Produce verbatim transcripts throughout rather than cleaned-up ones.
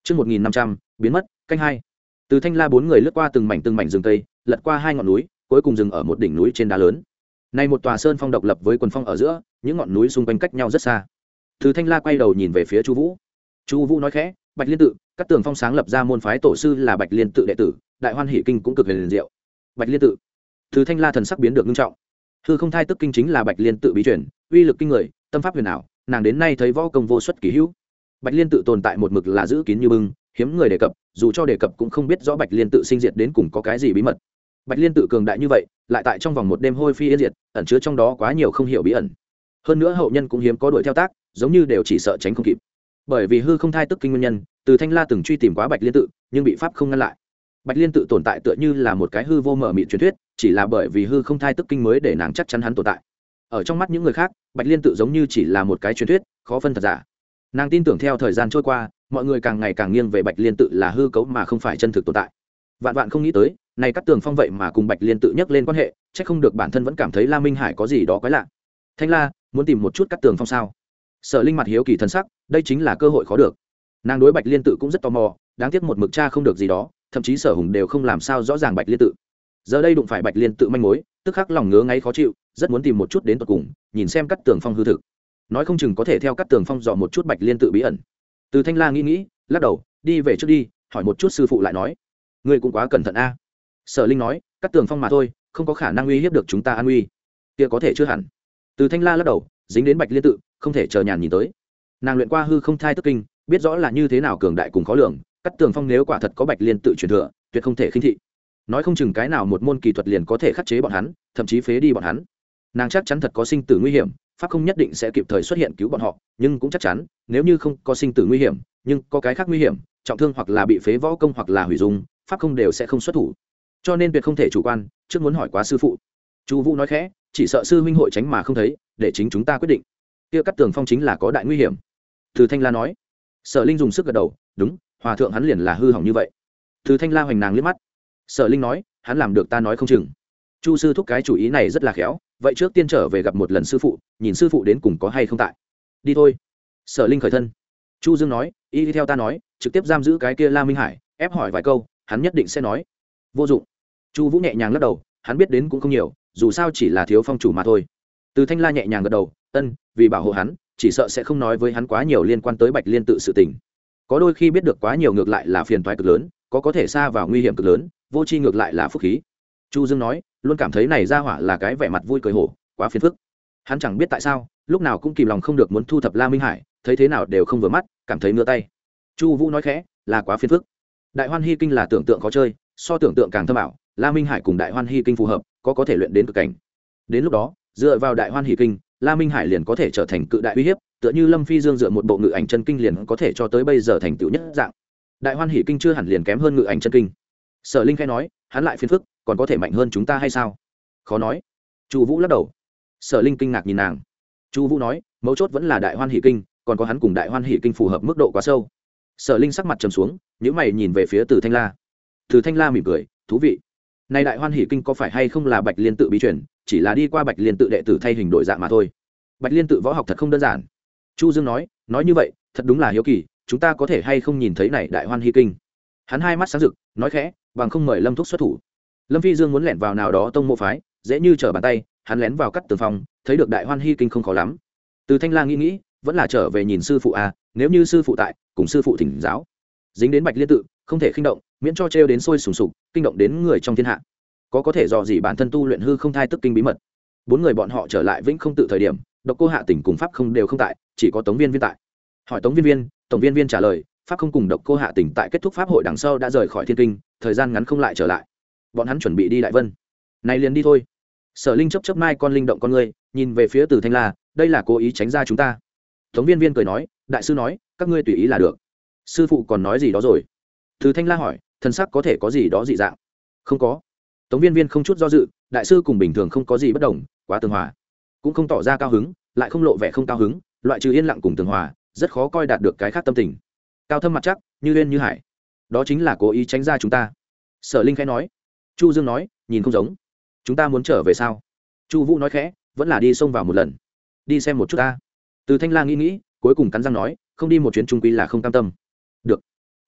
Chương một nghìn năm trăm, biến mất, canh hai. Từ Thanh La bốn người lướt qua từng mảnh từng mảnh rừng cây, lật qua hai ngọn núi, cuối cùng dừng ở một đỉnh núi trên đá lớn. Này một tòa sơn phong độc lập với quần phong ở giữa, những ngọn núi xung quanh cách nhau rất xa. Từ Thanh La quay đầu nhìn về phía Chu Vũ. Chu Vũ nói khẽ, Bạch Liên tự, các tường phong sáng lập ra môn phái tổ sư là Bạch Liên tự đệ tử, Đại Hoan Hỷ kinh cũng cực huyền diệu. Bạch Liên tự. Từ Thanh La thần sắc biến được nghiêm trọng. Hư không thai tức kinh chính là Bạch Liên tự bí truyền, uy lực kinh người, tâm pháp huyền ảo, nàng đến nay thấy võ công vô xuất kỳ hữu. Bạch Liên tự tồn tại một mực là giữ kín như bưng, hiếm người đề cập, dù cho đề cập cũng không biết rõ Bạch Liên tự sinh diệt đến cùng có cái gì bí mật. Bạch Liên tự cường đại như vậy, lại tại trong vòng một đêm hôi phi yên diệt, ẩn chứa trong đó quá nhiều không hiểu bí ẩn. Hơn nữa hậu nhân cũng hiếm có đuổi theo tác, giống như đều chỉ sợ tránh không kịp. Bởi vì hư không thai tức kinh nguyên nhân, Từ Thanh La từng truy tìm quá Bạch Liên tự, nhưng bị pháp không ngăn lại. Bạch Liên tự tồn tại tựa như là một cái hư vô mở mịt truyền thuyết, chỉ là bởi vì hư không thai tức kinh mới để nàng chắc chắn hắn tồn tại. Ở trong mắt những người khác, Bạch Liên tự giống như chỉ là một cái truyền thuyết, khó phân thật giả. Nàng tin tưởng theo thời gian trôi qua, mọi người càng ngày càng nghiêng về Bạch Liên tự là hư cấu mà không phải chân thực tồn tại. Vạn vạn không nghĩ tới, này Cát Tường Phong vậy mà cùng Bạch Liên tự nhắc lên quan hệ, chắc không được bản thân vẫn cảm thấy La Minh Hải có gì đó quái lạ. Thanh La, muốn tìm một chút Cát Tường Phong sao? Sở Linh mặt hiếu kỳ thần sắc, đây chính là cơ hội khó được. Nàng đối Bạch Liên tự cũng rất tò mò, đáng tiếc một mực cha không được gì đó, thậm chí Sở Hùng đều không làm sao rõ ràng Bạch Liên tự. Giờ đây đụng phải Bạch Liên tự manh mối, tức khắc lòng ngứa ngáy khó chịu, rất muốn tìm một chút đến tận cùng, nhìn xem Cát Tường Phong hư thực. Nói không chừng có thể theo Cát Tường Phong dò một chút Bạch Liên tự bí ẩn. Từ Thanh La nghĩ nghĩ, lắc đầu, đi về trước đi, hỏi một chút sư phụ lại nói. Ngươi cũng quá cẩn thận a. Sở Linh nói, Cát Tường Phong mà thôi, không có khả năng uy hiếp được chúng ta an uy. Kia có thể chưa hẳn. Từ Thanh La lắc đầu, dính đến Bạch Liên tự, không thể chờ nhàn nhìn tới. Nàng luyện qua hư không thai tức kinh, biết rõ là như thế nào cường đại cùng khó lường, Cát Tường Phong nếu quả thật có Bạch Liên tự truyền thừa, tuyệt không thể khinh thị. Nói không chừng cái nào một môn kỳ thuật liền có thể khắc chế bọn hắn, thậm chí phế đi bọn hắn. Nàng chắc chắn thật có sinh tử nguy hiểm, pháp không nhất định sẽ kịp thời xuất hiện cứu bọn họ, nhưng cũng chắc chắn, nếu như không có sinh tử nguy hiểm, nhưng có cái khác nguy hiểm, trọng thương hoặc là bị phế võ công hoặc là hủy dung, pháp không đều sẽ không xuất thủ. Cho nên tuyệt không thể chủ quan, trước muốn hỏi quá sư phụ. Chu Vũ nói khẽ, chỉ sợ sư huynh hội tránh mà không thấy, để chính chúng ta quyết định. Kia Cát Tường Phong chính là có đại nguy hiểm. Từ Thanh La nói. Sở Linh dùng sức gật đầu, đúng, hòa thượng hắn liền là hư hỏng như vậy. Từ Thanh La hoành nàng liếc mắt. Sở Linh nói, hắn làm được ta nói không chừng. Chu sư thúc cái chủ ý này rất là khéo, vậy trước tiên trở về gặp một lần sư phụ, nhìn sư phụ đến cùng có hay không tại. Đi thôi. Sở Linh khởi thân. Chu Dương nói, y theo ta nói, trực tiếp giam giữ cái kia La Minh Hải, ép hỏi vài câu, hắn nhất định sẽ nói. Vô dụng. Chu Vũ nhẹ nhàng lắc đầu, hắn biết đến cũng không nhiều, dù sao chỉ là thiếu phong chủ mà thôi. Từ Thanh La nhẹ nhàng gật đầu, ân, vì bảo hộ hắn, chỉ sợ sẽ không nói với hắn quá nhiều liên quan tới Bạch Liên tự sự tình. Có đôi khi biết được quá nhiều ngược lại là phiền toái cực lớn, có có thể xa vào nguy hiểm cực lớn, vô tri ngược lại là phúc khí. Chu Dương nói, luôn cảm thấy này ra hỏa là cái vẻ mặt vui cười hổ, quá phiền phức. Hắn chẳng biết tại sao, lúc nào cũng kìm lòng không được muốn thu thập La Minh Hải, thấy thế nào đều không vừa mắt, cảm thấy ngứa tay. Chu Vũ nói khẽ, là quá phiền phức. Đại Hoan Hy kinh là tưởng tượng khó chơi, so tưởng tượng càng thâm ảo, La Minh Hải cùng Đại Hoan Hy kinh phù hợp, có có thể luyện đến cực cảnh. Đến lúc đó, dựa vào Đại Hoan Hỷ kinh, La Minh Hải liền có thể trở thành cự đại uy hiếp, tựa như Lâm Phi Dương dựa một bộ ngự ảnh chân kinh liền có thể cho tới bây giờ thành tựu nhất dạng. Đại Hoan Hỷ kinh chưa hẳn liền kém hơn ngự ảnh chân kinh. Sở Linh khẽ nói, hắn lại phiền phức, còn có thể mạnh hơn chúng ta hay sao? Khó nói. Chu Vũ lắc đầu. Sở Linh kinh ngạc nhìn nàng. Chu Vũ nói, mấu chốt vẫn là Đại Hoan Hỷ kinh, còn có hắn cùng Đại Hoan Hỷ kinh phù hợp mức độ quá sâu. Sở Linh sắc mặt trầm xuống, nhíu mày nhìn về phía Từ Thanh La. Từ Thanh La mỉm cười, thú vị. Này Đại Hoan Hỷ kinh có phải hay không là Bạch Liên tự bí truyền, chỉ là đi qua Bạch Liên tự đệ tử thay hình đổi dạng mà thôi. Bạch Liên tự võ học thật không đơn giản. Chu Dương nói, nói như vậy, thật đúng là hiếu kỳ, chúng ta có thể hay không nhìn thấy này Đại Hoan Hỷ kinh. Hắn hai mắt sáng rực, nói khẽ, bằng không mời Lâm thúc xuất thủ. Lâm Phi Dương muốn lẻn vào nào đó tông mộ phái, dễ như trở bàn tay, hắn lén vào Cát Tường Phong, thấy được Đại Hoan Hỷ kinh không khó lắm. Từ Thanh La nghĩ nghĩ, vẫn là trở về nhìn sư phụ à, nếu như sư phụ tại, cùng sư phụ thỉnh giáo. Dính đến Bạch Liên tự, không thể khinh động, miễn cho trêu đến sôi sùng sục, kinh động đến người trong thiên hạ. Có có thể dò dỉ bản thân tu luyện hư không thai tức kinh bí mật. Bốn người bọn họ trở lại Vĩnh Không tự thời điểm, Độc Cô Hạ Tỉnh cùng Pháp Không đều không tại, chỉ có Tống Viên Viên tại. Hỏi Tống Viên Viên, Tổng Viên Viên trả lời, Pháp Không cùng Độc Cô Hạ Tỉnh tại kết thúc pháp hội đằng sau đã rời khỏi Thiên Kinh, thời gian ngắn không lại trở lại. Bọn hắn chuẩn bị đi Đại Vân. Này liền đi thôi. Sở Linh chớp chớp mai con linh động con ngươi, nhìn về phía Từ Thanh La, đây là cố ý tránh ra chúng ta. Tống Viên Viên cười nói, đại sư nói, các ngươi tùy ý là được. Sư phụ còn nói gì đó rồi? Từ Thanh La hỏi, thần sắc có thể có gì đó dị dạng? Không có. Tống Viên Viên không chút do dự, đại sư cùng bình thường không có gì bất đồng, quá tường hòa, cũng không tỏ ra cao hứng, lại không lộ vẻ không cao hứng, loại trừ yên lặng cùng tường hòa, rất khó coi đạt được cái khác tâm tình. Cao thâm mặt chắc, như uyên như hải, đó chính là cố ý tránh ra chúng ta. Sở Linh khẽ nói. Chu Dương nói, nhìn không giống. Chúng ta muốn trở về sao? Chu Vũ nói khẽ, vẫn là đi xông vào một lần, đi xem một chút ta. Từ Thanh La nghĩ nghĩ, cuối cùng cắn răng nói, không đi một chuyến trung quy là không cam tâm. Được.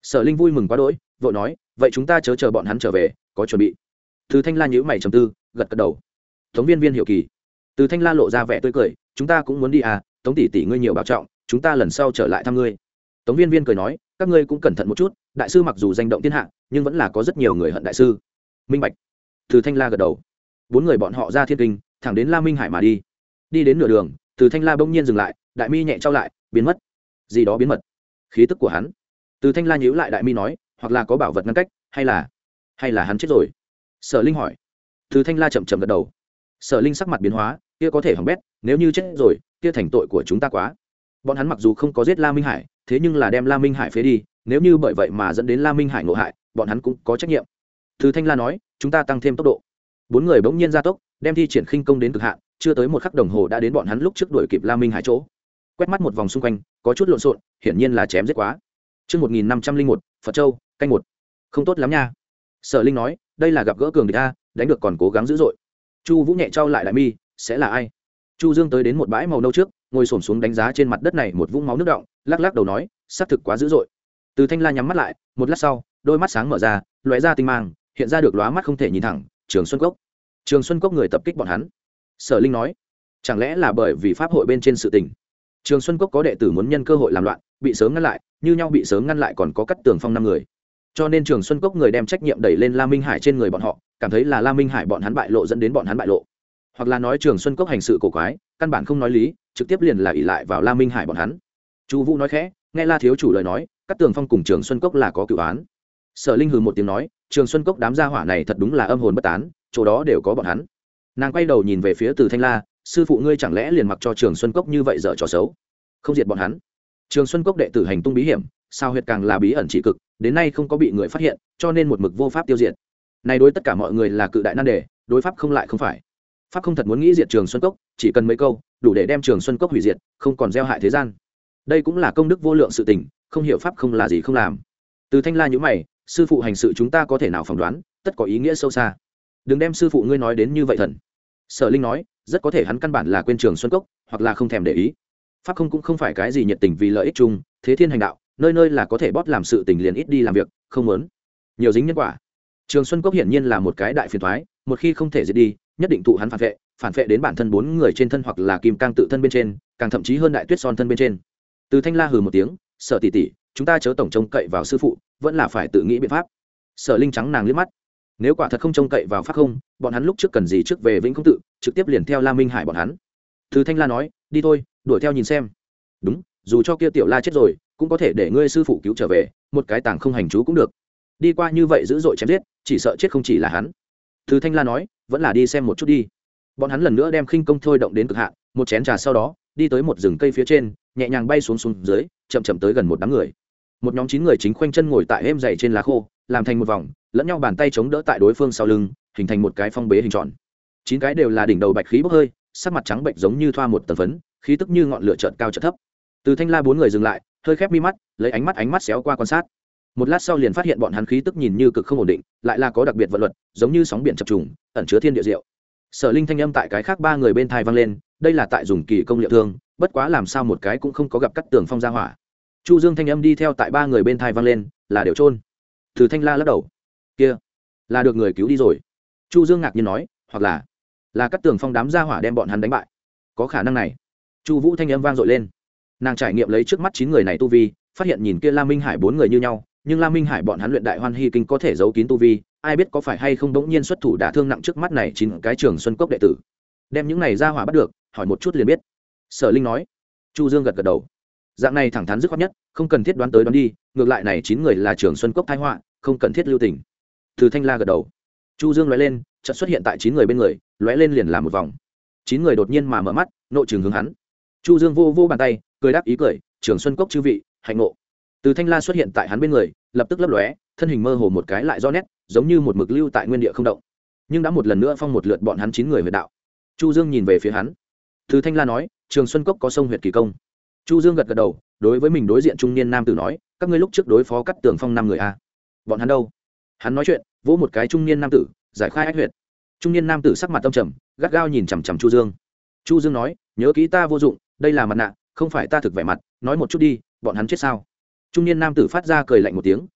Sở Linh vui mừng quá đỗi, vội nói, vậy chúng ta chớ chờ bọn hắn trở về, có chuẩn bị. Từ Thanh La nhíu mày trầm tư, gật gật đầu. Tống Viên Viên hiểu kỳ. Từ Thanh La lộ ra vẻ tươi cười, chúng ta cũng muốn đi à, Tống tỷ tỷ ngươi nhiều bảo trọng, chúng ta lần sau trở lại thăm ngươi. Tống Viên Viên cười nói, các ngươi cũng cẩn thận một chút, đại sư mặc dù danh động thiên hạ, nhưng vẫn là có rất nhiều người hận đại sư. Minh bạch. Từ Thanh La gật đầu. Bốn người bọn họ ra Thiên Kinh, thẳng đến La Minh Hải mà đi. Đi đến nửa đường, Từ Thanh La bỗng nhiên dừng lại, đại mi nhẹ trao lại, biến mất. Gì đó biến mất? Khí tức của hắn. Từ Thanh La nhíu lại đại mi nói, hoặc là có bảo vật ngăn cách, hay là hay là hắn chết rồi. Sở Linh hỏi. Từ Thanh La chậm chậm gật đầu. Sở Linh sắc mặt biến hóa, kia có thể hỏng bét, nếu như chết rồi, kia thành tội của chúng ta quá. Bọn hắn mặc dù không có giết La Minh Hải, thế nhưng là đem La Minh Hải phế đi, nếu như bởi vậy mà dẫn đến La Minh Hải ngộ hại, bọn hắn cũng có trách nhiệm. Từ Thanh La nói, chúng ta tăng thêm tốc độ. Bốn người bỗng nhiên gia tốc, đem thi triển khinh công đến cực hạn, chưa tới một khắc đồng hồ đã đến bọn hắn lúc trước đuổi kịp La Minh Hải chỗ. Quét mắt một vòng xung quanh, có chút lộn xộn, hiển nhiên là chém giết quá. Chương một nghìn năm trăm linh một, Phật Châu, canh một. Không tốt lắm nha. Sở Linh nói, đây là gặp gỡ cường địch a, đánh được còn cố gắng dữ dội. Chu Vũ nhẹ trao lại đại mi, sẽ là ai? Chu Dương tới đến một bãi màu nâu trước, ngồi xổm xuống đánh giá trên mặt đất này một vũng máu nước đọng, lắc lắc đầu nói, xác thực quá dữ dội. Từ Thanh La nhắm mắt lại, một lát sau, đôi mắt sáng mở ra, lóe ra tinh mang, hiện ra được lóa mắt không thể nhìn thẳng, Trường Xuân Cốc. Trường Xuân Cốc người tập kích bọn hắn. Sở Linh nói, chẳng lẽ là bởi vì pháp hội bên trên sự tình. Trường Xuân Cốc có đệ tử muốn nhân cơ hội làm loạn, bị sớm ngăn lại, như nhau bị sớm ngăn lại còn có Cắt Tường Phong năm người. Cho nên Trường Xuân Cốc người đem trách nhiệm đẩy lên La Minh Hải trên người bọn họ, cảm thấy là La Minh Hải bọn hắn bại lộ dẫn đến bọn hắn bại lộ. Hoặc là nói Trường Xuân Cốc hành sự cổ quái, căn bản không nói lý, trực tiếp liền là ỷ lại vào La Minh Hải bọn hắn. Chu Vũ nói khẽ, nghe La thiếu chủ lời nói, Cắt Tường Phong cùng Trường Xuân Cốc là có cửu án. Sở Linh hừ một tiếng nói, Trường Xuân Cốc đám gia hỏa này thật đúng là âm hồn bất tán, chỗ đó đều có bọn hắn. Nàng quay đầu nhìn về phía Từ Thanh La, sư phụ ngươi chẳng lẽ liền mặc cho Trường Xuân Cốc như vậy dở trò xấu, không diệt bọn hắn? Trường Xuân Cốc đệ tử hành tung bí hiểm, sao huyệt càng là bí ẩn chỉ cực, đến nay không có bị người phát hiện, cho nên một mực vô pháp tiêu diệt. Này đối tất cả mọi người là cự đại nan đề, đối pháp không lại không phải. Pháp không thật muốn nghĩ diệt Trường Xuân Cốc, chỉ cần mấy câu, đủ để đem Trường Xuân Cốc hủy diệt, không còn gieo hại thế gian. Đây cũng là công đức vô lượng sự tình, không hiểu pháp không là gì không làm. Từ Thanh La nhíu mày, sư phụ hành sự chúng ta có thể nào phỏng đoán, tất có ý nghĩa sâu xa. Đừng đem sư phụ ngươi nói đến như vậy thần. Sở Linh nói, rất có thể hắn căn bản là quên Trường Xuân Cốc, hoặc là không thèm để ý. Pháp không cũng không phải cái gì nhiệt tình vì lợi ích chung, thế thiên hành đạo, nơi nơi là có thể bóp làm sự tình liền ít đi làm việc, không muốn nhiều dính nhân quả. Trường Xuân Cốc hiển nhiên là một cái đại phiền toái, một khi không thể diệt đi, nhất định tụ hắn phản vệ, phản vệ đến bản thân bốn người trên thân hoặc là kim cang tự thân bên trên, càng thậm chí hơn đại tuyết son thân bên trên. Từ Thanh La hừ một tiếng, Sở tỷ tỷ, chúng ta chớ tổng trông cậy vào sư phụ, vẫn là phải tự nghĩ biện pháp. Sở Linh trắng nàng liếc mắt, nếu quả thật không trông cậy vào pháp không, bọn hắn lúc trước cần gì trước về Vĩnh Không Tự, trực tiếp liền theo La Minh Hải bọn hắn. Từ Thanh La nói, đi thôi, đuổi theo nhìn xem. Đúng, dù cho kia tiểu La chết rồi, cũng có thể để ngươi sư phụ cứu trở về, một cái tàng không hành chú cũng được. Đi qua như vậy dữ dội chém giết, chỉ sợ chết không chỉ là hắn. Từ Thanh La nói, vẫn là đi xem một chút đi. Bọn hắn lần nữa đem khinh công thôi động đến cực hạn, một chén trà sau đó, đi tới một rừng cây phía trên, nhẹ nhàng bay xuống xuống dưới, chậm chậm tới gần một đám người. Một nhóm chín người chính khoanh chân ngồi tại êm dày trên lá khô, làm thành một vòng, lẫn nhau bàn tay chống đỡ tại đối phương sau lưng, hình thành một cái phong bế hình tròn. Chín cái đều là đỉnh đầu bạch khí bốc hơi, sắc mặt trắng bệnh giống như thoa một tầng phấn, khí tức như ngọn lửa chợt cao chợt thấp. Từ Thanh La bốn người dừng lại, hơi khép mi mắt, lấy ánh mắt ánh mắt xéo qua quan sát. Một lát sau liền phát hiện bọn hắn khí tức nhìn như cực không ổn định, lại là có đặc biệt vận luật, giống như sóng biển chập trùng, ẩn chứa thiên địa diệu. Sở Linh thanh âm tại cái khác ba người bên tai vang lên, đây là tại dùng kỳ công liệu thương, bất quá làm sao một cái cũng không có gặp Cắt Tường Phong ra hỏa. Chu Dương thanh âm đi theo tại ba người bên tai vang lên, là đều trôn. Từ Thanh La lắc đầu, kia là được người cứu đi rồi. Chu Dương ngạc nhiên nói, hoặc là là Cắt Tường Phong đám ra hỏa đem bọn hắn đánh bại, có khả năng này. Chu Vũ thanh âm vang dội lên, nàng trải nghiệm lấy trước mắt chín người này tu vi, phát hiện nhìn kia La Minh Hải bốn người như nhau, nhưng La Minh Hải bọn hắn luyện đại hoan hy kinh có thể giấu kín tu vi, ai biết có phải hay không đống nhiên xuất thủ đả thương nặng trước mắt này chín cái Trường Xuân Cốc đệ tử. Đem những này ra hỏa bắt được, hỏi một chút liền biết. Sở Linh nói. Chu Dương gật gật đầu. Dạng này thẳng thắn dứt khoát nhất, không cần thiết đoán tới đoán đi, ngược lại này chín người là Trường Xuân Cốc tai họa, không cần thiết lưu tình. Từ Thanh La gật đầu. Chu Dương lóe lên, chợt xuất hiện tại chín người bên người, lóe lên liền làm một vòng. Chín người đột nhiên mà mở mắt, nội trừng hướng hắn. Chu Dương vô vô bàn tay, cười đáp ý cười, Trường Xuân Cốc chư vị, hạnh ngộ. Từ Thanh La xuất hiện tại hắn bên người, lập tức lấp lóe, thân hình mơ hồ một cái lại rõ nét, giống như một mực lưu tại nguyên địa không động. Nhưng đã một lần nữa phong một lượt bọn hắn chín người huyệt đạo. Chu Dương nhìn về phía hắn. Từ Thanh La nói, Trường Xuân Cốc có sông huyệt kỳ công. Chu Dương gật gật đầu, đối với mình đối diện trung niên nam tử nói, các ngươi lúc trước đối phó Cắt Tường Phong năm người a, bọn hắn đâu? Hắn nói chuyện, vỗ một cái trung niên nam tử, giải khai ách huyệt. Trung niên nam tử sắc mặt tâm trầm, gắt gao nhìn chằm chằm Chu Dương. Chu Dương nói, nhớ kỹ ta vô dụng, đây là mặt nạ, không phải ta thực vẻ mặt, nói một chút đi, bọn hắn chết sao? Trung niên nam tử phát ra cười lạnh một tiếng,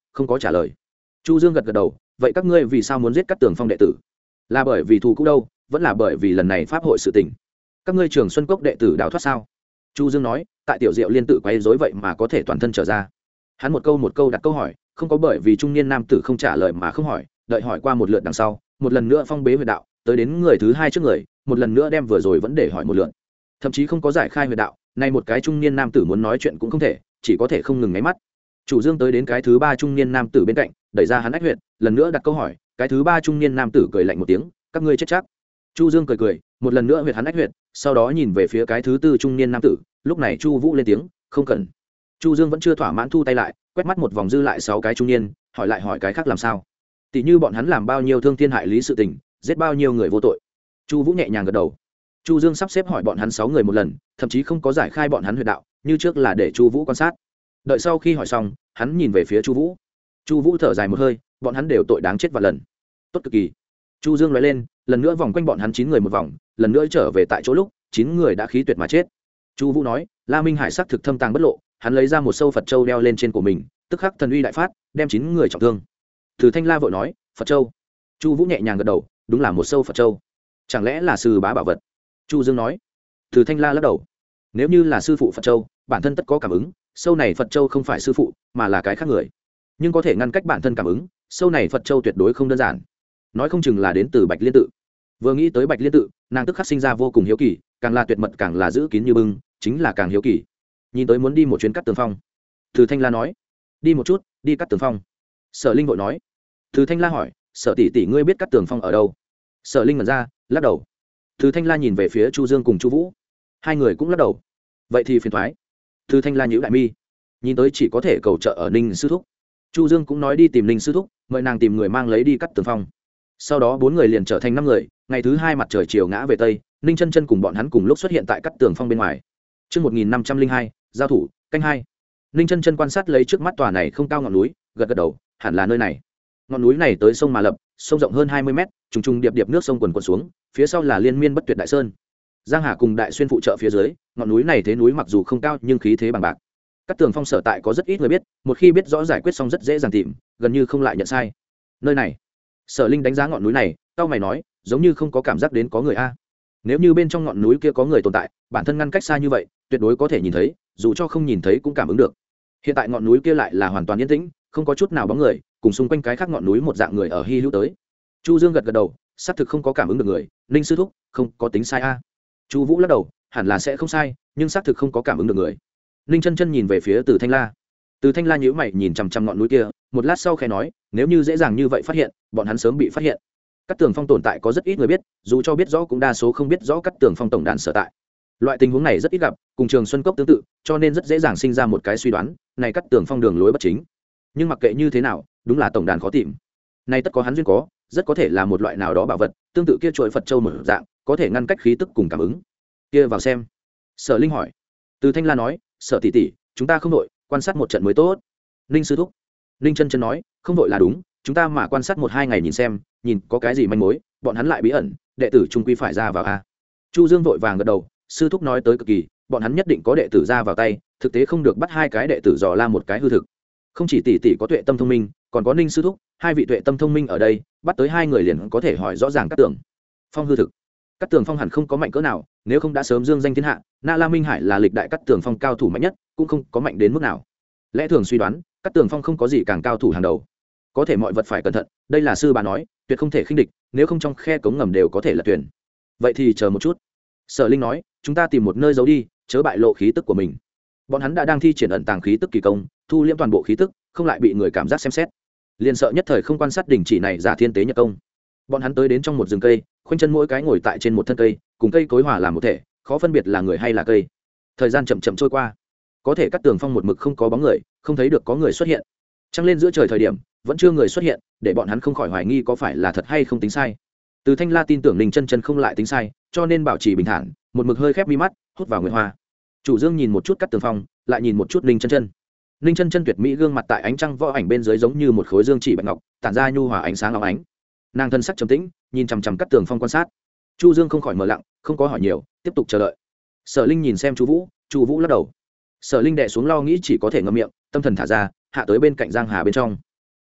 không có trả lời. Chu Dương gật gật đầu, vậy các ngươi vì sao muốn giết Cát Tường Phong đệ tử? Là bởi vì thù cũ đâu, vẫn là bởi vì lần này pháp hội sự tình? Các ngươi Trường Xuân Cốc đệ tử đào thoát sao? Chu Dương nói, tại tiểu diệu liên tự quấy rối vậy mà có thể toàn thân trở ra. Hắn một câu một câu đặt câu hỏi, không có bởi vì trung niên nam tử không trả lời mà không hỏi, đợi hỏi qua một lượt đằng sau, một lần nữa phong bế huyệt đạo, tới đến người thứ hai trước người, một lần nữa đem vừa rồi vẫn để hỏi một lượt. Thậm chí không có giải khai huyệt đạo, nay một cái trung niên nam tử muốn nói chuyện cũng không thể, chỉ có thể không ngừng ngáy mắt. Chủ Dương tới đến cái thứ ba trung niên nam tử bên cạnh, đẩy ra hắn ách huyệt, lần nữa đặt câu hỏi, cái thứ ba trung niên nam tử cười lạnh một tiếng, các ngươi chết chắc. Chu Dương cười cười, một lần nữa huyệt hắn ách huyệt, sau đó nhìn về phía cái thứ tư trung niên nam tử, lúc này Chu Vũ lên tiếng, không cần. Chu Dương vẫn chưa thỏa mãn thu tay lại, quét mắt một vòng dư lại sáu cái trung niên, hỏi lại hỏi cái khác làm sao? Tỷ như bọn hắn làm bao nhiêu thương thiên hại lý sự tình, giết bao nhiêu người vô tội. Chu Vũ nhẹ nhàng gật đầu. Chu Dương sắp xếp hỏi bọn hắn sáu người một lần, thậm chí không có giải khai bọn hắn huyệt đạo, như trước là để Chu Vũ quan sát. Đợi sau khi hỏi xong, hắn nhìn về phía Chu Vũ. Chu Vũ thở dài một hơi, bọn hắn đều tội đáng chết vạn lần. Tốt cực kỳ. Chu Dương nói lên, lần nữa vòng quanh bọn hắn chín người một vòng, lần nữa trở về tại chỗ lúc, chín người đã khí tuyệt mà chết. Chu Vũ nói, La Minh Hải sắc thực thâm tàng bất lộ, hắn lấy ra một sâu Phật châu đeo lên trên của mình, tức khắc thần uy đại phát, đem chín người trọng thương. Từ Thanh La vội nói, Phật châu. Chu Vũ nhẹ nhàng gật đầu, đúng là một sâu Phật châu. Chẳng lẽ là sư bá bảo vật? Chu Dương nói. Từ Thanh La lắc đầu. Nếu như là sư phụ Phật châu, bản thân tất có cảm ứng, sâu này Phật châu không phải sư phụ, mà là cái khác người. Nhưng có thể ngăn cách bản thân cảm ứng, sâu này Phật châu tuyệt đối không đơn giản. Nói không chừng là đến từ Bạch Liên tự. Vừa nghĩ tới Bạch Liên tự, nàng tức khắc sinh ra vô cùng hiếu kỳ, càng là tuyệt mật càng là giữ kín như bưng, chính là càng hiếu kỳ. Nhìn tới muốn đi một chuyến Cát Tường Phong. Từ Thanh La nói. Đi một chút, đi Cát Tường Phong. Sở Linh vội nói. Từ Thanh La hỏi, Sở tỷ tỷ ngươi biết Cát Tường Phong ở đâu? Sở Linh ngẩn ra, lắc đầu. Từ Thanh La nhìn về phía Chu Dương cùng Chu Vũ, hai người cũng lắc đầu. Vậy thì phiền toái. Từ Thanh La nhíu lại mi, nhìn tới chỉ có thể cầu trợ ở Ninh sư thúc. Chu Dương cũng nói đi tìm Ninh sư thúc, mời nàng tìm người mang lấy đi Cát Tường Phong. Sau đó bốn người liền trở thành năm người, ngày thứ hai mặt trời chiều ngã về tây, Ninh Chân Chân cùng bọn hắn cùng lúc xuất hiện tại Cát Tường Phong bên ngoài. Chương một nghìn năm trăm linh hai, giao thủ, canh hai. Ninh Chân Chân quan sát lấy trước mắt tòa này không cao ngọn núi, gật gật đầu, hẳn là nơi này. Ngọn núi này tới sông mà lập, sông rộng hơn hai mươi mét, trùng trùng điệp điệp nước sông quần quần xuống, phía sau là liên miên bất tuyệt đại sơn. Giang Hà cùng Đại Xuyên phụ trợ phía dưới, ngọn núi này thế núi mặc dù không cao nhưng khí thế bằng bạc. Cát Tường Phong sở tại có rất ít người biết, một khi biết rõ giải quyết xong rất dễ dàng tìm, gần như không lại nhận sai. Nơi này, Sở Linh đánh giá ngọn núi này, cau mày nói, giống như không có cảm giác đến có người a. Nếu như bên trong ngọn núi kia có người tồn tại, bản thân ngăn cách xa như vậy, tuyệt đối có thể nhìn thấy, dù cho không nhìn thấy cũng cảm ứng được. Hiện tại ngọn núi kia lại là hoàn toàn yên tĩnh, không có chút nào bóng người, cùng xung quanh cái khác ngọn núi một dạng người ở hy hữu tới. Chu Dương gật gật đầu, xác thực không có cảm ứng được người, Ninh sư thúc, không có tính sai a. Chu Vũ lắc đầu, hẳn là sẽ không sai, nhưng xác thực không có cảm ứng được người. Ninh Chân Chân nhìn về phía Từ Thanh La. Từ Thanh La nhíu mày nhìn chằm chằm ngọn núi kia, một lát sau khẽ nói, nếu như dễ dàng như vậy phát hiện, bọn hắn sớm bị phát hiện. Cát Tường Phong tồn tại có rất ít người biết, dù cho biết rõ cũng đa số không biết rõ Cát Tường Phong tổng đàn sở tại. Loại tình huống này rất ít gặp, cùng Trường Xuân Cốc tương tự, cho nên rất dễ dàng sinh ra một cái suy đoán, này Cát Tường Phong đường lối bất chính. Nhưng mặc kệ như thế nào, đúng là tổng đàn khó tìm. Này tất có hắn duyên có, rất có thể là một loại nào đó bảo vật, tương tự kia chuỗi Phật châu mở dạng, có thể ngăn cách khí tức cùng cảm ứng. Kia vào xem. Sở Linh hỏi. Từ Thanh La nói, Sở tỷ tỷ, chúng ta không đội, quan sát một trận mới tốt. Ninh sư thúc. Ninh Chân Chân nói, không đội là đúng, chúng ta mà quan sát một hai ngày nhìn xem, nhìn có cái gì manh mối, bọn hắn lại bí ẩn, đệ tử trung quy phải ra vào a. Chu Dương vội vàng gật đầu, sư thúc nói tới cực kỳ, bọn hắn nhất định có đệ tử ra vào tay, thực tế không được bắt hai cái đệ tử dò la một cái hư thực. Không chỉ tỷ tỷ có tuệ tâm thông minh, còn có Ninh sư thúc, hai vị tuệ tâm thông minh ở đây, bắt tới hai người liền có thể hỏi rõ ràng Cát Tường Phong hư thực. Cát Tường Phong hẳn không có mạnh cỡ nào, nếu không đã sớm dương danh thiên hạ, Na La Minh Hải là lịch đại Cát Tường Phong cao thủ mạnh nhất, cũng không có mạnh đến mức nào. Lẽ thường suy đoán, Cát Tường Phong không có gì càng cao thủ hàng đầu. Có thể mọi vật phải cẩn thận, đây là sư bà nói, tuyệt không thể khinh địch, nếu không trong khe cống ngầm đều có thể là tuyển. Vậy thì chờ một chút. Sở Linh nói, chúng ta tìm một nơi giấu đi, chớ bại lộ khí tức của mình. Bọn hắn đã đang thi triển ẩn tàng khí tức kỳ công, thu liễm toàn bộ khí tức, không lại bị người cảm giác xem xét. Liên sợ nhất thời không quan sát đỉnh chỉ này giả thiên tế nhật công. Bọn hắn tới đến trong một rừng cây, khoanh chân mỗi cái ngồi tại trên một thân cây, cùng cây cối hòa làm một thể, khó phân biệt là người hay là cây. Thời gian chậm chậm trôi qua, có thể Cát Tường Phong một mực không có bóng người, không thấy được có người xuất hiện. Trăng lên giữa trời thời điểm, vẫn chưa người xuất hiện, để bọn hắn không khỏi hoài nghi có phải là thật hay không tính sai. Từ Thanh La tin tưởng Ninh Chân Chân không lại tính sai, cho nên bảo trì bình thản, một mực hơi khép mi mắt, hút vào nguyệt hoa. Chủ Dương nhìn một chút Cát Tường Phong, lại nhìn một chút Ninh Chân Chân. Ninh Chân Chân tuyệt mỹ gương mặt tại ánh trăng võ ảnh bên dưới giống như một khối dương chỉ bạch ngọc, tản ra nhu hòa ánh sáng óng ánh. Nàng thân sắc trầm tĩnh, nhìn chằm chằm Cát Tường Phong quan sát. Chu Dương không khỏi mở lặng, không có hỏi nhiều, tiếp tục chờ đợi. Sở Linh nhìn xem Chu Vũ, Chu Vũ lắc đầu. Sở Linh đè xuống lo nghĩ chỉ có thể ngậm miệng, tâm thần thả ra, hạ tới bên cạnh Giang Hà bên trong.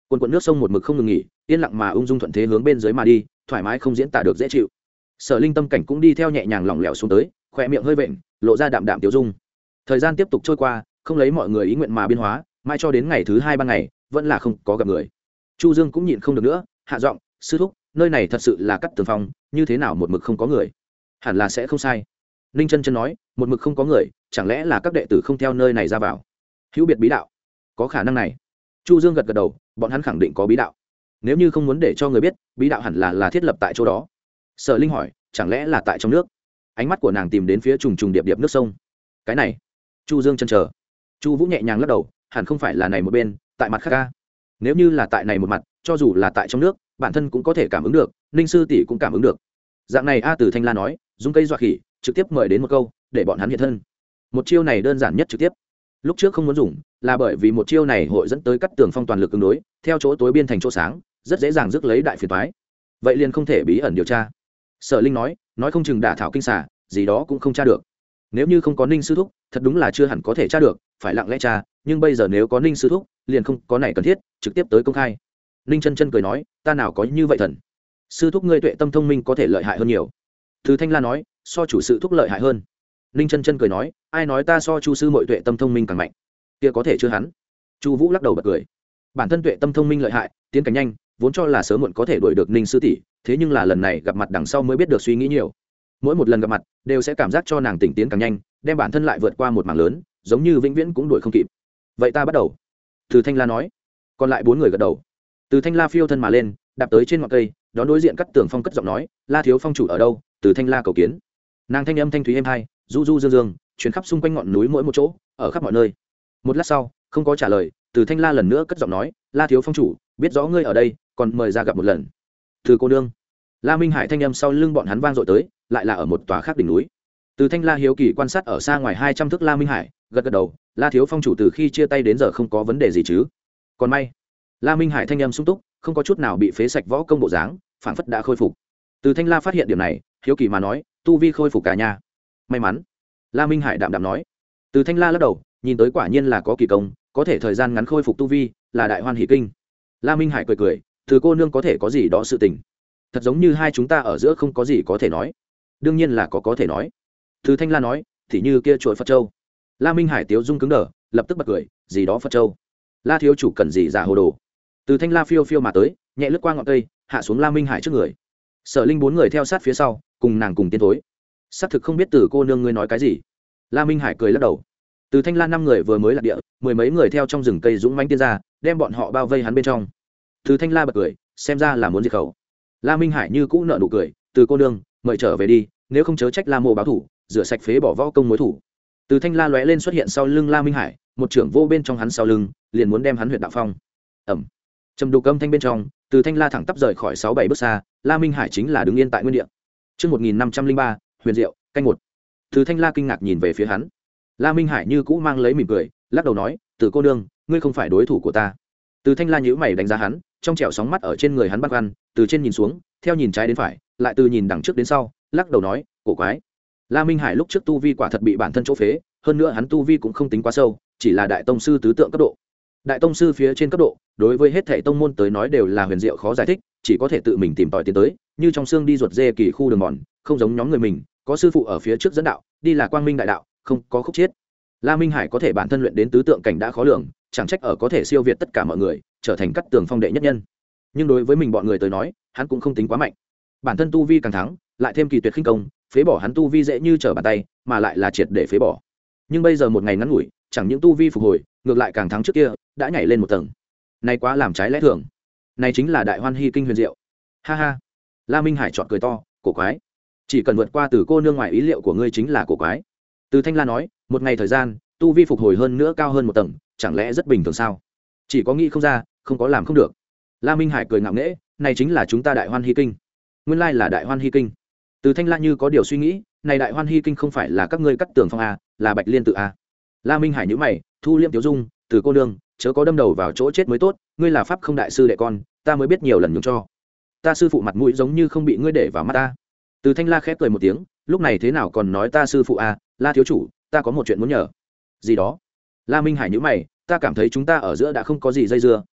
Cuồn cuộn nước sông một mực không ngừng nghỉ, yên lặng mà ung dung thuận thế hướng bên dưới mà đi, thoải mái không diễn tả được dễ chịu. Sở Linh tâm cảnh cũng đi theo nhẹ nhàng lỏng lẻo xuống tới, khóe miệng hơi vện, lộ ra đạm đạm tiêu dung. Thời gian tiếp tục trôi qua, không lấy mọi người ý nguyện mà biến hóa, mãi cho đến ngày thứ hai ban ngày, vẫn là không có gặp người. Chu Dương cũng nhịn không được nữa, hạ giọng, sư thúc, nơi này thật sự là cắt tường phong, như thế nào một mực không có người? Hẳn là sẽ không sai. Ninh chân chân nói, một mực không có người, chẳng lẽ là các đệ tử không theo nơi này ra vào? Hữu biệt bí đạo, có khả năng này. Chu Dương gật gật đầu, bọn hắn khẳng định có bí đạo. Nếu như không muốn để cho người biết, bí đạo hẳn là là thiết lập tại chỗ đó. Sở Linh hỏi, chẳng lẽ là tại trong nước? Ánh mắt của nàng tìm đến phía trùng trùng điệp điệp nước sông. Cái này, Chu Dương chần chờ. Chu Vũ nhẹ nhàng lắc đầu, hẳn không phải là này một bên, tại mặt khác ca. Nếu như là tại này một mặt, cho dù là tại trong nước, bản thân cũng có thể cảm ứng được, Ninh sư tỷ cũng cảm ứng được. Dạng này a Từ Thanh La nói, dùng cây dọa khỉ, trực tiếp mời đến một câu, để bọn hắn hiện thân. Một chiêu này đơn giản nhất trực tiếp. Lúc trước không muốn dùng, là bởi vì một chiêu này hội dẫn tới cắt tường phong toàn lực ứng đối, theo chỗ tối biên thành chỗ sáng, rất dễ dàng rước lấy đại phiền toái. Vậy liền không thể bí ẩn điều tra. Sở Linh nói, nói không chừng đả thảo kinh xà, gì đó cũng không tra được. Nếu như không có Ninh sư thúc, thật đúng là chưa hẳn có thể tra được, phải lặng lẽ tra, nhưng bây giờ nếu có Ninh sư thúc, liền không có này cần thiết, trực tiếp tới công khai. Ninh chân chân cười nói, ta nào có như vậy thần. Sư thúc ngươi tuệ tâm thông minh có thể lợi hại hơn nhiều. Từ Thanh La nói, so chủ sự thúc lợi hại hơn. Ninh chân chân cười nói, ai nói ta so chu sư mọi tuệ tâm thông minh càng mạnh, kia có thể chưa hắn. Chu Vũ lắc đầu bật cười, bản thân tuệ tâm thông minh lợi hại, tiến cảnh nhanh, vốn cho là sớm muộn có thể đuổi được Ninh sư tỷ, thế nhưng là lần này gặp mặt đằng sau mới biết được suy nghĩ nhiều. Mỗi một lần gặp mặt đều sẽ cảm giác cho nàng tỉnh tiến càng nhanh, đem bản thân lại vượt qua một mảng lớn, giống như vĩnh viễn cũng đuổi không kịp. Vậy ta bắt đầu. Từ Thanh La nói. Còn lại bốn người gật đầu. Từ Thanh La phiêu thân mà lên, đạp tới trên ngọn cây, đón đối diện Cắt Tường Phong cất giọng nói, La thiếu phong chủ ở đâu? Từ Thanh La cầu kiến. Nàng thanh âm thanh thúy êm hai, du du dương dương, truyền khắp xung quanh ngọn núi mỗi một chỗ, ở khắp mọi nơi. Một lát sau, không có trả lời, Từ Thanh La lần nữa cất giọng nói, La thiếu phong chủ, biết rõ ngươi ở đây, còn mời ra gặp một lần. Từ cô nương. La Minh Hải thanh âm sau lưng bọn hắn vang dội tới, lại là ở một tòa khác đỉnh núi. Từ Thanh La hiếu kỳ quan sát ở xa ngoài hai trăm thước La Minh Hải, gật gật đầu, La thiếu phong chủ từ khi chia tay đến giờ không có vấn đề gì chứ? Còn may. La Minh Hải thanh âm sung túc, không có chút nào bị phế sạch võ công bộ dáng, phảng phất đã khôi phục. Từ Thanh La phát hiện điểm này, hiếu kỳ mà nói, tu vi khôi phục cả nhà. May mắn. La Minh Hải đạm đạm nói. Từ Thanh La lắc đầu, nhìn tới quả nhiên là có kỳ công, có thể thời gian ngắn khôi phục tu vi, là đại hoan hỷ kinh. La Minh Hải cười cười, từ cô nương có thể có gì đó sự tình. Thật giống như hai chúng ta ở giữa không có gì có thể nói. Đương nhiên là có có thể nói. Từ Thanh La nói, thì như kia chuỗi Phật Châu. La Minh Hải tiếu dung cứng đờ, lập tức bật cười, gì đó Phật Châu. La thiếu chủ cần gì giả hồ đồ. Từ Thanh La phiêu phiêu mà tới, nhẹ lướt qua ngọn cây, hạ xuống La Minh Hải trước người. Sở Linh bốn người theo sát phía sau, cùng nàng cùng tiến thối. Xác thực không biết từ cô nương ngươi nói cái gì. La Minh Hải cười lắc đầu. Từ Thanh La năm người vừa mới lạc địa, mười mấy người theo trong rừng cây dũng mãnh tiến ra, đem bọn họ bao vây hắn bên trong. Từ Thanh La bật cười, xem ra là muốn diệt khẩu. La Minh Hải như cũ nợ nụ cười, từ cô nương, mời trở về đi, nếu không chớ trách La mộ báo thủ, rửa sạch phế bỏ võ công mối thủ. Từ Thanh La lóe lên xuất hiện sau lưng La Minh Hải, một trưởng vô bên trong hắn sau lưng, liền muốn đem hắn huyệt đạo phong. Ẩm. Trầm đục âm thanh bên trong, Từ Thanh La thẳng tắp rời khỏi sáu bảy bước xa, La Minh Hải chính là đứng yên tại nguyên địa. Chương một nghìn năm trăm linh ba, Huyền Diệu, canh một. Từ Thanh La kinh ngạc nhìn về phía hắn. La Minh Hải như cũ mang lấy mỉm cười, lắc đầu nói, "Từ cô nương, ngươi không phải đối thủ của ta." Từ Thanh La nhíu mày đánh giá hắn, trong trẻo sóng mắt ở trên người hắn bắt ăn, từ trên nhìn xuống, theo nhìn trái đến phải, lại từ nhìn đằng trước đến sau, lắc đầu nói, "Cổ quái." La Minh Hải lúc trước tu vi quả thật bị bản thân chỗ phế, hơn nữa hắn tu vi cũng không tính quá sâu, chỉ là đại tông sư tứ tượng cấp độ. Đại tông sư phía trên cấp độ, đối với hết thảy tông môn tới nói đều là huyền diệu khó giải thích, chỉ có thể tự mình tìm tòi tiến tới, như trong xương đi ruột dê kỳ khu đường mòn, không giống nhóm người mình, có sư phụ ở phía trước dẫn đạo, đi là quang minh đại đạo, không có khúc chiết. La Minh Hải có thể bản thân luyện đến tứ tượng cảnh đã khó lường, chẳng trách ở có thể siêu việt tất cả mọi người, trở thành Cắt Tường Phong đệ nhất nhân. Nhưng đối với mình bọn người tới nói, hắn cũng không tính quá mạnh. Bản thân tu vi càng thắng, lại thêm kỳ tuyệt khinh công, phế bỏ hắn tu vi dễ như trở bàn tay, mà lại là triệt để phế bỏ. Nhưng bây giờ một ngày ngắn ngủi, chẳng những tu vi phục hồi, ngược lại càng thắng trước kia, đã nhảy lên một tầng. Này quá làm trái lẽ thường. Này chính là đại hoan hy kinh huyền diệu. Ha ha. La Minh Hải chọn cười to, cổ quái. Chỉ cần vượt qua từ cô nương ngoài ý liệu của ngươi chính là cổ quái. Từ Thanh La nói, một ngày thời gian, tu vi phục hồi hơn nữa cao hơn một tầng, chẳng lẽ rất bình thường sao? Chỉ có nghĩ không ra, không có làm không được. La Minh Hải cười ngạo nghễ, này chính là chúng ta đại hoan hy kinh. Nguyên lai là đại hoan hy kinh. Từ Thanh La như có điều suy nghĩ, này đại hoan hy kinh không phải là các ngươi Cắt Tường Phong a, là Bạch Liên tự a. La Minh Hải nhíu mày, thu liêm tiểu dung, từ cô nương, chớ có đâm đầu vào chỗ chết mới tốt, ngươi là pháp không đại sư đệ con, ta mới biết nhiều lần nhường cho. Ta sư phụ mặt mũi giống như không bị ngươi để vào mắt ta. Từ Thanh La khép cười một tiếng, lúc này thế nào còn nói ta sư phụ a, La thiếu chủ, ta có một chuyện muốn nhờ. Gì đó? La Minh Hải nhíu mày, ta cảm thấy chúng ta ở giữa đã không có gì dây dưa,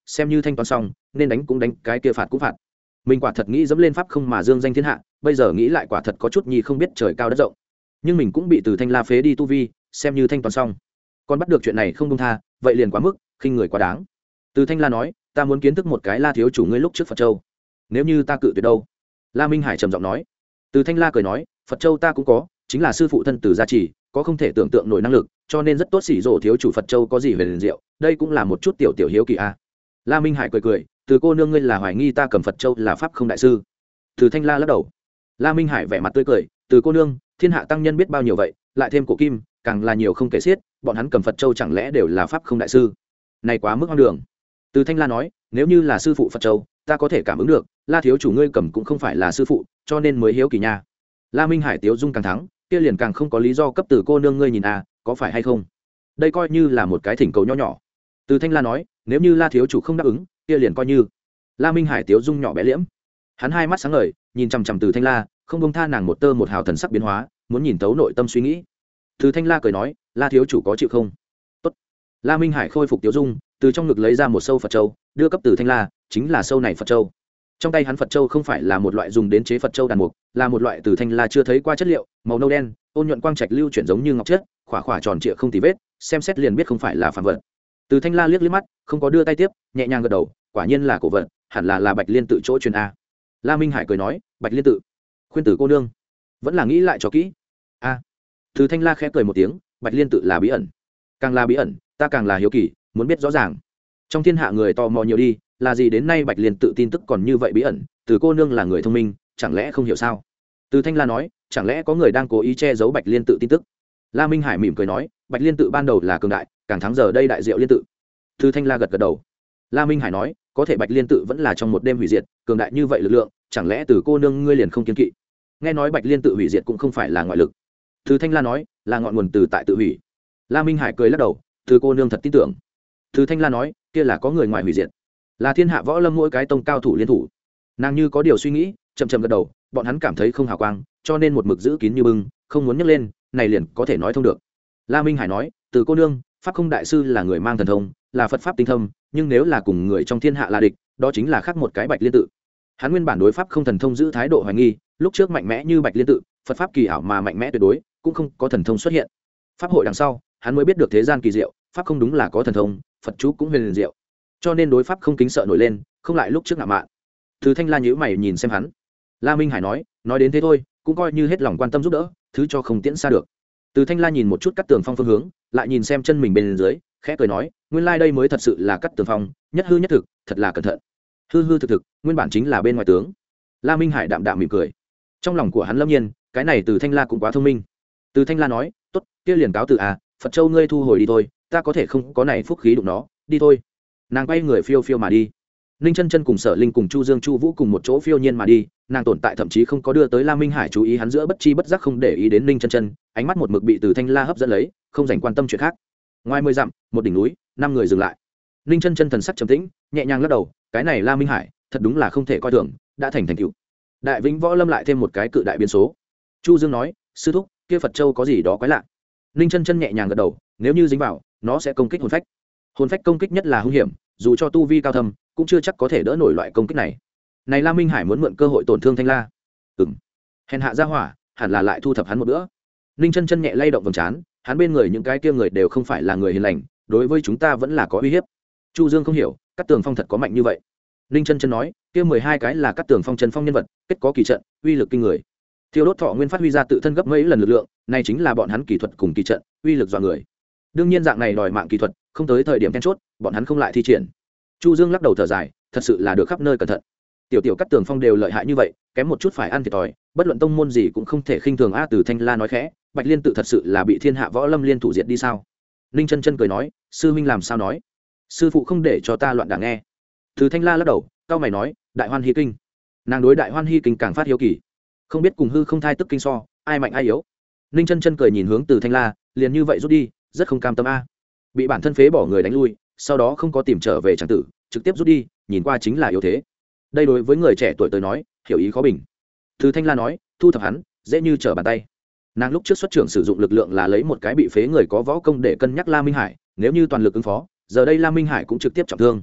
xem như thanh toán xong nên đánh cũng đánh, cái kia phạt cũng phạt. Mình quả thật nghĩ dẫm lên pháp không mà dương danh thiên hạ, bây giờ nghĩ lại quả thật có chút nhi không biết trời cao đất rộng. Nhưng mình cũng bị từ thanh la phế đi tu vi, xem như thanh toán xong, còn bắt được chuyện này không công tha, vậy liền quá mức khinh người quá đáng. Từ thanh la nói, ta muốn kiến thức một cái La thiếu chủ ngươi lúc trước Phật Châu, nếu như ta cự tuyệt đâu? La Minh Hải trầm giọng nói. Từ thanh la cười nói, Phật Châu ta cũng có, chính là sư phụ thân từ gia trì, có không thể tưởng tượng nổi năng lực, cho nên rất tốt. Xỉ rổ thiếu chủ Phật Châu có gì về liền diệu, đây cũng là một chút tiểu tiểu hiếu kỳ a. La Minh Hải cười cười, từ cô nương ngươi là hoài nghi ta cầm Phật Châu là pháp không đại sư? Từ thanh la lắc đầu. La Minh Hải vẻ mặt tươi cười, từ cô nương, thiên hạ tăng nhân biết bao nhiêu vậy, lại thêm cổ kim, càng là nhiều không kể xiết, bọn hắn cầm Phật Châu chẳng lẽ đều là pháp không đại sư? Này quá mức hoang đường. Từ thanh la nói, nếu như là sư phụ Phật Châu, ta có thể cảm ứng được, La thiếu chủ ngươi cầm cũng không phải là sư phụ, cho nên mới hiếu kỳ nha. La Minh Hải tiếu dung càng thắng, kia liền càng không có lý do cấp từ cô nương ngươi nhìn à, có phải hay không? Đây coi như là một cái thỉnh cầu nho nhỏ. Từ thanh la nói, nếu như La thiếu chủ không đáp ứng, kia liền coi như. La Minh Hải tiếu dung nhỏ bé liễm, hắn hai mắt sáng ngời, nhìn chằm chằm từ thanh la, không buông tha nàng một tơ một hào thần sắc biến hóa, muốn nhìn tấu nội tâm suy nghĩ. Từ thanh la cười nói, La thiếu chủ có chịu không? Tốt. La Minh Hải khôi phục tiếu dung, từ trong ngực lấy ra một sâu Phật Châu, đưa cấp từ thanh la, chính là sâu này Phật Châu. Trong tay hắn Phật Châu không phải là một loại dùng đến chế Phật Châu đàn mục, là một loại từ thanh la chưa thấy qua chất liệu, màu nâu đen, ôn nhuận quang trạch lưu chuyển giống như ngọc chất, khỏa khỏa tròn trịa không tì vết, xem xét liền biết không phải là phàm vật. Từ thanh la liếc liếc mắt, không có đưa tay tiếp, nhẹ nhàng gật đầu, quả nhiên là cổ vật, hẳn là là Bạch Liên tự chỗ truyền a. La Minh Hải cười nói, Bạch Liên tự, khuyên tử cô nương vẫn là nghĩ lại cho kỹ a. À. Từ thanh la khẽ cười một tiếng, Bạch Liên tự là bí ẩn, càng là bí ẩn ta càng là hiếu kỳ, muốn biết rõ ràng. Trong thiên hạ người tò mò nhiều đi, là gì đến nay Bạch Liên tự tin tức còn như vậy bí ẩn, từ cô nương là người thông minh, chẳng lẽ không hiểu sao? Từ thanh la nói, chẳng lẽ có người đang cố ý che giấu Bạch Liên tự tin tức? La Minh Hải mỉm cười nói, Bạch Liên tự ban đầu là cường đại, càng thắng giờ đây đại diệu liên tự. Từ thanh la gật gật đầu. La Minh Hải nói, có thể Bạch Liên tự vẫn là trong một đêm hủy diệt, cường đại như vậy lực lượng, chẳng lẽ từ cô nương ngươi liền không kiên kỵ? Nghe nói Bạch Liên tự hủy diệt cũng không phải là ngoại lực. Từ thanh la nói, là ngọn nguồn từ tại tự hủy. La Minh Hải cười lắc đầu, từ cô nương thật tin tưởng. Từ thanh la nói, kia là có người ngoài hủy diệt, là thiên hạ võ lâm mỗi cái tông cao thủ liên thủ. Nàng như có điều suy nghĩ, chậm chậm gật đầu, bọn hắn cảm thấy không hào quang, cho nên một mực giữ kín như bưng, không muốn nhấc lên, này liền có thể nói thông được. La Minh Hải nói, từ cô nương, pháp không đại sư là người mang thần thông, là Phật pháp tinh thâm, nhưng nếu là cùng người trong thiên hạ là địch, đó chính là khác một cái Bạch Liên tự. Hắn nguyên bản đối pháp không thần thông giữ thái độ hoài nghi, lúc trước mạnh mẽ như Bạch Liên tự, Phật pháp kỳ ảo mà mạnh mẽ tuyệt đối, cũng không có thần thông xuất hiện. Pháp hội đằng sau, hắn mới biết được thế gian kỳ diệu, pháp không đúng là có thần thông, Phật chú cũng huyền diệu, cho nên đối pháp không kính sợ nổi lên, không lại lúc trước ngạo mạn. Từ thanh la nhíu mày nhìn xem hắn. La Minh Hải nói, nói đến thế thôi, cũng coi như hết lòng quan tâm giúp đỡ, thứ cho không tiễn xa được. Từ thanh la nhìn một chút Cắt Tường Phong phương hướng, lại nhìn xem chân mình bên dưới, khẽ cười nói, nguyên lai đây mới thật sự là Cắt Tường Phong, nhất hư nhất thực, thật là cẩn thận. Hư hư thực thực, nguyên bản chính là bên ngoài tướng. La Minh Hải đạm đạm mỉm cười. Trong lòng của hắn lâm nhiên, cái này Từ thanh la cũng quá thông minh. Từ thanh la nói, tốt, kia liền cáo từ à, Phật Châu ngươi thu hồi đi thôi, ta có thể không có này phúc khí đụng nó, đi thôi. Nàng quay người phiêu phiêu mà đi. Ninh chân chân cùng Sở Linh cùng Chu Dương Chu Vũ cùng một chỗ phiêu nhiên mà đi, nàng tồn tại thậm chí không có đưa tới La Minh Hải chú ý, hắn giữa bất chi bất giác không để ý đến Ninh chân chân, ánh mắt một mực bị Từ thanh la hấp dẫn lấy, không dành quan tâm chuyện khác. Ngoài mười dặm, một đỉnh núi, năm người dừng lại. Ninh chân chân thần sắc trầm tĩnh, nhẹ nhàng lắc đầu, cái này La Minh Hải, thật đúng là không thể coi thường, đã thành thành tựu. Đại Vĩnh Võ Lâm lại thêm một cái cự đại biến số. Chu Dương nói, sư thúc, kia Phật Châu có gì đó quái lạ. Ninh chân chân nhẹ nhàng gật đầu, nếu như dính vào, nó sẽ công kích hồn phách. Hồn phách công kích nhất là hung hiểm, dù cho tu vi cao thâm, cũng chưa chắc có thể đỡ nổi loại công kích này. Này La Minh Hải muốn mượn cơ hội tổn thương Thanh La. Ừm. Hèn hạ ra hỏa, hẳn là lại thu thập hắn một bữa. Ninh chân chân nhẹ lay động vầng trán, hắn bên người những cái kia người đều không phải là người hiền lành, đối với chúng ta vẫn là có uy hiếp. Chu Dương không hiểu, Cát Tường Phong thật có mạnh như vậy. Ninh chân chân nói, kia mười hai cái là Cát Tường Phong chân phong nhân vật, kết có kỳ trận, uy lực kinh người. Thiêu Đốt Thọ Nguyên phát huy ra tự thân gấp mấy lần lực lượng, này chính là bọn hắn kỳ thuật cùng kỳ trận, uy lực dọa người. Đương nhiên dạng này đòi mạng kỳ thuật, không tới thời điểm then chốt, bọn hắn không lại thi triển. Chu Dương lắc đầu thở dài, thật sự là được khắp nơi cẩn thận. Tiểu tiểu Cát Tường Phong đều lợi hại như vậy, kém một chút phải ăn thiệt thòi, bất luận tông môn gì cũng không thể khinh thường. A Từ Thanh La nói khẽ, Bạch Liên tự thật sự là bị thiên hạ võ lâm liên thủ diệt đi sao? Ninh chân chân cười nói, sư huynh làm sao nói? Sư phụ không để cho ta loạn đảng nghe. Từ Thanh La lắc đầu, cao mày nói, Đại Hoan Hy Kinh. Nàng đối Đại Hoan Hy Kinh càng phát hiếu kỳ, không biết cùng hư không thai tức kinh so, ai mạnh ai yếu. Ninh chân chân cười nhìn hướng Từ Thanh La, liền như vậy rút đi, rất không cam tâm a. Bị bản thân phế bỏ người đánh lui, sau đó không có tìm trở về chẳng tử, trực tiếp rút đi, nhìn qua chính là yếu thế. Đây đối với người trẻ tuổi tới nói, hiểu ý khó bình. Từ Thanh La nói, thu thập hắn, dễ như trở bàn tay. Nàng lúc trước xuất trưởng sử dụng lực lượng là lấy một cái bị phế người có võ công để cân nhắc La Minh Hải, nếu như toàn lực ứng phó, giờ đây La Minh Hải cũng trực tiếp trọng thương.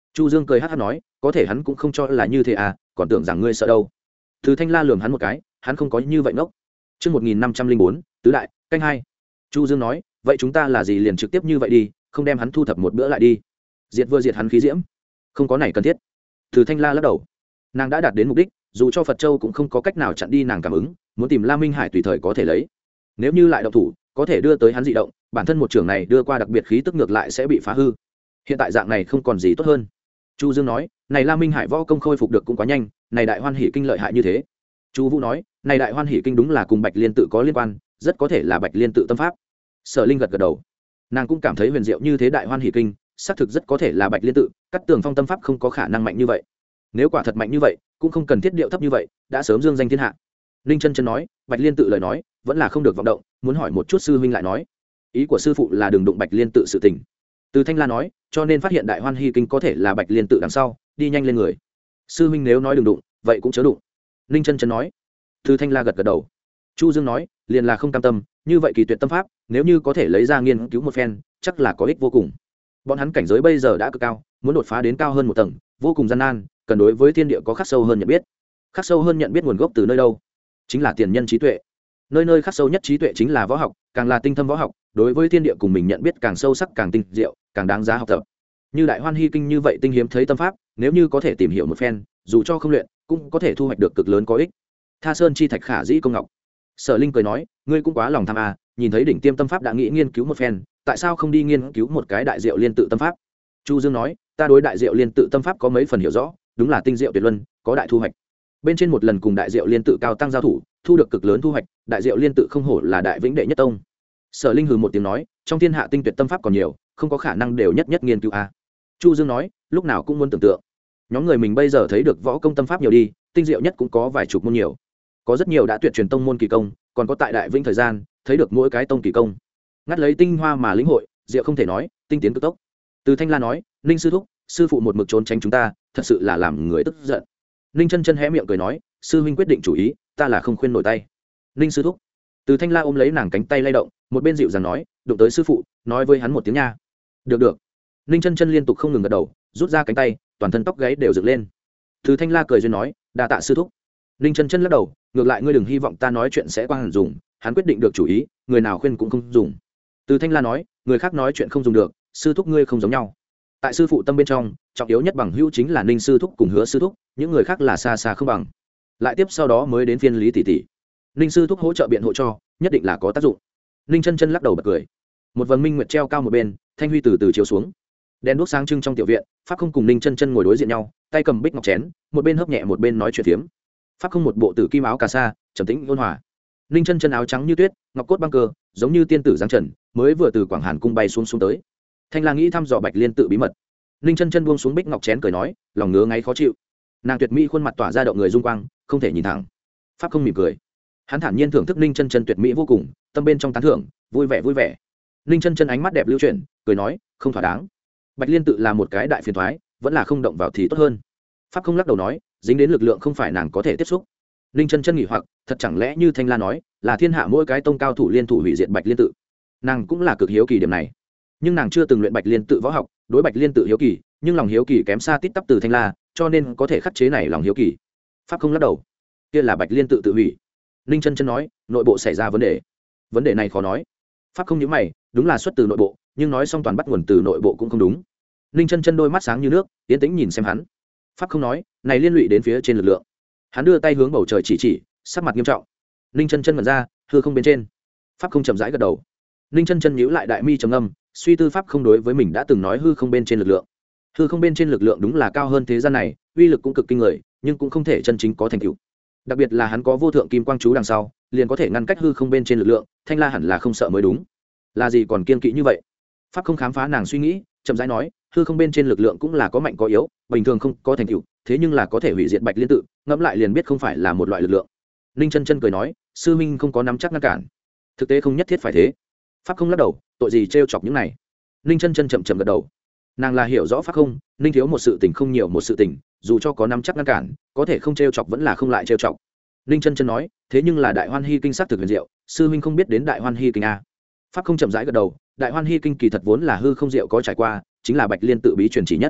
Chu Dương cười hát hát nói, có thể hắn cũng không cho là như thế à, còn tưởng rằng ngươi sợ đâu. Từ Thanh La lườm hắn một cái, hắn không có như vậy ngốc. Chương một nghìn năm trăm linh bốn, tứ đại, canh hai. Chu Dương nói, vậy chúng ta là gì liền trực tiếp như vậy đi, không đem hắn thu thập một bữa lại đi. Diệt vừa diệt hắn khí diễm, không có này cần thiết. Từ Thanh La lắc đầu. Nàng đã đạt đến mục đích, dù cho Phật Châu cũng không có cách nào chặn đi nàng cảm ứng, muốn tìm La Minh Hải tùy thời có thể lấy. Nếu như lại động thủ, có thể đưa tới hắn dị động, bản thân một trưởng này đưa qua đặc biệt khí tức ngược lại sẽ bị phá hư. Hiện tại dạng này không còn gì tốt hơn. Chu Dương nói, này La Minh Hải võ công khôi phục được cũng quá nhanh, này đại hoan hỷ kinh lợi hại như thế. Chu Vũ nói, này đại hoan hỷ kinh đúng là cùng Bạch Liên tự có liên quan, rất có thể là Bạch Liên tự tâm pháp. Sở Linh gật gật đầu, nàng cũng cảm thấy huyền diệu như thế đại hoan hỷ kinh, xác thực rất có thể là Bạch Liên tự, Cắt Tường Phong tâm pháp không có khả năng mạnh như vậy. Nếu quả thật mạnh như vậy, cũng không cần thiết điệu thấp như vậy, đã sớm dương danh thiên hạ. Ninh Chân Chân nói, Bạch Liên tự lời nói, vẫn là không được vọng động, muốn hỏi một chút sư huynh lại nói. Ý của sư phụ là đừng đụng Bạch Liên tự sự tình. Từ Thanh La nói, cho nên phát hiện đại hoan hy kinh có thể là Bạch Liên tự đằng sau, đi nhanh lên người. Sư huynh nếu nói đừng đụng, vậy cũng chớ đụng. Ninh Chân Chân nói. Từ Thanh La gật gật đầu. Chu Dương nói, liền là không cam tâm, như vậy kỳ tuyệt tâm pháp, nếu như có thể lấy ra nghiên cứu một phen, chắc là có ích vô cùng. Bọn hắn cảnh giới bây giờ đã cực cao, muốn đột phá đến cao hơn một tầng, vô cùng gian nan, cần đối với thiên địa có khắc sâu hơn nhận biết. Khắc sâu hơn nhận biết nguồn gốc từ nơi đâu? Chính là tiền nhân trí tuệ. Nơi nơi khắc sâu nhất trí tuệ chính là võ học, càng là tinh thâm võ học, đối với thiên địa cùng mình nhận biết càng sâu sắc, càng tinh diệu, càng đáng giá học tập. Như đại hoan hy kinh như vậy tinh hiếm thấy tâm pháp, nếu như có thể tìm hiểu một phen, dù cho không luyện, cũng có thể thu hoạch được cực lớn có ích. Tha Sơn chi thạch khả dĩ công ngọc. Sở Linh cười nói, ngươi cũng quá lòng tham à, nhìn thấy đỉnh tiêm tâm pháp đã nghĩ nghiên cứu một phen, tại sao không đi nghiên cứu một cái đại diệu liên tự tâm pháp? Chu Dương nói, ta đối đại diệu liên tự tâm pháp có mấy phần hiểu rõ, đúng là tinh diệu tuyệt luân, có đại thu hoạch. Bên trên một lần cùng đại diệu liên tự cao tăng giao thủ, thu được cực lớn thu hoạch, đại diệu liên tự không hổ là đại vĩnh đệ nhất tông. Sở Linh hừ một tiếng nói, trong thiên hạ tinh tuyệt tâm pháp còn nhiều, không có khả năng đều nhất nhất nghiên cứu a. Chu Dương nói, lúc nào cũng muốn tưởng tượng. Nhóm người mình bây giờ thấy được võ công tâm pháp nhiều đi, tinh diệu nhất cũng có vài chục môn nhiều. Có rất nhiều đã tuyệt truyền tông môn kỳ công, còn có tại đại vĩnh thời gian, thấy được mỗi cái tông kỳ công. Ngắt lấy tinh hoa mà lĩnh hội, diệu không thể nói, tinh tiến cực tốc. Từ Thanh La nói, Ninh sư thúc, sư phụ một mực trốn tránh chúng ta, thật sự là làm người tức giận. Ninh Chân Chân hé miệng cười nói, sư huynh quyết định chủ ý, ta là không khuyên nổi tay. Ninh sư thúc. Từ Thanh La ôm lấy nàng cánh tay lay động, một bên dịu dàng nói, đụng tới sư phụ, nói với hắn một tiếng nha. Được được. Ninh Chân Chân liên tục không ngừng gật đầu, rút ra cánh tay, toàn thân tóc gáy đều dựng lên. Từ Thanh La cười duyên nói, đa tạ sư thúc. Ninh Chân Chân lắc đầu, ngược lại ngươi đừng hy vọng ta nói chuyện sẽ quang hẳn dùng, hắn quyết định được chủ ý, người nào khuyên cũng không dùng. Từ Thanh La nói, người khác nói chuyện không dùng được, sư thúc ngươi không giống nhau. Tại sư phụ tâm bên trong, trọng yếu nhất bằng hữu chính là Ninh sư thúc cùng Hứa sư thúc, những người khác là xa xa không bằng. Lại tiếp sau đó mới đến phiên Lý tỷ tỷ. Ninh sư thúc hỗ trợ biện hộ cho, nhất định là có tác dụng. Ninh Chân Chân lắc đầu bật cười. Một vầng minh nguyệt treo cao một bên, thanh huy từ từ chiếu xuống. Đèn đuốc sáng trưng trong tiểu viện, Pháp Không cùng Ninh Chân Chân ngồi đối diện nhau, tay cầm bích ngọc chén, một bên hấp nhẹ một bên nói chuyện phiếm. Pháp Không một bộ tử kim áo cà sa, trầm tĩnh ôn hòa. Ninh Chân Chân áo trắng như tuyết, ngọc cốt băng cơ, giống như tiên tử giáng trần, mới vừa từ Quảng Hàn cung bay xuống xuống tới. Thanh La nghĩ thăm dò Bạch Liên tự bí mật. Ninh Chân Chân buông xuống bích ngọc chén cười nói, lòng ngứa ngáy khó chịu. Nàng tuyệt mỹ khuôn mặt tỏa ra động người dung quang, không thể nhìn thẳng. Pháp Không mỉm cười, hắn thản nhiên thưởng thức Ninh Chân Chân tuyệt mỹ vô cùng, tâm bên trong tán thưởng, vui vẻ vui vẻ. Ninh Chân Chân ánh mắt đẹp lưu chuyển, cười nói, không thỏa đáng. Bạch Liên tự là một cái đại phiền toái, vẫn là không động vào thì tốt hơn. Pháp Không lắc đầu nói, dính đến lực lượng không phải nàng có thể tiếp xúc. Ninh Chân Chân nghỉ hoặc, thật chẳng lẽ như Thanh La nói, là thiên hạ mỗi cái tông cao thủ liên thủ hủy diệt Bạch Liên tự. Nàng cũng là cực hiếu kỳ điểm này, nhưng nàng chưa từng luyện Bạch Liên tự võ học, đối Bạch Liên tự hiếu kỳ, nhưng lòng hiếu kỳ kém xa tít tắp từ Thanh La, cho nên có thể khắc chế này lòng hiếu kỳ. Pháp Không lắc đầu, kia là Bạch Liên tự tự hủy. Ninh Chân Chân nói, nội bộ xảy ra vấn đề. Vấn đề này khó nói. Pháp Không nhíu mày, đúng là xuất từ nội bộ, nhưng nói xong toàn bắt nguồn từ nội bộ cũng không đúng. Ninh Chân Chân đôi mắt sáng như nước, yên tĩnh nhìn xem hắn. Pháp Không nói, này liên lụy đến phía trên lực lượng. Hắn đưa tay hướng bầu trời chỉ chỉ, sắc mặt nghiêm trọng. Ninh Chân Chân ngẩn ra, hư không bên trên. Pháp Không chậm rãi gật đầu. Ninh Chân Chân nhíu lại đại mi trầm ngâm, suy tư Pháp Không đối với mình đã từng nói hư không bên trên lực lượng. Hư không bên trên lực lượng đúng là cao hơn thế gian này, uy lực cũng cực kinh người, nhưng cũng không thể chân chính có thành tựu. Đặc biệt là hắn có vô thượng kim quang chú đằng sau, liền có thể ngăn cách hư không bên trên lực lượng, Thanh La hẳn là không sợ mới đúng. Là gì còn kiên kỵ như vậy? Pháp Không khám phá nàng suy nghĩ, chậm rãi nói, hư không bên trên lực lượng cũng là có mạnh có yếu, bình thường không có thành tựu, thế nhưng là có thể hủy diệt Bạch Liên tự, ngẫm lại liền biết không phải là một loại lực lượng. Ninh Chân Chân cười nói, sư minh không có nắm chắc ngăn cản. Thực tế không nhất thiết phải thế. Pháp Không lắc đầu, tội gì trêu chọc những này. Ninh Chân Chân chậm chậm gật đầu. Nàng là hiểu rõ Pháp Không, Ninh thiếu một sự tình không nhiều một sự tình, dù cho có nắm chắc ngăn cản, có thể không trêu chọc vẫn là không lại trêu chọc. Ninh Chân Chân nói, thế nhưng là đại hoan hy kinh sắc thực huyền diệu, sư minh không biết đến đại hoan hy kinh a. Pháp Không chậm rãi gật đầu, đại hoan hy kinh kỳ thật vốn là hư không diệu có trải qua, chính là Bạch Liên tự bí truyền chỉ nhất.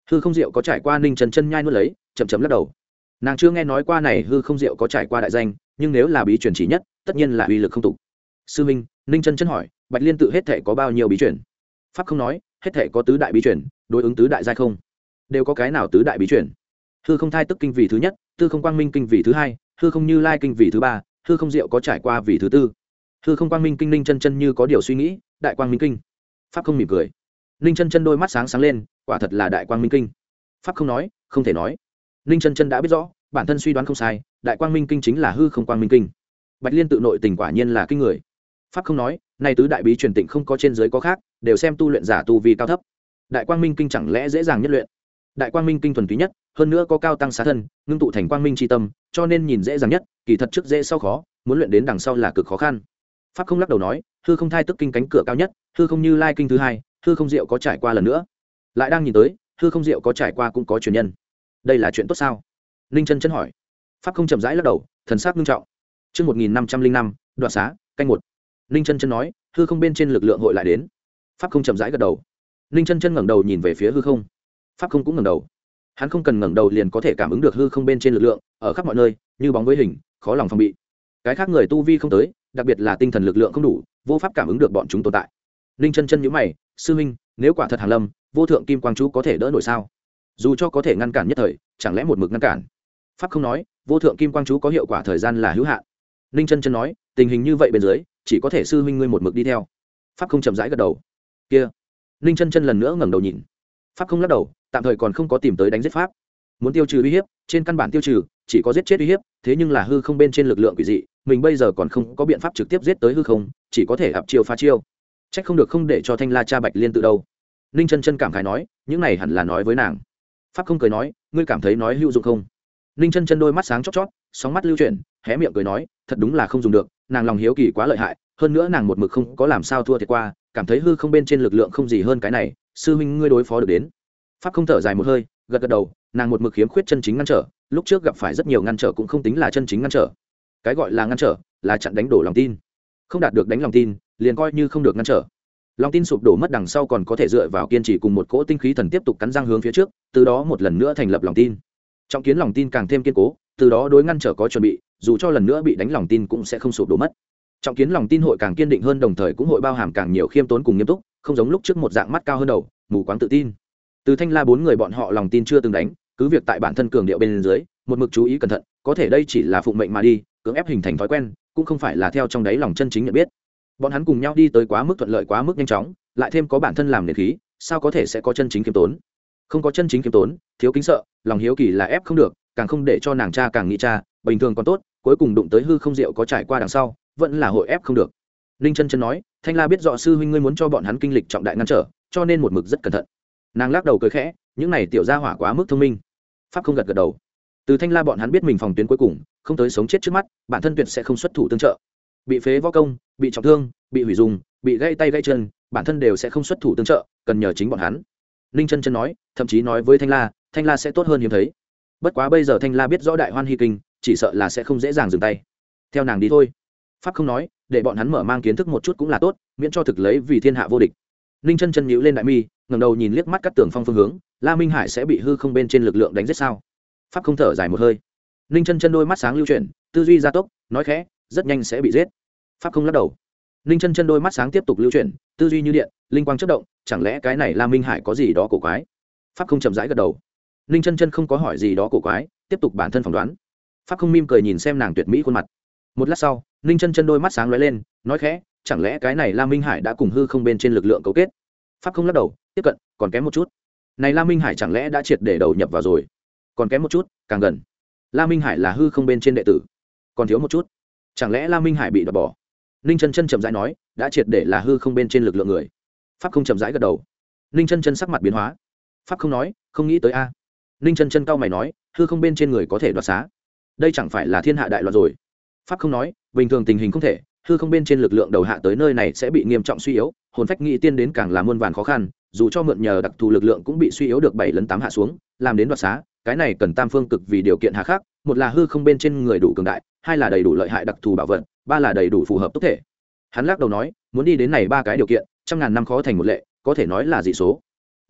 hư không diệu có trải qua, ninh chân chân nhai nuốt lấy chậm chậm lắc đầu. Nàng chưa nghe nói qua này hư không diệu có trải qua đại danh, nhưng nếu là bí truyền chỉ nhất tất nhiên là uy lực không tục. Sư minh, ninh chân chân hỏi, bạch liên tự hết thể có bao nhiêu bí truyền? Pháp không nói, hết thể có tứ đại bí truyền, đối ứng tứ đại giai không, đều có cái nào tứ đại bí truyền? Hư không thai tức kinh vì thứ nhất, tư không quang minh kinh vì thứ hai, hư không như lai kinh vì thứ ba, hư không diệu có trải qua vì thứ tư. Hư không quang minh kinh, ninh chân chân như có điều suy nghĩ, đại quang minh kinh. Pháp không mỉm cười. Ninh chân chân đôi mắt sáng sáng lên, quả thật là đại quang minh kinh. Pháp không nói, không thể nói. Ninh chân chân đã biết rõ, bản thân suy đoán không sai, đại quang minh kinh chính là hư không quang minh kinh. Bạch liên tự nội tình quả nhiên là kinh người. Pháp không nói, này tứ đại bí truyền tịnh không có trên dưới có khác, đều xem tu luyện giả tu vi cao thấp. Đại quang minh kinh chẳng lẽ dễ dàng nhất luyện? Đại quang minh kinh thuần túy nhất, hơn nữa có cao tăng xá thân, ngưng tụ thành quang minh chi tâm, cho nên nhìn dễ dàng nhất, kỳ thật trước dễ sau khó, muốn luyện đến đằng sau là cực khó khăn. Pháp không lắc đầu nói, hư không thai tức kinh cánh cửa cao nhất, hư không như lai kinh thứ hai, hư không diệu có trải qua lần nữa. Lại đang nhìn tới, hư không diệu có trải qua cũng có truyền nhân. Đây là chuyện tốt sao? Ninh chân chân hỏi. Pháp không chậm rãi lắc đầu, thần sắc nghiêm trọng. Chương một nghìn năm trăm linh năm, đoạt xá, canh một. Ninh chân chân nói, hư không bên trên lực lượng hội lại đến. Pháp không chậm rãi gật đầu. Ninh chân chân ngẩng đầu nhìn về phía hư không. Pháp không cũng ngẩng đầu. Hắn không cần ngẩng đầu liền có thể cảm ứng được hư không bên trên lực lượng, ở khắp mọi nơi, như bóng với hình, khó lòng phòng bị. Cái khác người tu vi không tới, đặc biệt là tinh thần lực lượng không đủ, vô pháp cảm ứng được bọn chúng tồn tại. Ninh chân chân nhíu mày, sư huynh, nếu quả thật hàng lâm, vô thượng kim quang chú có thể đỡ nổi sao? Dù cho có thể ngăn cản nhất thời, chẳng lẽ một mực ngăn cản? Pháp không nói, vô thượng kim quang chú có hiệu quả thời gian là hữu hạn. Ninh chân chân nói, tình hình như vậy bên dưới, chỉ có thể sư huynh ngươi một mực đi theo. Pháp không chậm rãi gật đầu. Kia. Ninh chân chân lần nữa ngẩng đầu nhìn. Pháp không lắc đầu, tạm thời còn không có tìm tới đánh giết pháp. Muốn tiêu trừ uy hiếp, trên căn bản tiêu trừ, chỉ có giết chết uy hiếp, thế nhưng là hư không bên trên lực lượng quỷ dị, mình bây giờ còn không có biện pháp trực tiếp giết tới hư không, chỉ có thể ập chiêu phá chiêu. Trách không được không để cho Thanh La cha Bạch Liên tự đâu. Ninh chân chân cảm khái nói, những này hẳn là nói với nàng. Pháp không cười nói, ngươi cảm thấy nói hữu dụng không? Ninh chân chân đôi mắt sáng chót chót, sóng mắt lưu chuyển, hé miệng cười nói, thật đúng là không dùng được, nàng lòng hiếu kỳ quá lợi hại, hơn nữa nàng một mực không có làm sao thua thiệt qua, cảm thấy hư không bên trên lực lượng không gì hơn cái này, sư huynh ngươi đối phó được đến. Pháp không thở dài một hơi, gật gật đầu, nàng một mực khiếm khuyết chân chính ngăn trở, lúc trước gặp phải rất nhiều ngăn trở cũng không tính là chân chính ngăn trở. Cái gọi là ngăn trở, là chặn đánh đổ lòng tin. Không đạt được đánh lòng tin, liền coi như không được ngăn trở. Lòng tin sụp đổ mất đằng sau còn có thể dựa vào kiên trì cùng một cỗ tinh khí thần tiếp tục cắn răng hướng phía trước, từ đó một lần nữa thành lập lòng tin. Trọng kiến lòng tin càng thêm kiên cố, từ đó đối ngăn trở có chuẩn bị, dù cho lần nữa bị đánh lòng tin cũng sẽ không sụp đổ mất. Trọng kiến lòng tin hội càng kiên định hơn, đồng thời cũng hội bao hàm càng nhiều khiêm tốn cùng nghiêm túc, không giống lúc trước một dạng mắt cao hơn đầu, mù quáng tự tin. Từ Thanh La bốn người bọn họ lòng tin chưa từng đánh, cứ việc tại bản thân cường điệu bên dưới, một mực chú ý cẩn thận, có thể đây chỉ là phụng mệnh mà đi, cưỡng ép hình thành thói quen, cũng không phải là theo trong đáy lòng chân chính nhận biết. Bọn hắn cùng nhau đi tới quá mức thuận lợi, quá mức nhanh chóng, lại thêm có bản thân làm nền khí, sao có thể sẽ có chân chính khiêm tốn? Không có chân chính khiêm tốn, thiếu kính sợ, lòng hiếu kỳ là ép không được, càng không để cho nàng cha càng nghĩ cha, bình thường còn tốt, cuối cùng đụng tới hư không diệu có trải qua đằng sau, vẫn là hội ép không được. Ninh chân chân nói, Thanh La biết rõ sư huynh ngươi muốn cho bọn hắn kinh lịch trọng đại ngăn trở, cho nên một mực rất cẩn thận. Nàng lắc đầu cười khẽ, những này tiểu gia hỏa quá mức thông minh. Pháp không gật gật đầu. Từ Thanh La bọn hắn biết mình phòng tuyến cuối cùng, không tới sống chết trước mắt, bản thân tuyệt sẽ không xuất thủ tương trợ. Bị phế võ công, bị trọng thương, bị hủy dùng, bị gãy tay gãy chân, bản thân đều sẽ không xuất thủ tương trợ, cần nhờ chính bọn hắn. Ninh chân chân nói, thậm chí nói với Thanh La, Thanh La sẽ tốt hơn hiếm thấy. Bất quá bây giờ Thanh La biết rõ đại hoan hy kinh, chỉ sợ là sẽ không dễ dàng dừng tay. Theo nàng đi thôi. Pháp không nói, để bọn hắn mở mang kiến thức một chút cũng là tốt, miễn cho thực lấy vì thiên hạ vô địch. Ninh chân chân nhíu lên đại mi, ngẩng đầu nhìn liếc mắt Cát Tường Phong phương hướng, La Minh Hải sẽ bị hư không bên trên lực lượng đánh giết sao? Pháp không thở dài một hơi. Ninh chân chân đôi mắt sáng lưu chuyển, tư duy gia tốc, nói khẽ, rất nhanh sẽ bị giết. Pháp không lắc đầu. Ninh chân chân đôi mắt sáng tiếp tục lưu chuyển, tư duy như điện, linh quang chớp động, chẳng lẽ cái này La Minh Hải có gì đó cổ quái? Pháp không chậm rãi gật đầu. Ninh chân chân không có hỏi gì đó cổ quái, tiếp tục bản thân phỏng đoán. Pháp không mỉm cười nhìn xem nàng tuyệt mỹ khuôn mặt. Một lát sau, Ninh chân chân đôi mắt sáng lóe lên, nói khẽ, chẳng lẽ cái này La Minh Hải đã cùng hư không bên trên lực lượng cấu kết? Pháp không lắc đầu, tiếp cận, còn kém một chút. Này La Minh Hải chẳng lẽ đã triệt để đầu nhập vào rồi? Còn kém một chút, càng gần. La Minh Hải là hư không bên trên đệ tử, còn thiếu một chút. Chẳng lẽ La Minh Hải bị đoạt bỏ? Ninh chân chân chậm rãi nói, đã triệt để là hư không bên trên lực lượng người. Pháp không chậm rãi gật đầu. Ninh chân chân sắc mặt biến hóa. Pháp không nói, không nghĩ tới a. Ninh chân chân cau mày nói, hư không bên trên người có thể đoạt xá, đây chẳng phải là thiên hạ đại loạn rồi? Pháp không nói, bình thường tình hình không thể, hư không bên trên lực lượng đầu hạ tới nơi này sẽ bị nghiêm trọng suy yếu, hồn phách nghị tiên đến càng là muôn vàn khó khăn, dù cho mượn nhờ đặc thù lực lượng cũng bị suy yếu được bảy lấn tám hạ xuống, làm đến đoạt xá, cái này cần tam phương cực vì điều kiện hà khắc, một là hư không bên trên người đủ cường đại, hai là đầy đủ lợi hại đặc thù bảo vật, ba là đầy đủ phù hợp tốc thể. Hắn lắc đầu nói, muốn đi đến này ba cái điều kiện, trăm ngàn năm khó thành một lệ, có thể nói là dị số.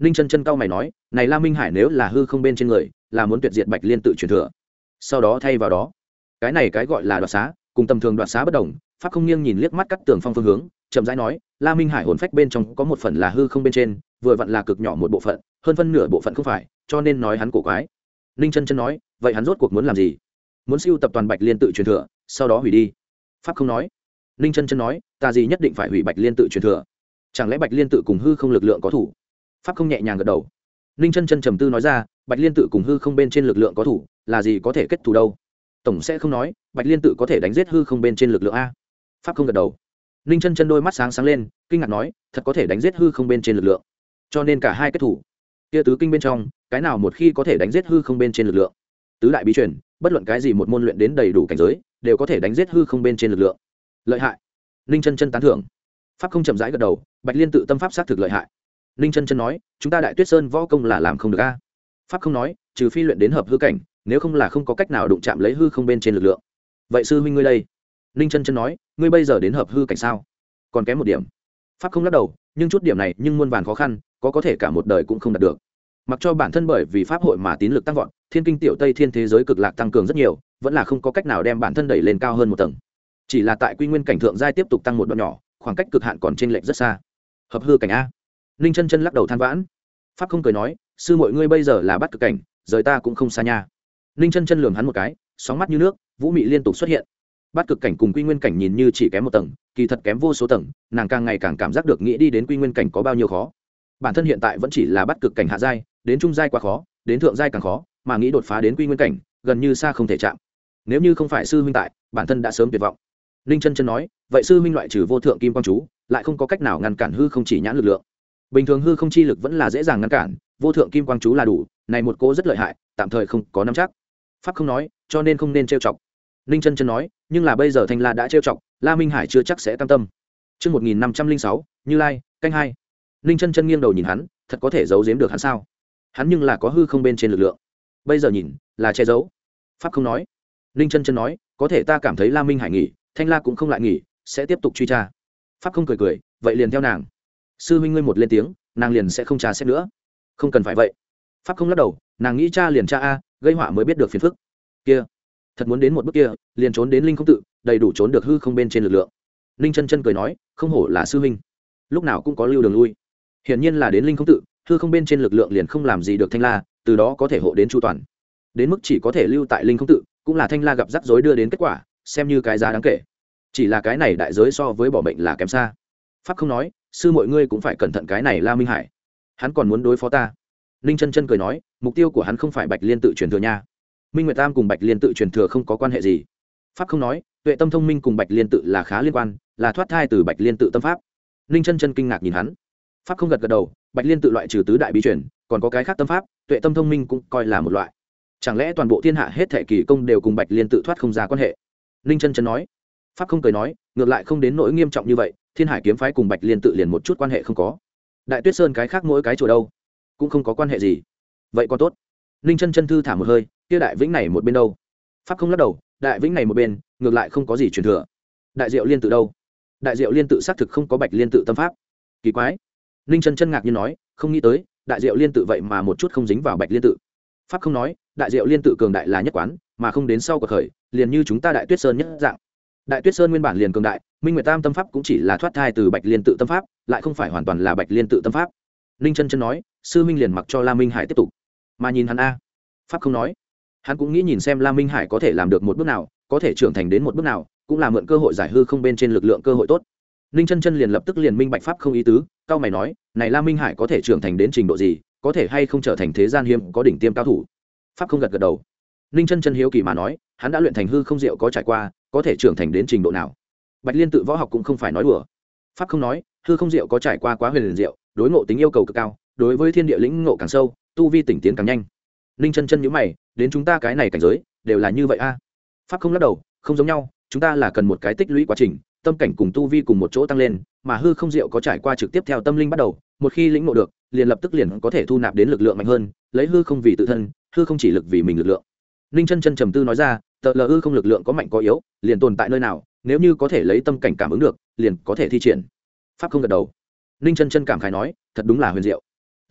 ninh chân chân cau mày nói, này la minh hải nếu là hư không bên trên người, là muốn tuyệt diệt bạch liên tự truyền thừa, sau đó thay vào đó, cái này cái gọi là đoạt xá cùng tầm thường đoạt xá bất đồng. Pháp không nghiêng nhìn liếc mắt cắt tường phong phương hướng, chậm rãi nói, la minh hải hồn phách bên trong có một phần là hư không bên trên, vừa vặn là cực nhỏ một bộ phận, hơn phân nửa bộ phận không phải, cho nên nói hắn cổ quái. Ninh chân chân nói, vậy hắn rốt cuộc muốn làm gì? Muốn siêu tập toàn bạch liên tự truyền thừa, sau đó hủy đi. Pháp không nói. Ninh chân chân nói, ta gì nhất định phải hủy bạch liên tự truyền thừa? Chẳng lẽ bạch liên tự cùng hư không lực lượng có thủ? Pháp không nhẹ nhàng gật đầu. Ninh chân chân trầm tư nói ra, bạch liên tự cùng hư không bên trên lực lượng có thủ, là gì có thể kết thù đâu? Tổng sẽ không nói bạch liên tự có thể đánh giết hư không bên trên lực lượng a? Pháp không gật đầu. Ninh chân chân đôi mắt sáng sáng lên, kinh ngạc nói, thật có thể đánh giết hư không bên trên lực lượng, cho nên cả hai kết thủ. Kia tứ kinh bên trong, cái nào một khi có thể đánh giết hư không bên trên lực lượng? Tứ đại bí truyền, bất luận cái gì một môn luyện đến đầy đủ cảnh giới, đều có thể đánh giết hư không bên trên lực lượng. Lợi hại. Ninh chân chân tán thưởng. Pháp không chậm rãi gật đầu, bạch liên tự tâm pháp xác thực lợi hại. Ninh chân chân nói, chúng ta đại tuyết sơn võ công là làm không được a? Pháp không nói, trừ phi luyện đến hợp hư cảnh, nếu không là không có cách nào đụng chạm lấy hư không bên trên lực lượng. Vậy sư huynh ngươi đây? Ninh chân chân nói, ngươi bây giờ đến hợp hư cảnh sao? Còn kém một điểm. Pháp không lắc đầu, nhưng chút điểm này nhưng muôn vàn khó khăn, có có thể cả một đời cũng không đạt được. Mặc cho bản thân bởi vì pháp hội mà tín lực tăng vọt, thiên kinh tiểu tây thiên thế giới cực lạc tăng cường rất nhiều, vẫn là không có cách nào đem bản thân đẩy lên cao hơn một tầng. Chỉ là tại quy nguyên cảnh thượng giai tiếp tục tăng một đoạn nhỏ, khoảng cách cực hạn còn chênh lệch rất xa. Hợp hư cảnh a? Ninh chân chân lắc đầu than vãn. Pháp không cười nói, sư muội ngươi bây giờ là bắt cực cảnh, rời ta cũng không xa nha. Ninh chân chân lườm hắn một cái, sóng mắt như nước, vũ mị liên tục xuất hiện. Bắt cực cảnh cùng quy nguyên cảnh nhìn như chỉ kém một tầng, kỳ thật kém vô số tầng, nàng càng ngày càng cảm giác được nghĩ đi đến quy nguyên cảnh có bao nhiêu khó. Bản thân hiện tại vẫn chỉ là bắt cực cảnh hạ giai, đến trung giai quá khó, đến thượng giai càng khó, mà nghĩ đột phá đến quy nguyên cảnh, gần như xa không thể chạm. Nếu như không phải sư huynh tại, bản thân đã sớm tuyệt vọng. Ninh chân chân nói, vậy sư huynh loại trừ vô thượng kim quang chú, lại không có cách nào ngăn cản hư không chỉ nhãn lực lượng. Bình thường hư không chi lực vẫn là dễ dàng ngăn cản, vô thượng kim quang chú là đủ, này một cố rất lợi hại, tạm thời không có nắm chắc. Pháp không nói, cho nên không nên trêu chọc. Ninh chân chân nói, nhưng là bây giờ Thanh La đã trêu chọc, La Minh Hải chưa chắc sẽ cam tâm. Chương một nghìn năm trăm linh sáu, Như Lai, canh hai. Ninh chân chân nghiêng đầu nhìn hắn, thật có thể giấu giếm được hắn sao? Hắn nhưng là có hư không bên trên lực lượng, bây giờ nhìn là che giấu. Pháp không nói. Ninh chân chân nói, có thể ta cảm thấy La Minh Hải nghỉ, Thanh La cũng không lại nghỉ, sẽ tiếp tục truy tra. Pháp không cười cười, vậy liền theo nàng. Sư huynh ngươi một lên tiếng, nàng liền sẽ không tra xét nữa. Không cần phải vậy. Pháp không lắc đầu, nàng nghĩ cha liền cha a, gây họa mới biết được phiền phức. Kia, thật muốn đến một bước kia, liền trốn đến linh không tự, đầy đủ trốn được hư không bên trên lực lượng. Ninh chân chân cười nói, không hổ là sư huynh, lúc nào cũng có lưu đường lui. Hiển nhiên là đến linh không tự, hư không bên trên lực lượng liền không làm gì được Thanh La, từ đó có thể hộ đến chu toàn. Đến mức chỉ có thể lưu tại linh không tự, cũng là Thanh La gặp rắc rối đưa đến kết quả, xem như cái giá đáng kể. Chỉ là cái này đại giới so với bỏ bệnh là kém xa. Pháp không nói, sư mọi ngươi cũng phải cẩn thận cái này La Minh Hải, hắn còn muốn đối phó ta. Ninh chân chân cười nói, mục tiêu của hắn không phải bạch liên tự truyền thừa nha. Minh Nguyệt Tam cùng bạch liên tự truyền thừa không có quan hệ gì. Pháp không nói, tuệ tâm thông minh cùng bạch liên tự là khá liên quan, là thoát thai từ bạch liên tự tâm pháp. Ninh chân chân kinh ngạc nhìn hắn. Pháp không gật gật đầu, bạch liên tự loại trừ tứ đại bí truyền, còn có cái khác tâm pháp, tuệ tâm thông minh cũng coi là một loại. Chẳng lẽ toàn bộ thiên hạ hết thể kỳ công đều cùng bạch liên tự thoát không ra quan hệ? Ninh chân chân nói. Pháp không cười nói, ngược lại không đến nỗi nghiêm trọng như vậy, thiên hải kiếm phái cùng bạch liên tự liền một chút quan hệ không có. Đại tuyết sơn cái khác mỗi cái chùa đâu cũng không có quan hệ gì, vậy còn tốt. Ninh chân chân thư thả một hơi, kia đại vĩnh này một bên đâu? Pháp không lắc đầu, đại vĩnh này một bên ngược lại không có gì truyền thừa. Đại diệu liên tự đâu? Đại diệu liên tự xác thực không có bạch liên tự tâm pháp, kỳ quái. Ninh chân chân ngạc nhiên nói, không nghĩ tới đại diệu liên tự vậy mà một chút không dính vào bạch liên tự. Pháp không nói, đại diệu liên tự cường đại là nhất quán, mà không đến sau cuộc khởi, liền như chúng ta đại tuyết sơn nhất dạng. Đại tuyết sơn nguyên bản liền cường đại, Minh Nguyệt Tam tâm pháp cũng chỉ là thoát thai từ bạch liên tự tâm pháp, lại không phải hoàn toàn là bạch liên tự tâm pháp. Ninh chân chân nói, sư minh liền mặc cho La Minh Hải tiếp tục, mà nhìn hắn a. Pháp không nói, hắn cũng nghĩ nhìn xem La Minh Hải có thể làm được một bước nào, có thể trưởng thành đến một bước nào, cũng là mượn cơ hội giải hư không bên trên lực lượng cơ hội tốt. Ninh chân chân liền lập tức liền minh bạch pháp không ý tứ, cao mày nói, này La Minh Hải có thể trưởng thành đến trình độ gì, có thể hay không trở thành thế gian hiếm có đỉnh tiêm cao thủ. Pháp không gật gật đầu. Ninh chân chân hiếu kỳ mà nói, hắn đã luyện thành hư không diệu có trải qua, có thể trưởng thành đến trình độ nào? Bạch liên tự võ học cũng không phải nói đùa. Pháp không nói, hư không diệu có trải qua quá huyền diệu, đối ngộ tính yêu cầu cực cao, đối với thiên địa lĩnh ngộ càng sâu, tu vi tỉnh tiến càng nhanh. Ninh chân chân nhíu mày, đến chúng ta cái này cảnh giới đều là như vậy a? Pháp không lắc đầu, không giống nhau, chúng ta là cần một cái tích lũy quá trình, tâm cảnh cùng tu vi cùng một chỗ tăng lên, mà hư không diệu có trải qua trực tiếp theo tâm linh bắt đầu, một khi lĩnh ngộ được, liền lập tức liền có thể thu nạp đến lực lượng mạnh hơn, lấy hư không vì tự thân, hư không chỉ lực vì mình lực lượng. Ninh chân chân trầm tư nói ra, tờ lờ hư không lực lượng có mạnh có yếu, liền tồn tại nơi nào, nếu như có thể lấy tâm cảnh cảm ứng được, liền có thể thi triển. Pháp không gật đầu. Ninh chân chân cảm khái nói, thật đúng là huyền diệu.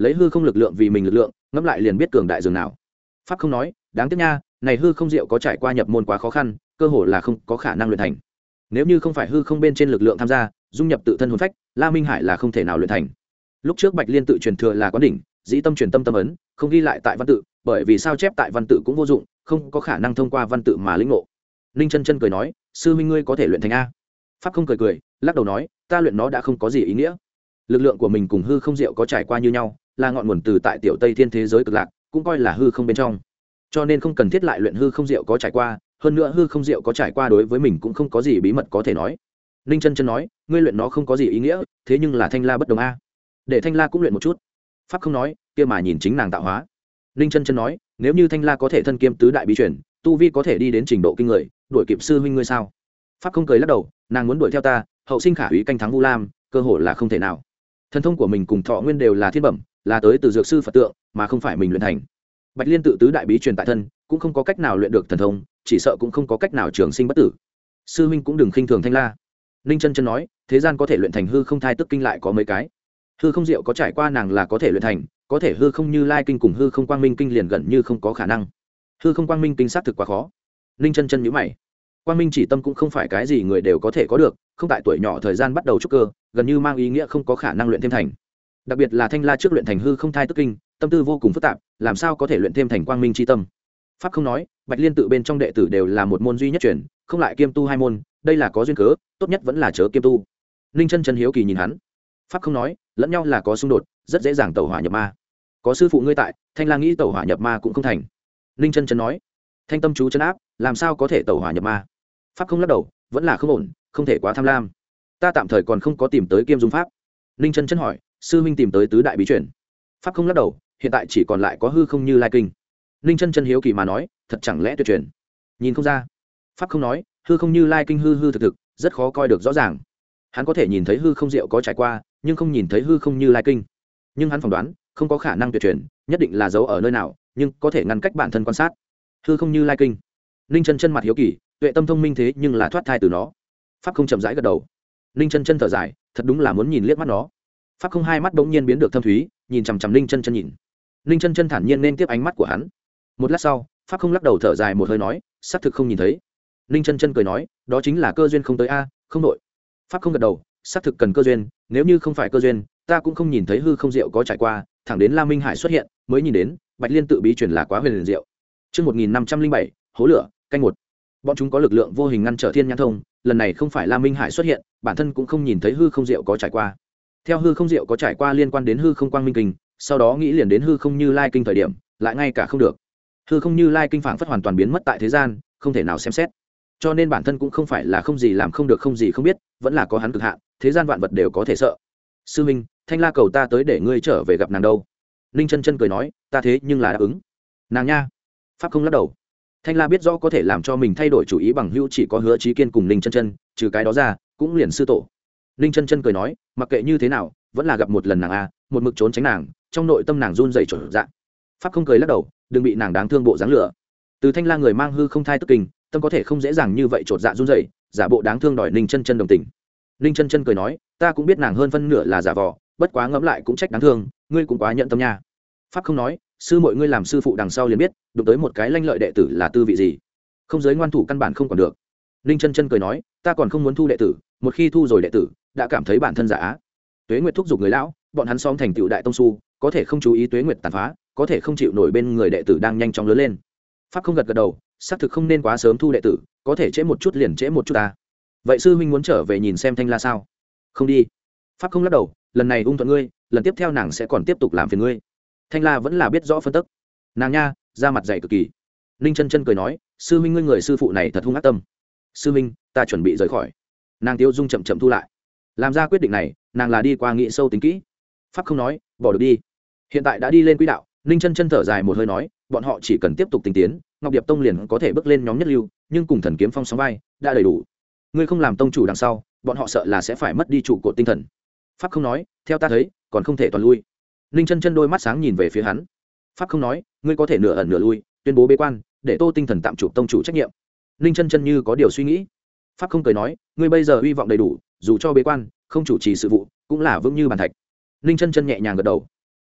lấy hư không lực lượng vì mình lực lượng ngẫm lại liền biết cường đại dường nào. Pháp không nói, đáng tiếc nha, này hư không diệu có trải qua nhập môn quá khó khăn, cơ hồ là không có khả năng luyện thành. Nếu như không phải hư không bên trên lực lượng tham gia dung nhập tự thân hồn phách, La Minh Hải là không thể nào luyện thành. Lúc trước Bạch Liên tự truyền thừa là quán đỉnh, dĩ tâm truyền tâm tâm ấn, không ghi lại tại văn tự, bởi vì sao chép tại văn tự cũng vô dụng, không có khả năng thông qua văn tự mà lĩnh ngộ. Ninh Chân Chân cười nói, sư huynh ngươi có thể luyện thành a. Pháp không cười cười, lắc đầu nói, ta luyện nó đã không có gì ý nghĩa. Lực lượng của mình cùng hư không diệu có trải qua như nhau, là ngọn nguồn từ tại tiểu Tây Thiên thế giới cực lạc, cũng coi là hư không bên trong. Cho nên không cần thiết lại luyện hư không diệu có trải qua, hơn nữa hư không diệu có trải qua đối với mình cũng không có gì bí mật có thể nói. Ninh Chân Chân nói, ngươi luyện nó không có gì ý nghĩa, thế nhưng là Thanh La bất đồng a. Để Thanh La cũng luyện một chút. Pháp không nói, kia mà nhìn chính nàng tạo hóa. Ninh Chân Chân nói, nếu như Thanh La có thể thân kiêm tứ đại bí truyền, tu vi có thể đi đến trình độ kinh người, đuổi kịp sư huynh ngươi sao? Pháp không cười lắc đầu, nàng muốn đuổi theo ta, hậu sinh khả úy canh thắng Vu Lam, cơ hội là không thể nào. Thần thông của mình cùng thọ nguyên đều là thiên bẩm, là tới từ dược sư Phật tượng, mà không phải mình luyện thành. Bạch Liên tự tứ đại bí truyền tại thân, cũng không có cách nào luyện được thần thông, chỉ sợ cũng không có cách nào trường sinh bất tử. Sư huynh cũng đừng khinh thường Thanh La. Ninh Chân Chân nói, thế gian có thể luyện thành hư không thai tức kinh lại có mấy cái. Hư không diệu có trải qua nàng là có thể luyện thành, có thể hư không như lai kinh cùng hư không quang minh kinh liền gần như không có khả năng. Hư không quang minh kinh xác thực quá khó. Ninh Chân Chân nhíu mày. Quang minh chỉ tâm cũng không phải cái gì người đều có thể có được, không tại tuổi nhỏ thời gian bắt đầu trúc cơ, gần như mang ý nghĩa không có khả năng luyện thêm thành. Đặc biệt là Thanh La trước luyện thành hư không thai tức kinh, tâm tư vô cùng phức tạp, làm sao có thể luyện thêm thành quang minh chi tâm. Pháp không nói, Bạch Liên tự bên trong đệ tử đều là một môn duy nhất truyền, không lại kiêm tu hai môn, đây là có duyên cớ, tốt nhất vẫn là chớ kiêm tu. Ninh Chân Chân hiếu kỳ nhìn hắn. Pháp không nói, lẫn nhau là có xung đột, rất dễ dàng tẩu hỏa nhập ma. Có sư phụ ngươi tại, Thanh La nghĩ tẩu hỏa nhập ma cũng không thành. Ninh Chân Chân nói, thanh tâm chú chân áp, làm sao có thể tẩu hỏa nhập ma. Pháp không lắc đầu, vẫn là không ổn, không thể quá tham lam. Ta tạm thời còn không có tìm tới kiêm dung pháp. Ninh Chân Chân hỏi, sư huynh tìm tới tứ đại bí truyền. Pháp không lắc đầu, hiện tại chỉ còn lại có hư không như lai kinh. Ninh Chân Chân hiếu kỳ mà nói, thật chẳng lẽ tuyệt truyền? Nhìn không ra. Pháp không nói, hư không như lai kinh hư hư thực thực, rất khó coi được rõ ràng. Hắn có thể nhìn thấy hư không diệu có trải qua, nhưng không nhìn thấy hư không như lai kinh. Nhưng hắn phỏng đoán, không có khả năng tuyệt truyền, nhất định là giấu ở nơi nào, nhưng có thể ngăn cách bản thân quan sát. Hư không như lai kinh. Ninh Chân Chân mặt hiếu kỳ, tuệ tâm thông minh thế nhưng là thoát thai từ nó. Pháp không chậm rãi gật đầu. Ninh Chân Chân thở dài, thật đúng là muốn nhìn liếc mắt nó. Pháp không hai mắt bỗng nhiên biến được thâm thúy, nhìn chằm chằm Ninh Chân Chân nhìn. Ninh Chân Chân thản nhiên nên tiếp ánh mắt của hắn. Một lát sau, Pháp không lắc đầu thở dài một hơi nói, xác thực không nhìn thấy. Ninh Chân Chân cười nói, đó chính là cơ duyên không tới a, không đội. Pháp không gật đầu, xác thực cần cơ duyên, nếu như không phải cơ duyên, ta cũng không nhìn thấy hư không diệu có trải qua, thẳng đến La Minh Hải xuất hiện, mới nhìn đến, Bạch Liên tự bí truyền là quá huyền liền diệu. Chương một nghìn năm trăm linh bảy, hố lửa, canh một. Bọn chúng có lực lượng vô hình ngăn trở thiên nhãn thông, lần này không phải La Minh Hải xuất hiện, bản thân cũng không nhìn thấy hư không diệu có trải qua. Theo hư không diệu có trải qua liên quan đến hư không quang minh kinh, sau đó nghĩ liền đến hư không như lai kinh thời điểm, lại ngay cả không được. Hư không như lai kinh phảng phất hoàn toàn biến mất tại thế gian, không thể nào xem xét. Cho nên bản thân cũng không phải là không gì làm không được không gì không biết, vẫn là có hắn cực hạn, thế gian vạn vật đều có thể sợ. Sư minh, Thanh La cầu ta tới để ngươi trở về gặp nàng đâu. Ninh Chân Chân cười nói, ta thế nhưng là đáp ứng. Nàng nha. Pháp không lắc đầu. Thanh La biết rõ có thể làm cho mình thay đổi chủ ý bằng hữu chỉ có Hứa Chí Kiên cùng Ninh Chân Chân, trừ cái đó ra, cũng liền sư tổ. Ninh Chân Chân cười nói, mặc kệ như thế nào, vẫn là gặp một lần nàng a, một mực trốn tránh nàng, trong nội tâm nàng run rẩy trở dạ. Pháp không cười lắc đầu, đừng bị nàng đáng thương bộ dáng lửa. Từ Thanh La người mang hư không thai tức kinh, tâm có thể không dễ dàng như vậy trột dạ run rẩy, giả bộ đáng thương đòi Ninh Chân Chân đồng tình. Ninh Chân Chân cười nói, ta cũng biết nàng hơn phân nửa là giả vờ, bất quá ngẫm lại cũng trách đáng thương, ngươi cũng quá nhận tâm nha. Pháp không nói, sư muội ngươi làm sư phụ đằng sau liền biết, đụng tới một cái lanh lợi đệ tử là tư vị gì. Không giới ngoan thủ căn bản không còn được. Ninh Chân Chân cười nói, ta còn không muốn thu đệ tử, một khi thu rồi đệ tử, đã cảm thấy bản thân giả á. Tuế Nguyệt thúc giục người lão, bọn hắn xóm thành tựu đại tông su, có thể không chú ý Tuế Nguyệt tàn phá, có thể không chịu nổi bên người đệ tử đang nhanh chóng lớn lên. Pháp không gật gật đầu, xác thực không nên quá sớm thu đệ tử, có thể trễ một chút liền trễ một chút ta. Vậy sư huynh muốn trở về nhìn xem Thanh La sao? Không đi. Pháp không lắc đầu, lần này ung thuận ngươi, lần tiếp theo nàng sẽ còn tiếp tục làm phiền ngươi. Thanh La vẫn là biết rõ phân tức. Nàng nha, da mặt dày cực kỳ. Ninh Chân Chân cười nói, sư huynh ngươi người sư phụ này thật hung ác tâm. Sư huynh, ta chuẩn bị rời khỏi. Nàng Tiêu Dung chậm chậm thu lại. Làm ra quyết định này, nàng là đi qua nghĩ sâu tính kỹ. Pháp không nói, bỏ được đi. Hiện tại đã đi lên quỹ đạo, Ninh Chân Chân thở dài một hơi nói, bọn họ chỉ cần tiếp tục tinh tiến, Ngọc Điệp Tông liền có thể bước lên nhóm nhất lưu, nhưng cùng Thần Kiếm Phong sóng vai, đã đầy đủ. Ngươi không làm tông chủ đằng sau, bọn họ sợ là sẽ phải mất đi trụ cột tinh thần. Pháp không nói, theo ta thấy, còn không thể toàn lui. Ninh Chân Chân đôi mắt sáng nhìn về phía hắn. Pháp không nói, ngươi có thể nửa ẩn nửa lui, tuyên bố bế quan, để Tô Tinh Thần tạm chụp tông chủ trách nhiệm. Ninh Chân Chân như có điều suy nghĩ. Pháp không cười nói, ngươi bây giờ hy vọng đầy đủ, dù cho bế quan, không chủ trì sự vụ, cũng là vững như bàn thạch. Ninh Chân Chân nhẹ nhàng gật đầu.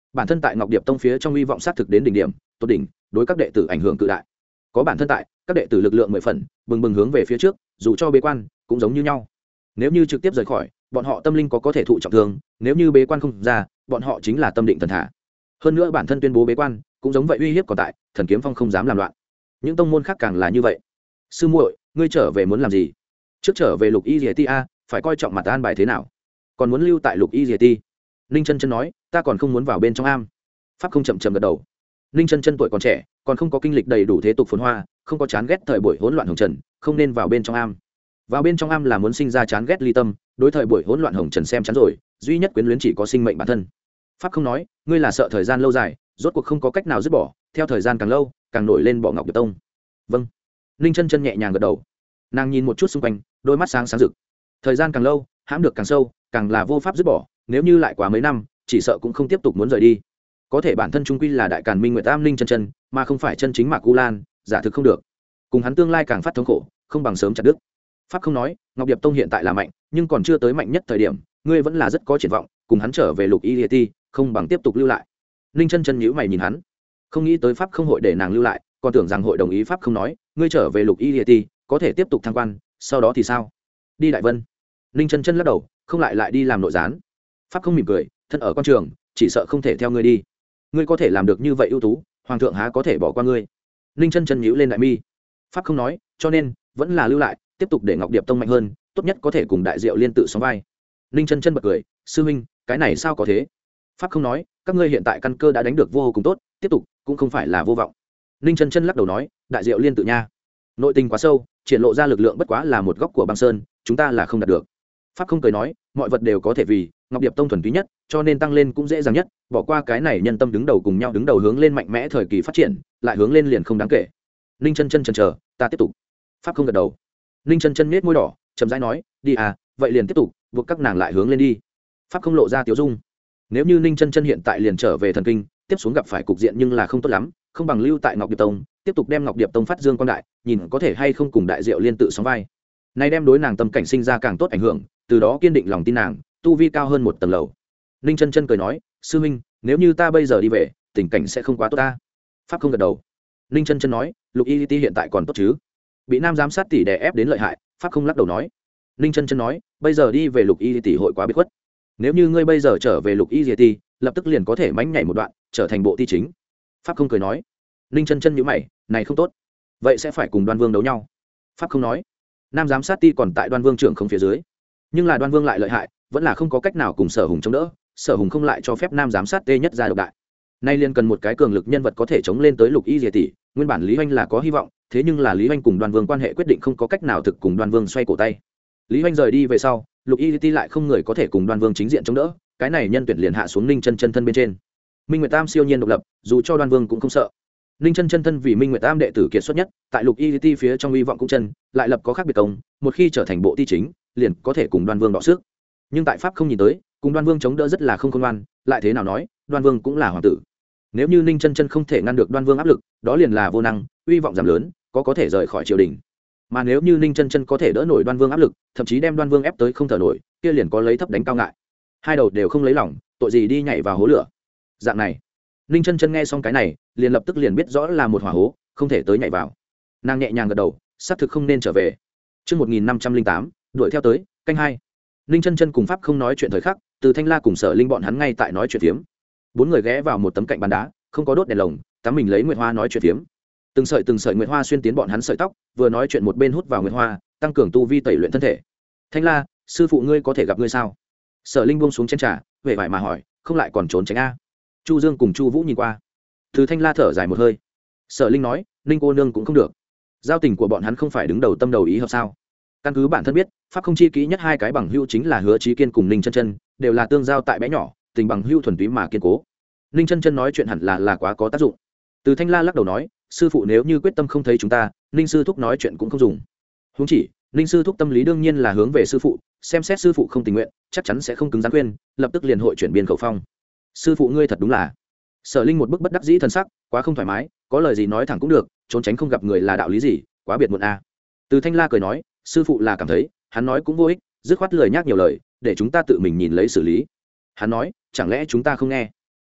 bản thân tại ngọc điệp tông phía trong hy vọng xác thực đến đỉnh điểm tốt đỉnh, đối các đệ tử ảnh hưởng cự đại. Có bản thân tại, các đệ tử lực lượng mười phần bừng bừng hướng về phía trước, dù cho bế quan cũng giống như nhau. Nếu như trực tiếp rời khỏi, bọn họ tâm linh có có thể thụ trọng thương, nếu như bế quan không ra, bọn họ chính là tâm định thần thả. Hơn nữa bản thân tuyên bố bế quan cũng giống vậy, uy hiếp còn tại, Thần Kiếm Phong không dám làm loạn. Những tông môn khác càng là như vậy. Sư muội, ngươi trở về muốn làm gì? Trước trở về Lục Y Diệ Ti a, phải coi trọng mặt an bài thế nào? Còn muốn lưu tại Lục Y Diệ Ti? Ninh Chân Chân nói, ta còn không muốn vào bên trong am. Pháp không chậm chậm gật đầu. Ninh Chân Chân tuổi còn trẻ, còn không có kinh lịch đầy đủ thế tục phồn hoa, không có chán ghét thời buổi hỗn loạn hồng trần, không nên vào bên trong am. Vào bên trong am là muốn sinh ra chán ghét ly tâm, đối thời buổi hỗn loạn hồng trần xem chán rồi, duy nhất quyến luyến chỉ có sinh mệnh bản thân. Pháp không nói, ngươi là sợ thời gian lâu dài, rốt cuộc không có cách nào dứt bỏ, theo thời gian càng lâu, càng nổi lên bỏ Ngọc Điệp Tông. Vâng. Ninh Chân Chân nhẹ nhàng gật đầu. Nàng nhìn một chút xung quanh, đôi mắt sáng sáng rực. Thời gian càng lâu, hãm được càng sâu, càng là vô pháp dứt bỏ, nếu như lại quá mấy năm, chỉ sợ cũng không tiếp tục muốn rời đi. Có thể bản thân trung quy là đại càn minh nguyệt tam Ninh Chân Chân, mà không phải chân chính Mạc U Lan, giả thực không được. Cùng hắn tương lai càng phát thống khổ, không bằng sớm chặt đứt. Pháp không nói, Ngọc Điệp Tông hiện tại là mạnh, nhưng còn chưa tới mạnh nhất thời điểm, ngươi vẫn là rất có triển vọng, cùng hắn trở về Lục Y Ti, không bằng tiếp tục lưu lại. Ninh Chân Chân nhíu mày nhìn hắn, không nghĩ tới Pháp không hội để nàng lưu lại, còn tưởng rằng hội đồng ý. Pháp không nói, ngươi trở về Lục Y Ti, có thể tiếp tục thăng quan, sau đó thì sao? Đi Đại Vân. Ninh Chân Chân lắc đầu, không lại lại đi làm nội gián. Pháp không mỉm cười, thân ở quan trường, chỉ sợ không thể theo ngươi đi. Ngươi có thể làm được như vậy ưu tú, hoàng thượng há có thể bỏ qua ngươi? Ninh Chân Chân nhíu lên đại mi. Pháp không nói, cho nên vẫn là lưu lại, tiếp tục để Ngọc Điệp Tông mạnh hơn, tốt nhất có thể cùng Đại Diệu Liên tự sóng vai. Ninh Chân Chân bật cười, sư huynh, cái này sao có thế? Pháp không nói, các ngươi hiện tại căn cơ đã đánh được vô cùng tốt, tiếp tục cũng không phải là vô vọng. Ninh Chân Chân lắc đầu nói, Đại Diệu Liên tự nha, nội tình quá sâu, triển lộ ra lực lượng bất quá là một góc của băng sơn, chúng ta là không đạt được. Pháp không cười nói, mọi vật đều có thể vì Ngọc Điệp Tông thuần túy nhất, cho nên tăng lên cũng dễ dàng nhất, bỏ qua cái này nhân tâm đứng đầu cùng nhau đứng đầu hướng lên mạnh mẽ thời kỳ phát triển, lại hướng lên liền không đáng kể. Ninh Chân Chân chần chờ, ta tiếp tục. Pháp không gật đầu. Ninh Chân Chân nhếch môi đỏ, chậm rãi nói, đi à, vậy liền tiếp tục, buộc các nàng lại hướng lên đi. Pháp không lộ ra tiểu dung. Nếu như Ninh Chân Chân hiện tại liền trở về thần kinh, tiếp xuống gặp phải cục diện nhưng là không tốt lắm, không bằng lưu tại Ngọc Điệp Tông, tiếp tục đem Ngọc Điệp Tông phát dương quang đại, nhìn có thể hay không cùng Đại Diệu Liên tự sóng vai. Nay đem đối nàng tâm cảnh sinh ra càng tốt ảnh hưởng, từ đó kiên định lòng tin nàng, tu vi cao hơn một tầng lầu. Ninh Chân Chân cười nói, sư huynh, nếu như ta bây giờ đi về, tình cảnh sẽ không quá tốt ta. Pháp không gật đầu. Ninh Chân Chân nói, Lục Y Ti hiện tại còn tốt chứ? Bị nam giám sát tỷ đè ép đến lợi hại. Pháp không lắc đầu nói. Ninh Chân Chân nói, bây giờ đi về Lục Y Ti hội quá biệt khuất. Nếu như ngươi bây giờ trở về Lục Y Ti, lập tức liền có thể mánh nhảy một đoạn, trở thành bộ ti chính. Pháp không cười nói. Ninh Chân Chân nhíu mày, này không tốt. Vậy sẽ phải cùng Đoan Vương đấu nhau. Pháp không nói. Nam giám sát ti còn tại Đoan Vương trưởng không phía dưới, nhưng là Đoan Vương lại lợi hại, vẫn là không có cách nào cùng Sở Hùng chống đỡ. Sở Hùng không lại cho phép Nam giám sát tê nhất ra độc đại. Nay liền cần một cái cường lực nhân vật có thể chống lên tới Lục Y Diệ tỷ. Nguyên bản Lý Hoành là có hy vọng, thế nhưng là Lý Hoành cùng Đoan Vương quan hệ quyết định không có cách nào thực cùng Đoan Vương xoay cổ tay. Lý Hoành rời đi về sau, Lục Y Ti lại không người có thể cùng Đoan Vương chính diện chống đỡ, cái này nhân tuyển liền hạ xuống Ninh Chân Chân thân bên trên. Minh Nguyệt Tam siêu nhiên độc lập, dù cho Đoan Vương cũng không sợ. Ninh Chân Chân thân vì Minh Nguyệt Tam đệ tử kiệt xuất nhất, tại Lục Y Ti phía trong hy vọng cũng chân, lại lập có khác biệt công, một khi trở thành bộ ti chính, liền có thể cùng Đoan Vương đọ sức. Nhưng tại pháp không nhìn tới, cùng Đoan Vương chống đỡ rất là không khôn ngoan, lại thế nào nói, Đoan Vương cũng là hoàng tử. Nếu như Ninh Chân Chân không thể ngăn được Đoan Vương áp lực, đó liền là vô năng, hy vọng giảm lớn, có có thể rời khỏi triều đình. Mà nếu như Ninh Chân Chân có thể đỡ nổi Đoan Vương áp lực, thậm chí đem Đoan Vương ép tới không thở nổi, kia liền có lấy thấp đánh cao ngại. Hai đầu đều không lấy lòng, tội gì đi nhảy vào hố lửa. Dạng này, Ninh Chân Chân nghe xong cái này, liền lập tức liền biết rõ là một hỏa hố, không thể tới nhảy vào. Nàng nhẹ nhàng gật đầu, xác thực không nên trở về. Chương một nghìn năm trăm lẻ tám, đuổi theo tới, canh hai. Ninh Chân Chân cùng pháp không nói chuyện thời khắc, Từ Thanh La cùng Sở Linh bọn hắn ngay tại nói chuyện phiếm. Bốn người ghé vào một tấm cạnh bàn đá, không có đốt đèn lồng, tắm mình lấy nguyệt hoa nói chuyện phiếm. Từng sợi từng sợi nguyệt hoa xuyên tiến bọn hắn sợi tóc, vừa nói chuyện một bên hút vào nguyệt hoa, tăng cường tu vi tẩy luyện thân thể. Thanh La, sư phụ ngươi có thể gặp ngươi sao? Sở Linh buông xuống chén trà, vẻ vải mà hỏi, không lại còn trốn tránh a? Chu Dương cùng Chu Vũ nhìn qua. Từ Thanh La thở dài một hơi. Sở Linh nói, Ninh cô nương cũng không được. Giao tình của bọn hắn không phải đứng đầu tâm đầu ý hợp sao? Căn cứ bản thân biết, pháp không chi kỹ nhất hai cái bằng hữu chính là Hứa Chí Kiên cùng Ninh Chân Chân, đều là tương giao tại bé nhỏ, tình bằng hữu thuần túy mà kiên cố. Ninh Chân Chân nói chuyện hẳn là là quá có tác dụng. Từ Thanh La lắc đầu nói, sư phụ nếu như quyết tâm không thấy chúng ta, Ninh sư thúc nói chuyện cũng không dùng. Huống chỉ, Ninh sư thúc tâm lý đương nhiên là hướng về sư phụ, xem xét sư phụ không tình nguyện, chắc chắn sẽ không cứng rắn khuyên, lập tức liền hội chuyển biên khẩu phong. Sư phụ ngươi thật đúng là. Sở Linh một bức bất đắc dĩ thân sắc, quá không thoải mái, có lời gì nói thẳng cũng được, trốn tránh không gặp người là đạo lý gì, quá biệt muộn a. À. Từ Thanh La cười nói, sư phụ là cảm thấy, hắn nói cũng vô ích, dứt khoát lời nhắc nhiều lời, để chúng ta tự mình nhìn lấy xử lý. Hắn nói, chẳng lẽ chúng ta không nghe?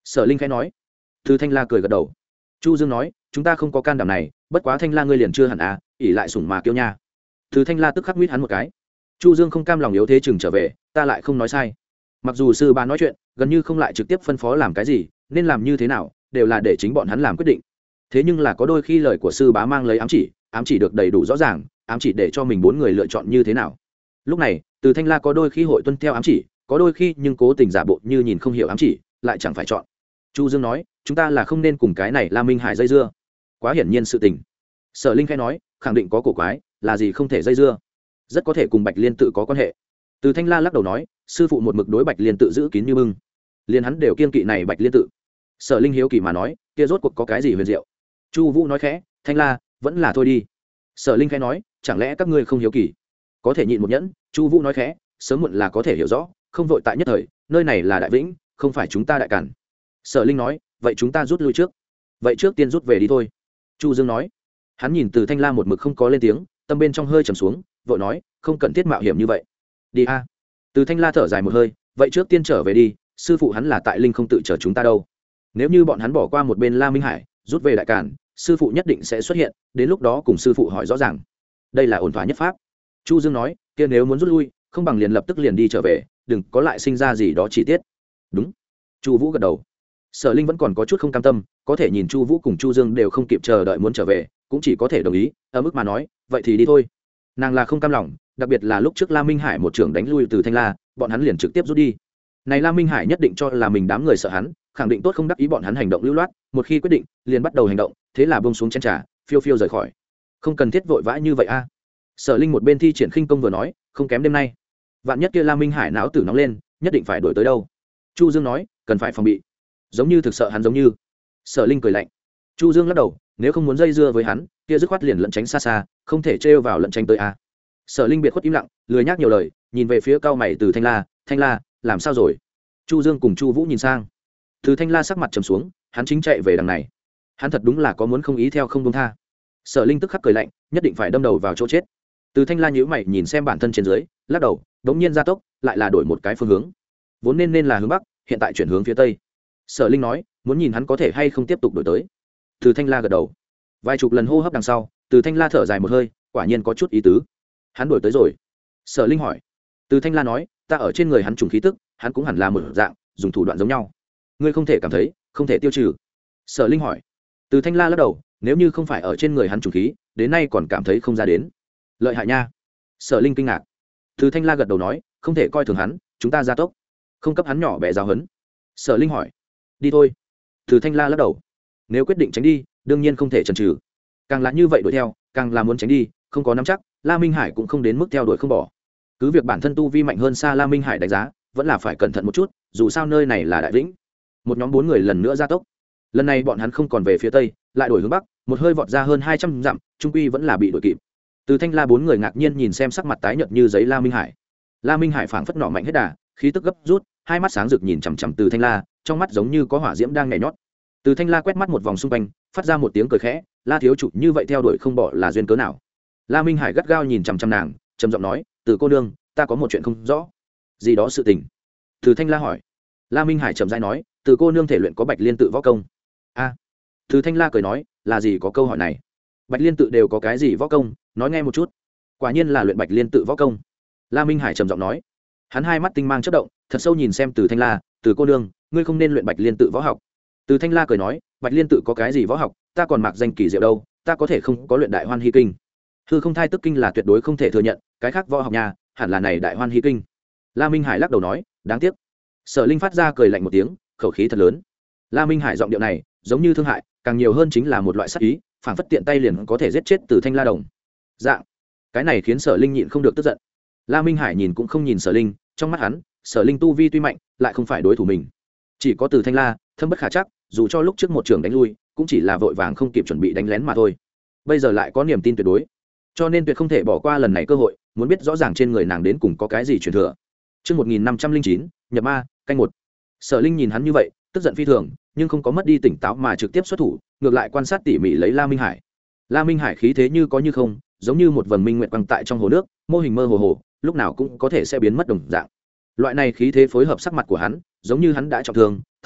Sở Linh khẽ nói. Từ Thanh La cười gật đầu. Chu Dương nói, chúng ta không có can đảm này, bất quá Thanh La ngươi liền chưa hẳn à, ỉ lại sủng mà kiêu nha. Từ Thanh La tức khắc nguyết hắn một cái. Chu Dương không cam lòng yếu thế chừng trở về, ta lại không nói sai. Mặc dù sư bá nói chuyện, gần như không lại trực tiếp phân phó làm cái gì, nên làm như thế nào, đều là để chính bọn hắn làm quyết định. Thế nhưng là có đôi khi lời của sư bá mang lấy ám chỉ, ám chỉ được đầy đủ rõ ràng, ám chỉ để cho mình bốn người lựa chọn như thế nào. Lúc này, Từ Thanh La có đôi khi hội tuân theo ám chỉ, có đôi khi nhưng cố tình giả bộ như nhìn không hiểu ám chỉ, lại chẳng phải chọn. Chu Dương nói, chúng ta là không nên cùng cái này La Minh Hải dây dưa. Quá hiển nhiên sự tình. Sở Linh khẽ nói, khẳng định có cổ quái, là gì không thể dây dưa, rất có thể cùng Bạch Liên tự có quan hệ. Từ Thanh La lắc đầu nói, sư phụ một mực đối Bạch Liên tự giữ kín như bưng, liền hắn đều kiên kỵ này Bạch Liên tự. Sở Linh hiếu kỳ mà nói, kia rốt cuộc có cái gì huyền diệu? Chu Vũ nói khẽ, Thanh La, vẫn là thôi đi. Sở Linh khẽ nói, chẳng lẽ các ngươi không hiếu kỳ? Có thể nhịn một nhẫn. Chu Vũ nói khẽ, sớm muộn là có thể hiểu rõ, không vội tại nhất thời, nơi này là Đại Vĩnh, không phải chúng ta Đại Cản. Sở Linh nói, vậy chúng ta rút lui trước. Vậy trước tiên rút về đi thôi. Chu Dương nói. Hắn nhìn Từ Thanh La một mực không có lên tiếng, tâm bên trong hơi trầm xuống, vội nói, không cần thiết mạo hiểm như vậy. Đi a. Từ Thanh La thở dài một hơi, vậy trước tiên trở về đi, sư phụ hắn là tại Linh không tự chờ chúng ta đâu. Nếu như bọn hắn bỏ qua một bên La Minh Hải, rút về Đại Cản, sư phụ nhất định sẽ xuất hiện, đến lúc đó cùng sư phụ hỏi rõ ràng. Đây là ổn thỏa nhất pháp. Chu Dương nói, kia nếu muốn rút lui, không bằng liền lập tức liền đi trở về, đừng có lại sinh ra gì đó chi tiết. Đúng. Chu Vũ gật đầu. Sở Linh vẫn còn có chút không cam tâm, có thể nhìn Chu Vũ cùng Chu Dương đều không kịp chờ đợi muốn trở về, cũng chỉ có thể đồng ý, ở mức mà nói, vậy thì đi thôi. Nàng là không cam lòng, đặc biệt là lúc trước La Minh Hải một trưởng đánh lui Từ Thanh La, bọn hắn liền trực tiếp rút đi. Này La Minh Hải nhất định cho là mình đám người sợ hắn, khẳng định tốt không đắc ý bọn hắn hành động lưu loát, một khi quyết định, liền bắt đầu hành động, thế là buông xuống chén trà, phiêu phiêu rời khỏi. Không cần thiết vội vã như vậy a. Sở Linh một bên thi triển khinh công vừa nói, không kém đêm nay. Vạn nhất kia La Minh Hải não tử nóng lên, nhất định phải đuổi tới đâu. Chu Dương nói, cần phải phòng bị. Giống như thực sợ hắn giống như. Sở Linh cười lạnh. Chu Dương lắc đầu, nếu không muốn dây dưa với hắn, kia dứt khoát liền lẩn tránh xa xa, không thể trêu vào lẩn tránh tới a. Sở Linh biệt khuất im lặng, lười nhác nhiều lời, nhìn về phía cao mày Từ Thanh La, Thanh La, làm sao rồi? Chu Dương cùng Chu Vũ nhìn sang. Từ Thanh La sắc mặt trầm xuống, hắn chính chạy về đằng này. Hắn thật đúng là có muốn không ý theo không buông tha. Sở Linh tức khắc cười lạnh, nhất định phải đâm đầu vào chỗ chết. Từ Thanh La nhíu mày nhìn xem bản thân trên dưới, lắc đầu, đống nhiên gia tốc, lại là đổi một cái phương hướng. Vốn nên nên là hướng bắc, hiện tại chuyển hướng phía tây. Sở Linh nói, muốn nhìn hắn có thể hay không tiếp tục đổi tới. Từ Thanh La gật đầu. Vài chục lần hô hấp đằng sau, Từ Thanh La thở dài một hơi, quả nhiên có chút ý tứ. Hắn đổi tới rồi. Sở Linh hỏi. Từ Thanh La nói, ta ở trên người hắn trùng khí tức, hắn cũng hẳn là một dạng, dùng thủ đoạn giống nhau. Ngươi không thể cảm thấy, không thể tiêu trừ. Sở Linh hỏi. Từ Thanh La lắc đầu, nếu như không phải ở trên người hắn trùng khí, đến nay còn cảm thấy không ra đến. Lợi hại nha. Sở Linh kinh ngạc. Từ Thanh La gật đầu nói, không thể coi thường hắn, chúng ta gia tốc, không cấp hắn nhỏ bé giáo hấn. Sở Linh hỏi. Đi thôi. Từ Thanh La lắc đầu. Nếu quyết định tránh đi, đương nhiên không thể chần chừ. Càng là như vậy đuổi theo, càng là muốn tránh đi, không có nắm chắc, La Minh Hải cũng không đến mức theo đuổi không bỏ. Cứ việc bản thân tu vi mạnh hơn xa La Minh Hải đánh giá, vẫn là phải cẩn thận một chút, dù sao nơi này là Đại Vĩnh. Một nhóm bốn người lần nữa gia tốc. Lần này bọn hắn không còn về phía tây, lại đổi hướng bắc, một hơi vọt ra hơn hai trăm dặm, trung quy vẫn là bị đuổi kịp. Từ Thanh La bốn người ngạc nhiên nhìn xem sắc mặt tái nhợt như giấy La Minh Hải. La Minh Hải phảng phất nọ mạnh hết đà, khí tức gấp rút, hai mắt sáng rực nhìn chằm chằm Từ Thanh La, trong mắt giống như có hỏa diễm đang nhảy nhót. Từ Thanh La quét mắt một vòng xung quanh, phát ra một tiếng cười khẽ, La thiếu chủ như vậy theo đuổi không bỏ là duyên cớ nào? La Minh Hải gắt gao nhìn chằm chằm nàng, trầm giọng nói, Từ cô nương, ta có một chuyện không rõ. Gì đó sự tình? Từ Thanh La hỏi. La Minh Hải trầm rãi nói, Từ cô nương thể luyện có Bạch Liên tự võ công. A. À. Từ Thanh La cười nói, là gì có câu hỏi này? Bạch Liên tự đều có cái gì võ công, nói nghe một chút. Quả nhiên là luyện Bạch Liên tự võ công. La Minh Hải trầm giọng nói. Hắn hai mắt tinh mang chớp động, thật sâu nhìn xem Từ Thanh La, Từ cô nương, ngươi không nên luyện Bạch Liên tự võ học. Từ Thanh La cười nói, Bạch Liên tự có cái gì võ học, ta còn mặc danh kỳ diệu đâu, ta có thể không có luyện Đại Hoan Hy Kinh. Hư không thai tức kinh là tuyệt đối không thể thừa nhận, cái khác võ học nhà, hẳn là này Đại Hoan Hy Kinh. La Minh Hải lắc đầu nói, đáng tiếc. Sở Linh phát ra cười lạnh một tiếng, khẩu khí thật lớn. La Minh Hải giọng điệu này, giống như thương hại, càng nhiều hơn chính là một loại sát ý, phảng phất tiện tay liền có thể giết chết Từ Thanh La đồng. Dạng, cái này khiến Sở Linh nhịn không được tức giận. La Minh Hải nhìn cũng không nhìn Sở Linh, trong mắt hắn, Sở Linh tu vi tuy mạnh, lại không phải đối thủ mình. Chỉ có Từ Thanh La, thâm bất khả chắc, dù cho lúc trước một trường đánh lui, cũng chỉ là vội vàng không kịp chuẩn bị đánh lén mà thôi. Bây giờ lại có niềm tin tuyệt đối, cho nên tuyệt không thể bỏ qua lần này cơ hội, muốn biết rõ ràng trên người nàng đến cùng có cái gì truyền thừa. Chương một nghìn năm trăm linh chín, nhập ma, canh một. Sở Linh nhìn hắn như vậy, tức giận phi thường, nhưng không có mất đi tỉnh táo mà trực tiếp xuất thủ, ngược lại quan sát tỉ mỉ lấy La Minh Hải. La Minh Hải khí thế như có như không, giống như một vầng minh nguyệt quang tại trong hồ nước, mô hình mơ hồ hồ, lúc nào cũng có thể sẽ biến mất đồng dạng. Loại này khí thế phối hợp sắc mặt của hắn, giống như hắn đã trọng thương, thoi thoát,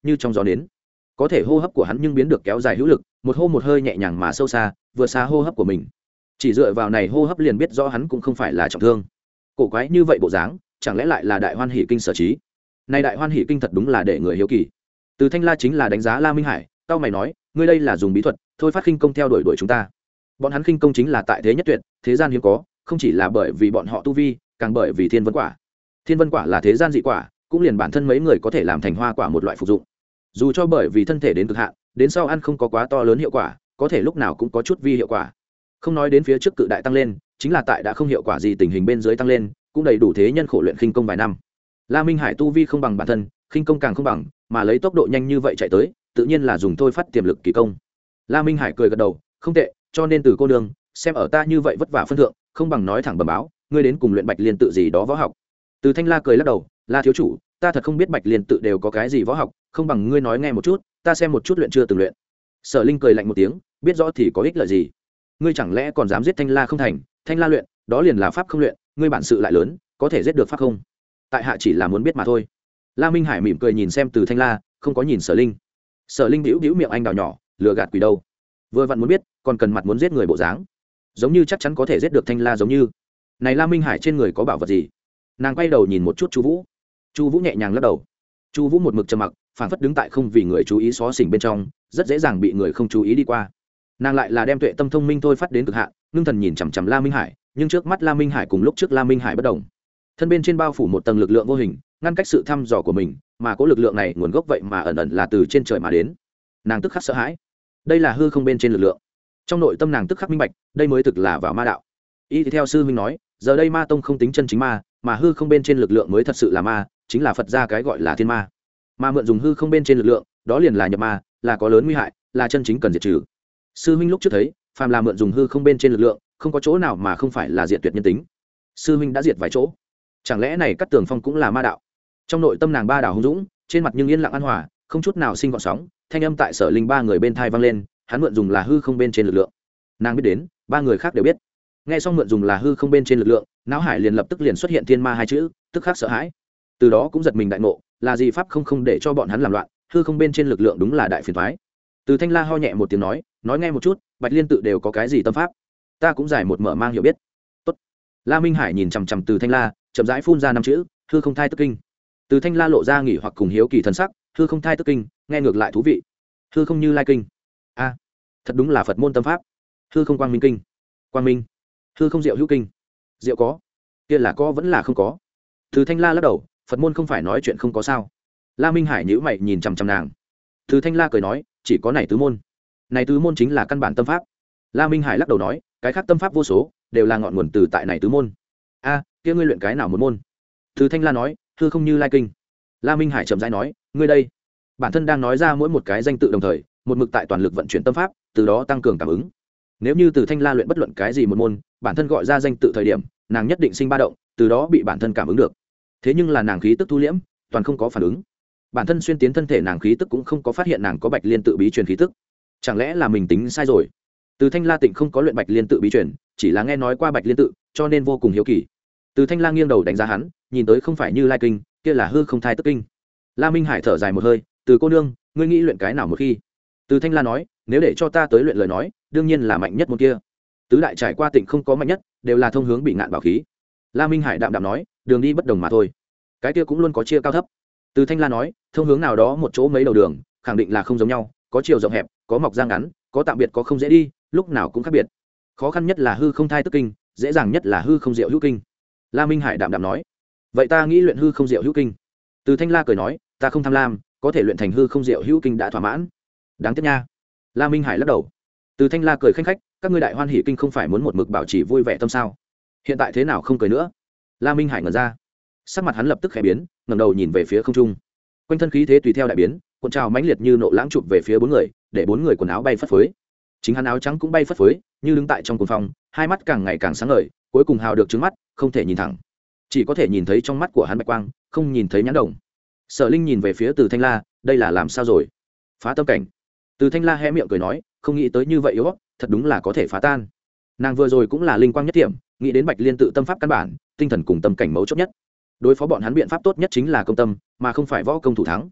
như trong gió nến. Có thể hô hấp của hắn nhưng biến được kéo dài hữu lực, một hô một hơi nhẹ nhàng mà sâu xa, vượt xa hô hấp của mình. Chỉ dựa vào này hô hấp liền biết rõ hắn cũng không phải là trọng thương. Cổ quái như vậy bộ dáng, chẳng lẽ lại là đại hoan hỷ kinh sở trí? Này đại hoan hỷ kinh thật đúng là để người hiếu kỳ. Từ Thanh La chính là đánh giá La Minh Hải, tao mày nói, ngươi đây là dùng bí thuật, thôi phát khinh công theo đuổi đuổi chúng ta. Bọn hắn khinh công chính là tại thế nhất tuyệt, thế gian hiếm có, không chỉ là bởi vì bọn họ tu vi, càng bởi vì thiên vân quả. Thiên vân quả là thế gian dị quả, cũng liền bản thân mấy người có thể làm thành hoa quả một loại phục dụng. Dù cho bởi vì thân thể đến cực hạn, đến sau ăn không có quá to lớn hiệu quả, có thể lúc nào cũng có chút vi hiệu quả. Không nói đến phía trước cự đại tăng lên, chính là tại đã không hiệu quả gì tình hình bên dưới tăng lên, cũng đầy đủ thế nhân khổ luyện khinh công vài năm. La Minh Hải tu vi không bằng bản thân, khinh công càng không bằng, mà lấy tốc độ nhanh như vậy chạy tới, tự nhiên là dùng thôi phát tiềm lực kỳ công. La Minh Hải cười gật đầu, không tệ, cho nên từ cô đường, xem ở ta như vậy vất vả phân thượng, không bằng nói thẳng bẩm báo, ngươi đến cùng luyện Bạch Liên tự gì đó võ học. Từ Thanh La cười lắc đầu, La thiếu chủ, ta thật không biết Bạch Liên tự đều có cái gì võ học, không bằng ngươi nói nghe một chút, ta xem một chút luyện chưa từng luyện. Sở Linh cười lạnh một tiếng, biết rõ thì có ích lợi gì? Ngươi chẳng lẽ còn dám giết Thanh La không thành? Thanh La luyện, đó liền là pháp không luyện, ngươi bản sự lại lớn, có thể giết được pháp không? Tại hạ chỉ là muốn biết mà thôi. La Minh Hải mỉm cười nhìn xem Từ Thanh La, không có nhìn Sở Linh. Sở Linh bĩu bĩu miệng anh đào nhỏ, lừa gạt quỷ đâu? Vừa vặn muốn biết, còn cần mặt muốn giết người bộ dáng. Giống như chắc chắn có thể giết được Thanh La giống như. Này La Minh Hải trên người có bảo vật gì? Nàng quay đầu nhìn một chút Chu Vũ. Chu Vũ nhẹ nhàng lắc đầu. Chu Vũ một mực trầm mặc, phảng phất đứng tại không vì người chú ý xó xỉnh bên trong, rất dễ dàng bị người không chú ý đi qua. Nàng lại là đem tuệ tâm thông minh thôi phát đến cực hạn, ngưng thần nhìn chằm chằm La Minh Hải, nhưng trước mắt La Minh Hải cùng lúc trước La Minh Hải bất động. Thân bên trên bao phủ một tầng lực lượng vô hình, ngăn cách sự thăm dò của mình, mà cố lực lượng này nguồn gốc vậy mà ẩn ẩn là từ trên trời mà đến. Nàng tức khắc sợ hãi. Đây là hư không bên trên lực lượng. Trong nội tâm nàng tức khắc minh bạch, đây mới thực là vào ma đạo. Y theo sư huynh nói, giờ đây ma tông không tính chân chính ma, mà hư không bên trên lực lượng mới thật sự là ma, chính là Phật gia cái gọi là thiên ma. Mà mượn dùng hư không bên trên lực lượng, đó liền là nhập ma, là có lớn nguy hại, là chân chính cần diệt trừ. Sư huynh lúc trước thấy, phàm là mượn dùng hư không bên trên lực lượng, không có chỗ nào mà không phải là diệt tuyệt nhân tính. Sư huynh đã diệt vài chỗ, chẳng lẽ này Cát Tường Phong cũng là ma đạo? Trong nội tâm nàng ba đảo hung dũng, trên mặt nhưng yên lặng an hòa, không chút nào sinh gợn sóng, thanh âm tại Sở Linh ba người bên thai vang lên, hắn mượn dùng là hư không bên trên lực lượng. Nàng biết đến, ba người khác đều biết. Nghe xong mượn dùng là hư không bên trên lực lượng, não hải liền lập tức liền xuất hiện thiên ma hai chữ, tức khắc sợ hãi. Từ đó cũng giật mình đại ngộ, là gì pháp không không để cho bọn hắn làm loạn, hư không bên trên lực lượng đúng là đại phiền toái. Từ Thanh La ho nhẹ một tiếng nói, nói nghe một chút, Bạch Liên tự đều có cái gì tâm pháp, ta cũng giải một mở mang hiểu biết. Tốt. La Minh Hải nhìn chằm chằm Từ Thanh La, chậm rãi phun ra năm chữ, hư không thai tức kinh. Từ Thanh La lộ ra nghỉ hoặc cùng hiếu kỳ thần sắc, hư không thai tức kinh, nghe ngược lại thú vị. Hư không như lai kinh. A, thật đúng là Phật môn tâm pháp. Hư không quang minh kinh. Quang minh. Hư không diệu hữu kinh. Diệu có. Kia là có vẫn là không có. Từ Thanh La lắc đầu, Phật môn không phải nói chuyện không có sao. La Minh Hải nhíu mày nhìn chằm chằm nàng. Từ Thanh La cười nói, chỉ có này tứ môn. Này tứ môn chính là căn bản tâm pháp. La Minh Hải lắc đầu nói, cái khác tâm pháp vô số, đều là ngọn nguồn từ tại này tứ môn. A, kia ngươi luyện cái nào một môn? Từ Thanh La nói, hư không như lai kinh. La Minh Hải chậm rãi nói, ngươi đây, bản thân đang nói ra mỗi một cái danh tự đồng thời, một mực tại toàn lực vận chuyển tâm pháp, từ đó tăng cường cảm ứng. Nếu như Từ Thanh La luyện bất luận cái gì một môn, bản thân gọi ra danh tự thời điểm, nàng nhất định sinh ba động, từ đó bị bản thân cảm ứng được. Thế nhưng là nàng khí tức thu liễm, toàn không có phản ứng. Bản thân xuyên tiến thân thể nàng khí tức cũng không có phát hiện nàng có Bạch Liên tự bí truyền khí tức. Chẳng lẽ là mình tính sai rồi? Từ Thanh La Tịnh không có luyện Bạch Liên tự bí truyền, chỉ là nghe nói qua Bạch Liên tự, cho nên vô cùng hiếu kỳ. Từ Thanh La nghiêng đầu đánh giá hắn, nhìn tới không phải như Lai kinh, kia là hư không thai tức kinh. La Minh Hải thở dài một hơi, "Từ cô nương, ngươi nghĩ luyện cái nào một khi?" Từ Thanh La nói, "Nếu để cho ta tới luyện lời nói, đương nhiên là mạnh nhất một kia. Tứ đại trải qua Tịnh không có mạnh nhất, đều là thông hướng bị ngạn bảo khí." La Minh Hải đạm đạm nói, "Đường đi bất đồng mà thôi. Cái kia cũng luôn có chia cao thấp." Từ Thanh La nói, "Thông hướng nào đó một chỗ mấy đầu đường, khẳng định là không giống nhau, có chiều rộng hẹp, có mọc ra ngắn, có tạm biệt có không dễ đi, lúc nào cũng khác biệt. Khó khăn nhất là hư không thai tức kinh, dễ dàng nhất là hư không diệu hữu kinh." La Minh Hải đạm đạm nói, "Vậy ta nghĩ luyện hư không diệu hữu kinh." Từ Thanh La cười nói, "Ta không tham lam, có thể luyện thành hư không diệu hữu kinh đã thỏa mãn." Đáng tiếc nha. La Minh Hải lắc đầu. Từ Thanh La cười khanh khách, "Các ngươi đại hoan hỷ kinh không phải muốn một mực bảo trì vui vẻ tâm sao? Hiện tại thế nào không cười nữa?" La Minh Hải ngẩn ra, sắc mặt hắn lập tức khẽ biến, ngẩng đầu nhìn về phía không trung. Quanh thân khí thế tùy theo đại biến, cuộn trào mãnh liệt như nộ lãng chụp về phía bốn người, để bốn người quần áo bay phất phới. Chính hắn áo trắng cũng bay phất phới, như đứng tại trong cuồng phong, hai mắt càng ngày càng sáng ngời, cuối cùng hào được trứng mắt, không thể nhìn thẳng, chỉ có thể nhìn thấy trong mắt của hắn bạch quang, không nhìn thấy nhãn đồng. Sở Linh nhìn về phía Từ Thanh La, đây là làm sao rồi? Phá tâm cảnh. Từ Thanh La hé miệng cười nói, không nghĩ tới như vậy yếu, thật đúng là có thể phá tan. Nàng vừa rồi cũng là linh quang nhất điểm, nghĩ đến Bạch Liên tự tâm pháp căn bản, tinh thần cùng tâm cảnh mấu chốt nhất. Đối phó bọn hắn biện pháp tốt nhất chính là công tâm, mà không phải võ công thủ thắng.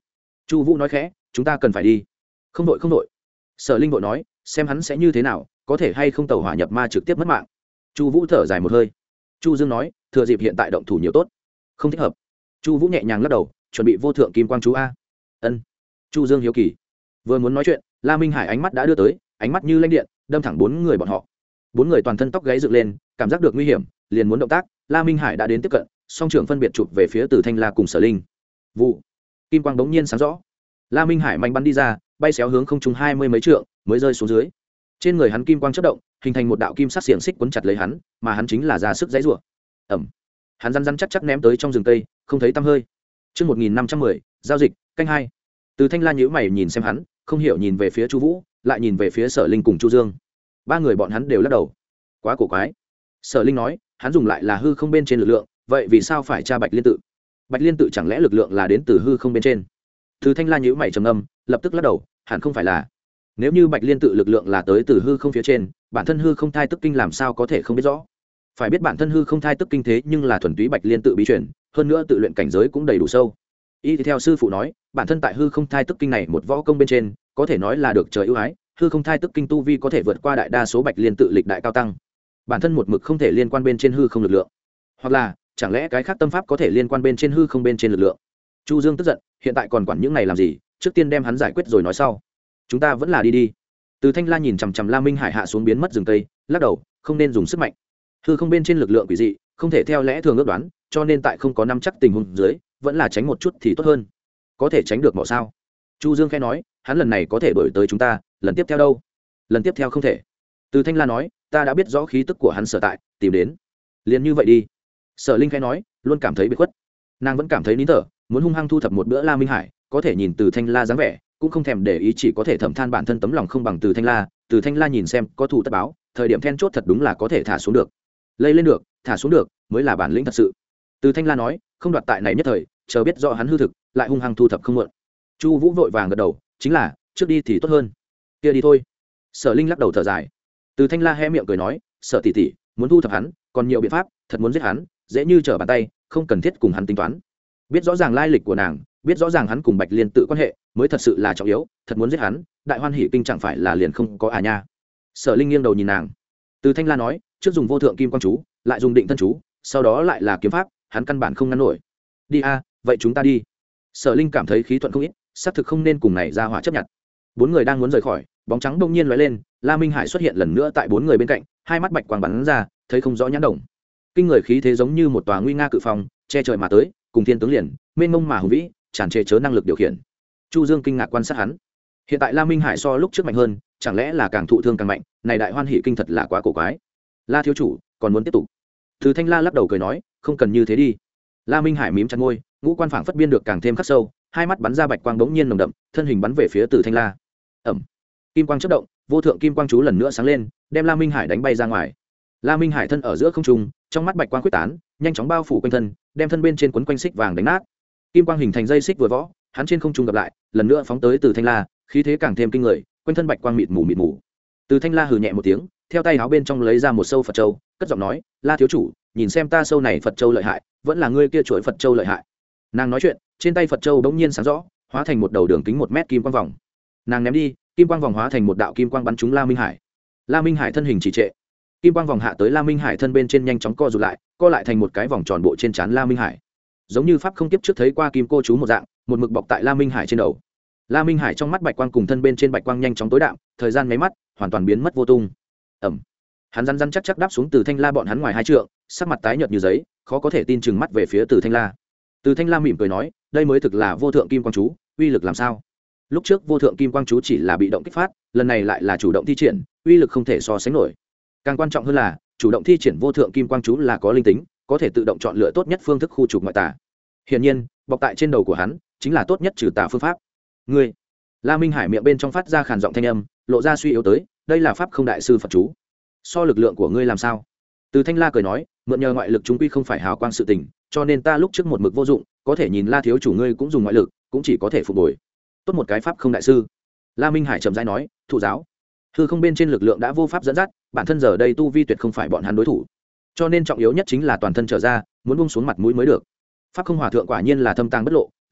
Chu Vũ nói khẽ, chúng ta cần phải đi. Không đội không đội. Sở Linh vội nói, xem hắn sẽ như thế nào, có thể hay không tẩu hỏa nhập ma trực tiếp mất mạng. Chu Vũ thở dài một hơi. Chu Dương nói, thừa dịp hiện tại động thủ nhiều tốt. Không thích hợp. Chu Vũ nhẹ nhàng lắc đầu, chuẩn bị vô thượng kim quang chú a. Ân. Chu Dương hiếu kỳ. Vừa muốn nói chuyện, La Minh Hải ánh mắt đã đưa tới, ánh mắt như lanh điện, đâm thẳng bốn người bọn họ. Bốn người toàn thân tóc gáy dựng lên, cảm giác được nguy hiểm, liền muốn động tác, La Minh Hải đã đến tiếp cận, song trưởng phân biệt chụp về phía Từ Thanh La cùng Sở Linh. Vụ. Kim quang bỗng nhiên sáng rõ. La Minh Hải mạnh bắn đi ra, bay xéo hướng không trung hai mươi mấy trượng, mới rơi xuống dưới. Trên người hắn kim quang chớp động, hình thành một đạo kim sắc xiềng xích quấn chặt lấy hắn, mà hắn chính là ra sức giãy giụa. Ầm. Hắn rắn rắn chắc chắc ném tới trong rừng cây, không thấy tăm hơi. Chương một nghìn năm trăm mười, giao dịch, canh hai. Từ Thanh La nhíu mày nhìn xem hắn, không hiểu nhìn về phía Chu Vũ, lại nhìn về phía Sở Linh cùng Chu Dương. Ba người bọn hắn đều lắc đầu. Quá cổ quái. Sở Linh nói, hắn dùng lại là hư không bên trên lực lượng, vậy vì sao phải tra Bạch Liên tự? Bạch Liên tự chẳng lẽ lực lượng là đến từ hư không bên trên? Từ Thanh La nhíu mày trầm ngâm, lập tức lắc đầu, hẳn không phải là. Nếu như Bạch Liên tự lực lượng là tới từ hư không phía trên, bản thân hư không thai tức kinh làm sao có thể không biết rõ? Phải biết bản thân hư không thai tức kinh thế nhưng là thuần túy Bạch Liên tự bí truyền, hơn nữa tự luyện cảnh giới cũng đầy đủ sâu. Y theo sư phụ nói, bản thân tại hư không thai tức kinh này một võ công bên trên, có thể nói là được trời ưu ái, hư không thai tức kinh tu vi có thể vượt qua đại đa số Bạch Liên tự lịch đại cao tăng. Bản thân một mực không thể liên quan bên trên hư không lực lượng. Hoặc là, chẳng lẽ cái khác tâm pháp có thể liên quan bên trên hư không bên trên lực lượng? Chu Dương tức giận, hiện tại còn quản những này làm gì, trước tiên đem hắn giải quyết rồi nói sau. Chúng ta vẫn là đi đi. Từ Thanh La nhìn chằm chằm La Minh Hải hạ xuống biến mất rừng cây, lắc đầu, không nên dùng sức mạnh. Hư không bên trên lực lượng quỷ dị, không thể theo lẽ thường ước đoán, cho nên tại không có nắm chắc tình huống dưới, vẫn là tránh một chút thì tốt hơn. Có thể tránh được mọ sao? Chu Dương khẽ nói, hắn lần này có thể đuổi tới chúng ta, lần tiếp theo đâu? Lần tiếp theo không thể. Từ Thanh La nói, ta đã biết rõ khí tức của hắn sở tại, tìm đến. Liền như vậy đi. Sở Linh khẽ nói, luôn cảm thấy bị khuất. Nàng vẫn cảm thấy nín thở, muốn hung hăng thu thập một bữa La Minh Hải, có thể nhìn Từ Thanh La dáng vẻ, cũng không thèm để ý, chỉ có thể thầm than bản thân tấm lòng không bằng Từ Thanh La. Từ Thanh La nhìn xem, có thù tất báo, thời điểm then chốt thật đúng là có thể thả xuống được. Lây lên được, thả xuống được, mới là bản lĩnh thật sự. Từ Thanh La nói, không đoạt tại này nhất thời, chờ biết rõ hắn hư thực, lại hung hăng thu thập không muộn. Chu Vũ vội vàng gật đầu, chính là, trước đi thì tốt hơn. Kia đi thôi. Sở Linh lắc đầu thở dài. Từ Thanh La hé miệng cười nói, Sở tỷ tỷ, muốn thu thập hắn, còn nhiều biện pháp, thật muốn giết hắn, dễ như trở bàn tay, không cần thiết cùng hắn tính toán. Biết rõ ràng lai lịch của nàng, biết rõ ràng hắn cùng Bạch Liên tự quan hệ, mới thật sự là trọng yếu, thật muốn giết hắn, Đại Hoan Hỷ Kinh chẳng phải là liền không có à nha. Sở Linh nghiêng đầu nhìn nàng. Từ Thanh La nói, trước dùng vô thượng kim quang chú, lại dùng định thân chú, sau đó lại là kiếm pháp, hắn căn bản không ngăn nổi. Đi a, vậy chúng ta đi. Sở Linh cảm thấy khí thuận không ít, xác thực không nên cùng này ra hỏa chấp nhận. Bốn người đang muốn rời khỏi, bóng trắng đông nhiên lóe lên, La Minh Hải xuất hiện lần nữa tại bốn người bên cạnh, hai mắt bạch quang bắn ra, thấy không rõ nhãn đồng. Kinh người khí thế giống như một tòa nguy nga cự phong, che trời mà tới, cùng thiên tướng liền, mênh mông mà hùng vĩ, tràn trề chớ năng lực điều khiển. Chu Dương kinh ngạc quan sát hắn. Hiện tại La Minh Hải so lúc trước mạnh hơn, chẳng lẽ là càng thụ thương càng mạnh, này Đại Hoan Hỷ Kinh thật là quá cổ quái. La thiếu chủ, còn muốn tiếp tục? Từ Thanh La lắc đầu cười nói, không cần như thế đi. La Minh Hải mím chặt môi, ngũ quan phảng phất biên được càng thêm khắc sâu, hai mắt bắn ra bạch quang bỗng nhiên nồng đậm, thân hình bắn về phía Từ Thanh La. Ầm. Kim quang chớp động, vô thượng kim quang chú lần nữa sáng lên, đem La Minh Hải đánh bay ra ngoài. La Minh Hải thân ở giữa không trung, trong mắt bạch quang quyết tán, nhanh chóng bao phủ quanh thân, đem thân bên trên quấn quanh xích vàng đánh nát. Kim quang hình thành dây xích vừa võ, hắn trên không trung gặp lại, lần nữa phóng tới Từ Thanh La, khí thế càng thêm kinh người, quanh thân bạch quang mịt mù mịt mù. Từ Thanh La hừ nhẹ một tiếng, theo tay áo bên trong lấy ra một sâu Phật châu, cất giọng nói, La thiếu chủ, nhìn xem ta sâu này Phật châu lợi hại, vẫn là ngươi kia chuỗi Phật châu lợi hại. Nàng nói chuyện, trên tay Phật châu bỗng nhiên sáng rõ, hóa thành một đầu đường kính một mét kim quang vòng. Nàng ném đi, kim quang vòng hóa thành một đạo kim quang bắn trúng La Minh Hải. La Minh Hải thân hình trì trệ, kim quang vòng hạ tới La Minh Hải thân bên trên nhanh chóng co rụt lại, co lại thành một cái vòng tròn bộ trên trán La Minh Hải, giống như pháp không kiếp trước thấy qua kim cô chú một dạng, một mực bọc tại La Minh Hải trên đầu. La Minh Hải trong mắt bạch quang cùng thân bên trên bạch quang nhanh chóng tối đạm, thời gian mấy mắt, hoàn toàn biến mất vô tung. Ẩm. Hắn rắn rắn chắc chắc đáp xuống Từ Thanh La bọn hắn ngoài hai trượng, sắc mặt tái nhợt như giấy, khó có thể tin chừng mắt về phía Từ Thanh La. Từ Thanh La mỉm cười nói, đây mới thực là vô thượng kim quang chú, uy lực làm sao? Lúc trước vô thượng kim quang chú chỉ là bị động kích phát, lần này lại là chủ động thi triển, uy lực không thể so sánh nổi. Càng quan trọng hơn là, chủ động thi triển vô thượng kim quang chú là có linh tính, có thể tự động chọn lựa tốt nhất phương thức khu trục ngoại tà. Hiển nhiên, bọc tại trên đầu của hắn chính là tốt nhất trừ tà phương pháp. Ngươi, La Minh Hải miệng bên trong phát ra khàn giọng thanh âm, lộ ra suy yếu tới, đây là pháp không đại sư Phật chú. So lực lượng của ngươi làm sao? Từ Thanh La cười nói, mượn nhờ ngoại lực chúng quy không phải hào quang sự tình, cho nên ta lúc trước một mực vô dụng, có thể nhìn La thiếu chủ ngươi cũng dùng ngoại lực, cũng chỉ có thể phục hồi. Tốt một cái pháp không đại sư. La Minh Hải trầm rãi nói, thụ giáo. Hư không bên trên lực lượng đã vô pháp dẫn dắt, bản thân giờ đây tu vi tuyệt không phải bọn hắn đối thủ. Cho nên trọng yếu nhất chính là toàn thân trở ra, muốn buông xuống mặt mũi mới được. Pháp không hòa thượng quả nhiên là thâm tàng bất lộ,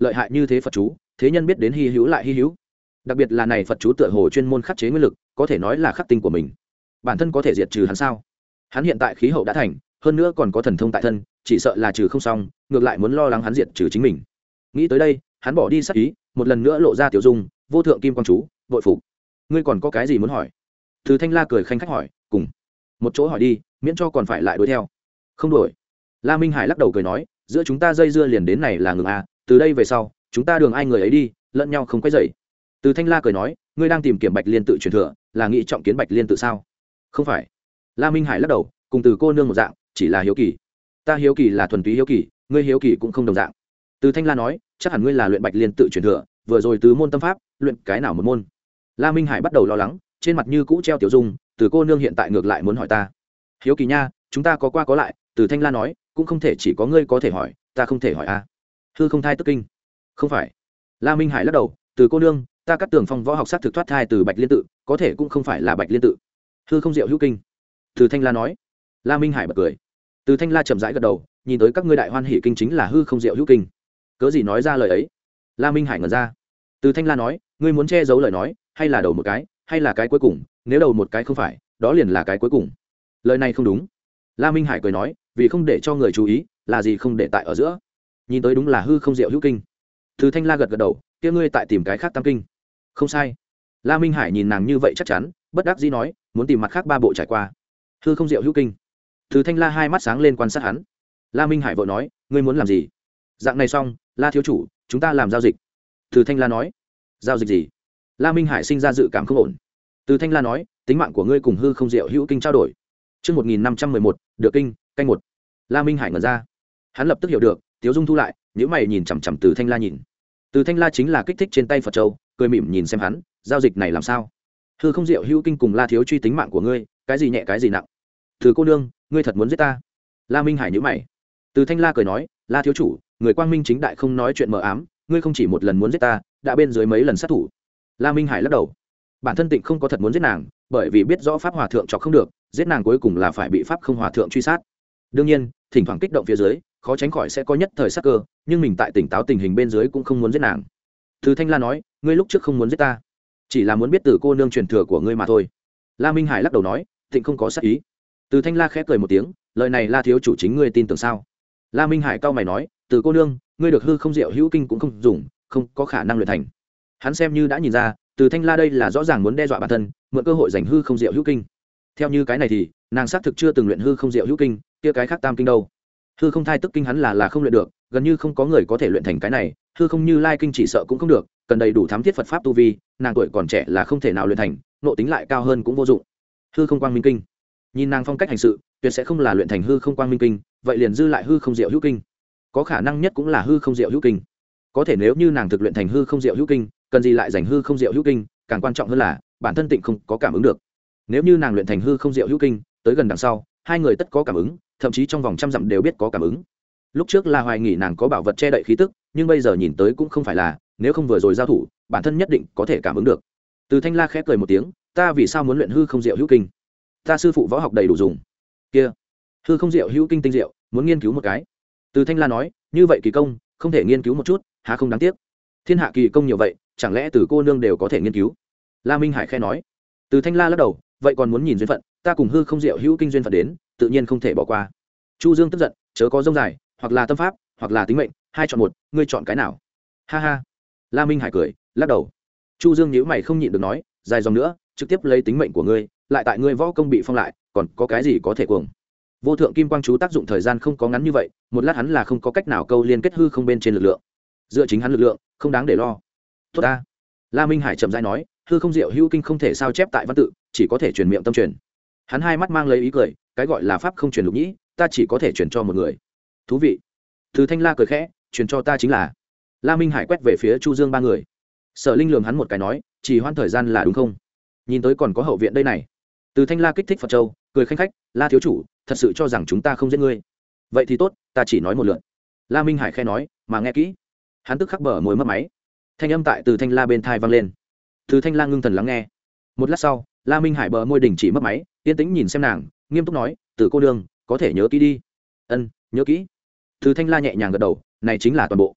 lợi hại như thế phật chú thế nhân biết đến hy hữu lại hy hữu, đặc biệt là này phật chú tựa hồ chuyên môn khắc chế nguyên lực, có thể nói là khắc tinh của mình. Bản thân có thể diệt trừ hắn sao? Hắn hiện tại khí hậu đã thành, hơn nữa còn có thần thông tại thân, chỉ sợ là trừ không xong, ngược lại muốn lo lắng hắn diệt trừ chính mình. Nghĩ tới đây, hắn bỏ đi sắc ý, một lần nữa lộ ra tiểu dung, vô thượng kim quang chú, vội phục. Ngươi còn có cái gì muốn hỏi? Từ Thanh La cười khanh khách hỏi, cùng một chỗ hỏi đi, miễn cho còn phải lại đuổi theo. Không đuổi. La Minh Hải lắc đầu cười nói, giữa chúng ta dây dưa liền đến này là ngừng à, từ đây về sau, chúng ta đường ai người ấy đi, lẫn nhau không quấy rầy. Từ Thanh La cười nói, ngươi đang tìm kiếm Bạch Liên tự truyền thừa, là nghĩ trọng kiến Bạch Liên tự sao? Không phải. La Minh Hải lắc đầu, cùng Từ cô nương một dạng, chỉ là hiếu kỳ. Ta hiếu kỳ là thuần túy hiếu kỳ, ngươi hiếu kỳ cũng không đồng dạng. Từ Thanh La nói, chắc hẳn ngươi là luyện Bạch Liên tự truyền thừa, vừa rồi tứ môn tâm pháp, luyện cái nào một môn? La Minh Hải bắt đầu lo lắng, trên mặt như cũ treo tiểu dung, Từ cô nương hiện tại ngược lại muốn hỏi ta. Hiếu kỳ nha, chúng ta có qua có lại, Từ Thanh La nói, cũng không thể chỉ có ngươi có thể hỏi, ta không thể hỏi a. À. Hư không thai tức kinh. Không phải. La Minh Hải lắc đầu, Từ cô nương, ta cắt tường phong võ học sát thực thoát thai từ Bạch Liên tự, có thể cũng không phải là Bạch Liên tự. Hư không diệu hữu kinh. Từ Thanh La nói. La Minh Hải bật cười. Từ Thanh La chậm rãi gật đầu, nhìn tới các ngươi đại hoan hỷ kinh chính là hư không diệu hữu kinh. Cớ gì nói ra lời ấy? La Minh Hải ngẩn ra. Từ Thanh La nói, ngươi muốn che giấu lời nói, hay là đầu một cái, hay là cái cuối cùng, nếu đầu một cái không phải, đó liền là cái cuối cùng. Lời này không đúng. La Minh Hải cười nói, vì không để cho người chú ý, là gì không để tại ở giữa. Nhìn tới đúng là hư không diệu hữu kinh. Từ Thanh La gật gật đầu, kia ngươi tại tìm cái khác tam kinh. Không sai. La Minh Hải nhìn nàng như vậy chắc chắn, bất đắc dĩ nói, muốn tìm mặt khác ba bộ trải qua. Hư không diệu hữu kinh. Từ Thanh La hai mắt sáng lên quan sát hắn. La Minh Hải vội nói, ngươi muốn làm gì? Dạng này xong, La thiếu chủ, chúng ta làm giao dịch. Từ Thanh La nói, giao dịch gì? La Minh Hải sinh ra dự cảm không ổn. Từ Thanh La nói, tính mạng của ngươi cùng hư không diệu hữu kinh trao đổi. Chương một nghìn năm trăm mười một, được kinh, canh một. La Minh Hải ngẩn ra. Hắn lập tức hiểu được, Tiếu Dung thu lại, nhíu mày nhìn chằm chằm Từ Thanh La nhìn. Từ Thanh La chính là kích thích trên tay Phật châu, cười mỉm nhìn xem hắn, giao dịch này làm sao? Hư không diệu hữu kinh cùng La thiếu truy tính mạng của ngươi, cái gì nhẹ cái gì nặng? Từ cô nương, ngươi thật muốn giết ta? La Minh Hải nhíu mày. Từ Thanh La cười nói, La thiếu chủ, người quang minh chính đại không nói chuyện mờ ám, ngươi không chỉ một lần muốn giết ta, đã bên dưới mấy lần sát thủ. La Minh Hải lắc đầu. Bản thân Tịnh không có thật muốn giết nàng, bởi vì biết rõ pháp hòa thượng chọc không được, giết nàng cuối cùng là phải bị pháp không hòa thượng truy sát. Đương nhiên, thỉnh thoảng kích động phía dưới, khó tránh khỏi sẽ có nhất thời sát cơ, nhưng mình tại tỉnh táo tình hình bên dưới cũng không muốn giết nàng. Từ Thanh La nói, ngươi lúc trước không muốn giết ta, chỉ là muốn biết từ cô nương truyền thừa của ngươi mà thôi. La Minh Hải lắc đầu nói, Tịnh không có sát ý. Từ Thanh La khẽ cười một tiếng, lời này La thiếu chủ chính ngươi tin tưởng sao? La Minh Hải cau mày nói, từ cô nương, ngươi được hư không diệu hữu kinh cũng không dùng, không có khả năng luyện thành. Hắn xem như đã nhìn ra, từ Thanh La đây là rõ ràng muốn đe dọa bản thân, mượn cơ hội giành hư không diệu hữu kinh. Theo như cái này thì, nàng xác thực chưa từng luyện hư không diệu hữu kinh, kia cái khác tam kinh đâu? Hư không thai tức kinh hắn là là không luyện được, gần như không có người có thể luyện thành cái này, hư không như lai kinh chỉ sợ cũng không được, cần đầy đủ thám thiết Phật pháp tu vi, nàng tuổi còn trẻ là không thể nào luyện thành, nộ tính lại cao hơn cũng vô dụng. Hư không quang minh kinh, nhìn nàng phong cách hành sự, tuyệt sẽ không là luyện thành hư không quang minh kinh, vậy liền dư lại hư không diệu hữu kinh. Có khả năng nhất cũng là hư không diệu hữu kinh. Có thể nếu như nàng thực luyện thành hư không diệu hữu kinh, cần gì lại giành hư không diệu hữu kinh, càng quan trọng hơn là bản thân Tịnh không có cảm ứng được. Nếu như nàng luyện thành hư không diệu hữu kinh, tới gần đằng sau, hai người tất có cảm ứng, thậm chí trong vòng trăm dặm đều biết có cảm ứng. Lúc trước là hoài nghỉ nàng có bảo vật che đậy khí tức, nhưng bây giờ nhìn tới cũng không phải là, nếu không vừa rồi giao thủ, bản thân nhất định có thể cảm ứng được. Từ Thanh La khẽ cười một tiếng, ta vì sao muốn luyện hư không diệu hữu kinh? Ta sư phụ võ học đầy đủ dùng. Kia, hư không diệu hữu kinh tinh diệu, muốn nghiên cứu một cái. Từ Thanh La nói, như vậy kỳ công, không thể nghiên cứu một chút, há không đáng tiếc? Thiên hạ kỳ công nhiều vậy, chẳng lẽ từ cô nương đều có thể nghiên cứu? La Minh Hải khẽ nói. Từ Thanh La lắc đầu, vậy còn muốn nhìn duyên phận, ta cùng hư không diệu hữu kinh duyên phận đến, tự nhiên không thể bỏ qua. Chu Dương tức giận, chớ có rông dài, hoặc là tâm pháp, hoặc là tính mệnh, hai chọn một, ngươi chọn cái nào? Ha ha. La Minh Hải cười, lắc đầu. Chu Dương nhíu mày không nhịn được nói, dài dòng nữa, trực tiếp lấy tính mệnh của ngươi, lại tại ngươi võ công bị phong lại, còn có cái gì có thể cuồng? Vô thượng kim quang chú tác dụng thời gian không có ngắn như vậy, một lát hắn là không có cách nào câu liên kết hư không bên trên lực lượng. Dựa chính hắn lực lượng, không đáng để lo. Tốt ta. La Minh Hải chậm rãi nói, hư không diệu hữu kinh không thể sao chép tại văn tự, chỉ có thể truyền miệng tâm truyền. Hắn hai mắt mang lấy ý cười, cái gọi là pháp không truyền lục nhĩ, ta chỉ có thể truyền cho một người. Thú vị. Từ Thanh La cười khẽ, truyền cho ta chính là. La Minh Hải quét về phía Chu Dương ba người. Sở Linh lườm hắn một cái nói, chỉ hoãn thời gian là đúng không? Nhìn tới còn có hậu viện đây này. Từ Thanh La kích thích Phật Châu, cười khanh khách, La thiếu chủ, thật sự cho rằng chúng ta không giết ngươi? Vậy thì tốt, ta chỉ nói một lượt. La Minh Hải khẽ nói, mà nghe kỹ. Hắn tức khắc bờ môi mất máy. Thanh âm tại Từ Thanh La bên thai vang lên. Từ Thanh La ngưng thần lắng nghe. Một lát sau, La Minh Hải bờ môi đình chỉ mất máy, yên tĩnh nhìn xem nàng, nghiêm túc nói, Từ cô nương, có thể nhớ kỹ đi. Ân, nhớ kỹ. Từ Thanh La nhẹ nhàng gật đầu, này chính là toàn bộ.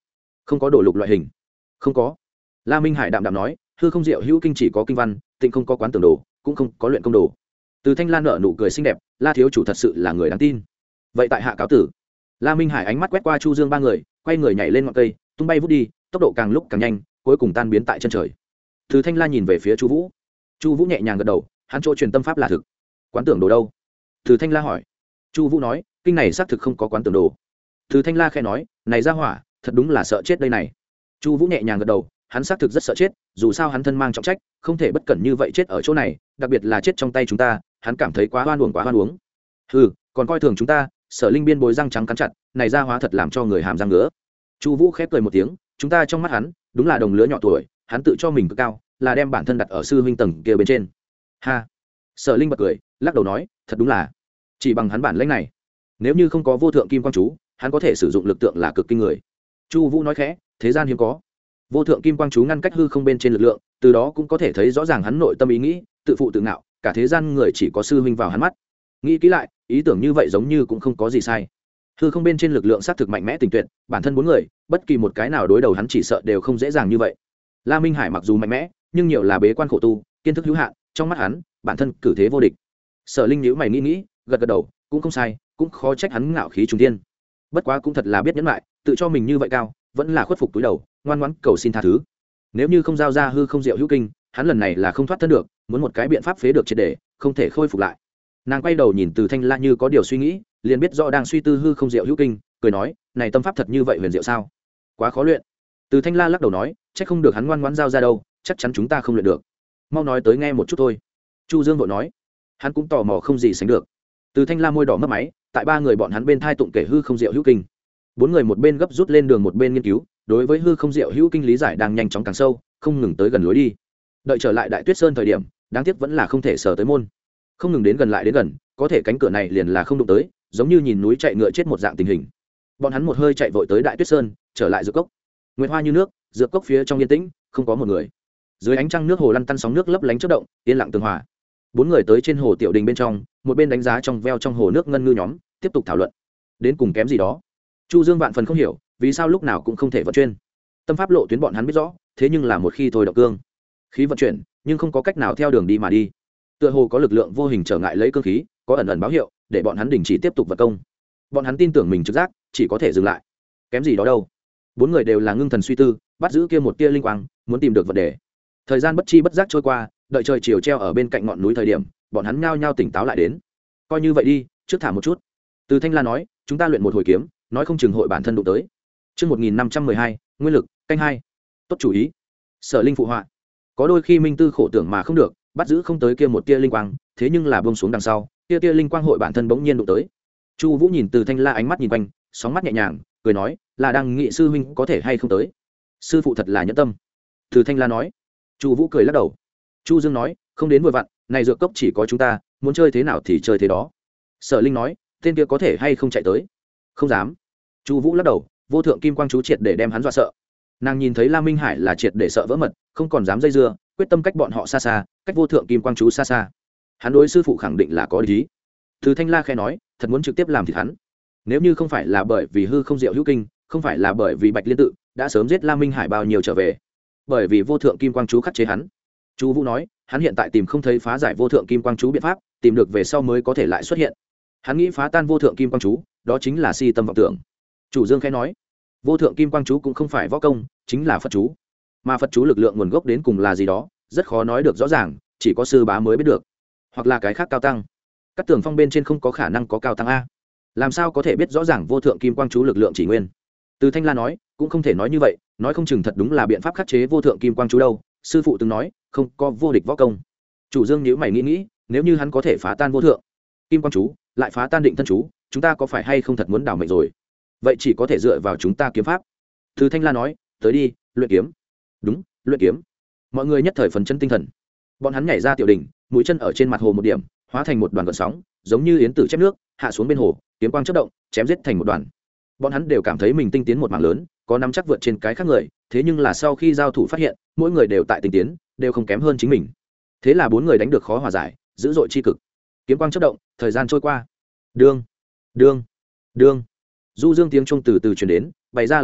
không có đồ lục loại hình. Không có. La Minh Hải đạm đạm nói, hư không diệu hữu kinh chỉ có kinh văn, tịnh không có quán tưởng đồ, cũng không có luyện công đồ. Từ Thanh Lan nở nụ cười xinh đẹp, La thiếu chủ thật sự là người đáng tin. Vậy tại hạ cáo tử. La Minh Hải ánh mắt quét qua Chu Dương ba người, quay người nhảy lên ngọn cây, tung bay vút đi, tốc độ càng lúc càng nhanh, cuối cùng tan biến tại chân trời. Từ Thanh Lan nhìn về phía Chu Vũ. Chu Vũ nhẹ nhàng gật đầu, hắn chỗ truyền tâm pháp là thực. Quán tưởng đồ đâu? Từ Thanh La hỏi. Chu Vũ nói, kinh này xác thực không có quán tưởng đồ. Từ Thanh La khẽ nói, này ra hỏa, thật đúng là sợ chết đây này. Chu Vũ nhẹ nhàng gật đầu, hắn xác thực rất sợ chết, dù sao hắn thân mang trọng trách, không thể bất cẩn như vậy chết ở chỗ này, đặc biệt là chết trong tay chúng ta, hắn cảm thấy quá oan uổng quá oan uổng. Hừ, còn coi thường chúng ta. Sở Linh Biên bối răng trắng cắn chặt, này ra hóa thật làm cho người hàm răng ngứa. Chu Vũ khép cười một tiếng, chúng ta trong mắt hắn, đúng là đồng lứa nhỏ tuổi, hắn tự cho mình cực cao, là đem bản thân đặt ở sư huynh tầng kia bên trên. Ha. Sở Linh bật cười, lắc đầu nói, thật đúng là, chỉ bằng hắn bản lĩnh này, nếu như không có vô thượng kim quang chú, hắn có thể sử dụng lực lượng là cực kinh người. Chu Vũ nói khẽ, thế gian hiếm có. Vô thượng kim quang chú ngăn cách hư không bên trên lực lượng, từ đó cũng có thể thấy rõ ràng hắn nội tâm ý nghĩ, tự phụ tự ngạo, cả thế gian người chỉ có sư huynh vào hắn mắt. Nghĩ kỹ lại, ý tưởng như vậy giống như cũng không có gì sai. Hư không bên trên lực lượng sát thực mạnh mẽ tình tuyệt, bản thân bốn người, bất kỳ một cái nào đối đầu hắn chỉ sợ đều không dễ dàng như vậy. La Minh Hải mặc dù mạnh mẽ, nhưng nhiều là bế quan khổ tu, kiến thức hữu hạn, trong mắt hắn, bản thân cử thế vô địch. Sở Linh nhíu mày nghĩ nghĩ, gật gật đầu, cũng không sai, cũng khó trách hắn ngạo khí trùng thiên. Bất quá cũng thật là biết nhẫn lại, tự cho mình như vậy cao, vẫn là khuất phục túi đầu, ngoan ngoãn cầu xin tha thứ. Nếu như không giao ra hư không diệu hữu kinh, hắn lần này là không thoát thân được, muốn một cái biện pháp phế được triệt để, không thể khôi phục lại. Nàng quay đầu nhìn Từ Thanh La như có điều suy nghĩ, liền biết rõ đang suy tư hư không diệu hữu kinh, cười nói, này tâm pháp thật như vậy huyền diệu sao? Quá khó luyện. Từ Thanh La lắc đầu nói, chắc không được hắn ngoan ngoãn giao ra đâu, chắc chắn chúng ta không luyện được. Mau nói tới nghe một chút thôi. Chu Dương vội nói, hắn cũng tò mò không gì sánh được. Từ Thanh La môi đỏ mấp máy, tại ba người bọn hắn bên thai tụng kể hư không diệu hữu kinh. Bốn người một bên gấp rút lên đường một bên nghiên cứu, đối với hư không diệu hữu kinh lý giải đang nhanh chóng càng sâu, không ngừng tới gần lối đi. Đợi trở lại Đại Tuyết Sơn thời điểm, đáng tiếc vẫn là không thể sở tới môn. Không ngừng đến gần lại đến gần, có thể cánh cửa này liền là không đụng tới, giống như nhìn núi chạy ngựa chết một dạng tình hình. Bọn hắn một hơi chạy vội tới Đại Tuyết Sơn, trở lại dược cốc. Nguyệt hoa như nước, dược cốc phía trong yên tĩnh, không có một người. Dưới ánh trăng nước hồ lăn tăn sóng nước lấp lánh chớp động, yên lặng tường hòa. Bốn người tới trên hồ tiểu đình bên trong, một bên đánh giá trong veo trong hồ nước ngân ngư nhóm, tiếp tục thảo luận. Đến cùng kém gì đó. Chu Dương vạn phần không hiểu, vì sao lúc nào cũng không thể vận chuyển. Tâm pháp lộ tuyến bọn hắn biết rõ, thế nhưng là một khi thôi động cương, khí vận chuyển, nhưng không có cách nào theo đường đi mà đi. Tựa hồ có lực lượng vô hình trở ngại lấy cương khí, có ẩn ẩn báo hiệu, để bọn hắn đình chỉ tiếp tục vật công. Bọn hắn tin tưởng mình trực giác, chỉ có thể dừng lại. Kém gì đó đâu. Bốn người đều là ngưng thần suy tư, bắt giữ kia một tia linh quang, muốn tìm được vật đề. Thời gian bất chi bất giác trôi qua, đợi trời chiều treo ở bên cạnh ngọn núi thời điểm, bọn hắn nhao nhao tỉnh táo lại đến. Coi như vậy đi, trước thả một chút. Từ Thanh La nói, chúng ta luyện một hồi kiếm, nói không chừng hội bản thân đụng tới. Chương một nghìn năm trăm mười hai, nguyên lực, canh hai. Tốt chủ ý. Sở Linh phụ họa. Có đôi khi minh tư khổ tưởng mà không được, bắt giữ không tới kia một tia linh quang, thế nhưng là buông xuống đằng sau, tia tia linh quang hội bản thân bỗng nhiên đụng tới. Chu Vũ nhìn Từ Thanh La ánh mắt nhìn quanh, sóng mắt nhẹ nhàng, cười nói, là đang nghị sư huynh có thể hay không tới. Sư phụ thật là nhẫn tâm. Từ Thanh La nói. Chu Vũ cười lắc đầu. Chu Dương nói, không đến vội vặn, này dược cốc chỉ có chúng ta, muốn chơi thế nào thì chơi thế đó. Sở Linh nói, tên kia có thể hay không chạy tới. Không dám. Chu Vũ lắc đầu, vô thượng kim quang chú triệt để đem hắn dọa sợ. Nàng nhìn thấy La Minh Hải là triệt để sợ vỡ mật, không còn dám dây dưa, quyết tâm cách bọn họ xa xa, cách vô thượng kim quang chú xa xa. Hắn đối sư phụ khẳng định là có ý. Từ Thanh La khẽ nói, thật muốn trực tiếp làm thịt hắn. Nếu như không phải là bởi vì hư không diệu hữu kinh, không phải là bởi vì Bạch Liên tự, đã sớm giết La Minh Hải bao nhiêu trở về. Bởi vì vô thượng kim quang chú khắc chế hắn. Chu Vũ nói, hắn hiện tại tìm không thấy phá giải vô thượng kim quang chú biện pháp, tìm được về sau mới có thể lại xuất hiện. Hắn nghĩ phá tan vô thượng kim quang chú, đó chính là si tâm vọng tưởng. Chủ Dương khẽ nói, vô thượng kim quang chú cũng không phải võ công, chính là Phật chú. Mà Phật chú lực lượng nguồn gốc đến cùng là gì đó, rất khó nói được rõ ràng, chỉ có sư bá mới biết được. Hoặc là cái khác cao tăng. Các tường phong bên trên không có khả năng có cao tăng a. Làm sao có thể biết rõ ràng vô thượng kim quang chú lực lượng chỉ nguyên? Từ Thanh La nói, cũng không thể nói như vậy, nói không chừng thật đúng là biện pháp khắc chế vô thượng kim quang chú đâu, sư phụ từng nói, không có vô địch võ công. Chủ Dương nhíu mày nghĩ nghĩ, nếu như hắn có thể phá tan vô thượng kim quang chú, lại phá tan định thân chú, chúng ta có phải hay không thật muốn đảo mệnh rồi? Vậy chỉ có thể dựa vào chúng ta kiếm pháp. Từ Thanh La nói, tới đi, luyện kiếm. Đúng, luyện kiếm. Mọi người nhất thời phấn chấn tinh thần. Bọn hắn nhảy ra tiểu đỉnh, mũi chân ở trên mặt hồ một điểm, hóa thành một đoàn gợn sóng, giống như yến tử chép nước, hạ xuống bên hồ, kiếm quang chớp động, chém giết thành một đoàn. Bọn hắn đều cảm thấy mình tinh tiến một mảng lớn, có nắm chắc vượt trên cái khác người, thế nhưng là sau khi giao thủ phát hiện, mỗi người đều tại tinh tiến, đều không kém hơn chính mình. Thế là bốn người đánh được khó hòa giải, dữ dội chi cực. Kiếm quang chớp động, thời gian trôi qua. Đương, đương, đương. Du Dương tiếng trung từ từ truyền đến, bày ra lại đi,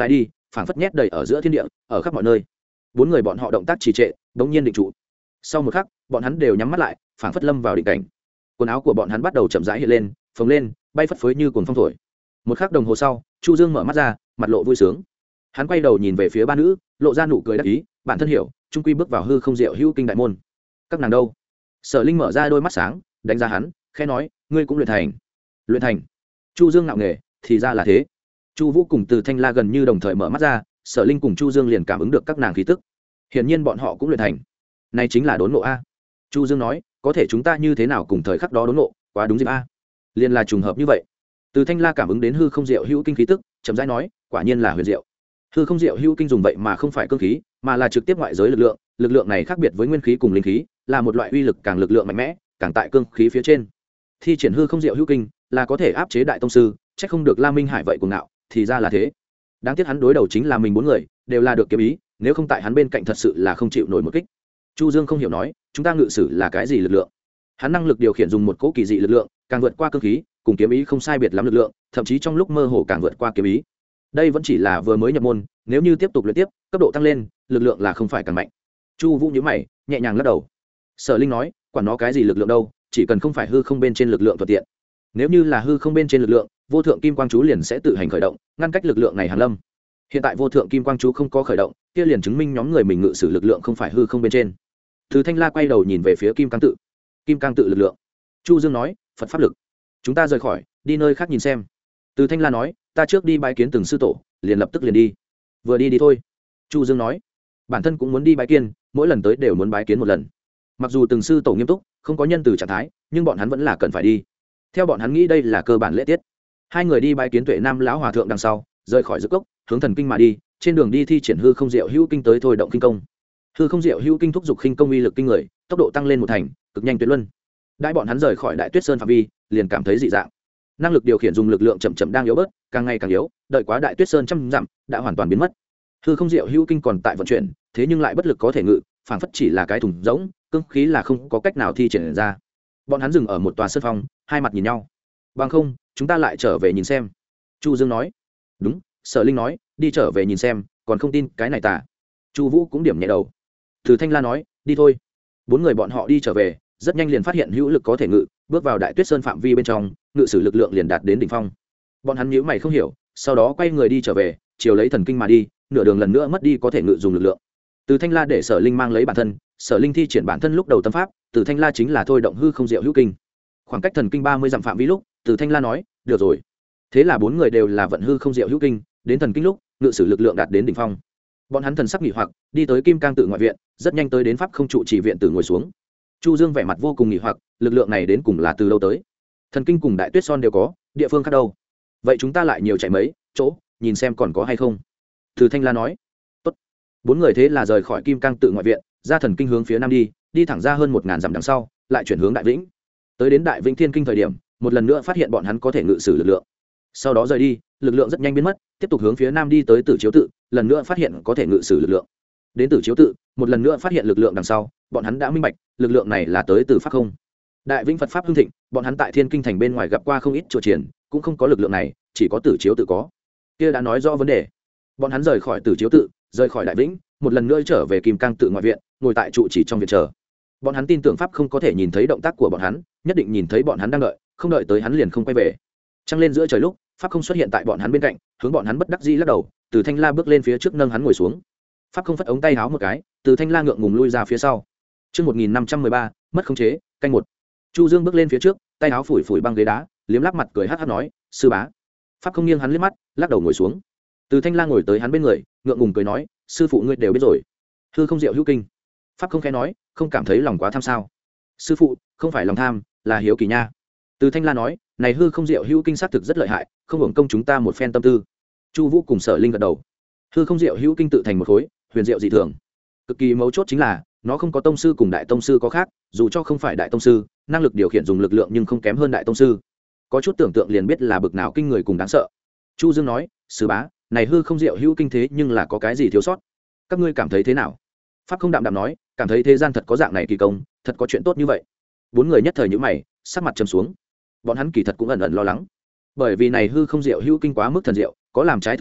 phảng phất nhét đầy ở giữa thiên địa, ở khắp mọi nơi. Bốn người bọn họ động tác trì trệ, đống nhiên định trụ. Sau một khắc, bọn hắn đều nhắm mắt lại, phảng phất lâm vào định cảnh. Quần áo của bọn hắn bắt đầu chậm rãi hiện lên, phồng lên, bay phất phới như cuồng phong thổi. Một khắc đồng hồ sau, Chu Dương mở mắt ra, mặt lộ vui sướng. Hắn quay đầu nhìn về phía ba nữ, lộ ra nụ cười đắc ý, bản thân hiểu, trung quy bước vào hư không diệu hữu kinh đại môn. Các nàng đâu? Sở Linh mở ra đôi mắt sáng, đánh giá hắn, khẽ nói, ngươi cũng luyện thành. Luyện thành? Chu Dương ngạo nghễ, thì ra là thế. Chu Vũ cùng Từ Thanh La gần như đồng thời mở mắt ra, Sở Linh cùng Chu Dương liền cảm ứng được các nàng khí tức. Hiển nhiên bọn họ cũng luyện thành. Này chính là đốn ngộ a. Chu Dương nói, có thể chúng ta như thế nào cùng thời khắc đó đốn ngộ, quá đúng dịp a. Liên là trùng hợp như vậy. Từ Thanh La cảm ứng đến hư không diệu hữu kinh khí tức, chậm rãi nói, quả nhiên là huyền diệu. Hư không diệu hữu kinh dùng vậy mà không phải cương khí, mà là trực tiếp ngoại giới lực lượng, lực lượng này khác biệt với nguyên khí cùng linh khí, là một loại uy lực càng lực lượng mạnh mẽ, càng tại cương khí phía trên. Thi triển hư không diệu hữu kinh, là có thể áp chế đại tông sư, chắc không được La Minh Hải vậy cuồng ngạo, thì ra là thế. Đáng tiếc hắn đối đầu chính là mình bốn người, đều là được kiếm ý, nếu không tại hắn bên cạnh thật sự là không chịu nổi một kích. Chu Dương không hiểu nói, chúng ta ngự sử là cái gì lực lượng? Hắn năng lực điều khiển dùng một cỗ kỳ dị lực lượng, càng vượt qua cương khí, cùng kiếm ý không sai biệt lắm lực lượng, thậm chí trong lúc mơ hồ càng vượt qua kiếm ý. Đây vẫn chỉ là vừa mới nhập môn, nếu như tiếp tục luyện tiếp, cấp độ tăng lên, lực lượng là không phải càng mạnh. Chu Vũ nhíu mày, nhẹ nhàng lắc đầu. Sở Linh nói, quản nó cái gì lực lượng đâu, chỉ cần không phải hư không bên trên lực lượng thuận tiện. Nếu như là hư không bên trên lực lượng, vô thượng kim quang chú liền sẽ tự hành khởi động, ngăn cách lực lượng này hàng lâm. Hiện tại vô thượng kim quang chú không có khởi động, kia liền chứng minh nhóm người mình ngự sử lực lượng không phải hư không bên trên. Từ Thanh La quay đầu nhìn về phía Kim Cang tự. Kim Cang tự lực lượng. Chu Dương nói, Phật pháp lực. Chúng ta rời khỏi, đi nơi khác nhìn xem. Từ Thanh La nói, ta trước đi bái kiến từng sư tổ, liền lập tức liền đi. Vừa đi đi thôi. Chu Dương nói, bản thân cũng muốn đi bái kiến, mỗi lần tới đều muốn bái kiến một lần. Mặc dù từng sư tổ nghiêm túc, không có nhân từ trạng thái, nhưng bọn hắn vẫn là cần phải đi. Theo bọn hắn nghĩ đây là cơ bản lễ tiết. Hai người đi bái kiến Tuệ Nam lão hòa thượng đằng sau, rời khỏi dược cốc, hướng thần kinh mà đi. Trên đường đi thi triển hư không diệu hữu kinh tới thôi động kinh công. Hư không diệu hữu kinh thúc dục khinh công uy lực kinh người, tốc độ tăng lên một thành, cực nhanh tuyệt luân. Đại bọn hắn rời khỏi Đại Tuyết Sơn phạm vi, liền cảm thấy dị dạng. Năng lực điều khiển dùng lực lượng chậm chậm đang yếu bớt, càng ngày càng yếu, đợi quá Đại Tuyết Sơn trăm dặm, đã hoàn toàn biến mất. Hư không diệu hữu kinh còn tại vận chuyển, thế nhưng lại bất lực có thể ngự, phảng phất chỉ là cái thùng rỗng, cương khí là không có cách nào thi triển ra. Bọn hắn dừng ở một tòa sơn phong, hai mặt nhìn nhau. Bằng không, chúng ta lại trở về nhìn xem. Chu Dương nói. Đúng, Sở Linh nói, đi trở về nhìn xem, còn không tin cái này tả. Chu Vũ cũng điểm nhẹ đầu. Từ Thanh La nói, đi thôi. Bốn người bọn họ đi trở về, rất nhanh liền phát hiện hữu lực có thể ngự, bước vào Đại Tuyết Sơn phạm vi bên trong, ngự sử lực lượng liền đạt đến đỉnh phong. Bọn hắn nhíu mày không hiểu, sau đó quay người đi trở về, chiều lấy thần kinh mà đi, nửa đường lần nữa mất đi có thể ngự dùng lực lượng. Từ Thanh La để Sở Linh mang lấy bản thân, Sở Linh thi triển bản thân lúc đầu tâm pháp, Từ Thanh La chính là thôi động hư không diệu hữu kinh. Khoảng cách thần kinh ba mươi dặm phạm vi lúc, Từ Thanh La nói, được rồi. Thế là bốn người đều là vận hư không diệu hữu kinh, đến thần kinh lúc, ngự sử lực lượng đạt đến đỉnh phong. Bọn hắn thần sắc nghỉ hoặc, đi tới Kim Cang tự ngoại viện, rất nhanh tới đến pháp không trụ chỉ viện tử ngồi xuống. Chu Dương vẻ mặt vô cùng nghỉ hoặc, lực lượng này đến cùng là từ đâu tới? Thần kinh cùng Đại Tuyết Son đều có, địa phương khác đâu? Vậy chúng ta lại nhiều chạy mấy chỗ, nhìn xem còn có hay không? Từ Thanh La nói. Tốt. Bốn người thế là rời khỏi Kim Cang tự ngoại viện, ra thần kinh hướng phía nam đi, đi thẳng ra hơn một ngàn dặm đằng sau, lại chuyển hướng Đại Vĩnh. Tới đến Đại Vĩnh Thiên Kinh thời điểm, một lần nữa phát hiện bọn hắn có thể ngự sử lực lượng. Sau đó rời đi, lực lượng rất nhanh biến mất, tiếp tục hướng phía nam đi tới Tử Chiếu tự, lần nữa phát hiện có thể ngự sử lực lượng. Đến Tử Chiếu tự, một lần nữa phát hiện lực lượng đằng sau, bọn hắn đã minh bạch, lực lượng này là tới từ pháp không. Đại Vĩnh Phật pháp hưng thịnh, bọn hắn tại Thiên Kinh thành bên ngoài gặp qua không ít chùa triển, cũng không có lực lượng này, chỉ có Tử Chiếu tự có. Kia đã nói rõ vấn đề. Bọn hắn rời khỏi Tử Chiếu tự, rời khỏi Đại Vĩnh, một lần nữa trở về Kim Cang tự ngoại viện, ngồi tại trụ chỉ trong viện chờ. Bọn hắn tin tưởng pháp không có thể nhìn thấy động tác của bọn hắn, nhất định nhìn thấy bọn hắn đang đợi, không đợi tới hắn liền không quay về. Trăng lên giữa trời lúc, pháp không xuất hiện tại bọn hắn bên cạnh, hướng bọn hắn bất đắc dĩ lắc đầu, Từ Thanh La bước lên phía trước nâng hắn ngồi xuống. Pháp không phất ống tay háo một cái, Từ Thanh La ngượng ngùng lui ra phía sau. Chương một nghìn năm trăm mười ba, mất khống chế, canh một. Chu Dương bước lên phía trước, tay áo phủi phủi băng ghế đá, liếm lắp mặt cười hắc hắc nói, "Sư bá." Pháp không nghiêng hắn liếc mắt, lắc đầu ngồi xuống. Từ Thanh La ngồi tới hắn bên người, ngượng ngùng cười nói, "Sư phụ ngươi đều biết rồi." Hư không diệu hữu kinh. Pháp không khẽ nói, không cảm thấy lòng quá tham sao? Sư phụ, không phải lòng tham, là hiếu kỳ nha. Từ Thanh La nói, này hư không diệu hữu kinh xác thực rất lợi hại, không hưởng công chúng ta một phen tâm tư. Chu Vũ cùng Sở Linh gật đầu. Hư không diệu hữu kinh tự thành một khối, huyền diệu dị thường. Cực kỳ mấu chốt chính là, nó không có tông sư cùng đại tông sư có khác, dù cho không phải đại tông sư, năng lực điều khiển dùng lực lượng nhưng không kém hơn đại tông sư. Có chút tưởng tượng liền biết là bực nào kinh người cùng đáng sợ. Chu Dương nói, "Sư bá, này hư không diệu hữu kinh thế nhưng là có cái gì thiếu sót? Các ngươi cảm thấy thế nào?" Pháp không đạm đạm nói, "Cảm thấy thế gian thật có dạng này kỳ công, thật có chuyện tốt như vậy." Bốn người nhất thời nhíu mày, sắc mặt trầm xuống. Bọn hắn kỳ thật cũng ẩn ẩn lo lắng, bởi vì này hư không diệu hữu kinh quá mức thần diệu, có làm trái thường quy,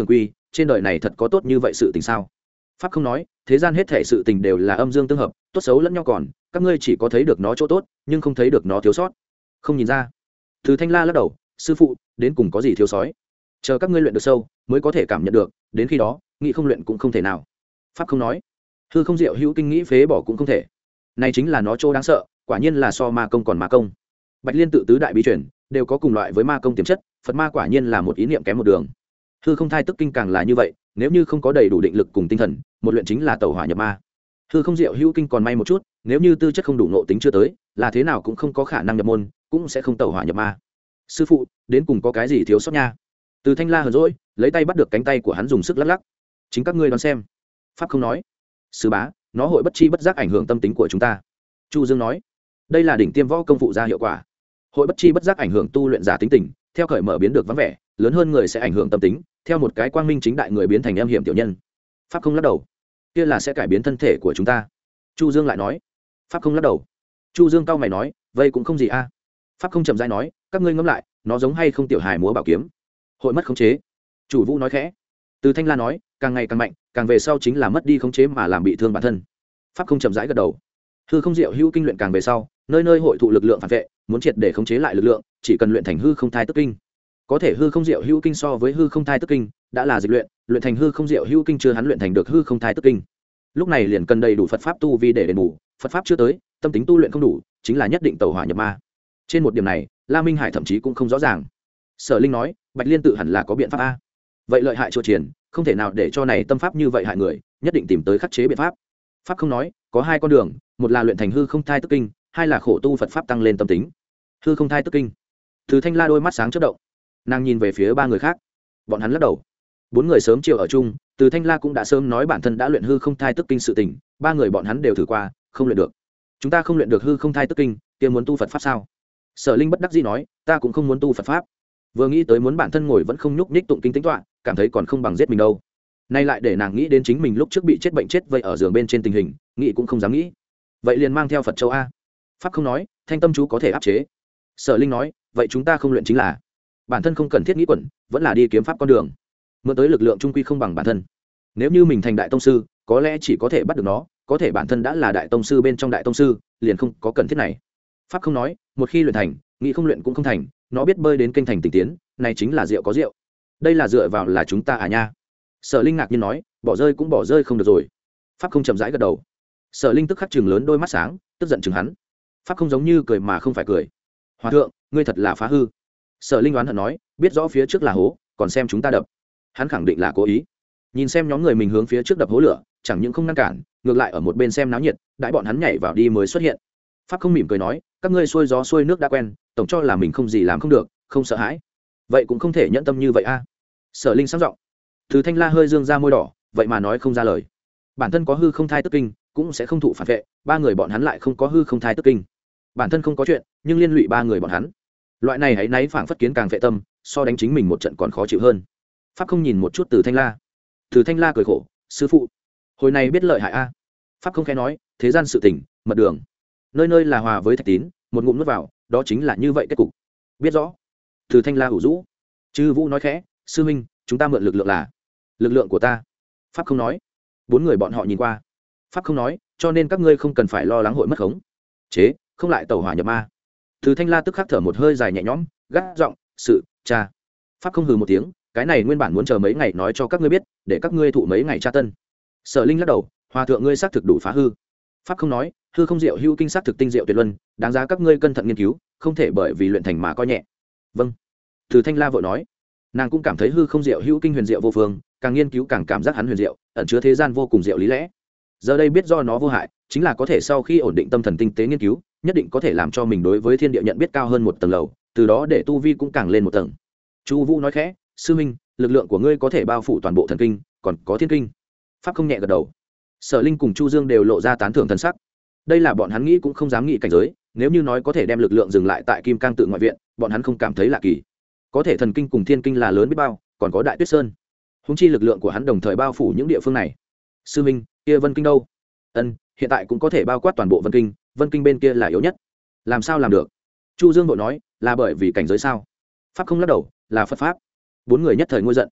trên đời này thật có tốt như vậy sự tình sao? Pháp không nói, thế gian hết thể sự tình đều là âm dương tương hợp, tốt xấu lẫn nhau còn, các ngươi chỉ có thấy được nó chỗ tốt, nhưng không thấy được nó thiếu sót. Không nhìn ra. Từ Thanh La lắc đầu, sư phụ, đến cùng có gì thiếu sói? Chờ các ngươi luyện được sâu, mới có thể cảm nhận được, đến khi đó, nghĩ không luyện cũng không thể nào. Pháp không nói, hư không diệu hữu kinh nghĩ phế bỏ cũng không thể. Này chính là nó chỗ đáng sợ, quả nhiên là so ma công còn ma công. Bạch Liên tự tứ đại bí truyền đều có cùng loại với ma công tiềm chất, Phật ma quả nhiên là một ý niệm kém một đường. Hư không thai tức kinh càng là như vậy, nếu như không có đầy đủ định lực cùng tinh thần, một luyện chính là tẩu hỏa nhập ma. Hư không diệu hữu kinh còn may một chút, nếu như tư chất không đủ nộ tính chưa tới, là thế nào cũng không có khả năng nhập môn, cũng sẽ không tẩu hỏa nhập ma. Sư phụ, đến cùng có cái gì thiếu sót nha? Từ Thanh La hờn dỗi, lấy tay bắt được cánh tay của hắn dùng sức lắc lắc. Chính các ngươi đoán xem. Pháp không nói. Sư bá, nó hội bất chi bất giác ảnh hưởng tâm tính của chúng ta. Chu Dương nói, đây là đỉnh tiêm võ công phụ ra hiệu quả. Hội bất chi bất giác ảnh hưởng tu luyện giả tính tình, theo cởi mở biến được vắng vẻ, lớn hơn người sẽ ảnh hưởng tâm tính, theo một cái quang minh chính đại người biến thành âm hiểm tiểu nhân. Pháp không lắc đầu, kia là sẽ cải biến thân thể của chúng ta. Chu Dương lại nói, Pháp không lắc đầu. Chu Dương cau mày nói, vậy cũng không gì a. Pháp không chậm rãi nói, các ngươi ngẫm lại, nó giống hay không tiểu hài múa bảo kiếm, hội mất khống chế. Chủ Vũ nói khẽ. Từ Thanh La nói, càng ngày càng mạnh, càng về sau chính là mất đi khống chế mà làm bị thương bản thân. Pháp không chậm rãi gật đầu. Hư không diệu hữu kinh luyện càng về sau, nơi nơi hội tụ lực lượng phản vệ, muốn triệt để khống chế lại lực lượng, chỉ cần luyện thành hư không thai tức kinh. Có thể hư không diệu hữu kinh so với hư không thai tức kinh đã là dịch luyện, luyện thành hư không diệu hữu kinh chưa hắn luyện thành được hư không thai tức kinh. Lúc này liền cần đầy đủ Phật pháp tu vi để đền bù, Phật pháp chưa tới, tâm tính tu luyện không đủ, chính là nhất định tẩu hỏa nhập ma. Trên một điểm này, La Minh Hải thậm chí cũng không rõ ràng. Sở Linh nói, Bạch Liên tự hẳn là có biện pháp a. Vậy lợi hại chỗ triển, không thể nào để cho này tâm pháp như vậy hại người, nhất định tìm tới khắc chế biện pháp. Pháp không nói, có hai con đường, một là luyện thành hư không thai tức kinh, hai là khổ tu Phật pháp tăng lên tâm tính. Hư không thai tức kinh. Từ Thanh La đôi mắt sáng chớp động, nàng nhìn về phía ba người khác, bọn hắn lắc đầu. Bốn người sớm chiều ở chung, Từ Thanh La cũng đã sớm nói bản thân đã luyện hư không thai tức kinh sự tình, ba người bọn hắn đều thử qua, không luyện được. Chúng ta không luyện được hư không thai tức kinh, kia muốn tu Phật pháp sao? Sở Linh bất đắc dĩ nói, ta cũng không muốn tu Phật pháp. Vừa nghĩ tới muốn bản thân ngồi vẫn không nhúc nhích tụng kinh tính toán, cảm thấy còn không bằng giết mình đâu. Nay lại để nàng nghĩ đến chính mình lúc trước bị chết bệnh chết vây ở giường bên trên tình hình, nghĩ cũng không dám nghĩ. Vậy liền mang theo Phật châu a. Pháp không nói, thanh tâm chú có thể áp chế. Sở Linh nói, vậy chúng ta không luyện chính là bản thân không cần thiết nghĩ quẩn, vẫn là đi kiếm pháp con đường. Mượn tới lực lượng trung quy không bằng bản thân. Nếu như mình thành đại tông sư, có lẽ chỉ có thể bắt được nó, có thể bản thân đã là đại tông sư bên trong đại tông sư, liền không có cần thiết này. Pháp không nói, một khi luyện thành, nghĩ không luyện cũng không thành, nó biết bơi đến kinh thành tỉnh tiến, này chính là rượu có rượu. Đây là dựa vào là chúng ta à nha. Sở Linh ngạc nhiên nói, bỏ rơi cũng bỏ rơi không được rồi. Pháp không chậm rãi gật đầu. Sở Linh tức khắc chừng lớn đôi mắt sáng, tức giận chừng hắn. Pháp không giống như cười mà không phải cười. Hòa thượng, ngươi thật là phá hư. Sở Linh đoán hận nói, biết rõ phía trước là hố, còn xem chúng ta đập. Hắn khẳng định là cố ý. Nhìn xem nhóm người mình hướng phía trước đập hố lửa, chẳng những không ngăn cản, ngược lại ở một bên xem náo nhiệt, đãi bọn hắn nhảy vào đi mới xuất hiện. Pháp không mỉm cười nói, các ngươi xuôi gió xuôi nước đã quen, tổng cho là mình không gì làm không được, không sợ hãi. Vậy cũng không thể nhẫn tâm như vậy a. Sở Linh sáng giọng. Từ Thanh La hơi dương ra môi đỏ, vậy mà nói không ra lời. Bản thân có hư không thai tức kinh, cũng sẽ không thụ phản vệ, ba người bọn hắn lại không có hư không thai tức kinh. Bản thân không có chuyện, nhưng liên lụy ba người bọn hắn. Loại này hãy náy phảng phất kiến càng vệ tâm, so đánh chính mình một trận còn khó chịu hơn. Pháp không nhìn một chút Từ Thanh La. Từ Thanh La cười khổ, sư phụ, hồi này biết lợi hại a. Pháp không khẽ nói, thế gian sự tình, mật đường, nơi nơi là hòa với thạch tín, một ngụm nuốt vào, đó chính là như vậy kết cục. Biết rõ. Từ Thanh La hủ rũ. Chư Vũ nói khẽ, sư huynh, chúng ta mượn lực lượng là lực lượng của ta. Pháp không nói. Bốn người bọn họ nhìn qua. Pháp không nói, cho nên các ngươi không cần phải lo lắng hội mất khống chế, không lại tẩu hỏa nhập ma. Từ Thanh La tức khắc thở một hơi dài nhẹ nhõm, gắt giọng, sự cha. Pháp không hừ một tiếng, cái này nguyên bản muốn chờ mấy ngày nói cho các ngươi biết, để các ngươi thụ mấy ngày tra tân. Sở Linh lắc đầu, hòa thượng ngươi xác thực đủ phá hư. Pháp không nói, hư không diệu hữu kinh xác thực tinh diệu tuyệt luân, đáng giá các ngươi cẩn thận nghiên cứu, không thể bởi vì luyện thành mà coi nhẹ. Vâng. Từ Thanh La vội nói, nàng cũng cảm thấy hư không diệu hữu kinh huyền diệu vô phương, càng nghiên cứu càng cảm giác hắn huyền diệu, ẩn chứa thế gian vô cùng diệu lý lẽ. Giờ đây biết do nó vô hại, chính là có thể sau khi ổn định tâm thần tinh tế nghiên cứu, nhất định có thể làm cho mình đối với thiên địa nhận biết cao hơn một tầng lầu, từ đó để tu vi cũng càng lên một tầng. Chu Vũ nói khẽ, sư minh, lực lượng của ngươi có thể bao phủ toàn bộ thần kinh, còn có thiên kinh. Pháp không nhẹ gật đầu. Sở Linh cùng Chu Dương đều lộ ra tán thưởng thần sắc. Đây là bọn hắn nghĩ cũng không dám nghĩ cảnh giới, nếu như nói có thể đem lực lượng dừng lại tại Kim Cang tự ngoại viện, bọn hắn không cảm thấy lạ kỳ. Có thể thần kinh cùng thiên kinh là lớn biết bao, còn có Đại Tuyết Sơn. Húng chi lực lượng của hắn đồng thời bao phủ những địa phương này. Sư minh, kia Vân Kinh đâu? Ân, hiện tại cũng có thể bao quát toàn bộ Vân Kinh, Vân Kinh bên kia là yếu nhất. Làm sao làm được? Chu Dương vội nói, là bởi vì cảnh giới sao? Pháp không lắc đầu, là Phật pháp. Bốn người nhất thời ngôi giận.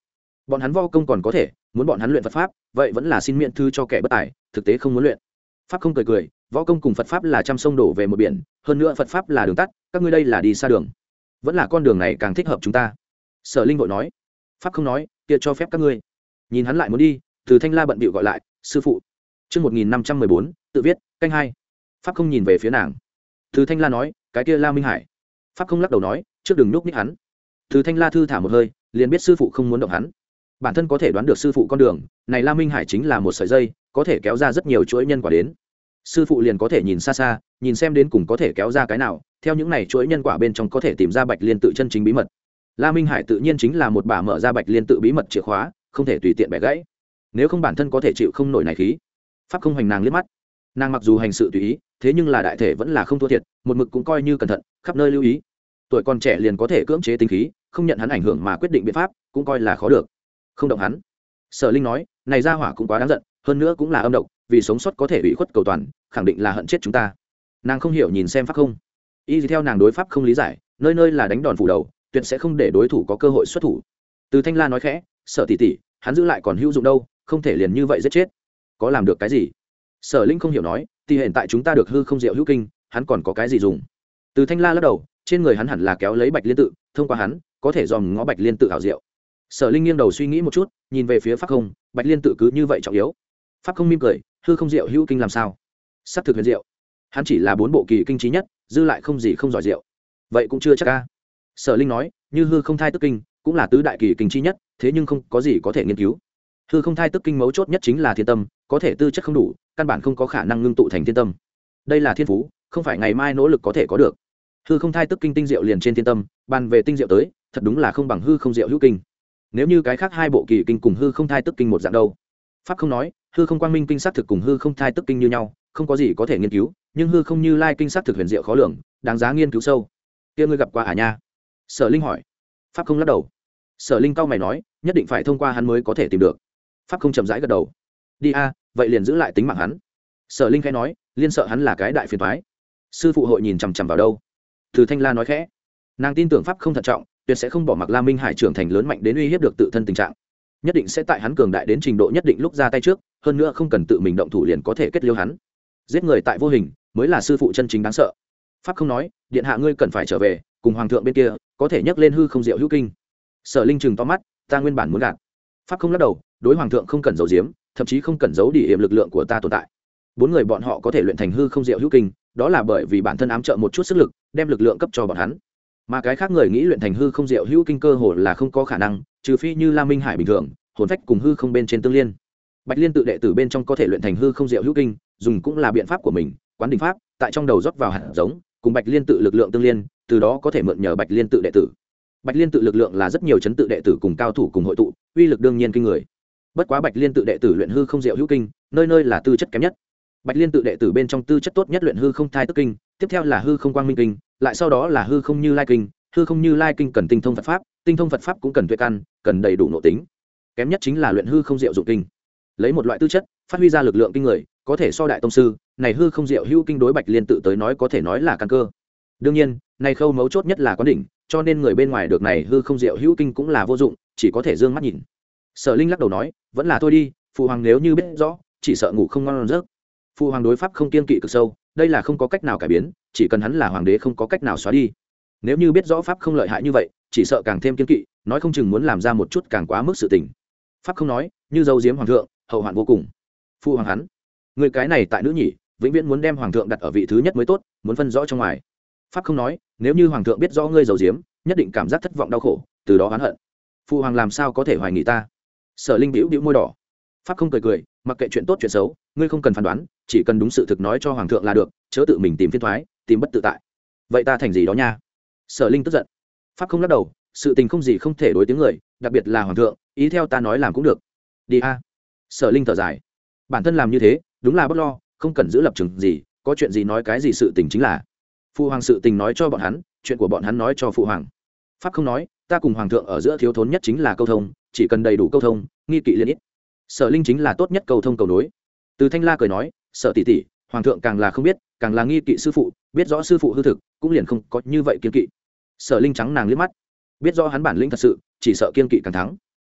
bọn hắn vo công còn có thể, muốn bọn hắn luyện Phật pháp vậy vẫn là xin miễn thư cho kẻ bất tài, thực tế không muốn luyện. Pháp không cười cười, võ công cùng Phật pháp là trăm sông đổ về một biển, hơn nữa Phật pháp là đường tắt, các ngươi đây là đi xa đường, vẫn là con đường này càng thích hợp chúng ta. Sở Linh vội nói. Pháp không nói, kia cho phép các ngươi. Nhìn hắn lại muốn đi, Từ Thanh La bận bịu gọi lại, sư phụ. Chương một nghìn năm trăm mười bốn, tự viết, canh hai. Pháp không nhìn về phía nàng. Từ Thanh La nói, cái kia La Minh Hải. Pháp không lắc đầu nói, trước đừng nhúc nhích hắn. Từ Thanh La thư thả một hơi, liền biết sư phụ không muốn động hắn. Bản thân có thể đoán được sư phụ con đường, này La Minh Hải chính là một sợi dây, có thể kéo ra rất nhiều chuỗi nhân quả đến. Sư phụ liền có thể nhìn xa xa, nhìn xem đến cùng có thể kéo ra cái nào, theo những này chuỗi nhân quả bên trong có thể tìm ra Bạch Liên tự chân chính bí mật. La Minh Hải tự nhiên chính là một bả mở ra Bạch Liên tự bí mật chìa khóa, không thể tùy tiện bẻ gãy. Nếu không bản thân có thể chịu không nổi này khí. Pháp không hoành nàng liếc mắt. Nàng mặc dù hành sự tùy ý, thế nhưng là đại thể vẫn là không thua thiệt, một mực cũng coi như cẩn thận, khắp nơi lưu ý. Tuổi còn trẻ liền có thể cưỡng chế tính khí, không nhận hắn ảnh hưởng mà quyết định biện pháp, cũng coi là khó được. Không động hắn. Sở Linh nói, này ra hỏa cũng quá đáng giận, hơn nữa cũng là âm độc, vì sống sót có thể ủy khuất cầu toàn, khẳng định là hận chết chúng ta. Nàng không hiểu nhìn xem Pháp không. Y theo nàng đối Pháp không lý giải, nơi nơi là đánh đòn phủ đầu, tuyệt sẽ không để đối thủ có cơ hội xuất thủ. Từ Thanh La nói khẽ, Sở tỷ tỷ, hắn giữ lại còn hữu dụng đâu, không thể liền như vậy giết chết. Có làm được cái gì? Sở Linh không hiểu nói, thì hiện tại chúng ta được hư không diệu hữu kinh, hắn còn có cái gì dùng? Từ Thanh La lắc đầu, trên người hắn hẳn là kéo lấy Bạch Liên tự, thông qua hắn có thể dòm ngó Bạch Liên tự hảo diệu. Sở Linh nghiêng đầu suy nghĩ một chút, nhìn về phía Pháp không, Bạch Liên tự cứ như vậy trọng yếu. Pháp không mỉm cười, hư không diệu hữu kinh làm sao? Sắp thực huyền diệu. Hắn chỉ là bốn bộ kỳ kinh trí nhất, dư lại không gì không giỏi diệu. Vậy cũng chưa chắc a. Sở Linh nói, như hư không thai tức kinh cũng là tứ đại kỳ kinh trí nhất, thế nhưng không có gì có thể nghiên cứu. Hư không thai tức kinh mấu chốt nhất chính là thiên tâm, có thể tư chất không đủ, căn bản không có khả năng ngưng tụ thành thiên tâm. Đây là thiên phú, không phải ngày mai nỗ lực có thể có được. Hư không thai tức kinh tinh diệu liền trên thiên tâm, bàn về tinh diệu tới, thật đúng là không bằng hư không diệu hữu kinh. Nếu như cái khác hai bộ kỳ kinh cùng hư không thai tức kinh một dạng đâu? Pháp không nói, hư không quang minh kinh sát thực cùng hư không thai tức kinh như nhau, không có gì có thể nghiên cứu, nhưng hư không như lai kinh sát thực huyền diệu khó lường, đáng giá nghiên cứu sâu. Kia ngươi gặp qua à nha? Sở Linh hỏi. Pháp không lắc đầu. Sở Linh cau mày nói, nhất định phải thông qua hắn mới có thể tìm được. Pháp không chậm rãi gật đầu. Đi a, vậy liền giữ lại tính mạng hắn. Sở Linh khẽ nói, liên sợ hắn là cái đại phiền toái. Sư phụ hội nhìn chằm chằm vào đâu? Từ Thanh La nói khẽ. Nàng tin tưởng Pháp không thận trọng, tuyệt sẽ không bỏ mặc La Minh Hải trưởng thành lớn mạnh đến uy hiếp được tự thân tình trạng. Nhất định sẽ tại hắn cường đại đến trình độ nhất định lúc ra tay trước, hơn nữa không cần tự mình động thủ liền có thể kết liễu hắn. Giết người tại vô hình mới là sư phụ chân chính đáng sợ. Pháp không nói, điện hạ ngươi cần phải trở về, cùng hoàng thượng bên kia có thể nhắc lên hư không diệu hữu kinh. Sở Linh chừng to mắt, ta nguyên bản muốn gạt. Pháp không lắc đầu, đối hoàng thượng không cần giấu giếm, thậm chí không cần giấu đi hiểm lực lượng của ta tồn tại. Bốn người bọn họ có thể luyện thành hư không diệu hữu kinh, đó là bởi vì bản thân ám trợ một chút sức lực, đem lực lượng cấp cho bọn hắn. Mà cái khác người nghĩ luyện thành hư không diệu hữu kinh cơ hồ là không có khả năng, trừ phi như La Minh Hải bình thường, hồn phách cùng hư không bên trên tương liên. Bạch Liên tự đệ tử bên trong có thể luyện thành hư không diệu hữu kinh, dùng cũng là biện pháp của mình, quán đỉnh pháp, tại trong đầu rót vào hạt giống, cùng Bạch Liên tự lực lượng tương liên, từ đó có thể mượn nhờ Bạch Liên tự đệ tử. Bạch Liên tự lực lượng là rất nhiều chấn tự đệ tử cùng cao thủ cùng hội tụ, uy lực đương nhiên kinh người. Bất quá Bạch Liên tự đệ tử luyện hư không diệu hữu kinh, nơi nơi là tư chất kém nhất. Bạch Liên tự đệ tử bên trong tư chất tốt nhất luyện hư không thai tức kinh, tiếp theo là hư không quang minh kinh, lại sau đó là hư không như lai kinh. Hư không như lai kinh cần tinh thông Phật pháp, tinh thông Phật pháp cũng cần tuệ căn, cần đầy đủ nội tính. Kém nhất chính là luyện hư không diệu dụng kinh. Lấy một loại tư chất, phát huy ra lực lượng kinh người, có thể so đại tông sư, này hư không diệu hữu kinh đối Bạch Liên tự tới nói có thể nói là căn cơ. Đương nhiên, này khâu mấu chốt nhất là quán đỉnh, cho nên người bên ngoài được này hư không diệu hữu kinh cũng là vô dụng, chỉ có thể dương mắt nhìn. Sở Linh lắc đầu nói, vẫn là thôi đi, phụ hoàng nếu như biết rõ, chỉ sợ ngủ không ngon giấc. Phụ hoàng đối pháp không kiên kỵ cực sâu, đây là không có cách nào cải biến, chỉ cần hắn là hoàng đế không có cách nào xóa đi. Nếu như biết rõ pháp không lợi hại như vậy, chỉ sợ càng thêm kiên kỵ, nói không chừng muốn làm ra một chút càng quá mức sự tình. Pháp không nói, như dâu diếm hoàng thượng, hậu hoạn vô cùng. Phụ hoàng hắn, người cái này tại nữ nhỉ, vĩnh viễn muốn đem hoàng thượng đặt ở vị thứ nhất mới tốt, muốn phân rõ trong ngoài. Pháp không nói, nếu như hoàng thượng biết rõ ngươi dâu diếm, nhất định cảm giác thất vọng đau khổ, từ đó oán hận. Phụ hoàng làm sao có thể hoài nghi ta? Sở Linh bĩu bĩu môi đỏ. Pháp không cười cười, mặc kệ chuyện tốt chuyện xấu, ngươi không cần phán đoán, chỉ cần đúng sự thực nói cho hoàng thượng là được, chớ tự mình tìm phiền toái, tìm bất tự tại. Vậy ta thành gì đó nha? Sở Linh tức giận. Pháp không lắc đầu, sự tình không gì không thể đối tiếng người, đặc biệt là hoàng thượng, ý theo ta nói làm cũng được. Đi a. Sở Linh thở dài. Bản thân làm như thế, đúng là bất lo, không cần giữ lập trường gì, có chuyện gì nói cái gì sự tình chính là. Phụ hoàng sự tình nói cho bọn hắn, chuyện của bọn hắn nói cho phụ hoàng. Pháp không nói, ta cùng hoàng thượng ở giữa thiếu thốn nhất chính là câu thông, chỉ cần đầy đủ câu thông, nghi kỵ liên ít. Sở Linh chính là tốt nhất câu thông cầu nối. Từ Thanh La cười nói, Sở tỷ tỷ, hoàng thượng càng là không biết, càng là nghi kỵ sư phụ, biết rõ sư phụ hư thực, cũng liền không có như vậy kiên kỵ. Sở Linh trắng nàng liếc mắt, biết rõ hắn bản lĩnh thật sự, chỉ sợ kiên kỵ càng thắng.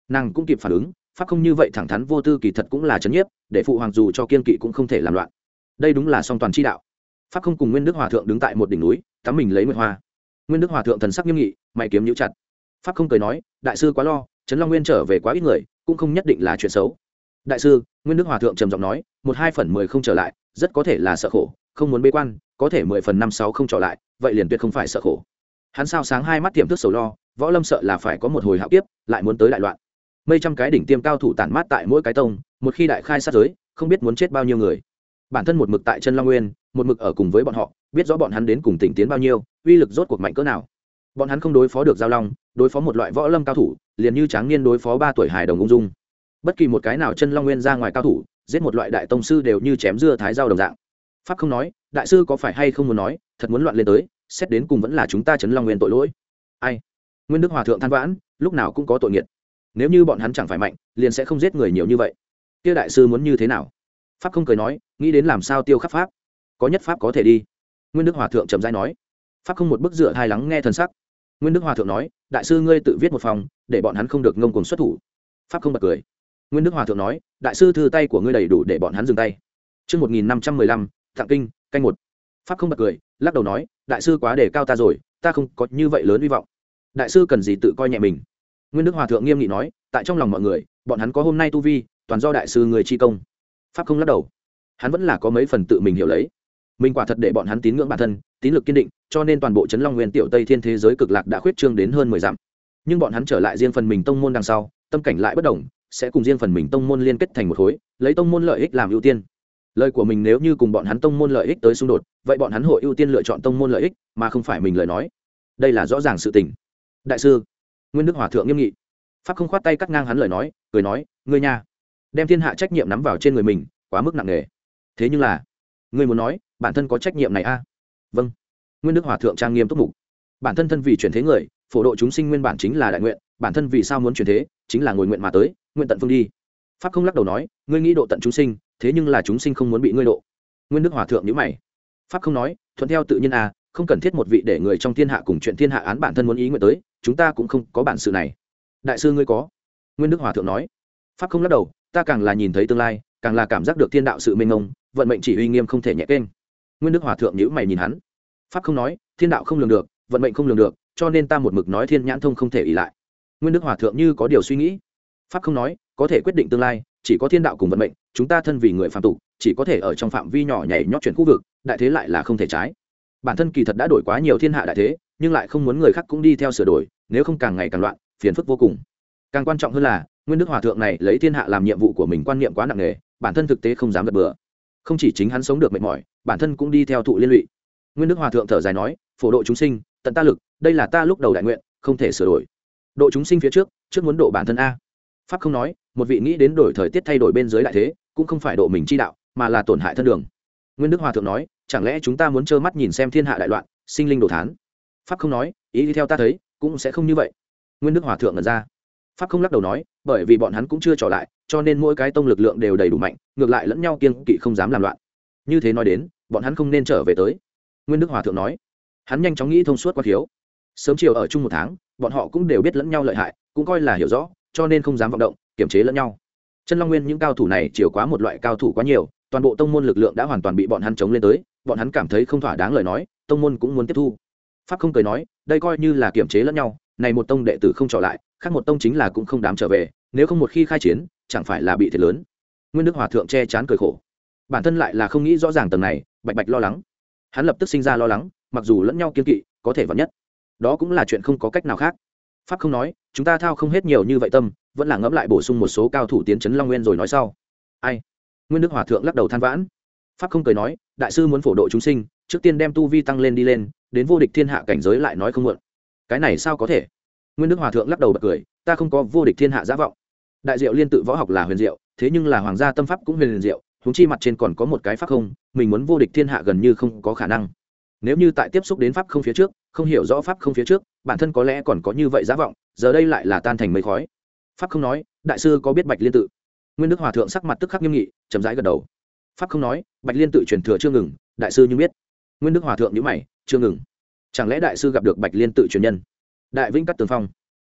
nàng cũng kịp phản ứng, pháp không như vậy thẳng thắn vô tư kỳ thật cũng là chấn nhiếp, để phụ hoàng dù cho kiên kỵ cũng không thể làm loạn. Đây đúng là song toàn chi đạo. Pháp không cùng Nguyên Đức Hòa thượng đứng tại một đỉnh núi, tắm mình lấy nguyệt hoa. Nguyên Đức Hòa thượng thần sắc nghiêm nghị, mày kiếm nhíu chặt. Pháp không cười nói, đại sư quá lo, Trấn Long Nguyên trở về quá ít người, cũng không nhất định là chuyện xấu. Đại sư, Nguyên Đức Hòa thượng trầm giọng nói, một hai phần mười không trở lại, rất có thể là sợ khổ, không muốn bế quan, có thể mười phần năm sáu không trở lại, vậy liền tuyệt không phải sợ khổ. Hắn sao sáng hai mắt tiềm thức sầu lo, võ lâm sợ là phải có một hồi hạo kiếp, lại muốn tới đại loạn. Mấy trăm cái đỉnh tiêm cao thủ tản mát tại mỗi cái tông, một khi đại khai sát giới, không biết muốn chết bao nhiêu người. Bản thân một mực tại Trấn Long Nguyên, một mực ở cùng với bọn họ, biết rõ bọn hắn đến cùng tỉnh tiến bao nhiêu, uy lực rốt cuộc mạnh cỡ nào. Bọn hắn không đối phó được giao long, đối phó một loại võ lâm cao thủ, liền như tráng niên đối phó ba tuổi hài đồng ung dung. Bất kỳ một cái nào Trấn Long Nguyên ra ngoài cao thủ, giết một loại đại tông sư đều như chém dưa thái rau đồng dạng. Pháp không nói, đại sư có phải hay không muốn nói, thật muốn loạn lên tới, xét đến cùng vẫn là chúng ta Trấn Long Nguyên tội lỗi. Ai? Nguyên Đức Hòa thượng than vãn, lúc nào cũng có tội nghiệt. Nếu như bọn hắn chẳng phải mạnh, liền sẽ không giết người nhiều như vậy. Kia đại sư muốn như thế nào? Pháp không cười nói, nghĩ đến làm sao tiêu khắc pháp, có nhất pháp có thể đi. Nguyên Đức Hòa thượng trầm rãi nói. Pháp không một bức dựa hai lắng nghe thần sắc. Nguyên Đức Hòa thượng nói, đại sư ngươi tự viết một phòng, để bọn hắn không được ngông cuồng xuất thủ. Pháp không bật cười. Nguyên Đức Hòa thượng nói, đại sư thư tay của ngươi đầy đủ để bọn hắn dừng tay. Chương một nghìn năm trăm mười lăm, Tạng kinh, canh một. Pháp không bật cười, lắc đầu nói, đại sư quá đề cao ta rồi, ta không có như vậy lớn hy vọng. Đại sư cần gì tự coi nhẹ mình. Nguyên Đức Hòa thượng nghiêm nghị nói, tại trong lòng mọi người, bọn hắn có hôm nay tu vi, toàn do đại sư người chi công. Pháp không lắc đầu. Hắn vẫn là có mấy phần tự mình hiểu lấy. Mình quả thật để bọn hắn tín ngưỡng bản thân, tín lực kiên định, cho nên toàn bộ Trấn Long Nguyên tiểu Tây Thiên thế giới cực lạc đã khuyết trương đến hơn mười dặm. Nhưng bọn hắn trở lại riêng phần mình tông môn đằng sau, tâm cảnh lại bất đồng, sẽ cùng riêng phần mình tông môn liên kết thành một khối, lấy tông môn lợi ích làm ưu tiên. Lời của mình nếu như cùng bọn hắn tông môn lợi ích tới xung đột, vậy bọn hắn hội ưu tiên lựa chọn tông môn lợi ích, mà không phải mình lời nói. Đây là rõ ràng sự tình. Đại sư, Nguyên Đức Hòa thượng nghiêm nghị. Pháp không khoát tay cắt ngang hắn lời nói, cười nói, ngươi nha, đem thiên hạ trách nhiệm nắm vào trên người mình, quá mức nặng nề. Thế nhưng là, ngươi muốn nói, bản thân có trách nhiệm này a? À? Vâng. Nguyên Đức Hòa thượng trang nghiêm túc mục. Bản thân thân vì chuyển thế người, phổ độ chúng sinh nguyên bản chính là đại nguyện, bản thân vì sao muốn chuyển thế, chính là ngồi nguyện mà tới, nguyện tận phương đi. Pháp không lắc đầu nói, ngươi nghĩ độ tận chúng sinh, thế nhưng là chúng sinh không muốn bị ngươi độ. Nguyên Đức Hòa thượng nhíu mày. Pháp không nói, thuận theo tự nhiên à, không cần thiết một vị để người trong thiên hạ cùng chuyện thiên hạ án bản thân muốn ý nguyện tới, chúng ta cũng không có bản sự này. Đại sư ngươi có. Nguyên Đức Hòa thượng nói. Pháp không lắc đầu, ta càng là nhìn thấy tương lai, càng là cảm giác được thiên đạo sự mênh mông, vận mệnh chỉ uy nghiêm không thể nhẹ kênh. Nguyên Đức Hòa thượng nhíu mày nhìn hắn. Pháp không nói, thiên đạo không lường được, vận mệnh không lường được, cho nên ta một mực nói thiên nhãn thông không thể ỷ lại. Nguyên Đức Hòa thượng như có điều suy nghĩ. Pháp không nói, có thể quyết định tương lai, chỉ có thiên đạo cùng vận mệnh, chúng ta thân vì người phàm tục, chỉ có thể ở trong phạm vi nhỏ nhảy nhót chuyển khu vực, đại thế lại là không thể trái. Bản thân kỳ thật đã đổi quá nhiều thiên hạ đại thế, nhưng lại không muốn người khác cũng đi theo sửa đổi, nếu không càng ngày càng loạn, phiền phức vô cùng. Càng quan trọng hơn là, Nguyên Đức Hòa thượng này lấy thiên hạ làm nhiệm vụ của mình, quan niệm quá nặng nề, bản thân thực tế không dám gật bừa. Không chỉ chính hắn sống được mệt mỏi, bản thân cũng đi theo thụ liên lụy. Nguyên Đức Hòa thượng thở dài nói, phổ độ chúng sinh, tận ta lực, đây là ta lúc đầu đại nguyện, không thể sửa đổi. Độ chúng sinh phía trước, trước muốn độ bản thân a. Pháp không nói, một vị nghĩ đến đổi thời tiết thay đổi bên dưới đại thế, cũng không phải độ mình chi đạo, mà là tổn hại thân đường. Nguyên Đức Hòa thượng nói, chẳng lẽ chúng ta muốn trơ mắt nhìn xem thiên hạ đại loạn, sinh linh đổ thán? Pháp không nói, ý đi theo ta thấy, cũng sẽ không như vậy. Nguyên Đức Hòa thượng ngẩn ra. Pháp không lắc đầu nói, bởi vì bọn hắn cũng chưa trở lại, cho nên mỗi cái tông lực lượng đều đầy đủ mạnh, ngược lại lẫn nhau kiêng kỵ không dám làm loạn. Như thế nói đến, bọn hắn không nên trở về tới. Nguyên Đức Hòa thượng nói. Hắn nhanh chóng nghĩ thông suốt qua thiếu. Sớm chiều ở chung một tháng, bọn họ cũng đều biết lẫn nhau lợi hại, cũng coi là hiểu rõ, cho nên không dám vọng động, kiềm chế lẫn nhau. Chân Long Nguyên những cao thủ này chiều quá một loại cao thủ quá nhiều, toàn bộ tông môn lực lượng đã hoàn toàn bị bọn hắn chống lên tới, bọn hắn cảm thấy không thỏa đáng lời nói, tông môn cũng muốn tiếp thu. Pháp không cười nói, đây coi như là kiềm chế lẫn nhau, này một tông đệ tử không trở lại, khác một tông chính là cũng không dám trở về, nếu không một khi khai chiến, chẳng phải là bị thiệt lớn. Nguyên Đức Hòa thượng che chán cười khổ. Bản thân lại là không nghĩ rõ ràng tầng này, bạch bạch lo lắng. Hắn lập tức sinh ra lo lắng, mặc dù lẫn nhau kiêng kỵ, có thể vạn nhất, đó cũng là chuyện không có cách nào khác. Pháp không nói, chúng ta thao không hết nhiều như vậy tâm, vẫn là ngẫm lại bổ sung một số cao thủ tiến Trấn Long Nguyên rồi nói sau. Ai? Nguyên Đức Hòa thượng lắc đầu than vãn. Pháp không cười nói, đại sư muốn phổ độ chúng sinh, trước tiên đem tu vi tăng lên đi lên, đến vô địch thiên hạ cảnh giới lại nói không muộn. Cái này sao có thể? Nguyên Đức Hòa thượng lắc đầu bật cười, ta không có vô địch thiên hạ giả vọng. Đại diệu liên tự võ học là huyền diệu, thế nhưng là hoàng gia tâm pháp cũng huyền diệu, huống chi mặt trên còn có một cái pháp không, mình muốn vô địch thiên hạ gần như không có khả năng. Nếu như tại tiếp xúc đến pháp không phía trước, không hiểu rõ pháp không phía trước, bản thân có lẽ còn có như vậy giả vọng, giờ đây lại là tan thành mây khói. Pháp không nói, đại sư có biết Bạch Liên tự? Nguyên Đức Hòa thượng sắc mặt tức khắc nghiêm nghị, chậm rãi gật đầu. Pháp không nói, Bạch Liên tự truyền thừa chưa ngừng, đại sư nhưng biết. Nguyên Đức Hòa thượng nhíu mày, chưa ngừng. Chẳng lẽ đại sư gặp được Bạch Liên tự truyền nhân? Đại Vĩnh Cắt Tường Phong.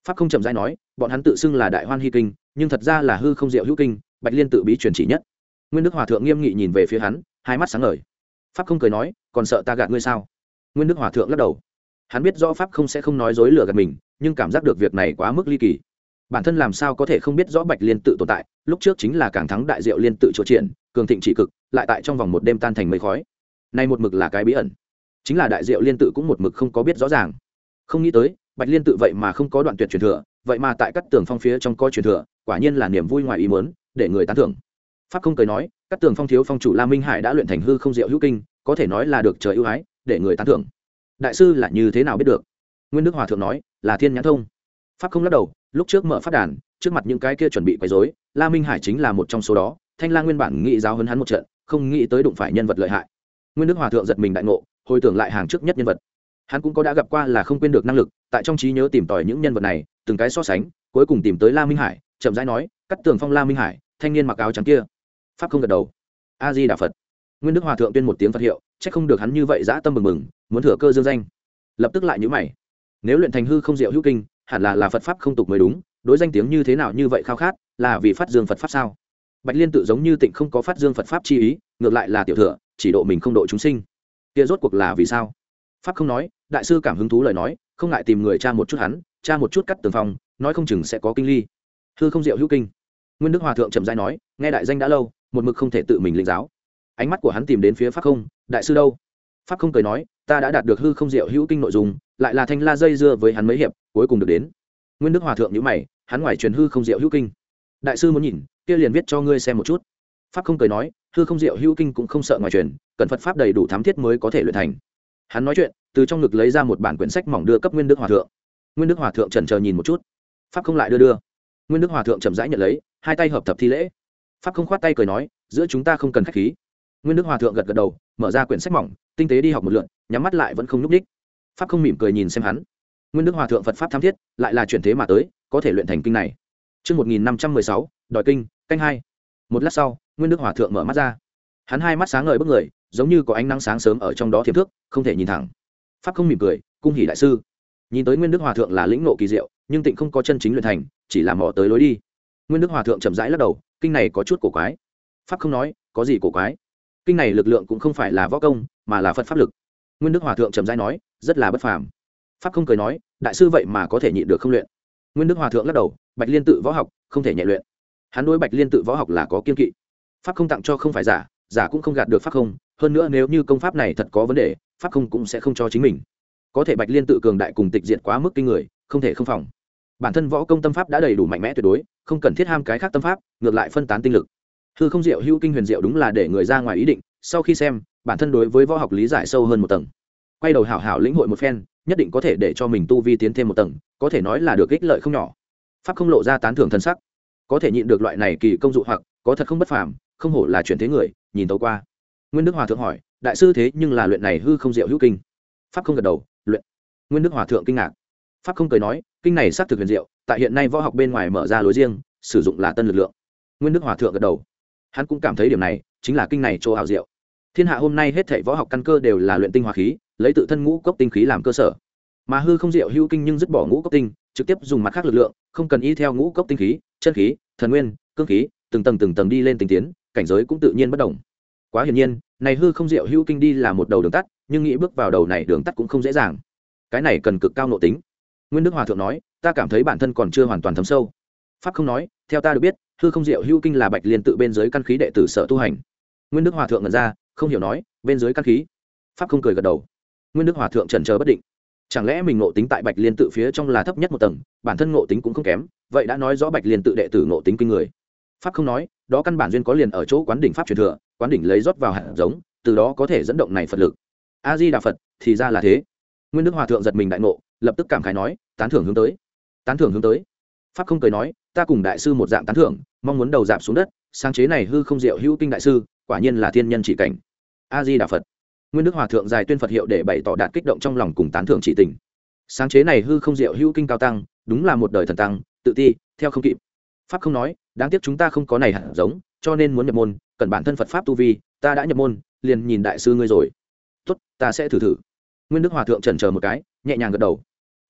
pháp không chậm rãi nói, bọn hắn tự xưng là đại hoan hy kinh, nhưng thật ra là hư không diệu hữu kinh, bạch liên tự bí truyền chỉ nhất. Nguyên Đức Hòa thượng nghiêm nghị nhìn về phía hắn, hai mắt sáng ngời. Pháp không cười nói, còn sợ ta gạt ngươi sao? Nguyên Đức Hòa thượng lắc đầu. Hắn biết rõ pháp không sẽ không nói dối lừa gạt mình, nhưng cảm giác được việc này quá mức ly kỳ. Bản thân làm sao có thể không biết rõ bạch liên tự tồn tại, lúc trước chính là càng thắng đại diệu liên tự chỗ triển, cường thịnh chỉ cực, lại tại trong vòng một đêm tan thành mây khói. Nay một mực là cái bí ẩn, chính là đại diệu liên tự cũng một mực không có biết rõ ràng. Không nghĩ tới bạch liên tự vậy mà không có đoạn tuyệt truyền thừa, vậy mà tại các tường phong phía trong coi truyền thừa, quả nhiên là niềm vui ngoài ý muốn, để người tán thưởng. Pháp không cười nói, các tường phong thiếu phong chủ La Minh Hải đã luyện thành hư không diệu hữu kinh, có thể nói là được trời ưu ái, để người tán thưởng. Đại sư là như thế nào biết được? Nguyên Đức Hòa thượng nói, là thiên nhãn thông. Pháp không lắc đầu, lúc trước mở phát đàn, trước mặt những cái kia chuẩn bị quấy rối, La Minh Hải chính là một trong số đó. Thanh La nguyên bản nghĩ giáo huấn hắn một trận, không nghĩ tới đụng phải nhân vật lợi hại. Nguyên Đức Hòa thượng giật mình đại ngộ, hồi tưởng lại hàng trước nhất nhân vật, hắn cũng có đã gặp qua là không quên được năng lực, tại trong trí nhớ tìm tòi những nhân vật này, từng cái so sánh, cuối cùng tìm tới La Minh Hải, chậm rãi nói, cắt tường phong La Minh Hải, thanh niên mặc áo trắng kia. Pháp không gật đầu. A Di Đà Phật. Nguyên Đức Hòa thượng tuyên một tiếng Phật hiệu, chắc không được hắn như vậy dã tâm mừng mừng, muốn thừa cơ dương danh. Lập tức lại nhíu mày. Nếu luyện thành hư không diệu hữu kinh, hẳn là là Phật pháp không tục mới đúng, đối danh tiếng như thế nào như vậy khao khát, là vì phát dương Phật pháp sao? Bạch Liên tự giống như Tịnh không có phát dương Phật pháp chi ý, ngược lại là tiểu thừa, chỉ độ mình không độ chúng sinh. Kia rốt cuộc là vì sao? Pháp không nói, đại sư cảm hứng thú lời nói, không ngại tìm người tra một chút hắn, tra một chút cắt tường phong, nói không chừng sẽ có kinh ly. Hư không diệu hữu kinh. Nguyên Đức Hòa thượng trầm rãi nói, nghe đại danh đã lâu, một mực không thể tự mình lĩnh giáo. Ánh mắt của hắn tìm đến phía Pháp không, đại sư đâu? Pháp không cười nói, ta đã đạt được hư không diệu hữu kinh nội dung, lại là thanh la dây dưa với hắn mấy hiệp, cuối cùng được đến. Nguyên Đức Hòa thượng nhíu mày, hắn ngoài truyền hư không diệu hữu kinh. Đại sư muốn nhìn, kia liền viết cho ngươi xem một chút. Pháp không cười nói, hư không diệu hữu kinh cũng không sợ ngoài truyền, cần Phật pháp đầy đủ thám thiết mới có thể luyện thành. Hắn nói chuyện, từ trong ngực lấy ra một bản quyển sách mỏng đưa cấp Nguyên Đức Hòa thượng. Nguyên Đức Hòa thượng chần chờ nhìn một chút, Pháp không lại đưa đưa. Nguyên Đức Hòa thượng chậm rãi nhận lấy, hai tay hợp thập thi lễ. Pháp không khoát tay cười nói, giữa chúng ta không cần khách khí. Nguyên Đức Hòa thượng gật gật đầu, mở ra quyển sách mỏng, tinh tế đi học một lượt, nhắm mắt lại vẫn không nhúc nhích. Pháp không mỉm cười nhìn xem hắn. Nguyên Đức Hòa thượng Phật pháp thám thiết, lại là chuyển thế mà tới, có thể luyện thành kinh này. Chương một nghìn năm trăm mười sáu, đòi kinh, canh hai. Một lát sau, Nguyên Đức Hòa thượng mở mắt ra. Hắn hai mắt sáng ngời bức người, giống như có ánh nắng sáng sớm ở trong đó thiểm thước, không thể nhìn thẳng. Pháp không mỉm cười, cung hỉ đại sư. Nhìn tới Nguyên Đức Hòa thượng là lĩnh ngộ kỳ diệu, nhưng Tịnh không có chân chính luyện thành, chỉ là mò tới lối đi. Nguyên Đức Hòa thượng chậm rãi lắc đầu, kinh này có chút cổ quái. Pháp không nói, có gì cổ quái? Kinh này lực lượng cũng không phải là võ công, mà là Phật pháp lực. Nguyên Đức Hòa thượng chậm rãi nói, rất là bất phàm. Pháp không cười nói, đại sư vậy mà có thể nhịn được không luyện. Nguyên Đức Hòa thượng lắc đầu, Bạch Liên tự võ học không thể nhẹ luyện. Hắn đối Bạch Liên tự võ học là có kiên kỵ. Pháp không tặng cho không phải giả, giả cũng không gạt được pháp không, hơn nữa nếu như công pháp này thật có vấn đề, pháp không cũng sẽ không cho chính mình. Có thể Bạch Liên tự cường đại cùng tịch diệt quá mức kinh người, không thể không phòng. Bản thân võ công tâm pháp đã đầy đủ mạnh mẽ tuyệt đối, không cần thiết ham cái khác tâm pháp, ngược lại phân tán tinh lực. Hư không diệu hữu kinh huyền diệu đúng là để người ra ngoài ý định, sau khi xem, bản thân đối với võ học lý giải sâu hơn một tầng. Quay đầu hảo hảo lĩnh hội một phen, nhất định có thể để cho mình tu vi tiến thêm một tầng, có thể nói là được ích lợi không nhỏ. Pháp không lộ ra tán thưởng thân sắc, có thể nhịn được loại này kỳ công dụ hoặc, có thật không bất phàm, không hổ là chuyển thế người, nhìn tấu qua. Nguyên Đức Hòa thượng hỏi, đại sư thế nhưng là luyện này hư không diệu hữu kinh? Pháp không gật đầu, luyện. Nguyên Đức Hòa thượng kinh ngạc. Pháp không cười nói, kinh này xác thực huyền diệu, tại hiện nay võ học bên ngoài mở ra lối riêng, sử dụng là tân lực lượng. Nguyên Đức Hòa thượng gật đầu, hắn cũng cảm thấy điểm này chính là kinh này chỗ hảo diệu. Thiên hạ hôm nay hết thảy võ học căn cơ đều là luyện tinh hóa khí, lấy tự thân ngũ cốc tinh khí làm cơ sở. Mà hư không diệu hữu kinh nhưng dứt bỏ ngũ cốc tinh, trực tiếp dùng mặt khác lực lượng, không cần y theo ngũ cốc tinh khí, chân khí, thần nguyên, cương khí, từng tầng từng tầng đi lên tinh tiến, cảnh giới cũng tự nhiên bất động. Quá hiển nhiên, này hư không diệu hữu kinh đi là một đầu đường tắt, nhưng nghĩ bước vào đầu này đường tắt cũng không dễ dàng. Cái này cần cực cao nội tính. Nguyên Đức Hòa thượng nói, ta cảm thấy bản thân còn chưa hoàn toàn thấm sâu. Pháp không nói, theo ta được biết, hư không diệu hữu kinh là Bạch Liên tự bên dưới căn khí đệ tử sở tu hành. Nguyên Đức Hòa thượng ngẩn ra, không hiểu nói, bên dưới căn khí. Pháp không cười gật đầu. Nguyên Đức Hòa thượng chần chờ bất định, chẳng lẽ mình ngộ tính tại Bạch Liên tự phía trong là thấp nhất một tầng, bản thân ngộ tính cũng không kém, vậy đã nói rõ Bạch Liên tự đệ tử ngộ tính kinh người. Pháp không nói, đó căn bản duyên có liền ở chỗ quán đỉnh pháp truyền thừa, quán đỉnh lấy rót vào hạt giống, từ đó có thể dẫn động này Phật lực. A Di Đà Phật, thì ra là thế. Nguyên Đức Hòa thượng giật mình đại ngộ, lập tức cảm khái nói, tán thưởng hướng tới, tán thưởng hướng tới. Pháp không cười nói, ta cùng đại sư một dạng tán thưởng, mong muốn đầu dạp xuống đất, sáng chế này hư không diệu hữu kinh đại sư, quả nhiên là thiên nhân chỉ cảnh. A Di Đà Phật. Nguyên Đức Hòa thượng dài tuyên Phật hiệu để bày tỏ đạt kích động trong lòng cùng tán thưởng chỉ tình. Sáng chế này hư không diệu hữu kinh cao tăng, đúng là một đời thần tăng, tự ti, theo không kịp. Pháp không nói, đáng tiếc chúng ta không có này hạt giống, cho nên muốn nhập môn, cần bản thân Phật pháp tu vi, ta đã nhập môn, liền nhìn đại sư ngươi rồi. Tốt, ta sẽ thử thử. Nguyên Đức Hòa thượng chần chờ một cái, nhẹ nhàng gật đầu.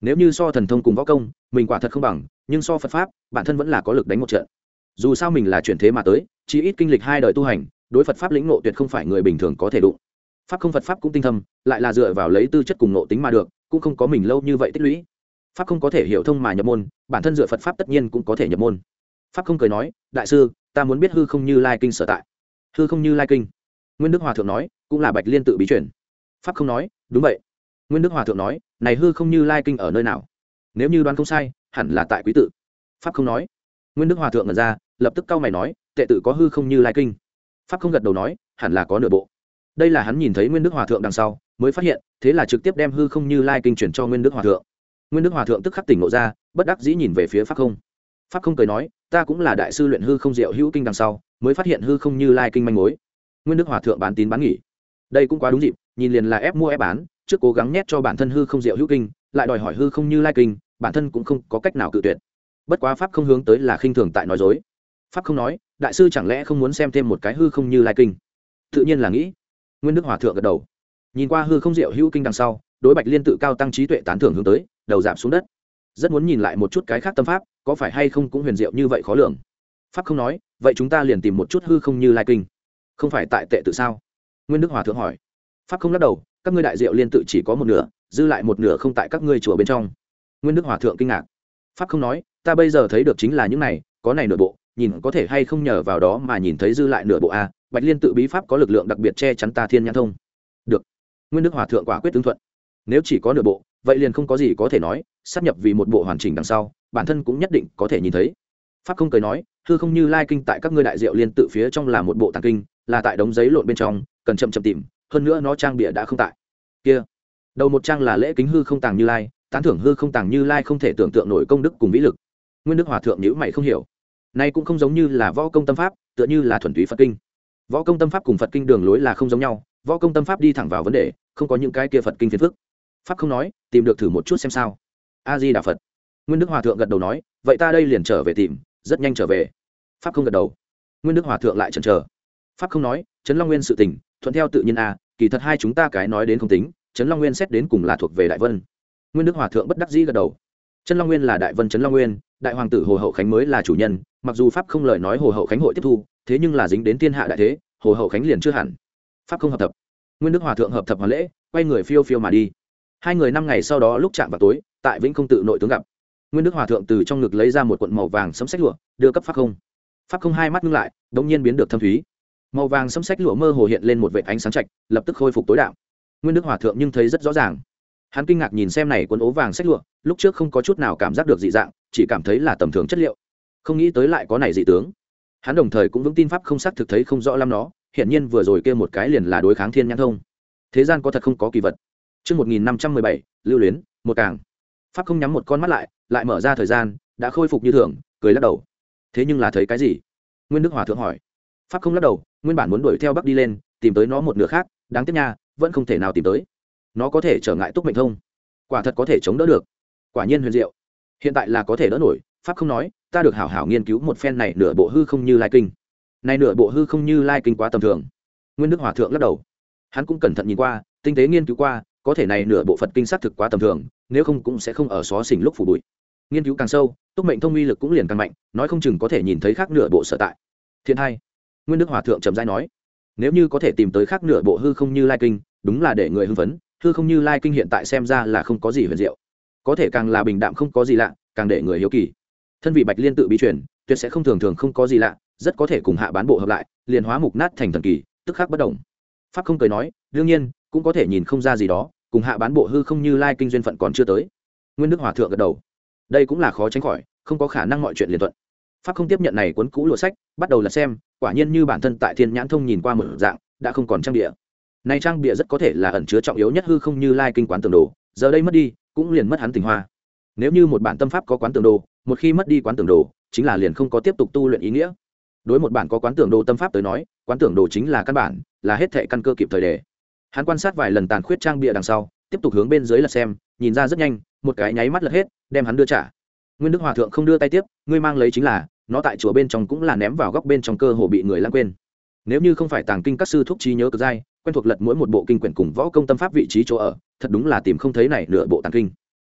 nếu như so thần thông cùng võ công mình quả thật không bằng, nhưng so Phật pháp bản thân vẫn là có lực đánh một trận. Dù sao mình là chuyển thế mà tới, chỉ ít kinh lịch hai đời tu hành, đối Phật pháp lĩnh ngộ tuyệt không phải người bình thường có thể đụng. Pháp không Phật pháp cũng tinh thâm, lại là dựa vào lấy tư chất cùng ngộ tính mà được, cũng không có mình lâu như vậy tích lũy. Pháp không có thể hiểu thông mà nhập môn, bản thân dựa Phật pháp tất nhiên cũng có thể nhập môn. Pháp không cười nói, đại sư, ta muốn biết hư không như lai kinh sở tại. Hư không như lai kinh, Nguyên Đức Hòa thượng nói, cũng là Bạch Liên tự bí truyền. Pháp không nói, đúng vậy. Nguyên Đức Hòa thượng nói, này hư không như lai kinh ở nơi nào? Nếu như đoán không sai, hẳn là tại Quý tự. Pháp không nói. Nguyên Đức Hòa thượng ngẩn ra, lập tức cau mày nói, tệ tự có hư không như lai kinh? Pháp không gật đầu nói, hẳn là có nửa bộ. Đây là hắn nhìn thấy Nguyên Đức Hòa thượng đằng sau mới phát hiện, thế là trực tiếp đem hư không như lai kinh chuyển cho Nguyên Đức Hòa thượng. Nguyên Đức Hòa thượng tức khắc tỉnh ngộ ra, bất đắc dĩ nhìn về phía Pháp không. Pháp không cười nói, ta cũng là đại sư luyện hư không diệu hữu kinh đằng sau mới phát hiện hư không như lai kinh manh mối. Nguyên Đức Hòa thượng bán tín bán nghỉ, đây cũng quá đúng dịp, nhìn liền là ép mua ép bán, trước cố gắng nhét cho bản thân hư không diệu hữu kinh, lại đòi hỏi hư không như lai kinh, bản thân cũng không có cách nào cự tuyệt. Bất quá Pháp không hướng tới là khinh thường tại nói dối. Pháp không nói, đại sư chẳng lẽ không muốn xem thêm một cái hư không như lai kinh? Tự nhiên là nghĩ. Nguyên Đức Hòa thượng gật đầu, nhìn qua hư không diệu hữu kinh đằng sau, đối Bạch Liên tự cao tăng trí tuệ tán thưởng hướng tới, đầu giảm xuống đất, rất muốn nhìn lại một chút cái khác tâm pháp có phải hay không cũng huyền diệu như vậy khó lường. Pháp không nói, vậy chúng ta liền tìm một chút hư không như lai kinh. Không phải tại tệ tự sao? Nguyên Đức Hòa thượng hỏi. Pháp không lắc đầu, các ngươi đại diệu liên tự chỉ có một nửa, dư lại một nửa không tại các ngươi chùa bên trong. Nguyên Đức Hòa thượng kinh ngạc. Pháp không nói, ta bây giờ thấy được chính là những này, có này nửa bộ, nhìn có thể hay không nhờ vào đó mà nhìn thấy dư lại nửa bộ a. Bạch Liên tự bí pháp có lực lượng đặc biệt che chắn ta thiên nhãn thông. Được. Nguyên Đức Hòa thượng quả quyết ứng thuận. Nếu chỉ có nửa bộ, vậy liền không có gì có thể nói, sắp nhập vì một bộ hoàn chỉnh đằng sau, bản thân cũng nhất định có thể nhìn thấy. Pháp không cười nói, hư không như lai kinh tại các ngươi đại diệu liên tự phía trong là một bộ tàng kinh, là tại đống giấy lộn bên trong, cần chậm chậm tìm, hơn nữa nó trang bìa đã không tại. Kia, đầu một trang là lễ kính hư không tàng như lai, tán thưởng hư không tàng như lai không thể tưởng tượng nổi công đức cùng vĩ lực. Nguyên Đức Hòa thượng nhíu mày không hiểu. Này cũng không giống như là võ công tâm pháp, tựa như là thuần túy Phật kinh. Võ công tâm pháp cùng Phật kinh đường lối là không giống nhau, võ công tâm pháp đi thẳng vào vấn đề, không có những cái kia Phật kinh phiền phức. Pháp không nói, tìm được thử một chút xem sao. A Di Đà Phật. Nguyên Đức Hòa thượng gật đầu nói, vậy ta đây liền trở về tìm, rất nhanh trở về. Pháp không gật đầu. Nguyên Đức Hòa thượng lại chần chờ. Pháp không nói, Trấn Long Nguyên sự tình, thuận theo tự nhiên a, kỳ thật hai chúng ta cái nói đến không tính, Trấn Long Nguyên xét đến cùng là thuộc về Đại Vân. Nguyên Đức Hòa thượng bất đắc dĩ gật đầu. Trấn Long Nguyên là Đại Vân Trấn Long Nguyên, đại hoàng tử Hồ Hậu Khánh mới là chủ nhân, mặc dù Pháp không lời nói Hồ Hậu Khánh hội tiếp thu, thế nhưng là dính đến thiên hạ đại thế, Hồ Hậu Khánh liền chưa hẳn. Pháp không hợp thập. Nguyên Đức Hòa thượng hợp thập hoàn lễ, quay người phiêu phiêu mà đi. Hai người năm ngày sau đó lúc chạm vào tối, tại Vĩnh Không tự nội tướng gặp. Nguyên Đức Hòa thượng từ trong ngực lấy ra một cuộn màu vàng sẫm sách lụa, đưa cấp Pháp không. Pháp không hai mắt ngưng lại, đột nhiên biến được thâm thúy. Màu vàng sẫm sách lụa mơ hồ hiện lên một vệt ánh sáng trạch, lập tức khôi phục tối đạo. Nguyên Đức Hòa thượng nhưng thấy rất rõ ràng. Hắn kinh ngạc nhìn xem này cuốn ố vàng sách lụa, lúc trước không có chút nào cảm giác được dị dạng, chỉ cảm thấy là tầm thường chất liệu. Không nghĩ tới lại có này dị tướng. Hắn đồng thời cũng vững tin Pháp không xác thực thấy không rõ lắm nó, hiển nhiên vừa rồi kia một cái liền là đối kháng thiên nhãn thông. Thế gian có thật không có kỳ vật. Chương một nghìn năm trăm mười bảy, lưu luyến, một càng. Pháp không nhắm một con mắt lại, lại mở ra thời gian, đã khôi phục như thường, cười lắc đầu. Thế nhưng là thấy cái gì? Nguyên Đức Hòa thượng hỏi. Pháp không lắc đầu, nguyên bản muốn đuổi theo bắc đi lên, tìm tới nó một nửa khác, đáng tiếc nha, vẫn không thể nào tìm tới. Nó có thể trở ngại túc mệnh thông, quả thật có thể chống đỡ được. Quả nhiên huyền diệu. Hiện tại là có thể đỡ nổi. Pháp không nói, ta được hảo hảo nghiên cứu một phen này nửa bộ hư không như lai kinh. Này nửa bộ hư không như lai kinh quá tầm thường. Nguyên Đức Hòa thượng lắc đầu. Hắn cũng cẩn thận nhìn qua, tinh tế nghiên cứu qua, có thể này nửa bộ Phật kinh xác thực quá tầm thường, nếu không cũng sẽ không ở xó xỉnh lúc phủ bụi. Nghiên cứu càng sâu, túc mệnh thông uy lực cũng liền càng mạnh, nói không chừng có thể nhìn thấy khác nửa bộ sở tại. Thiên hai. Nguyên Đức Hòa thượng trầm rãi nói, nếu như có thể tìm tới khác nửa bộ hư không như lai kinh, đúng là để người hưng phấn. Hư không như lai kinh hiện tại xem ra là không có gì huyền diệu, có thể càng là bình đạm không có gì lạ, càng để người hiếu kỳ. Thân vị Bạch Liên tự bí truyền, tuyệt sẽ không thường thường không có gì lạ, rất có thể cùng hạ bán bộ hợp lại, liền hóa mục nát thành thần kỳ, tức khắc bất động. Pháp không cười nói, đương nhiên cũng có thể nhìn không ra gì đó, cùng hạ bán bộ hư không như lai kinh duyên phận còn chưa tới. Nguyên Đức Hòa thượng gật đầu, đây cũng là khó tránh khỏi, không có khả năng mọi chuyện liền thuận. Pháp không tiếp nhận này cuốn cũ lụa sách, bắt đầu là xem, quả nhiên như bản thân tại thiên nhãn thông nhìn qua một dạng, đã không còn trang bìa. Này trang bìa rất có thể là ẩn chứa trọng yếu nhất hư không như lai kinh quán tường đồ, giờ đây mất đi, cũng liền mất hắn tình hoa. Nếu như một bản tâm pháp có quán tường đồ, một khi mất đi quán tường đồ, chính là liền không có tiếp tục tu luyện ý nghĩa. Đối một bản có quán tường đồ tâm pháp tới nói, quán tường đồ chính là căn bản, là hết thệ căn cơ kịp thời đề. Hắn quan sát vài lần tàn khuyết trang bìa đằng sau, tiếp tục hướng bên dưới lật xem, nhìn ra rất nhanh, một cái nháy mắt lật hết, đem hắn đưa trả. Nguyên Đức Hòa thượng không đưa tay tiếp, ngươi mang lấy chính là, nó tại chùa bên trong cũng là ném vào góc bên trong cơ hồ bị người lãng quên. Nếu như không phải tàng kinh các sư thúc trí nhớ cực dai, quen thuộc lật mỗi một bộ kinh quyển cùng võ công tâm pháp vị trí chỗ ở, thật đúng là tìm không thấy này nửa bộ tàng kinh.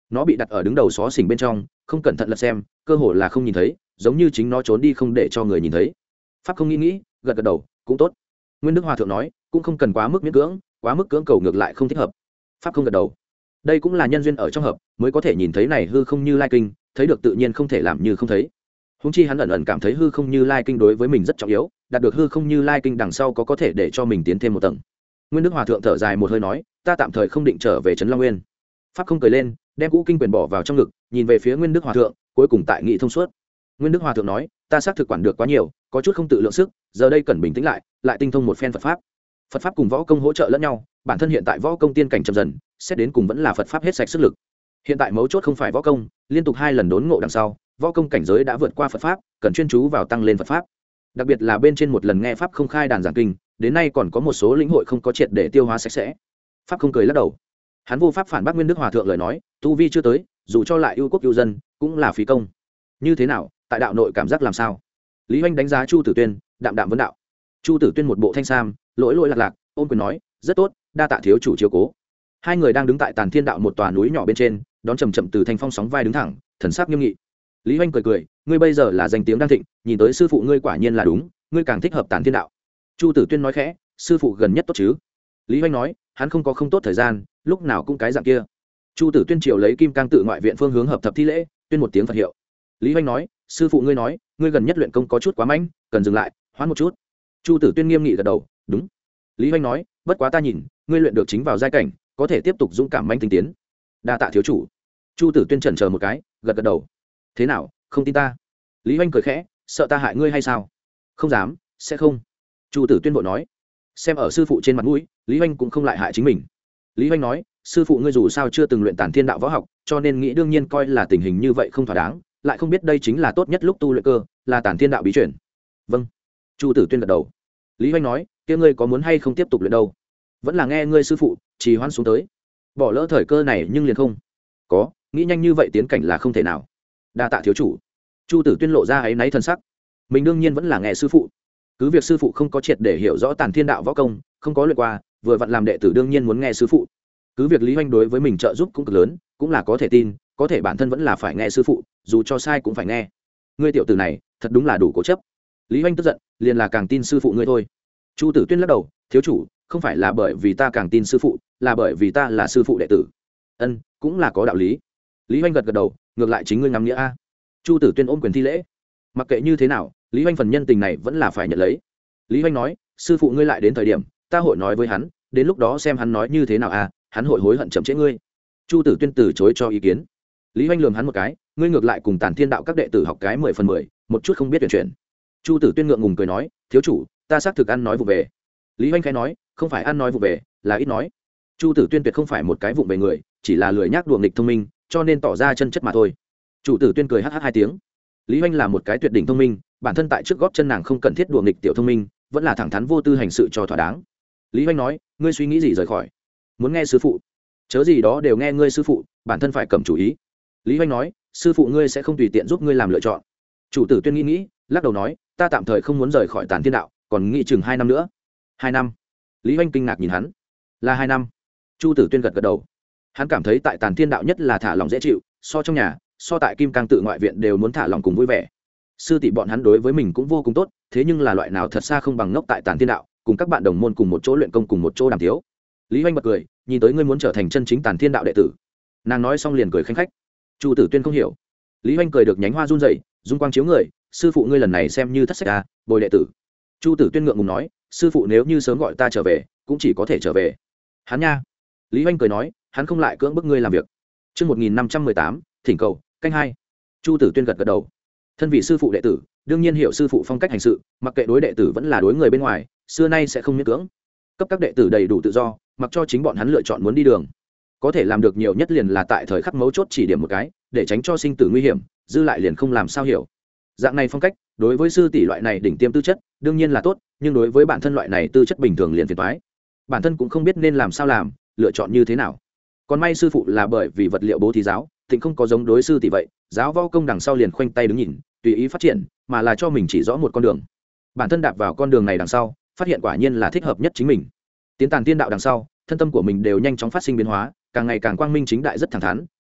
nó bị đặt ở đứng đầu xó xỉnh bên trong, không cẩn thận lật xem cơ hồ là không nhìn thấy, giống như chính nó trốn đi không để cho người nhìn thấy. Pháp không nghĩ nghĩ, gật gật đầu, cũng tốt. Nguyên Đức Hòa thượng nói, cũng không cần quá mức miễn cưỡng, quá mức cưỡng cầu ngược lại không thích hợp. Pháp không gật đầu. Đây cũng là nhân duyên ở trong hợp, mới có thể nhìn thấy này hư không như lai kinh, thấy được tự nhiên không thể làm như không thấy. Huống chi hắn ẩn ẩn cảm thấy hư không như lai kinh đối với mình rất trọng yếu, đạt được hư không như lai kinh đằng sau có có thể để cho mình tiến thêm một tầng. Nguyên Đức Hòa thượng thở dài một hơi nói, ta tạm thời không định trở về trấn Long Nguyên. Pháp không cười lên, đem cũ kinh quyền bỏ vào trong ngực, nhìn về phía Nguyên Đức Hòa thượng, cuối cùng tại nghị thông suốt. Nguyên Đức Hòa thượng nói, ta xác thực quản được quá nhiều, có chút không tự lượng sức, giờ đây cần bình tĩnh lại, lại tinh thông một phen Phật pháp. Phật pháp cùng võ công hỗ trợ lẫn nhau, bản thân hiện tại võ công tiên cảnh chậm dần, xét đến cùng vẫn là Phật pháp hết sạch sức lực. Hiện tại mấu chốt không phải võ công, liên tục hai lần đốn ngộ đằng sau, võ công cảnh giới đã vượt qua Phật pháp, cần chuyên chú vào tăng lên Phật pháp. Đặc biệt là bên trên một lần nghe pháp không khai đàn giảng kinh, đến nay còn có một số lĩnh hội không có triệt để tiêu hóa sạch sẽ. Pháp không cười lắc đầu, hắn vô pháp phản bác Nguyên Đức Hòa thượng lời nói, tu vi chưa tới, dù cho lại ưu quốc ưu dân, cũng là phí công. Như thế nào, tại đạo nội cảm giác làm sao? Lý Hoành đánh giá Chu Tử Tuyên, đạm đạm vấn đạo. Chu Tử Tuyên một bộ thanh sam, lỗi lỗi lạc lạc, ôm quyền nói, rất tốt, đa tạ thiếu chủ chiếu cố. Hai người đang đứng tại Tàn Thiên Đạo một tòa núi nhỏ bên trên, đón chậm chậm từ thanh phong sóng vai đứng thẳng, thần sắc nghiêm nghị. Lý Hoành cười cười, ngươi bây giờ là danh tiếng đang thịnh, nhìn tới sư phụ ngươi quả nhiên là đúng, ngươi càng thích hợp Tàn Thiên Đạo. Chu Tử Tuyên nói khẽ, sư phụ gần nhất tốt chứ? Lý Hoành nói, hắn không có không tốt thời gian, lúc nào cũng cái dạng kia. Chu Tử Tuyên triều lấy Kim Cang tự ngoại viện phương hướng hợp thập thi lễ, tuyên một tiếng Phật hiệu. Lý Hoành nói, sư phụ ngươi nói, ngươi gần nhất luyện công có chút quá mạnh, cần dừng lại, hoãn một chút. Chu Tử Tuyên nghiêm nghị gật đầu, đúng. Lý Hoành nói, bất quá ta nhìn, ngươi luyện được chính vào giai cảnh, có thể tiếp tục dũng cảm manh tinh tiến. Đa tạ thiếu chủ. Chu Tử Tuyên chần chờ một cái, gật gật đầu. Thế nào, không tin ta? Lý Hoành cười khẽ, sợ ta hại ngươi hay sao? Không dám, sẽ không. Chu Tử Tuyên vội nói, xem ở sư phụ trên mặt mũi, Lý Hoành cũng không lại hại chính mình. Lý Hoành nói, sư phụ ngươi dù sao chưa từng luyện Tản Thiên Đạo võ học, cho nên nghĩ đương nhiên coi là tình hình như vậy không thỏa đáng, lại không biết đây chính là tốt nhất lúc tu luyện cơ, là Tản Thiên Đạo bí truyền. Vâng. Chu Tử Tuyên gật đầu. Lý Hoành nói, kia ngươi có muốn hay không tiếp tục luyện đâu? Vẫn là nghe ngươi sư phụ trì hoãn xuống tới, bỏ lỡ thời cơ này nhưng liền không có nghĩ nhanh như vậy tiến cảnh là không thể nào. Đa tạ thiếu chủ. Chu Tử Tuyên lộ ra áy náy thần sắc, mình đương nhiên vẫn là nghe sư phụ, cứ việc sư phụ không có triệt để hiểu rõ Tản Thiên Đạo võ công, không có luyện qua, vừa vặn làm đệ tử đương nhiên muốn nghe sư phụ. Cứ việc Lý Hoành đối với mình trợ giúp cũng cực lớn, cũng là có thể tin, có thể bản thân vẫn là phải nghe sư phụ, dù cho sai cũng phải nghe. Ngươi tiểu tử này thật đúng là đủ cố chấp. Lý Hoành tức giận, liền là càng tin sư phụ ngươi thôi. Chu Tử Tuyên lắc đầu, thiếu chủ, không phải là bởi vì ta càng tin sư phụ, là bởi vì ta là sư phụ đệ tử. Ân, cũng là có đạo lý. Lý Hoành gật gật đầu, ngược lại chính ngươi ngắm nghĩa a. Chu Tử Tuyên ôm quyền thi lễ. Mặc kệ như thế nào, Lý Hoành phần nhân tình này vẫn là phải nhận lấy. Lý Hoành nói, sư phụ ngươi lại đến thời điểm, ta hội nói với hắn, đến lúc đó xem hắn nói như thế nào a, hắn hội hối hận chậm trễ ngươi. Chu Tử Tuyên từ chối cho ý kiến. Lý Hoành lườm hắn một cái, ngươi ngược lại cùng Tản Thiên Đạo các đệ tử học cái mười phần mười, một chút không biết tuyển chuyển. Chu Tử Tuyên ngượng ngùng cười nói, thiếu chủ, ta xác thực ăn nói vụ về. Lý Hoành khẽ nói, không phải ăn nói vụ về, là ít nói. Chu Tử Tuyên tuyệt không phải một cái vụng về người, chỉ là lười nhác đùa nghịch thông minh, cho nên tỏ ra chân chất mà thôi. Chu Tử Tuyên cười hắc hắc hai tiếng. Lý Hoành là một cái tuyệt đỉnh thông minh, bản thân tại trước góp chân nàng không cần thiết đùa nghịch tiểu thông minh, vẫn là thẳng thắn vô tư hành sự cho thỏa đáng. Lý Hoành nói, ngươi suy nghĩ gì rời khỏi? Muốn nghe sư phụ? Chớ gì đó đều nghe ngươi sư phụ, bản thân phải cầm chủ ý. Lý Hoành nói, sư phụ ngươi sẽ không tùy tiện giúp ngươi làm lựa chọn. Chu Tử Tuyên nghĩ nghĩ, lắc đầu nói, ta tạm thời không muốn rời khỏi Tản Thiên Đạo, còn nghĩ chừng hai năm nữa. Hai năm? Lý Hoành kinh ngạc nhìn hắn. Là hai năm. Chu Tử Tuyên gật gật đầu. Hắn cảm thấy tại Tản Thiên Đạo nhất là thả lòng dễ chịu, so trong nhà, so tại Kim Cang tự ngoại viện đều muốn thả lòng cùng vui vẻ. Sư tỷ bọn hắn đối với mình cũng vô cùng tốt, thế nhưng là loại nào thật xa không bằng ngốc tại Tản Thiên Đạo, cùng các bạn đồng môn cùng một chỗ luyện công cùng một chỗ đàm thiếu. Lý Hoành bật cười, nhìn tới ngươi muốn trở thành chân chính Tản Thiên Đạo đệ tử. Nàng nói xong liền cười khanh khách. Chu Tử Tuyên không hiểu. Lý Hoành cười được nhánh hoa run rẩy, dung quang chiếu người, sư phụ ngươi lần này xem như thất sách à, bồi đệ tử. Chu Tử Tuyên ngượng ngùng nói, sư phụ nếu như sớm gọi ta trở về, cũng chỉ có thể trở về. Hắn nha. Lý Hoành cười nói, hắn không lại cưỡng bức ngươi làm việc. Chương một nghìn năm trăm mười tám, thỉnh cầu, canh hai. Chu Tử Tuyên gật gật đầu. Thân vị sư phụ đệ tử, đương nhiên hiểu sư phụ phong cách hành sự, mặc kệ đối đệ tử vẫn là đối người bên ngoài, xưa nay sẽ không miễn cưỡng. Cấp các đệ tử đầy đủ tự do, mặc cho chính bọn hắn lựa chọn muốn đi đường. Có thể làm được nhiều nhất liền là tại thời khắc mấu chốt chỉ điểm một cái, để tránh cho sinh tử nguy hiểm, dư lại liền không làm sao hiểu. Dạng này phong cách, đối với sư tỷ loại này đỉnh tiêm tư chất, đương nhiên là tốt, nhưng đối với bản thân loại này tư chất bình thường liền phiền toái. Bản thân cũng không biết nên làm sao làm, lựa chọn như thế nào. Còn may sư phụ là bởi vì vật liệu bố thí giáo, thịnh không có giống đối sư tỷ vậy, giáo võ công đằng sau liền khoanh tay đứng nhìn, tùy ý phát triển, mà là cho mình chỉ rõ một con đường. Bản thân đạp vào con đường này đằng sau, phát hiện quả nhiên là thích hợp nhất chính mình. Tiến Tản Thiên Đạo đằng sau, thân tâm của mình đều nhanh chóng phát sinh biến hóa, càng ngày càng quang minh chính đại rất thẳng thắn,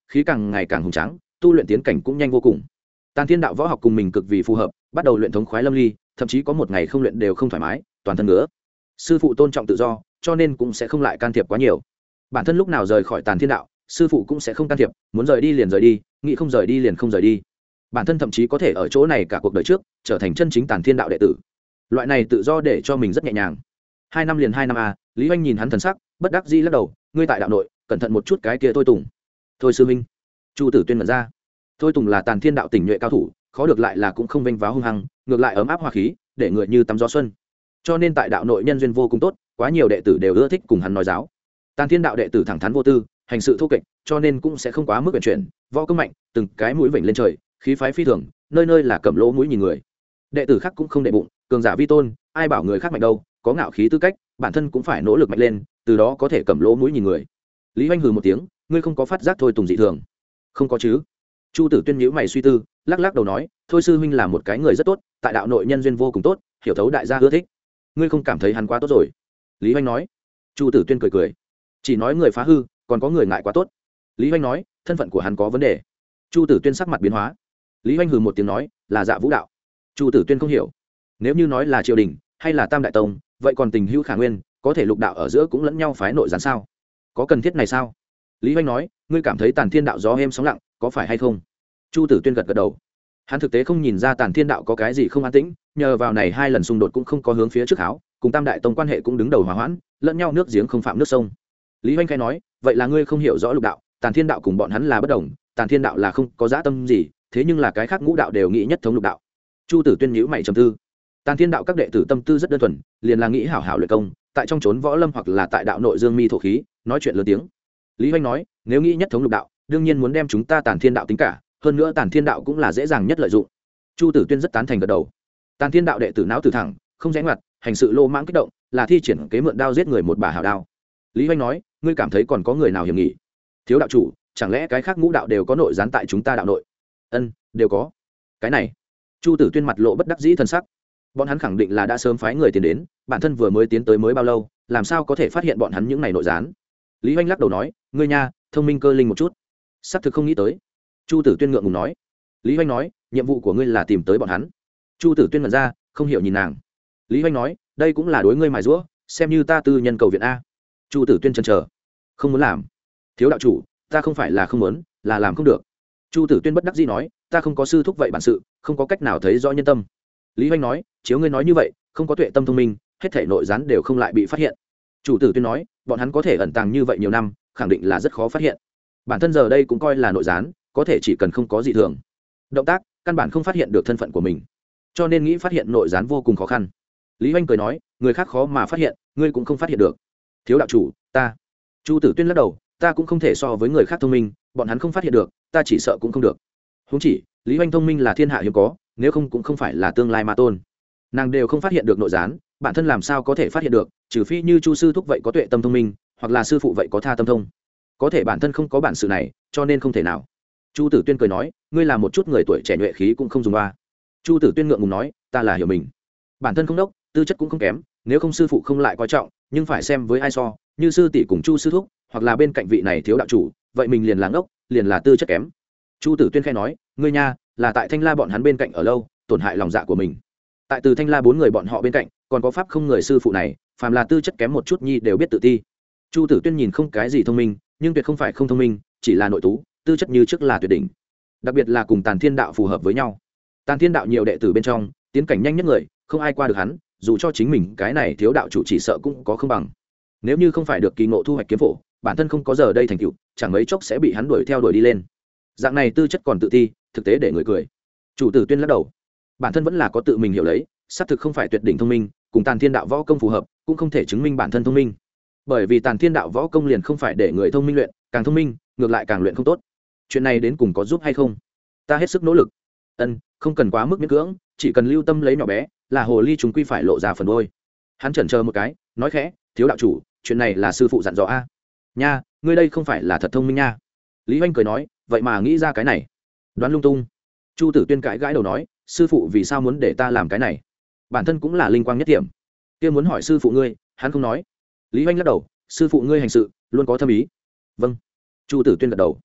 khí càng ngày càng hùng tráng, tu luyện tiến cảnh cũng nhanh vô cùng. Tàn Thiên đạo võ học cùng mình cực vì phù hợp, bắt đầu luyện thống khoái lâm ly, thậm chí có một ngày không luyện đều không thoải mái, toàn thân nữa. Sư phụ tôn trọng tự do, cho nên cũng sẽ không lại can thiệp quá nhiều. Bản thân lúc nào rời khỏi Tàn Thiên đạo, sư phụ cũng sẽ không can thiệp, muốn rời đi liền rời đi, nghĩ không rời đi liền không rời đi. Bản thân thậm chí có thể ở chỗ này cả cuộc đời trước, trở thành chân chính Tàn Thiên đạo đệ tử. Loại này tự do để cho mình rất nhẹ nhàng. Hai năm liền hai năm à, Lý Oanh nhìn hắn thần sắc, bất đắc dĩ lắc đầu, ngươi tại đạo nội, cẩn thận một chút cái kia Thôi Tùng. Thôi sư huynh. Chu Tử Tuyên mở ra. Thôi Tùng là Tàn Thiên đạo tỉnh nhuệ cao thủ, khó được lại là cũng không vênh váo hung hăng, ngược lại ấm áp hòa khí, để người như tắm gió xuân. Cho nên tại đạo nội nhân duyên vô cùng tốt, quá nhiều đệ tử đều ưa thích cùng hắn nói giáo. Tàn Thiên đạo đệ tử thẳng thắn vô tư, hành sự thô kệch, cho nên cũng sẽ không quá mức vận chuyển, võ công mạnh, từng cái mũi vểnh lên trời, khí phái phi thường, nơi nơi là cầm lỗ mũi nhìn người. Đệ tử khác cũng không đệ bụng, cường giả vi tôn, ai bảo người khác mạnh đâu, có ngạo khí tư cách, bản thân cũng phải nỗ lực mạnh lên, từ đó có thể cầm lỗ mũi nhìn người. Lý Hoành hừ một tiếng, ngươi không có phát giác Thôi Tùng dị thường? Không có chứ. Chu Tử Tuyên nhíu mày suy tư, lắc lắc đầu nói, thôi sư huynh là một cái người rất tốt, tại đạo nội nhân duyên vô cùng tốt, hiểu thấu đại gia ưa thích. Ngươi không cảm thấy hắn quá tốt rồi? Lý Hoành nói. Chu Tử Tuyên cười cười, chỉ nói người phá hư, còn có người ngại quá tốt. Lý Hoành nói, thân phận của hắn có vấn đề. Chu Tử Tuyên sắc mặt biến hóa. Lý Hoành hừ một tiếng nói, là Dạ Vũ đạo. Chu Tử Tuyên không hiểu, nếu như nói là triều đình hay là Tam đại tông, vậy còn tình hữu khả nguyên, có thể lục đạo ở giữa cũng lẫn nhau phái nội gián sao? Có cần thiết này sao? Lý Hoành nói, ngươi cảm thấy Tàn Thiên đạo gió êm sóng lặng, có phải hay không? Chu Tử Tuyên gật gật đầu. Hắn thực tế không nhìn ra Tàn Thiên đạo có cái gì không an tĩnh, nhờ vào này hai lần xung đột cũng không có hướng phía trước háo, cùng Tam đại tông quan hệ cũng đứng đầu hòa hoãn, lẫn nhau nước giếng không phạm nước sông. Lý Hoành khai nói, vậy là ngươi không hiểu rõ lục đạo, Tàn Thiên đạo cùng bọn hắn là bất đồng, Tàn Thiên đạo là không có dã tâm gì, thế nhưng là cái khác ngũ đạo đều nghĩ nhất thống lục đạo. Chu Tử Tuyên nhíu mày trầm tư. Tàn Thiên đạo các đệ tử tâm tư rất đơn thuần, liền là nghĩ hảo hảo luyện công, tại trong chốn võ lâm hoặc là tại đạo nội dương mi thổ khí, nói chuyện lớn tiếng. Lý Hoành nói, nếu nghĩ nhất thống lục đạo, đương nhiên muốn đem chúng ta Tàn Thiên đạo tính cả, hơn nữa Tàn Thiên đạo cũng là dễ dàng nhất lợi dụng. Chu Tử Tuyên rất tán thành gật đầu. Tàn Thiên đạo đệ tử não tử thẳng, không rẽ ngoặt, hành sự lô mãng kích động, là thi triển kế mượn đao giết người một bà hảo đao. Lý Hoành nói, ngươi cảm thấy còn có người nào hiểm nghị? Thiếu đạo chủ, chẳng lẽ cái khác ngũ đạo đều có nội gián tại chúng ta đạo nội? Ân, đều có. Cái này, Chu Tử Tuyên mặt lộ bất đắc dĩ thần sắc. Bọn hắn khẳng định là đã sớm phái người tiến đến, bản thân vừa mới tiến tới mới bao lâu, làm sao có thể phát hiện bọn hắn những này nội gián? Lý Hoành lắc đầu nói, ngươi nha, thông minh cơ linh một chút. Sắp thực không nghĩ tới. Chu Tử Tuyên ngượng ngùng nói. Lý Hoành nói, nhiệm vụ của ngươi là tìm tới bọn hắn. Chu Tử Tuyên ngẩn ra, không hiểu nhìn nàng. Lý Hoành nói, đây cũng là đối ngươi mài giũa, xem như ta tư nhân cầu viện a. Chu Tử Tuyên chần chờ, không muốn làm. Thiếu đạo chủ, ta không phải là không muốn, là làm không được. Chu Tử Tuyên bất đắc dĩ nói, ta không có sư thúc vậy bản sự, không có cách nào thấy rõ nhân tâm. Lý Hoành nói, chiếu ngươi nói như vậy, không có tuệ tâm thông minh, hết thảy nội gián đều không lại bị phát hiện. Chu Tử Tuyên nói, bọn hắn có thể ẩn tàng như vậy nhiều năm, khẳng định là rất khó phát hiện. Bản thân giờ đây cũng coi là nội gián, có thể chỉ cần không có gì thường động tác, căn bản không phát hiện được thân phận của mình, cho nên nghĩ phát hiện nội gián vô cùng khó khăn. Lý Hoành cười nói, người khác khó mà phát hiện, ngươi cũng không phát hiện được. Thiếu đạo chủ, ta. Chu Tử Tuyên lắc đầu, ta cũng không thể so với người khác thông minh, bọn hắn không phát hiện được, ta chỉ sợ cũng không được. Huống chỉ, Lý Hoành thông minh là thiên hạ hiếm có, nếu không cũng không phải là tương lai ma tôn. Nàng đều không phát hiện được nội gián, bản thân làm sao có thể phát hiện được, trừ phi như Chu sư thúc vậy có tuệ tâm thông minh, hoặc là sư phụ vậy có tha tâm thông. Có thể bản thân không có bản sự này, cho nên không thể nào. Chu Tử Tuyên cười nói, ngươi là một chút người tuổi trẻ nhuệ khí cũng không dùng ba. Chu Tử Tuyên ngượng ngùng nói, ta là hiểu mình, bản thân không đốc, tư chất cũng không kém, nếu không sư phụ không lại coi trọng, nhưng phải xem với ai so, như sư tỷ cùng Chu sư thúc, hoặc là bên cạnh vị này thiếu đạo chủ, vậy mình liền là ngốc, liền là tư chất kém. Chu Tử Tuyên khẽ nói, ngươi nha, là tại Thanh La bọn hắn bên cạnh ở lâu, tổn hại lòng dạ của mình. Tại Từ Thanh La bốn người bọn họ bên cạnh, còn có pháp không người sư phụ này, phàm là tư chất kém một chút nhi đều biết tự ti. Chu Tử Tuyên nhìn không cái gì thông minh, nhưng tuyệt không phải không thông minh, chỉ là nội tú, tư chất như trước là tuyệt đỉnh. Đặc biệt là cùng Tàn Thiên đạo phù hợp với nhau. Tàn Thiên đạo nhiều đệ tử bên trong, tiến cảnh nhanh nhất người, không ai qua được hắn, dù cho chính mình cái này thiếu đạo chủ chỉ sợ cũng có không bằng. Nếu như không phải được kỳ ngộ thu hoạch kiếm phổ, bản thân không có giờ đây thành tựu, chẳng mấy chốc sẽ bị hắn đuổi theo đuổi đi lên. Dạng này tư chất còn tự ti, thực tế để người cười. Chủ Tử Tuyên lắc đầu, bản thân vẫn là có tự mình hiểu lấy, xác thực không phải tuyệt đỉnh thông minh, cùng Tàn Thiên đạo võ công phù hợp, cũng không thể chứng minh bản thân thông minh. Bởi vì Tàn Thiên đạo võ công liền không phải để người thông minh luyện, càng thông minh, ngược lại càng luyện không tốt. Chuyện này đến cùng có giúp hay không? Ta hết sức nỗ lực. Ân, không cần quá mức miễn cưỡng, chỉ cần lưu tâm lấy nhỏ bé, là hồ ly chúng quy phải lộ ra phần đôi. Hắn chần chờ một cái, nói khẽ, thiếu đạo chủ, chuyện này là sư phụ dặn dò a. Nha, ngươi đây không phải là thật thông minh nha. Lý Hoành cười nói, vậy mà nghĩ ra cái này, đoán lung tung. Chu Tử Tuyên cãi gãi đầu nói, sư phụ vì sao muốn để ta làm cái này? Bản thân cũng là linh quang nhất điểm. Kia muốn hỏi sư phụ ngươi, hắn không nói. Lý Hoành lắc đầu, sư phụ ngươi hành sự luôn có thâm ý. Vâng. Chu Tử Tuyên gật đầu.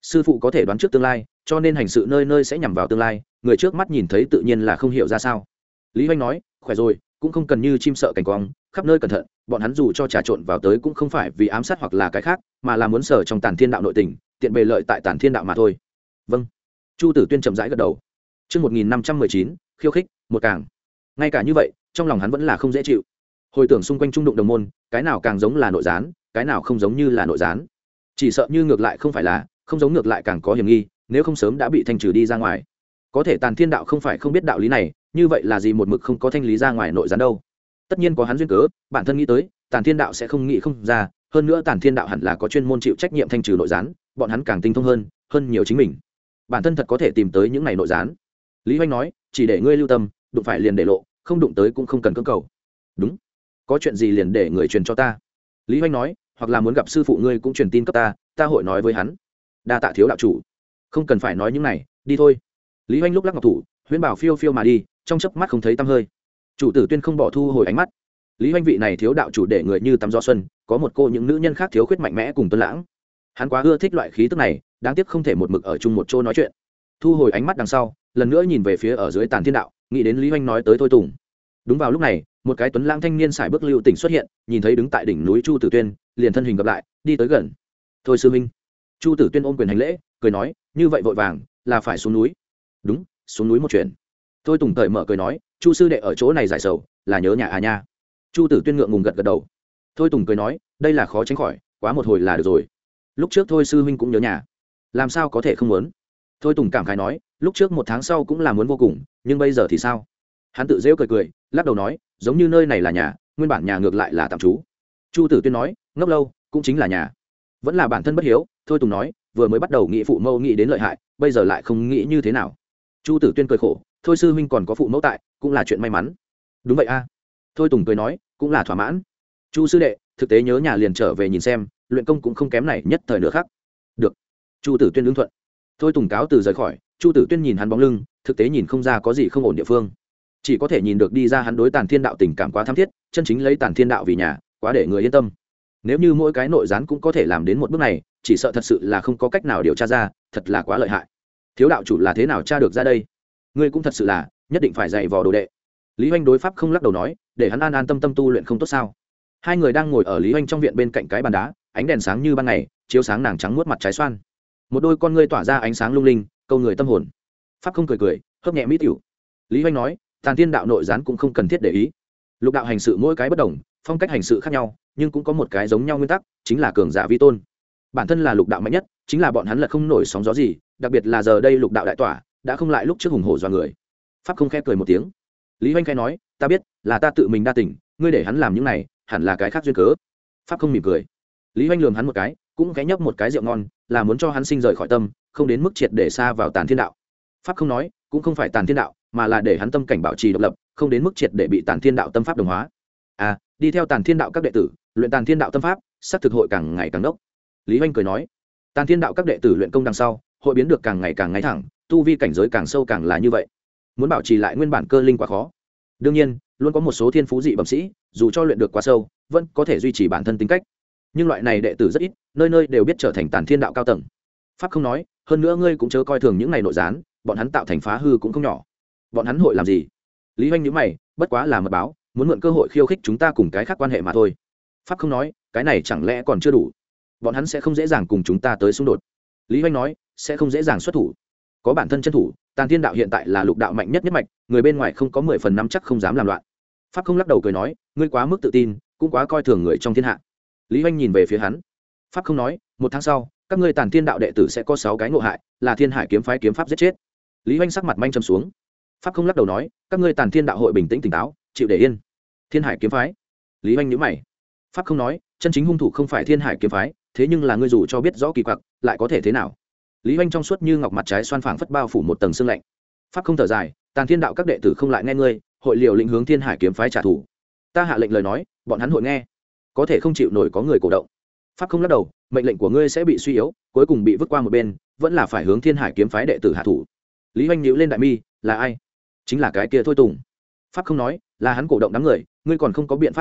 sư phụ có thể đoán trước tương lai, cho nên hành sự nơi nơi sẽ nhằm vào tương lai, người trước mắt nhìn thấy tự nhiên là không hiểu ra sao. Lý Hoành nói, khỏe rồi, cũng không cần như chim sợ cảnh quang, khắp nơi cẩn thận, bọn hắn dù cho trà trộn vào tới cũng không phải vì ám sát hoặc là cái khác, mà là muốn sở trong Tản Thiên Đạo nội tình, tiện bề lợi tại Tản Thiên Đạo mà thôi. Vâng. Chu Tử Tuyên chậm rãi gật đầu. Chương một nghìn năm trăm mười chín, khiêu khích, một càng. Ngay cả như vậy, trong lòng hắn vẫn là không dễ chịu. Hồi tưởng xung quanh trung đụng đồng môn, cái nào càng giống là nội gián, cái nào không giống như là nội gián. Chỉ sợ như ngược lại không phải là, không giống ngược lại càng có hiểm nghi, nếu không sớm đã bị thanh trừ đi ra ngoài. Có thể Tản Thiên Đạo không phải không biết đạo lý này, như vậy là gì một mực không có thanh lý ra ngoài nội gián đâu? Tất nhiên có hắn duyên cớ, bản thân nghĩ tới, Tản Thiên Đạo sẽ không nghĩ không ra, hơn nữa Tản Thiên Đạo hẳn là có chuyên môn chịu trách nhiệm thanh trừ nội gián, bọn hắn càng tinh thông hơn, hơn nhiều chính mình. Bản thân thật có thể tìm tới những này nội gián. Lý Hoành nói, chỉ để ngươi lưu tâm, đụng phải liền để lộ, không đụng tới cũng không cần cưỡng cầu. Đúng, có chuyện gì liền để người truyền cho ta. Lý Hoành nói, hoặc là muốn gặp sư phụ ngươi cũng truyền tin cấp ta, ta hội nói với hắn. Đa tạ thiếu đạo chủ. Không cần phải nói những này, đi thôi. Lý Hoành lúc lắc ngọc thủ, huyễn bảo phiêu phiêu mà đi, trong chớp mắt không thấy tăm hơi. Chủ Tử Tuyên không bỏ thu hồi ánh mắt. Lý Hoành vị này thiếu đạo chủ để người như tắm gió xuân, có một cô những nữ nhân khác thiếu khuyết mạnh mẽ cùng tuấn lãng. Hắn quá ưa thích loại khí tức này, đáng tiếc không thể một mực ở chung một chỗ nói chuyện. Thu hồi ánh mắt đằng sau, lần nữa nhìn về phía ở dưới Tản Thiên Đạo, nghĩ đến Lý Hoành nói tới Thôi Tùng. Đúng vào lúc này, một cái tuấn lãng thanh niên sải bước lưu tỉnh xuất hiện, nhìn thấy đứng tại đỉnh núi Chu Tử Tuyên, liền thân hình gặp lại, đi tới gần. "Thôi sư huynh." Chu Tử Tuyên ôm quyền hành lễ, cười nói, "Như vậy vội vàng, là phải xuống núi?" "Đúng, xuống núi một chuyện." Thôi Tùng cởi mở cười nói, "Chu sư đệ ở chỗ này giải sầu, là nhớ nhà à nha?" Chu Tử Tuyên ngượng ngùng gật gật đầu. Thôi Tùng cười nói, "Đây là khó tránh khỏi, quá một hồi là được rồi. Lúc trước Thôi sư huynh cũng nhớ nhà, làm sao có thể không muốn?" Thôi Tùng cảm khái nói, "Lúc trước một tháng sau cũng là muốn vô cùng, nhưng bây giờ thì sao?" Hắn tự rêu cười cười, lắc đầu nói, "Giống như nơi này là nhà, nguyên bản nhà ngược lại là tạm trú." Chu Tử Tuyên nói, "Ngốc lâu, cũng chính là nhà." Vẫn là bản thân bất hiếu. Thôi Tùng nói, "Vừa mới bắt đầu nghĩ phụ mẫu nghĩ đến lợi hại, bây giờ lại không nghĩ như thế nào." Chu Tử Tuyên cười khổ, "Thôi sư huynh còn có phụ mẫu tại, cũng là chuyện may mắn." "Đúng vậy a." Thôi Tùng cười nói, "Cũng là thỏa mãn." "Chu sư đệ, thực tế nhớ nhà liền trở về nhìn xem, luyện công cũng không kém này nhất thời nữa khác." "Được." Chu Tử Tuyên ứng thuận. Thôi Tùng cáo từ rời khỏi. Chu Tử Tuyên nhìn hắn bóng lưng, thực tế nhìn không ra có gì không ổn địa phương, chỉ có thể nhìn được đi ra hắn đối Tản Thiên Đạo tình cảm quá thắm thiết, chân chính lấy Tản Thiên Đạo vì nhà, quá để người yên tâm. Nếu như mỗi cái nội gián cũng có thể làm đến một bước này, chỉ sợ thật sự là không có cách nào điều tra ra, thật là quá lợi hại. Thiếu đạo chủ là thế nào tra được ra đây? Ngươi cũng thật sự là nhất định phải dạy vò đồ đệ. Lý Hoành đối pháp không lắc đầu nói, để hắn an an tâm tâm tu luyện không tốt sao? Hai người đang ngồi ở Lý Hoành trong viện bên cạnh cái bàn đá, ánh đèn sáng như ban ngày, chiếu sáng nàng trắng muốt mặt trái xoan. Một đôi con ngươi tỏa ra ánh sáng lung linh, câu người tâm hồn. Pháp không cười cười, hớp nhẹ mỹ tiểu. Lý Hoành nói, Tản Thiên Đạo nội gián cũng không cần thiết để ý. Lục đạo hành sự mỗi cái bất đồng, phong cách hành sự khác nhau, nhưng cũng có một cái giống nhau nguyên tắc, chính là cường giả vi tôn. Bản thân là lục đạo mạnh nhất, chính là bọn hắn là không nổi sóng gió gì, đặc biệt là giờ đây lục đạo đại tỏa, đã không lại lúc trước hùng hổ do người. Pháp không khẽ cười một tiếng. Lý Hoành khẽ nói, "Ta biết, là ta tự mình đa tình, ngươi để hắn làm những này, hẳn là cái khác duyên cớ." Pháp không mỉm cười. Lý Hoành lườm hắn một cái, cũng khẽ nhấp một cái rượu ngon, là muốn cho hắn sinh rời khỏi tâm, không đến mức triệt để xa vào Tản Thiên Đạo. Pháp không nói, cũng không phải Tản Thiên Đạo, mà là để hắn tâm cảnh bảo trì độc lập, không đến mức triệt để bị Tản Thiên Đạo tâm pháp đồng hóa. À, đi theo Tản Thiên Đạo các đệ tử, luyện Tản Thiên Đạo tâm pháp, sắc thực hội càng ngày càng đốc. Lý Hoành cười nói, Tản Thiên Đạo các đệ tử luyện công đằng sau, hội biến được càng ngày càng ngay thẳng, tu vi cảnh giới càng sâu càng là như vậy. Muốn bảo trì lại nguyên bản cơ linh quá khó. Đương nhiên, luôn có một số thiên phú dị bẩm sĩ, dù cho luyện được quá sâu, vẫn có thể duy trì bản thân tính cách. Nhưng loại này đệ tử rất ít, nơi nơi đều biết trở thành Tản Thiên Đạo cao tầng. Pháp không nói, hơn nữa ngươi cũng chớ coi thường những này nội gián, bọn hắn tạo thành phá hư cũng không nhỏ. Bọn hắn hội làm gì? Lý Hoành nhíu mày, bất quá là mật báo, muốn mượn cơ hội khiêu khích chúng ta cùng cái khác quan hệ mà thôi. Pháp không nói, cái này chẳng lẽ còn chưa đủ? Bọn hắn sẽ không dễ dàng cùng chúng ta tới xung đột. Lý Hoành nói, sẽ không dễ dàng xuất thủ. Có bản thân chân thủ, Tản Thiên Đạo hiện tại là lục đạo mạnh nhất nhất mạch, người bên ngoài không có mười phần năm chắc không dám làm loạn. Pháp không lắc đầu cười nói, ngươi quá mức tự tin, cũng quá coi thường người trong thiên hạ. Lý Hoành nhìn về phía hắn. Pháp không nói, một tháng sau, các ngươi Tản Thiên Đạo đệ tử sẽ có sáu cái ngộ hại, là Thiên Hải kiếm phái kiếm pháp giết chết. Lý Hoành sắc mặt manh trầm xuống. Pháp không lắc đầu nói, các ngươi Tản Thiên Đạo hội bình tĩnh tỉnh táo, chịu để yên. Thiên Hải kiếm phái? Lý Hoành nhíu mày. Pháp không nói, chân chính hung thủ không phải Thiên Hải kiếm phái, thế nhưng là ngươi dù cho biết rõ kỳ quặc, lại có thể thế nào? Lý Hoành trong suốt như ngọc mặt trái xoan phảng phất bao phủ một tầng sương lạnh. Pháp không thở dài, Tản Thiên Đạo các đệ tử không lại nghe ngươi, hội liều lĩnh hướng Thiên Hải kiếm phái trả thù. Ta hạ lệnh lời nói, bọn hắn hội nghe, có thể không chịu nổi có người cổ động. Pháp không lắc đầu, mệnh lệnh của ngươi sẽ bị suy yếu, cuối cùng bị vứt qua một bên, vẫn là phải hướng Thiên Hải kiếm phái đệ tử hạ thủ. Lý Hoành nhíu lên đại mi, là ai? Chính là cái kia Thôi Tùng. Pháp không nói, là hắn cổ động đám người, ngươi còn không có biện pháp trừng phạt,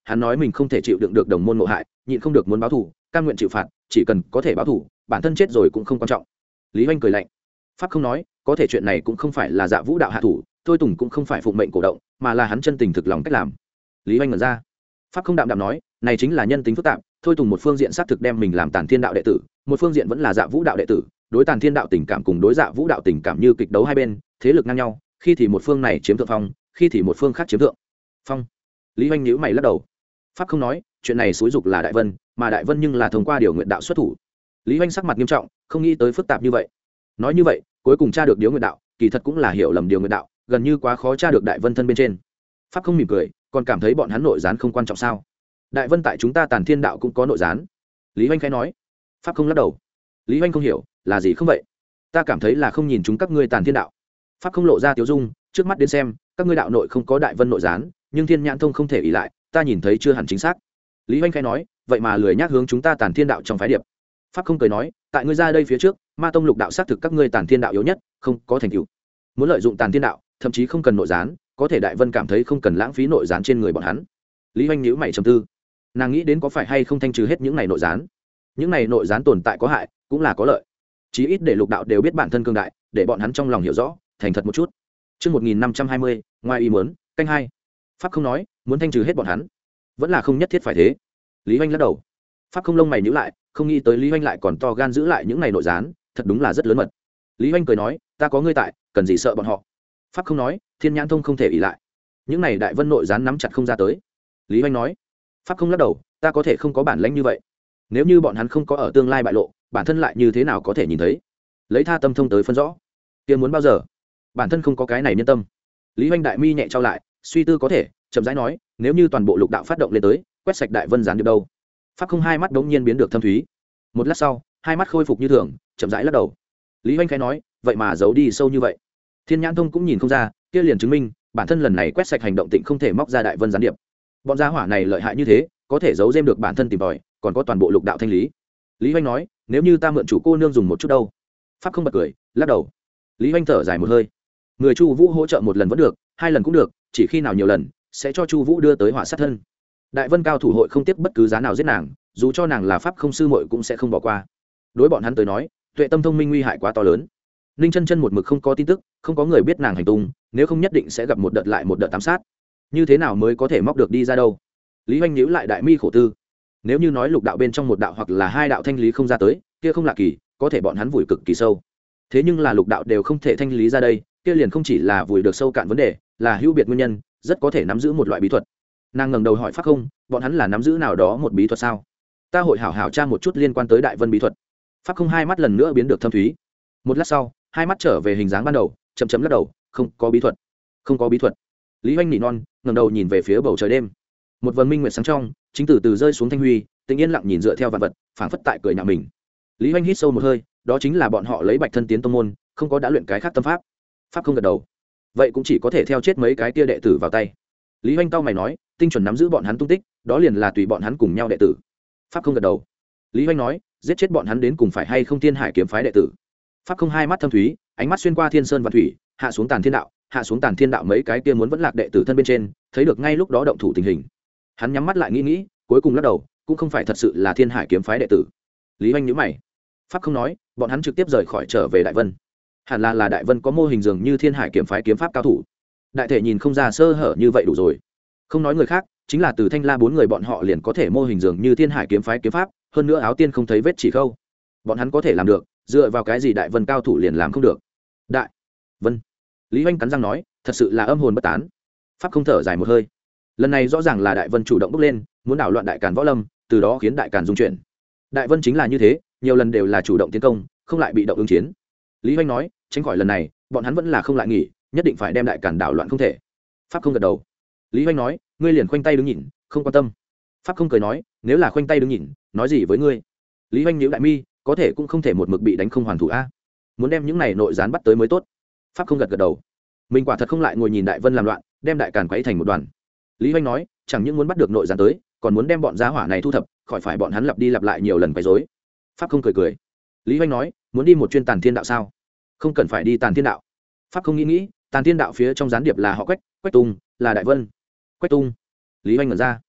hắn nói mình không thể chịu đựng được đồng môn ngộ hại, nhịn không được muốn báo thù, cam nguyện chịu phạt, chỉ cần có thể báo thù, bản thân chết rồi cũng không quan trọng. Lý Hoành cười lạnh. Pháp không nói, có thể chuyện này cũng không phải là Dạ Vũ đạo hạ thủ, Thôi Tùng cũng không phải phụng mệnh cổ động, mà là hắn chân tình thực lòng cách làm. Lý Hoành ngẩn ra. Pháp không đạm đạm nói, này chính là nhân tính phức tạp, Thôi Tùng một phương diện xác thực đem mình làm Tản Thiên đạo đệ tử, một phương diện vẫn là Dạ Vũ đạo đệ tử, đối Tản Thiên đạo tình cảm cùng đối Dạ Vũ đạo tình cảm như kịch đấu hai bên, thế lực ngang nhau, khi thì một phương này chiếm thượng phong, khi thì một phương khác chiếm thượng phong. Lý Hoành nhíu mày lắc đầu. Pháp không nói, chuyện này xúi dục là Đại Vân, mà Đại Vân nhưng là thông qua điều nguyện đạo xuất thủ. Lý Hoành sắc mặt nghiêm trọng, không nghĩ tới phức tạp như vậy. Nói như vậy, cuối cùng tra được điều nguyện đạo, kỳ thật cũng là hiểu lầm điều nguyện đạo, gần như quá khó tra được Đại Vân thân bên trên. Pháp không mỉm cười, còn cảm thấy bọn hắn nội gián không quan trọng sao? Đại Vân tại chúng ta Tản Thiên đạo cũng có nội gián. Lý Hoành khẽ nói. Pháp không lắc đầu. Lý Hoành không hiểu, là gì không vậy? Ta cảm thấy là không nhìn chúng các ngươi Tản Thiên đạo. Pháp không lộ ra tiếu dung, trước mắt đến xem, các ngươi đạo nội không có Đại Vân nội gián, nhưng Thiên Nhãn thông không thể ỷ lại, ta nhìn thấy chưa hẳn chính xác. Lý Hoành khẽ nói, vậy mà lười nhác hướng chúng ta Tản Thiên đạo trong phái điệp. Pháp không cười nói, tại ngươi ra đây phía trước, Ma tông lục đạo xác thực các ngươi Tản Thiên đạo yếu nhất, không có thành tựu. Muốn lợi dụng Tản Thiên đạo, thậm chí không cần nội gián, có thể Đại Vân cảm thấy không cần lãng phí nội gián trên người bọn hắn. Lý Hoành nhíu mày trầm tư, nàng nghĩ đến có phải hay không thanh trừ hết những này nội gián. Những này nội gián tồn tại có hại, cũng là có lợi. Chí ít để lục đạo đều biết bản thân cường đại, để bọn hắn trong lòng hiểu rõ, thành thật một chút. Chương một nghìn năm trăm hai mươi, ngoài ý muốn, canh hai. Pháp không nói, muốn thanh trừ hết bọn hắn, vẫn là không nhất thiết phải thế. Lý Hoành lắc đầu. Pháp không lông mày nhíu lại, không nghĩ tới Lý Hoành lại còn to gan giữ lại những này nội gián, thật đúng là rất lớn mật. Lý Hoành cười nói, ta có ngươi tại, cần gì sợ bọn họ. Pháp không nói, Thiên Nhãn thông không thể ỷ lại. Những này Đại Vân nội gián nắm chặt không ra tới. Lý Hoành nói. Pháp không lắc đầu, ta có thể không có bản lĩnh như vậy. Nếu như bọn hắn không có ở tương lai bại lộ, bản thân lại như thế nào có thể nhìn thấy? Lấy tha tâm thông tới phân rõ, kia muốn bao giờ? Bản thân không có cái này nhân tâm. Lý Hoành đại mi nhẹ trao lại, suy tư có thể, chậm rãi nói, nếu như toàn bộ lục đạo phát động lên tới, quét sạch Đại Vân gián điệp đâu? Pháp không hai mắt đống nhiên biến được thâm thúy. Một lát sau, hai mắt khôi phục như thường, chậm rãi lắc đầu. Lý Hoành khẽ nói, vậy mà giấu đi sâu như vậy. Thiên Nhãn thông cũng nhìn không ra, kia liền chứng minh, bản thân lần này quét sạch hành động tịnh không thể móc ra Đại Vân gián điệp. Bọn gia hỏa này lợi hại như thế, có thể giấu giếm được bản thân tìm tòi, còn có toàn bộ lục đạo thanh lý. Lý Hoành nói, nếu như ta mượn chủ cô nương dùng một chút đâu? Pháp không bật cười, lắc đầu. Lý Hoành thở dài một hơi. Người Chu Vũ hỗ trợ một lần vẫn được, hai lần cũng được, chỉ khi nào nhiều lần, sẽ cho Chu Vũ đưa tới hỏa sát thân. Đại Vân cao thủ hội không tiếp bất cứ giá nào giết nàng, dù cho nàng là pháp không sư muội cũng sẽ không bỏ qua. Đối bọn hắn tới nói, tuệ tâm thông minh nguy hại quá to lớn. Ninh Chân Chân một mực không có tin tức, không có người biết nàng hành tung, nếu không nhất định sẽ gặp một đợt lại một đợt ám sát. Như thế nào mới có thể móc được đi ra đâu? Lý Hoành nhíu lại đại mi khổ tư. Nếu như nói lục đạo bên trong một đạo hoặc là hai đạo thanh lý không ra tới, kia không lạ kỳ, có thể bọn hắn vùi cực kỳ sâu. Thế nhưng là lục đạo đều không thể thanh lý ra đây, kia liền không chỉ là vùi được sâu cạn vấn đề, là hữu biệt nguyên nhân, rất có thể nắm giữ một loại bí thuật. Nàng ngẩng đầu hỏi Pháp không, bọn hắn là nắm giữ nào đó một bí thuật sao? Ta hội hảo hảo tra một chút liên quan tới Đại Vân bí thuật. Pháp không hai mắt lần nữa biến được thâm thúy. Một lát sau, hai mắt trở về hình dáng ban đầu, chậm chậm lắc đầu, không có bí thuật, không có bí thuật. Lý Hoành nỉ non, ngẩng đầu nhìn về phía bầu trời đêm. Một vầng minh nguyệt sáng trong, chính từ từ rơi xuống thanh huy, tình yên lặng nhìn dựa theo vạn vật, phảng phất tại cười nhạo mình. Lý Hoành hít sâu một hơi, đó chính là bọn họ lấy Bạch thân tiến tông môn, không có đã luyện cái khác tâm pháp. Pháp không gật đầu. Vậy cũng chỉ có thể theo chết mấy cái tia đệ tử vào tay. Lý Hoành cau mày nói, tinh chuẩn nắm giữ bọn hắn tung tích, đó liền là tùy bọn hắn cùng nhau đệ tử. Pháp không gật đầu. Lý Hoành nói, giết chết bọn hắn đến cùng phải hay không Thiên Hải kiếm phái đệ tử. Pháp không hai mắt thâm thúy, ánh mắt xuyên qua thiên sơn và thủy, hạ xuống Tản Thiên đạo, hạ xuống Tản Thiên đạo mấy cái kia muốn vẫn lạc đệ tử thân bên trên, thấy được ngay lúc đó động thủ tình hình. Hắn nhắm mắt lại nghĩ nghĩ, cuối cùng lắc đầu, cũng không phải thật sự là Thiên Hải kiếm phái đệ tử. Lý Hoành nhíu mày. Pháp không nói, bọn hắn trực tiếp rời khỏi trở về Đại Vân. Hẳn là là Đại Vân có mô hình dường như Thiên Hải kiếm phái kiếm pháp cao thủ. Đại thể nhìn không ra sơ hở như vậy đủ rồi. Không nói người khác, chính là từ Thanh La bốn người bọn họ liền có thể mô hình dường như Thiên Hải kiếm phái kiếm pháp, hơn nữa áo tiên không thấy vết chỉ khâu. Bọn hắn có thể làm được, dựa vào cái gì Đại Vân cao thủ liền làm không được? Đại Vân. Lý Hoành cắn răng nói, thật sự là âm hồn bất tán. Pháp không thở dài một hơi. Lần này rõ ràng là Đại Vân chủ động bốc lên, muốn đảo loạn Đại Càn võ lâm, từ đó khiến Đại Càn dung chuyển. Đại Vân chính là như thế, nhiều lần đều là chủ động tiến công, không lại bị động ứng chiến. Lý Hoành nói, tránh khỏi lần này, bọn hắn vẫn là không lại nghỉ, nhất định phải đem Đại Càn đảo loạn không thể. Pháp không gật đầu. Lý Hoành nói, ngươi liền khoanh tay đứng nhìn, không quan tâm. Pháp không cười nói, nếu là khoanh tay đứng nhìn, nói gì với ngươi? Lý Hoành nhíu đại mi, có thể cũng không thể một mực bị đánh không hoàn thủ a. Muốn đem những này nội gián bắt tới mới tốt. Pháp không gật gật đầu. Mình quả thật không lại ngồi nhìn Đại Vân làm loạn, đem Đại Càn quấy thành một đoàn. Lý Hoành nói, chẳng những muốn bắt được nội gián tới, còn muốn đem bọn giá hỏa này thu thập, khỏi phải bọn hắn lặp đi lặp lại nhiều lần quấy rối. Pháp không cười cười. Lý Hoành nói, muốn đi một chuyên Tàn Thiên đạo sao? Không cần phải đi Tàn Thiên đạo. Pháp không nghĩ nghĩ, Tàn Thiên đạo phía trong gián điệp là họ Quách, Quách Tung, là Đại Vân. Quách Tung. Lý Hoành ngẩn ra.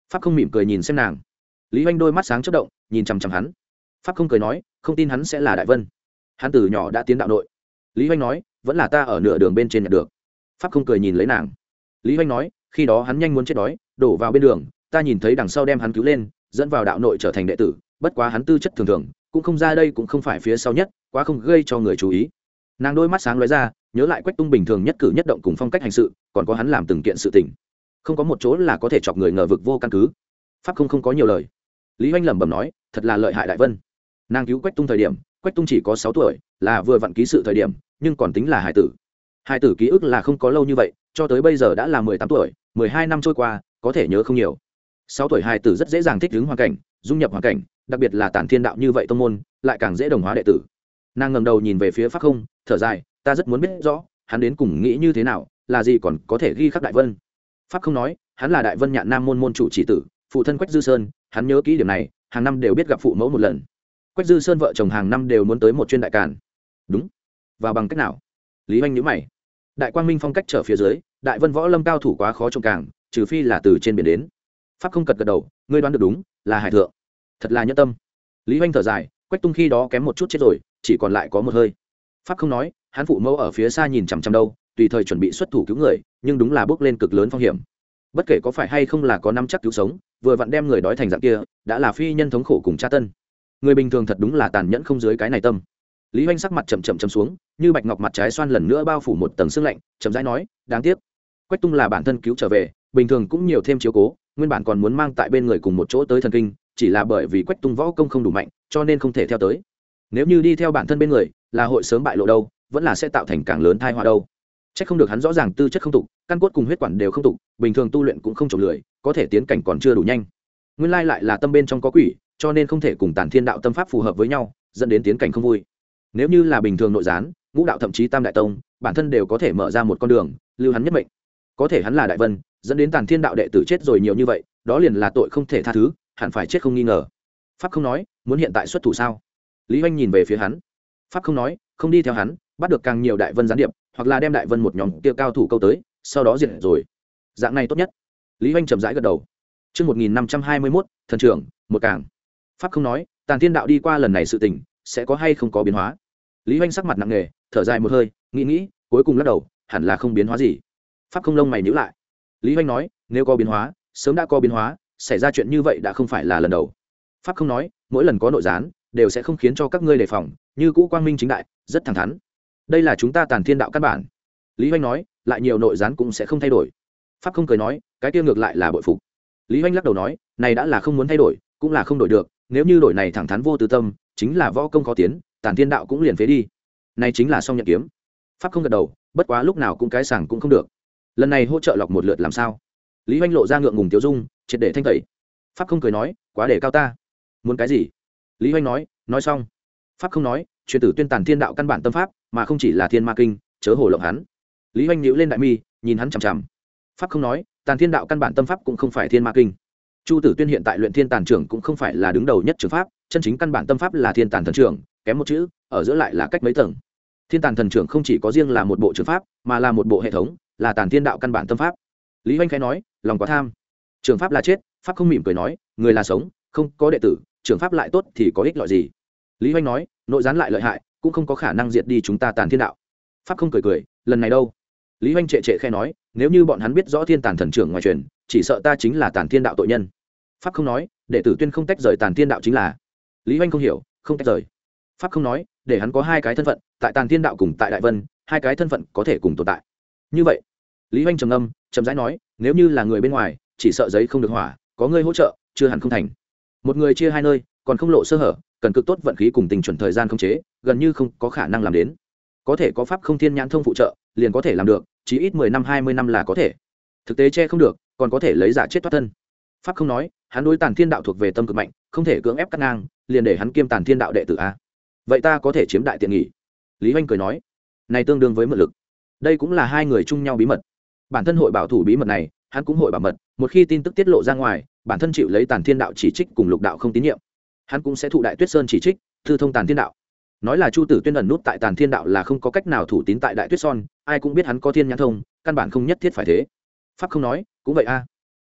pháp không mỉm cười nhìn xem nàng. Lý Hoành đôi mắt sáng chớp động nhìn chằm chằm hắn. Pháp không cười nói, không tin hắn sẽ là đại vân. Hắn từ nhỏ đã tiến đạo nội. Lý Hoành nói, vẫn là ta ở nửa đường bên trên nhận được. Pháp không cười nhìn lấy nàng. Lý Hoành nói, khi đó hắn nhanh muốn chết đói, đổ vào bên đường, ta nhìn thấy đằng sau đem hắn cứu lên, dẫn vào đạo nội trở thành đệ tử, bất quá hắn tư chất thường thường, cũng không ra đây cũng không phải phía sau nhất, quá không gây cho người chú ý. Nàng đôi mắt sáng lóe ra, nhớ lại Quách Tung bình thường nhất cử nhất động cùng phong cách hành sự, còn có hắn làm từng kiện sự tình, không có một chỗ là có thể chọc người ngờ vực vô căn cứ. Pháp không không có nhiều lời. Lý Hoành lẩm bẩm nói, thật là lợi hại đại vân. Nàng cứu Quách Tung thời điểm, Quách Tung chỉ có sáu tuổi, là vừa vặn ký sự thời điểm, nhưng còn tính là hải tử. Hải tử ký ức là không có lâu như vậy, cho tới bây giờ đã là mười tám tuổi, mười hai năm trôi qua, có thể nhớ không nhiều. Sáu tuổi hải tử rất dễ dàng thích ứng hoàn cảnh, dung nhập hoàn cảnh, đặc biệt là Tản Thiên đạo như vậy tông môn, lại càng dễ đồng hóa đệ tử. Nàng ngẩng đầu nhìn về phía Pháp Không, thở dài, ta rất muốn biết rõ, hắn đến cùng nghĩ như thế nào, là gì còn có thể ghi khắc đại vân. Pháp Không nói, hắn là Đại Vân Nhạn Nam môn môn chủ chỉ tử, phụ thân Quách Dư Sơn, hắn nhớ kỹ điểm này, hàng năm đều biết gặp phụ mẫu một lần. Quách Dư Sơn vợ chồng hàng năm đều muốn tới một chuyên đại càn. Đúng. Và bằng cách nào? Lý Hoành nhíu mày. Đại Quang Minh phong cách trở phía dưới, Đại Vân võ lâm cao thủ quá khó trông càng, trừ phi là từ trên biển đến. Pháp Không cật gật đầu, ngươi đoán được đúng, là hải thượng. Thật là nhẫn tâm. Lý Hoành thở dài, Quách Tung khi đó kém một chút chết rồi, chỉ còn lại có một hơi. Pháp Không nói, hắn phụ mẫu ở phía xa nhìn chằm chằm đâu, tùy thời chuẩn bị xuất thủ cứu người, nhưng đúng là bước lên cực lớn phong hiểm. Bất kể có phải hay không là có nắm chắc cứu sống, vừa vặn đem người đói thành dạng kia, đã là phi nhân thống khổ cùng tra tân. Người bình thường thật đúng là tàn nhẫn không dưới cái này tâm. Lý Hoành sắc mặt chậm chậm chậm xuống, như bạch ngọc mặt trái xoan lần nữa bao phủ một tầng sương lạnh, chậm rãi nói, đáng tiếc. Quách Tung là bản thân cứu trở về, bình thường cũng nhiều thêm chiếu cố, nguyên bản còn muốn mang tại bên người cùng một chỗ tới thần kinh, chỉ là bởi vì Quách Tung võ công không đủ mạnh, cho nên không thể theo tới. Nếu như đi theo bản thân bên người, là hội sớm bại lộ đâu, vẫn là sẽ tạo thành càng lớn tai họa đâu. Chắc không được hắn rõ ràng tư chất không tục, căn cốt cùng huyết quản đều không tục, bình thường tu luyện cũng không trộm lười, có thể tiến cảnh còn chưa đủ nhanh. Nguyên lai lại là tâm bên trong có quỷ, cho nên không thể cùng Tản Thiên đạo tâm pháp phù hợp với nhau, dẫn đến tiến cảnh không vui. Nếu như là bình thường nội gián, ngũ đạo thậm chí tam đại tông, bản thân đều có thể mở ra một con đường, lưu hắn nhất mệnh. Có thể hắn là đại vân, dẫn đến Tản Thiên đạo đệ tử chết rồi nhiều như vậy, đó liền là tội không thể tha thứ, hẳn phải chết không nghi ngờ. Pháp Không nói, muốn hiện tại xuất thủ sao? Lý Hoành nhìn về phía hắn. Pháp Không nói, không đi theo hắn, bắt được càng nhiều đại vân gián điệp, hoặc là đem đại vân một nhóm tiêu cao thủ câu tới, sau đó diệt rồi. Dạng này tốt nhất. Lý Hoành chậm rãi gật đầu. Chương một nghìn năm trăm hai mươi mốt, thần trưởng, một càng. Pháp Không nói, Tản Thiên đạo đi qua lần này sự tình, sẽ có hay không có biến hóa. Lý Hoành sắc mặt nặng nề, thở dài một hơi, nghĩ nghĩ, cuối cùng lắc đầu, hẳn là không biến hóa gì. Pháp Không lông mày nhíu lại. Lý Hoành nói, nếu có biến hóa, sớm đã có biến hóa, xảy ra chuyện như vậy đã không phải là lần đầu. Pháp Không nói, mỗi lần có nội gián, đều sẽ không khiến cho các ngươi đề phòng, như cũ quang minh chính đại, rất thẳng thắn. Đây là chúng ta Tản Thiên đạo căn bản. Lý Hoành nói, lại nhiều nội gián cũng sẽ không thay đổi. Pháp Không cười nói, cái kia ngược lại là bội phục. Lý Hoành lắc đầu nói, này đã là không muốn thay đổi, cũng là không đổi được, nếu như đổi này thẳng thắn vô tư tâm, chính là võ công khó tiến, Tản Thiên đạo cũng liền phế đi. Này chính là song nhận kiếm. Pháp Không gật đầu, bất quá lúc nào cũng cái sảng cũng không được. Lần này hỗ trợ lọc một lượt làm sao? Lý Hoành lộ ra ngượng ngùng tiêu dung, triệt để thanh tẩy. Pháp Không cười nói, quá để cao ta. Muốn cái gì? Lý Hoành nói, nói xong. Pháp Không nói, truyền tử tuyên Tản Thiên đạo căn bản tâm pháp, mà không chỉ là Thiên Ma kinh, chớ hồ lộng hắn. Lý Hoành nhíu lên đại mi, nhìn hắn chằm chằm. Pháp Không nói, Tản Thiên đạo căn bản tâm pháp cũng không phải Thiên Ma kinh. Chu Tử Tuyên hiện tại luyện Thiên Tản trưởng cũng không phải là đứng đầu nhất trường pháp, chân chính căn bản tâm pháp là Thiên Tản thần trưởng, kém một chữ, ở giữa lại là cách mấy tầng. Thiên Tản thần trưởng không chỉ có riêng là một bộ trường pháp, mà là một bộ hệ thống, là Tản Thiên đạo căn bản tâm pháp. Lý Hoành khẽ nói, lòng quá tham. Trường pháp là chết, pháp không mỉm cười nói, người là sống, không có đệ tử, trường pháp lại tốt thì có ích lợi gì? Lý Hoành nói, nội gián lại lợi hại, cũng không có khả năng diệt đi chúng ta Tản Thiên đạo. Pháp không cười cười, lần này đâu? Lý Hoành trệ trệ khẽ nói, nếu như bọn hắn biết rõ Thiên Tản thần trưởng ngoài truyền, chỉ sợ ta chính là Tản Thiên đạo tội nhân. Pháp không nói, đệ tử tuyên không tách rời Tản Thiên đạo chính là. Lý Hoành không hiểu, không tách rời. Pháp không nói, để hắn có hai cái thân phận, tại Tản Thiên đạo cùng tại Đại Vân, hai cái thân phận có thể cùng tồn tại. Như vậy, Lý Hoành trầm ngâm, chậm rãi nói, nếu như là người bên ngoài, chỉ sợ giấy không được hỏa, có người hỗ trợ, chưa hẳn không thành. Một người chia hai nơi, còn không lộ sơ hở, cần cực tốt vận khí cùng tình chuẩn thời gian khống chế, gần như không có khả năng làm đến. Có thể có pháp không thiên nhãn thông phụ trợ, liền có thể làm được, chí ít mười năm hai mươi năm là có thể. Thực tế che không được, còn có thể lấy giả chết thoát thân. Pháp không nói, hắn đối Tản Thiên đạo thuộc về tâm cực mạnh, không thể cưỡng ép cắt ngang, liền để hắn kiêm Tản Thiên đạo đệ tử a. Vậy ta có thể chiếm đại tiện nghỉ. Lý Hoành cười nói, này tương đương với mượn lực. Đây cũng là hai người chung nhau bí mật. Bản thân hội bảo thủ bí mật này, hắn cũng hội bảo mật, một khi tin tức tiết lộ ra ngoài, bản thân chịu lấy Tản Thiên đạo chỉ trích cùng lục đạo không tín nhiệm, hắn cũng sẽ thụ Đại Tuyết Sơn chỉ trích, thư thông Tản Thiên đạo. Nói là Chu Tử Tuyên ẩn nút tại Tản Thiên đạo là không có cách nào thủ tín tại Đại Tuyết Sơn, ai cũng biết hắn có thiên nhãn thông, căn bản không nhất thiết phải thế. Pháp không nói, cũng vậy a.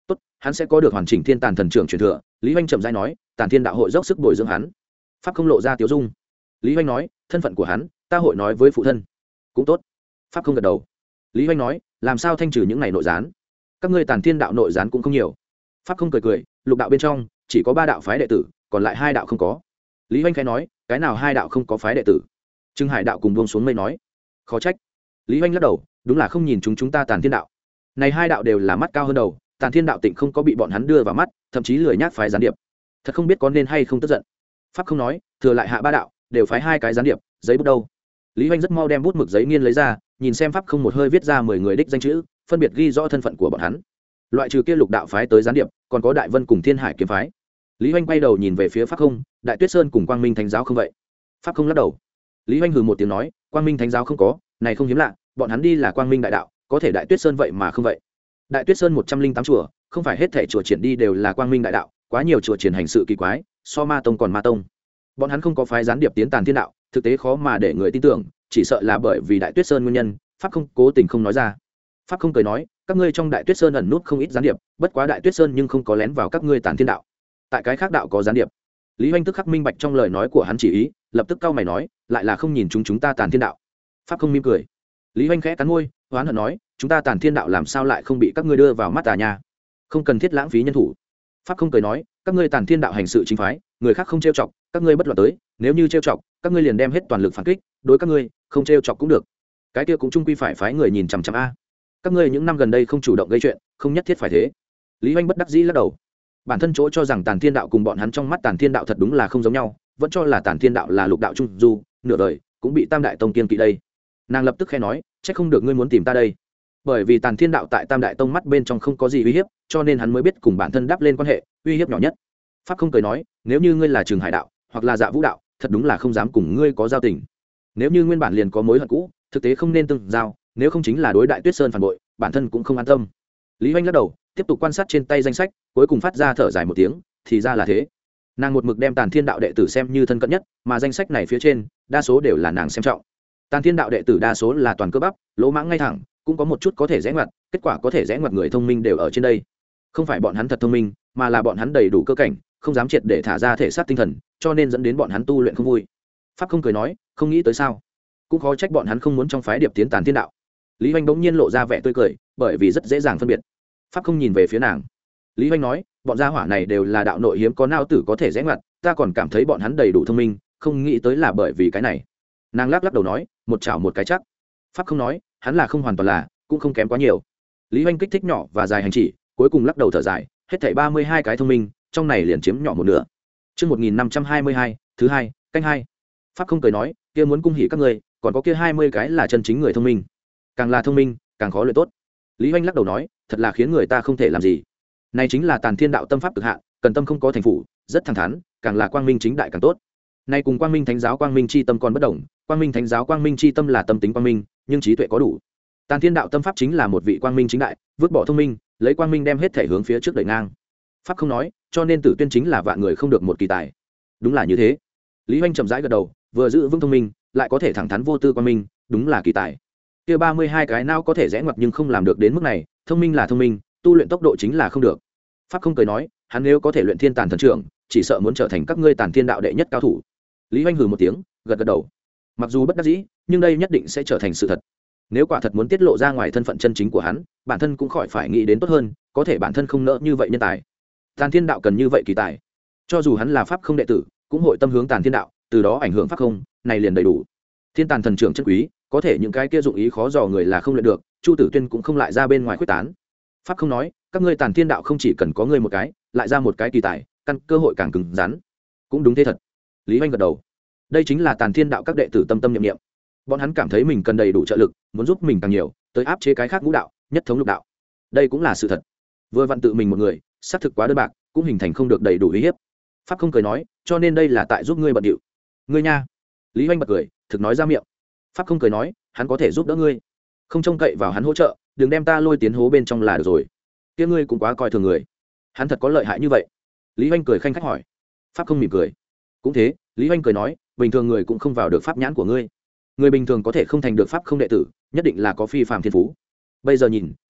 tốt, hắn sẽ có được hoàn chỉnh thiên tàn thần trưởng truyền thừa. Lý Hoành chậm rãi nói, tàn thiên đạo hội dốc sức bồi dưỡng hắn. Pháp không lộ ra tiểu dung. Lý Hoành nói, thân phận của hắn ta hội nói với phụ thân. Cũng tốt. Pháp không gật đầu. Lý Hoành nói, làm sao thanh trừ những này nội gián? Các ngươi tàn thiên đạo nội gián cũng không nhiều. Pháp không cười cười, lục đạo bên trong chỉ có ba đạo phái đệ tử, còn lại hai đạo không có. Lý Hoành khẽ nói, cái nào hai đạo không có phái đệ tử? Trưng Hải đạo cùng buông xuống mây nói, khó trách. Lý Hoành lắc đầu, đúng là không nhìn chúng chúng ta tàn thiên đạo. Này hai đạo đều là mắt cao hơn đầu, tàn thiên đạo tịnh không có bị bọn hắn đưa vào mắt, thậm chí lười nhác phái gián điệp. Thật không biết có nên hay không tức giận. Pháp không nói, thừa lại hạ ba đạo đều phái hai cái gián điệp, giấy bút đâu? Lý Hoành rất mau đem bút mực giấy nghiên lấy ra, nhìn xem Pháp không một hơi viết ra mười người đích danh chữ, phân biệt ghi rõ thân phận của bọn hắn. Loại trừ kia lục đạo phái tới gián điệp, còn có Đại Vân cùng Thiên Hải kiếm phái. Lý Hoành quay đầu nhìn về phía Pháp không, Đại Tuyết Sơn cùng Quang Minh Thánh giáo không vậy? Pháp không lắc đầu. Lý Hoành hừ một tiếng nói, Quang Minh Thánh giáo không có, này không hiếm lạ, bọn hắn đi là Quang Minh đại đạo, có thể Đại Tuyết Sơn vậy mà không vậy. Đại Tuyết Sơn một trăm linh tám chùa, không phải hết thảy chùa triển đi đều là Quang Minh đại đạo, quá nhiều chùa triển hành sự kỳ quái, so Ma tông còn Ma tông. Bọn hắn không có phái gián điệp tiến tàn thiên đạo, thực tế khó mà để người tin tưởng, chỉ sợ là bởi vì Đại Tuyết Sơn nguyên nhân. Pháp không cố tình không nói ra. Pháp không cười nói, các ngươi trong Đại Tuyết Sơn ẩn nút không ít gián điệp, bất quá Đại Tuyết Sơn nhưng không có lén vào các ngươi tàn thiên đạo. Tại cái khác đạo có gián điệp. Lý Hoành tức khắc minh bạch trong lời nói của hắn chỉ ý, lập tức cau mày nói, lại là không nhìn chúng chúng ta tàn thiên đạo. Pháp không mỉm cười. Lý Hoành khẽ cắn môi, hoán hận nói, chúng ta tàn thiên đạo làm sao lại không bị các ngươi đưa vào mắt à nha? Không cần thiết lãng phí nhân thủ. Pháp không cười nói, các ngươi tàn thiên đạo hành sự chính phái, người khác không trêu chọc, các ngươi bất loạn tới, nếu như trêu chọc, các ngươi liền đem hết toàn lực phản kích, đối các ngươi, không trêu chọc cũng được. Cái kia cũng chung quy phải phái người nhìn chằm chằm a. Các ngươi những năm gần đây không chủ động gây chuyện, không nhất thiết phải thế. Lý Hoành bất đắc dĩ lắc đầu. Bản thân chỗ cho rằng tàn thiên đạo cùng bọn hắn trong mắt tàn thiên đạo thật đúng là không giống nhau, vẫn cho là tàn thiên đạo là lục đạo trung du, nửa đời cũng bị tam đại tông kiên kỵ đây. Nàng lập tức khẽ nói, chắc không được ngươi muốn tìm ta đây, bởi vì tàn thiên đạo tại tam đại tông mắt bên trong không có gì uy hiếp, cho nên hắn mới biết cùng bản thân đáp lên quan hệ, uy hiếp nhỏ nhất. Pháp không cười nói, nếu như ngươi là Trường Hải đạo hoặc là Dạ Vũ đạo, thật đúng là không dám cùng ngươi có giao tình. Nếu như nguyên bản liền có mối hận cũ, thực tế không nên tương giao, nếu không chính là đối Đại Tuyết Sơn phản bội, bản thân cũng không an tâm. Lý Hoành lắc đầu, tiếp tục quan sát trên tay danh sách, cuối cùng phát ra thở dài một tiếng, thì ra là thế. Nàng một mực đem tàn thiên đạo đệ tử xem như thân cận nhất, mà danh sách này phía trên đa số đều là nàng xem trọng. Tàn thiên đạo đệ tử đa số là toàn cơ bắp, lỗ mãng ngay thẳng, cũng có một chút có thể rẽ ngoặt, kết quả có thể rẽ ngoặt người thông minh đều ở trên đây. Không phải bọn hắn thật thông minh, mà là bọn hắn đầy đủ cơ cảnh, không dám triệt để thả ra thể xác tinh thần, cho nên dẫn đến bọn hắn tu luyện không vui. Pháp không cười nói, không nghĩ tới sao? Cũng khó trách bọn hắn không muốn trong phái điệp tiến tàn thiên đạo. Lý Hoành bỗng nhiên lộ ra vẻ tươi cười, bởi vì rất dễ dàng phân biệt. Pháp không nhìn về phía nàng. Lý Hoành nói, bọn gia hỏa này đều là đạo nội hiếm có nao tử có thể rẽ ngoặt, ta còn cảm thấy bọn hắn đầy đủ thông minh, không nghĩ tới là bởi vì cái này. Nàng lắc lắc đầu nói, một chảo một cái chắc. Pháp không nói, hắn là không hoàn toàn là, cũng không kém quá nhiều. Lý Hoành kích thích nhỏ và dài hành chỉ, cuối cùng lắc đầu thở dài, hết thảy ba mươi hai cái thông minh, trong này liền chiếm nhỏ một nửa. Chương một nghìn năm trăm hai mươi hai, thứ hai, canh hai. Pháp không cười nói, kia muốn cung hỉ các ngươi, còn có kia hai mươi cái là chân chính người thông minh. Càng là thông minh, càng khó luyện tốt. Lý Hoành lắc đầu nói, thật là khiến người ta không thể làm gì. Này chính là tàn thiên đạo tâm pháp cực hạn, cần tâm không có thành phủ, rất thẳng thắn, càng là quang minh chính đại càng tốt. Nay cùng quang minh thánh giáo quang minh chi tâm còn bất đồng, quang minh thánh giáo quang minh chi tâm là tâm tính quang minh, nhưng trí tuệ có đủ. Tàn thiên đạo tâm pháp chính là một vị quang minh chính đại, vứt bỏ thông minh, lấy quang minh đem hết thể hướng phía trước đẩy ngang. Pháp không nói, cho nên Tử Tuyên chính là vạn người không được một kỳ tài. Đúng là như thế. Lý Hoành chậm rãi gật đầu, vừa giữ vững thông minh, lại có thể thẳng thắn vô tư quang minh, đúng là kỳ tài. Kia ba mươi hai cái não có thể rẽ ngoặt nhưng không làm được đến mức này, thông minh là thông minh, tu luyện tốc độ chính là không được. Pháp không cười nói, hắn nếu có thể luyện thiên tàn thần trưởng, chỉ sợ muốn trở thành các ngươi tàn thiên đạo đệ nhất cao thủ. Lý Hoành hừ một tiếng, gật gật đầu. Mặc dù bất đắc dĩ, nhưng đây nhất định sẽ trở thành sự thật. Nếu quả thật muốn tiết lộ ra ngoài thân phận chân chính của hắn, bản thân cũng khỏi phải nghĩ đến tốt hơn, có thể bản thân không nỡ như vậy nhân tài. Tàn thiên đạo cần như vậy kỳ tài. Cho dù hắn là pháp không đệ tử, cũng hội tâm hướng tàn thiên đạo, từ đó ảnh hưởng pháp không, này liền đầy đủ. Thiên tàn thần trưởng chân quý, có thể những cái kia dụng ý khó dò người là không luyện được, Chu Tử Tuyên cũng không lại ra bên ngoài quyết tán. Pháp không nói, các ngươi tàn thiên đạo không chỉ cần có ngươi một cái, lại ra một cái kỳ tài, căn cơ hội càng cứng rắn. Cũng đúng thế thật. Lý Hoành gật đầu. Đây chính là tàn thiên đạo các đệ tử tâm tâm niệm niệm. Bọn hắn cảm thấy mình cần đầy đủ trợ lực, muốn giúp mình càng nhiều, tới áp chế cái khác ngũ đạo, nhất thống lục đạo. Đây cũng là sự thật. Vừa vặn tự mình một người, xác thực quá đơn bạc, cũng hình thành không được đầy đủ uy hiếp. Pháp không cười nói, cho nên đây là tại giúp ngươi bận điệu. Ngươi nha. Lý Hoành bật cười, thực nói ra miệng. Pháp không cười nói, hắn có thể giúp đỡ ngươi, không trông cậy vào hắn hỗ trợ, đừng đem ta lôi tiến hố bên trong là được rồi. Kia ngươi cũng quá coi thường người. Hắn thật có lợi hại như vậy? Lý Hoành cười khanh khách hỏi. Pháp không mỉm cười. Cũng thế, Lý Hoành cười nói, bình thường người cũng không vào được pháp nhãn của ngươi. Người bình thường có thể không thành được pháp không đệ tử, nhất định là có phi phàm thiên phú. Bây giờ nhìn,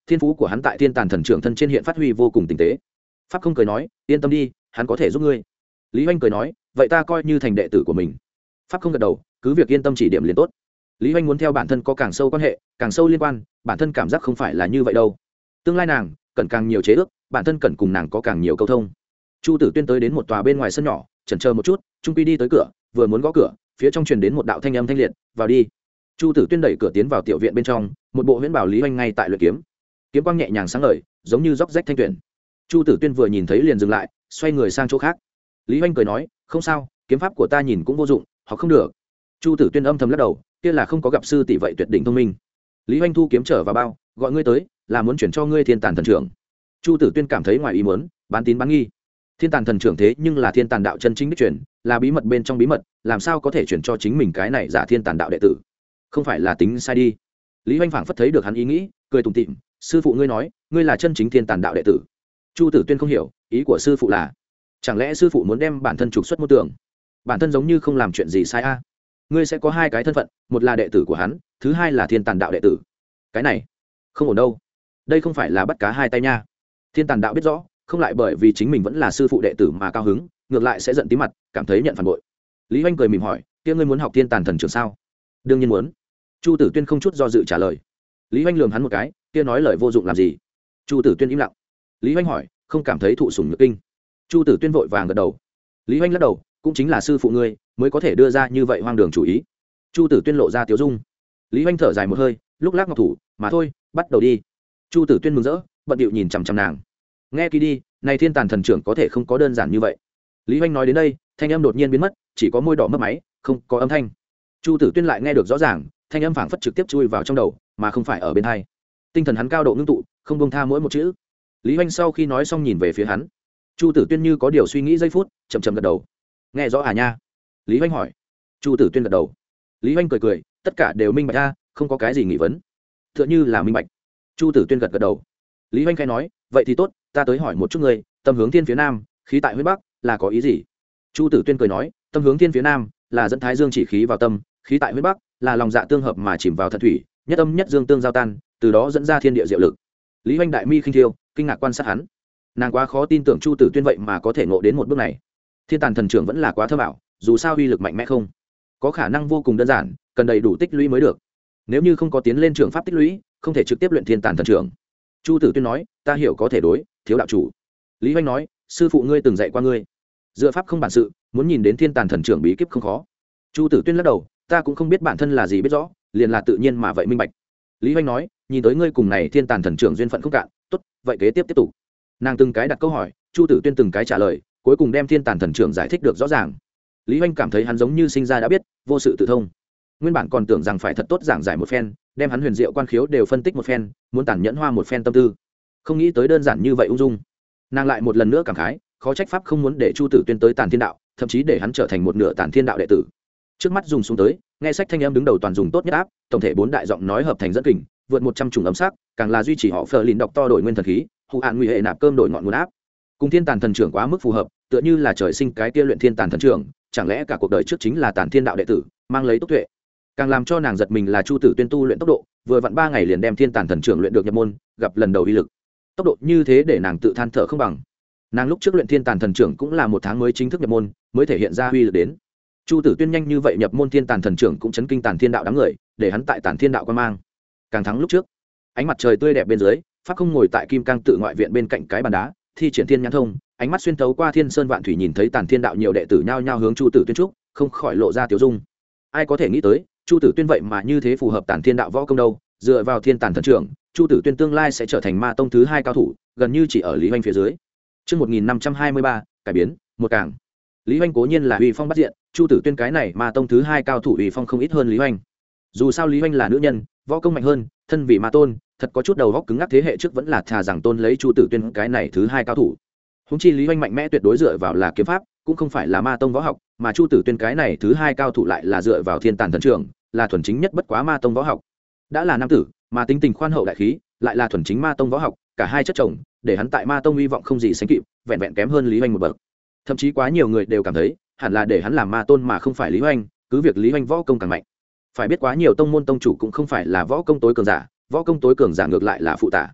thiên phú của hắn tại thiên tàn thần trưởng thân trên hiện phát huy vô cùng tinh tế. Pháp không cười nói, yên tâm đi, hắn có thể giúp ngươi. Lý Hoành cười nói, vậy ta coi như thành đệ tử của mình. Pháp không gật đầu, cứ việc yên tâm chỉ điểm liền tốt. Lý Hoành muốn theo bản thân có càng sâu quan hệ, càng sâu liên quan, bản thân cảm giác không phải là như vậy đâu. Tương lai nàng cần càng nhiều chế ước, bản thân cần cùng nàng có càng nhiều câu thông. Chu Tử Tuyên tới đến một tòa bên ngoài sân nhỏ, chần chờ một chút, trung quy đi tới cửa, vừa muốn gõ cửa, phía trong truyền đến một đạo thanh âm thanh liệt, vào đi. Chu Tử Tuyên đẩy cửa tiến vào tiểu viện bên trong, một bộ huyễn bảo Lý Hoành ngay tại luyện kiếm, kiếm quang nhẹ nhàng sáng ngời, giống như róc rách thanh tuyển. Chu Tử Tuyên vừa nhìn thấy liền dừng lại, xoay người sang chỗ khác. Lý Hoành cười nói, không sao, kiếm pháp của ta nhìn cũng vô dụng, học không được. Chu Tử Tuyên âm thầm lắc đầu, kia là không có gặp sư tỷ vậy tuyệt đỉnh thông minh. Lý Hoành thu kiếm trở vào bao, gọi ngươi tới, là muốn chuyển cho ngươi thiên tàn thần trưởng. Chu Tử Tuyên cảm thấy ngoài ý muốn, bán tín bán nghi. Thiên tàn thần trưởng thế nhưng là thiên tàn đạo chân chính đích truyền, là bí mật bên trong bí mật, làm sao có thể chuyển cho chính mình cái này giả thiên tàn đạo đệ tử? Không phải là tính sai đi. Lý Hoành phảng phất thấy được hắn ý nghĩ, cười tủm tỉm, sư phụ ngươi nói, ngươi là chân chính thiên tàn đạo đệ tử. Chu Tử Tuyên không hiểu, ý của sư phụ là, chẳng lẽ sư phụ muốn đem bản thân trục xuất môn tưởng? Bản thân giống như không làm chuyện gì sai a. Ngươi sẽ có hai cái thân phận, một là đệ tử của hắn, thứ hai là thiên tàn đạo đệ tử. Cái này không ổn đâu, đây không phải là bắt cá hai tay nha. Thiên tàn đạo biết rõ, không lại bởi vì chính mình vẫn là sư phụ đệ tử mà cao hứng, ngược lại sẽ giận tí mặt, cảm thấy nhận phản bội. Lý Hoành cười mỉm hỏi, kia ngươi muốn học thiên tàn thần trưởng sao? Đương nhiên muốn. Chu Tử Tuyên không chút do dự trả lời. Lý Hoành lườm hắn một cái, kia nói lời vô dụng làm gì? Chu Tử Tuyên im lặng. Lý Hoành hỏi, không cảm thấy thụ sủng nhược kinh? Chu Tử Tuyên vội vàng gật đầu. Lý Hoành lắc đầu, cũng chính là sư phụ ngươi mới có thể đưa ra như vậy hoang đường chủ ý. Chu Tử Tuyên lộ ra tiếu dung. Lý Hoành thở dài một hơi, lúc lắc ngọc thủ, mà thôi, bắt đầu đi. Chu Tử Tuyên mừng rỡ, bận điệu nhìn chằm chằm nàng. Nghe kỹ đi, này thiên tàn thần trưởng có thể không có đơn giản như vậy. Lý Hoành nói đến đây, thanh âm đột nhiên biến mất, chỉ có môi đỏ mấp máy, không có âm thanh. Chu Tử Tuyên lại nghe được rõ ràng, thanh âm phảng phất trực tiếp chui vào trong đầu, mà không phải ở bên tai. Tinh thần hắn cao độ ngưng tụ, không buông tha mỗi một chữ. Lý Hoành sau khi nói xong nhìn về phía hắn. Chu Tử Tuyên như có điều suy nghĩ giây phút, chậm chậm gật đầu. Nghe rõ à nha? Lý Hoành hỏi. Chu Tử Tuyên gật đầu. Lý Hoành cười cười, tất cả đều minh bạch a, không có cái gì nghi vấn. Tựa như là minh bạch. Chu Tử Tuyên gật gật đầu. Lý Hoành khai nói, vậy thì tốt, ta tới hỏi một chút ngươi, tâm hướng thiên phía nam, khí tại huyết bắc, là có ý gì? Chu Tử Tuyên cười nói, tâm hướng thiên phía nam, là dẫn thái dương chỉ khí vào tâm, khí tại huyết bắc, là lòng dạ tương hợp mà chìm vào thận thủy, nhất âm nhất dương tương giao tan, từ đó dẫn ra thiên địa diệu lực. Lý Hoành đại mi khinh thiêu, kinh ngạc quan sát hắn. Nàng quá khó tin tưởng Chu Tử Tuyên vậy mà có thể ngộ đến một bước này. Thiên tàn thần trưởng vẫn là quá thơ bảo, dù sao uy lực mạnh mẽ không, có khả năng vô cùng đơn giản, cần đầy đủ tích lũy mới được. Nếu như không có tiến lên trường pháp tích lũy, không thể trực tiếp luyện thiên tàn thần trưởng. Chu Tử Tuyên nói, ta hiểu có thể đối, thiếu đạo chủ. Lý Hoành nói, sư phụ ngươi từng dạy qua ngươi, dựa pháp không bản sự, muốn nhìn đến thiên tàn thần trưởng bí kíp không khó. Chu Tử Tuyên lắc đầu, ta cũng không biết bản thân là gì biết rõ, liền là tự nhiên mà vậy minh bạch. Lý Hoành nói, nhìn tới ngươi cùng này thiên tàn thần trưởng duyên phận không cạn, tốt, vậy kế tiếp tiếp tục. Nàng từng cái đặt câu hỏi, Chu Tử Tuyên từng cái trả lời, cuối cùng đem thiên tàn thần trưởng giải thích được rõ ràng. Lý Hoành cảm thấy hắn giống như sinh ra đã biết, vô sự tự thông. Nguyên bản còn tưởng rằng phải thật tốt giảng giải một phen, đem hắn huyền diệu quan khiếu đều phân tích một phen, muốn tàn nhẫn hoa một phen tâm tư, không nghĩ tới đơn giản như vậy ung dung. Nàng lại một lần nữa cảm khái, khó trách pháp không muốn để Chu Tử Tuyên tới tàn thiên đạo, thậm chí để hắn trở thành một nửa tàn thiên đạo đệ tử. Trước mắt dùng xuống tới, nghe sách thanh âm đứng đầu toàn dùng tốt nhất áp, tổng thể bốn đại giọng nói hợp thành dẫn kình, vượt một trăm chủng âm sắc, càng là duy trì họ phờ lìn đọc to đổi nguyên thần khí, hụ hạn nguy hệ nạp cơm đổi ngọn nguồn áp. Cùng thiên tàn thần trưởng quá mức phù hợp, tựa như là trời sinh cái kia luyện thiên tàn thần trưởng, chẳng lẽ cả cuộc đời trước chính là tàn thiên đạo đệ tử, mang lấy tốc tuệ. Càng làm cho nàng giật mình là Chu Tử Tuyên tu luyện tốc độ, vừa vặn ba ngày liền đem thiên tàn thần trưởng luyện được nhập môn, gặp lần đầu uy lực. Tốc độ như thế để nàng tự than thở không bằng. Nàng lúc trước luyện thiên tàn thần trưởng cũng là một tháng mới chính thức nhập môn, mới thể hiện ra uy lực đến. Chu Tử Tuyên nhanh như vậy nhập môn thiên tàn thần trưởng cũng chấn kinh tàn thiên đạo đám người, để hắn tại tàn thiên đạo quan mang càng thắng lúc trước. Ánh mặt trời tươi đẹp bên dưới, pháp không ngồi tại kim cang tự ngoại viện bên cạnh cái bàn đá, thi triển thiên nhãn thông, ánh mắt xuyên thấu qua thiên sơn vạn thủy nhìn thấy tàn thiên đạo nhiều đệ tử nhao nhao hướng Chu Tử Tuyên trúc, không khỏi lộ ra tiểu dung. Ai có thể nghĩ tới, Chu Tử Tuyên vậy mà như thế phù hợp tàn thiên đạo võ công đâu, dựa vào thiên tàn thần trưởng, Chu Tử Tuyên tương lai sẽ trở thành ma tông thứ hai cao thủ, gần như chỉ ở Lý Hoành phía dưới. Chương một nghìn năm trăm hai mươi ba, cải biến, một càng. Lý Hoành cố nhiên là uy phong bắt diện, Chu Tử Tuyên cái này ma tông thứ hai cao thủ uy phong không ít hơn Lý Hoành. Dù sao Lý Hoành là nữ nhân, võ công mạnh hơn, thân vị ma tôn, thật có chút đầu góc cứng ngắc, thế hệ trước vẫn là thà rằng tôn lấy Chu Tử Tuyên cái này thứ hai cao thủ. Húng chi Lý Hoành mạnh mẽ tuyệt đối dựa vào là kiếm pháp, cũng không phải là ma tông võ học, mà Chu Tử Tuyên cái này thứ hai cao thủ lại là dựa vào thiên tàn thần trưởng, là thuần chính nhất bất quá ma tông võ học. Đã là nam tử, mà tính tình khoan hậu đại khí, lại là thuần chính ma tông võ học, cả hai chất chồng, để hắn tại ma tông uy vọng không gì sánh kịp, vẹn vẹn kém hơn Lý Hoành một bậc. Thậm chí quá nhiều người đều cảm thấy, hẳn là để hắn làm ma tôn mà không phải Lý Hoành, cứ việc Lý Hoành võ công càng mạnh. Phải biết quá nhiều tông môn tông chủ cũng không phải là võ công tối cường giả, võ công tối cường giả ngược lại là phụ tả.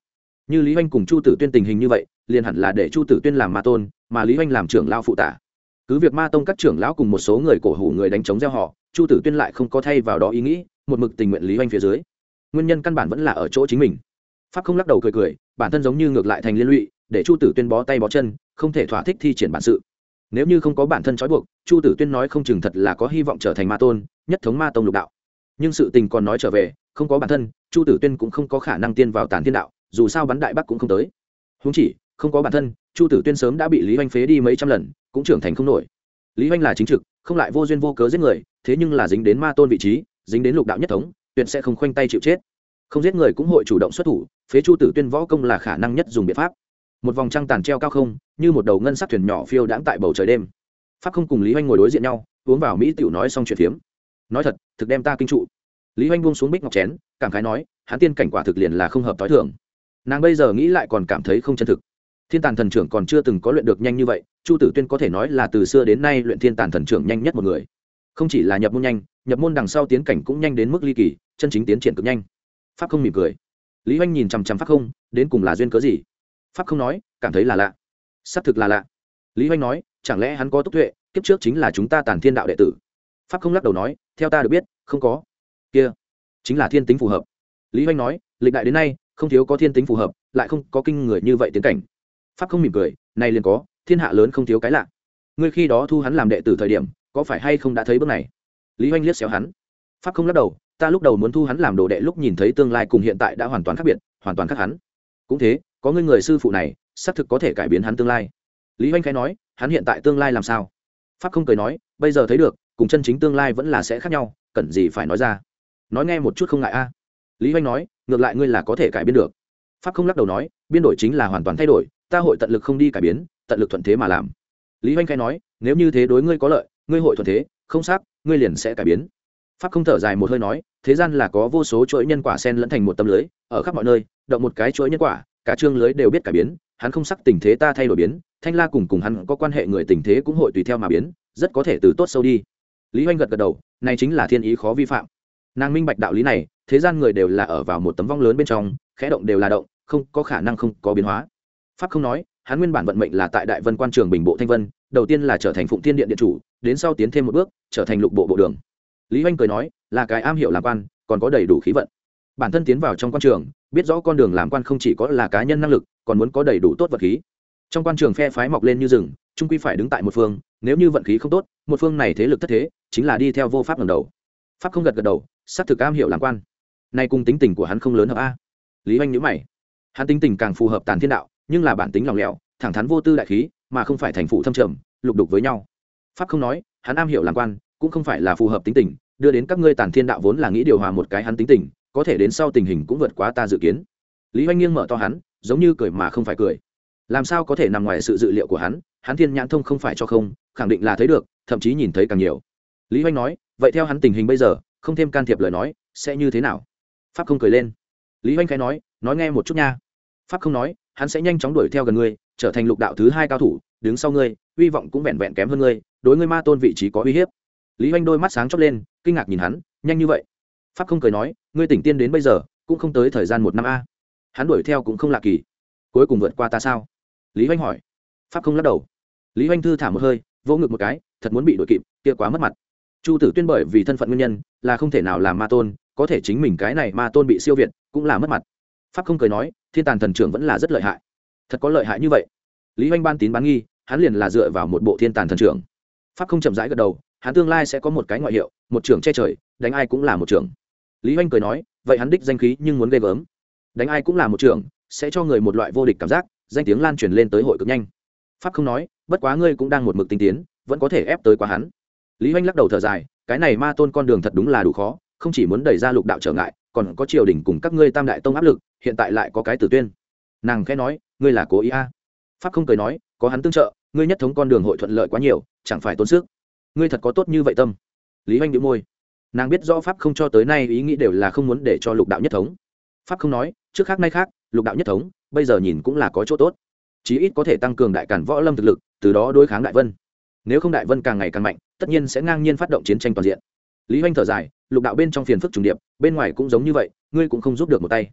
như lý oanh cùng chu tử tuyên tình hình như vậy liền hẳn là để chu tử tuyên làm ma tôn, mà lý oanh làm trưởng lao phụ tả. Cứ việc ma tông các trưởng lão cùng một số người cổ hủ người đánh chống gieo họ, chu tử tuyên lại không có thay vào đó ý nghĩ, một mực tình nguyện lý oanh phía dưới. Nguyên nhân căn bản vẫn là ở chỗ chính mình. Pháp không lắc đầu cười cười, bản thân giống như ngược lại thành liên lụy, để chu tử tuyên bó tay bó chân, không thể thỏa thích thi triển bản sự. Nếu như không có bản thân trói buộc, chu tử tuyên nói không chừng thật là có hy vọng trở thành ma tôn, nhất thống ma tông lục đạo. Nhưng sự tình còn nói trở về, không có bản thân, chu tử tuyên cũng không có khả năng tiên vào tàn thiên đạo, dù sao bắn đại bắc cũng không tới. Huống chỉ không có bản thân, chu tử tuyên sớm đã bị lý oanh phế đi mấy trăm lần, cũng trưởng thành không nổi. Lý oanh là chính trực, không lại vô duyên vô cớ giết người, thế nhưng là dính đến ma tôn vị trí, dính đến lục đạo nhất thống, tuyệt sẽ không khoanh tay chịu chết. Không giết người cũng hội chủ động xuất thủ, phế chu tử tuyên võ công là khả năng nhất dùng biện pháp. Một vòng trăng tàn treo cao không, như một đầu ngân sắc thuyền nhỏ phiêu đãng tại bầu trời đêm. Pháp không cùng lý oanh ngồi đối diện nhau, uống vào mỹ tiểu nói xong chuyện phiếm. Nói thật, thực đem ta kinh trụ. Lý oanh buông xuống bích ngọc chén, cảm khái nói, hắn tiên cảnh quả thực liền là không hợp tối thường. Nàng bây giờ nghĩ lại còn cảm thấy không chân thực. Thiên tàn thần trưởng còn chưa từng có luyện được nhanh như vậy, chu tử tuyên có thể nói là từ xưa đến nay luyện thiên tàn thần trưởng nhanh nhất một người. Không chỉ là nhập môn nhanh, nhập môn đằng sau tiến cảnh cũng nhanh đến mức ly kỳ, chân chính tiến triển cực nhanh. Pháp không mỉm cười. Lý oanh nhìn chằm chằm pháp không, đến cùng là duyên cớ gì? Pháp không nói, cảm thấy là lạ. Xác thực là lạ. Lý oanh nói, chẳng lẽ hắn có tốc tuệ, kiếp trước chính là chúng ta tàn thiên đạo đệ tử? Pháp không lắc đầu nói, theo ta được biết, không có. Kia chính là thiên tính phù hợp. Lý oanh nói, lịch đại đến nay không thiếu có thiên tính phù hợp, lại không có kinh người như vậy tiến cảnh. Pháp không mỉm cười, này liền có, thiên hạ lớn không thiếu cái lạ. Ngươi khi đó thu hắn làm đệ tử thời điểm, có phải hay không đã thấy bước này? Lý oanh liếc xéo hắn. Pháp không lắc đầu, ta lúc đầu muốn thu hắn làm đồ đệ lúc nhìn thấy tương lai cùng hiện tại đã hoàn toàn khác biệt, hoàn toàn khác hắn. Cũng thế, có ngươi người sư phụ này, xác thực có thể cải biến hắn tương lai. Lý oanh khẽ nói, hắn hiện tại tương lai làm sao? Pháp không cười nói, bây giờ thấy được, cùng chân chính tương lai vẫn là sẽ khác nhau, cần gì phải nói ra. Nói nghe một chút không ngại a. Lý oanh nói, ngược lại ngươi là có thể cải biến được. Pháp không lắc đầu nói, biên đổi chính là hoàn toàn thay đổi, ta hội tận lực không đi cải biến, tận lực thuận thế mà làm. Lý oanh khẽ nói, nếu như thế đối ngươi có lợi, ngươi hội thuận thế, không xác, ngươi liền sẽ cải biến. Pháp không thở dài một hơi nói, thế gian là có vô số chuỗi nhân quả xen lẫn thành một tấm lưới, ở khắp mọi nơi, động một cái chuỗi nhân quả, cả chương lưới đều biết cải biến, hắn không sắc tình thế ta thay đổi biến, Thanh La cùng cùng hắn có quan hệ người tình thế cũng hội tùy theo mà biến, rất có thể từ tốt sâu đi. Lý oanh gật gật đầu, này chính là thiên ý khó vi phạm. Nàng minh bạch đạo lý này, thế gian người đều là ở vào một tấm vong lớn bên trong, khẽ động đều là động, không có khả năng không có biến hóa. Pháp không nói, hắn nguyên bản vận mệnh là tại Đại Vân quan trường Bình Bộ Thanh Vân, đầu tiên là trở thành Phụng Thiên Điện điện chủ, đến sau tiến thêm một bước, trở thành Lục Bộ bộ đường. Lý oanh cười nói, là cái am hiểu làm quan, còn có đầy đủ khí vận. Bản thân tiến vào trong quan trường, biết rõ con đường làm quan không chỉ có là cá nhân năng lực, còn muốn có đầy đủ tốt vật khí. Trong quan trường phe phái mọc lên như rừng, chung quy phải đứng tại một phương, nếu như vận khí không tốt, một phương này thế lực thất thế, chính là đi theo vô pháp ngẩng đầu. Pháp không gật gật đầu, xác thực am hiểu làm quan. Nay cùng tính tình của hắn không lớn hợp a. Lý oanh nhíu mày. Hắn tính tình càng phù hợp tàn thiên đạo, nhưng là bản tính lòng lẻo, thẳng thắn vô tư đại khí, mà không phải thành phụ thâm trầm, lục đục với nhau. Pháp không nói, hắn am hiểu làm quan, cũng không phải là phù hợp tính tình, đưa đến các ngươi tàn thiên đạo vốn là nghĩ điều hòa một cái hắn tính tình, có thể đến sau tình hình cũng vượt quá ta dự kiến. Lý oanh nghiêng mở to hắn, giống như cười mà không phải cười. Làm sao có thể nằm ngoài sự dự liệu của hắn, hắn thiên nhãn thông không phải cho không, khẳng định là thấy được, thậm chí nhìn thấy càng nhiều. Lý oanh nói, vậy theo hắn tình hình bây giờ, không thêm can thiệp lời nói, sẽ như thế nào? Pháp không cười lên. Lý oanh khẽ nói, nói nghe một chút nha. Pháp không nói, hắn sẽ nhanh chóng đuổi theo gần ngươi, trở thành lục đạo thứ hai cao thủ, đứng sau ngươi, uy vọng cũng vẹn vẹn kém hơn ngươi, đối ngươi ma tôn vị trí có uy hiếp. Lý oanh đôi mắt sáng chót lên, kinh ngạc nhìn hắn, nhanh như vậy? Pháp không cười nói, ngươi tỉnh tiên đến bây giờ, cũng không tới thời gian một năm a. Hắn đuổi theo cũng không lạ kỳ, cuối cùng vượt qua ta sao? Lý oanh hỏi. Pháp không lắc đầu. Lý oanh thư thả một hơi, vỗ ngực một cái, thật muốn bị đuổi kịp, kia quá mất mặt. Chu Tử Tuyên bởi vì thân phận nguyên nhân, là không thể nào làm ma tôn, có thể chính mình cái này ma tôn bị siêu việt, cũng là mất mặt. Pháp không cười nói, thiên tàn thần trưởng vẫn là rất lợi hại. Thật có lợi hại như vậy? Lý oanh ban tín bán nghi, hắn liền là dựa vào một bộ thiên tàn thần trưởng. Pháp không chậm rãi gật đầu, hắn tương lai sẽ có một cái ngoại hiệu, một trưởng che trời, đánh ai cũng là một trưởng. Lý oanh cười nói, vậy hắn đích danh khí nhưng muốn ghê gớm. Đánh ai cũng là một trưởng, sẽ cho người một loại vô địch cảm giác, danh tiếng lan truyền lên tới hội cực nhanh. Pháp không nói, bất quá ngươi cũng đang một mực tinh tiến, vẫn có thể ép tới quá hắn. Lý oanh lắc đầu thở dài, cái này ma tôn con đường thật đúng là đủ khó, không chỉ muốn đẩy ra lục đạo trở ngại, còn có triều đình cùng các ngươi tam đại tông áp lực, hiện tại lại có cái Tử Tuyên. Nàng khẽ nói, ngươi là cố ý a? À. Pháp không cười nói, có hắn tương trợ, ngươi nhất thống con đường hội thuận lợi quá nhiều, chẳng phải tốn sức. Ngươi thật có tốt như vậy tâm. Lý oanh nhíu môi. Nàng biết rõ Pháp không cho tới nay ý nghĩ đều là không muốn để cho lục đạo nhất thống. Pháp không nói, trước khác nay khác, lục đạo nhất thống, bây giờ nhìn cũng là có chỗ tốt, chí ít có thể tăng cường đại càn võ lâm thực lực, từ đó đối kháng Đại Vân. Nếu không Đại Vân càng ngày càng mạnh, tất nhiên sẽ ngang nhiên phát động chiến tranh toàn diện. Lý oanh thở dài, lục đạo bên trong phiền phức trùng điệp, bên ngoài cũng giống như vậy, ngươi cũng không giúp được một tay.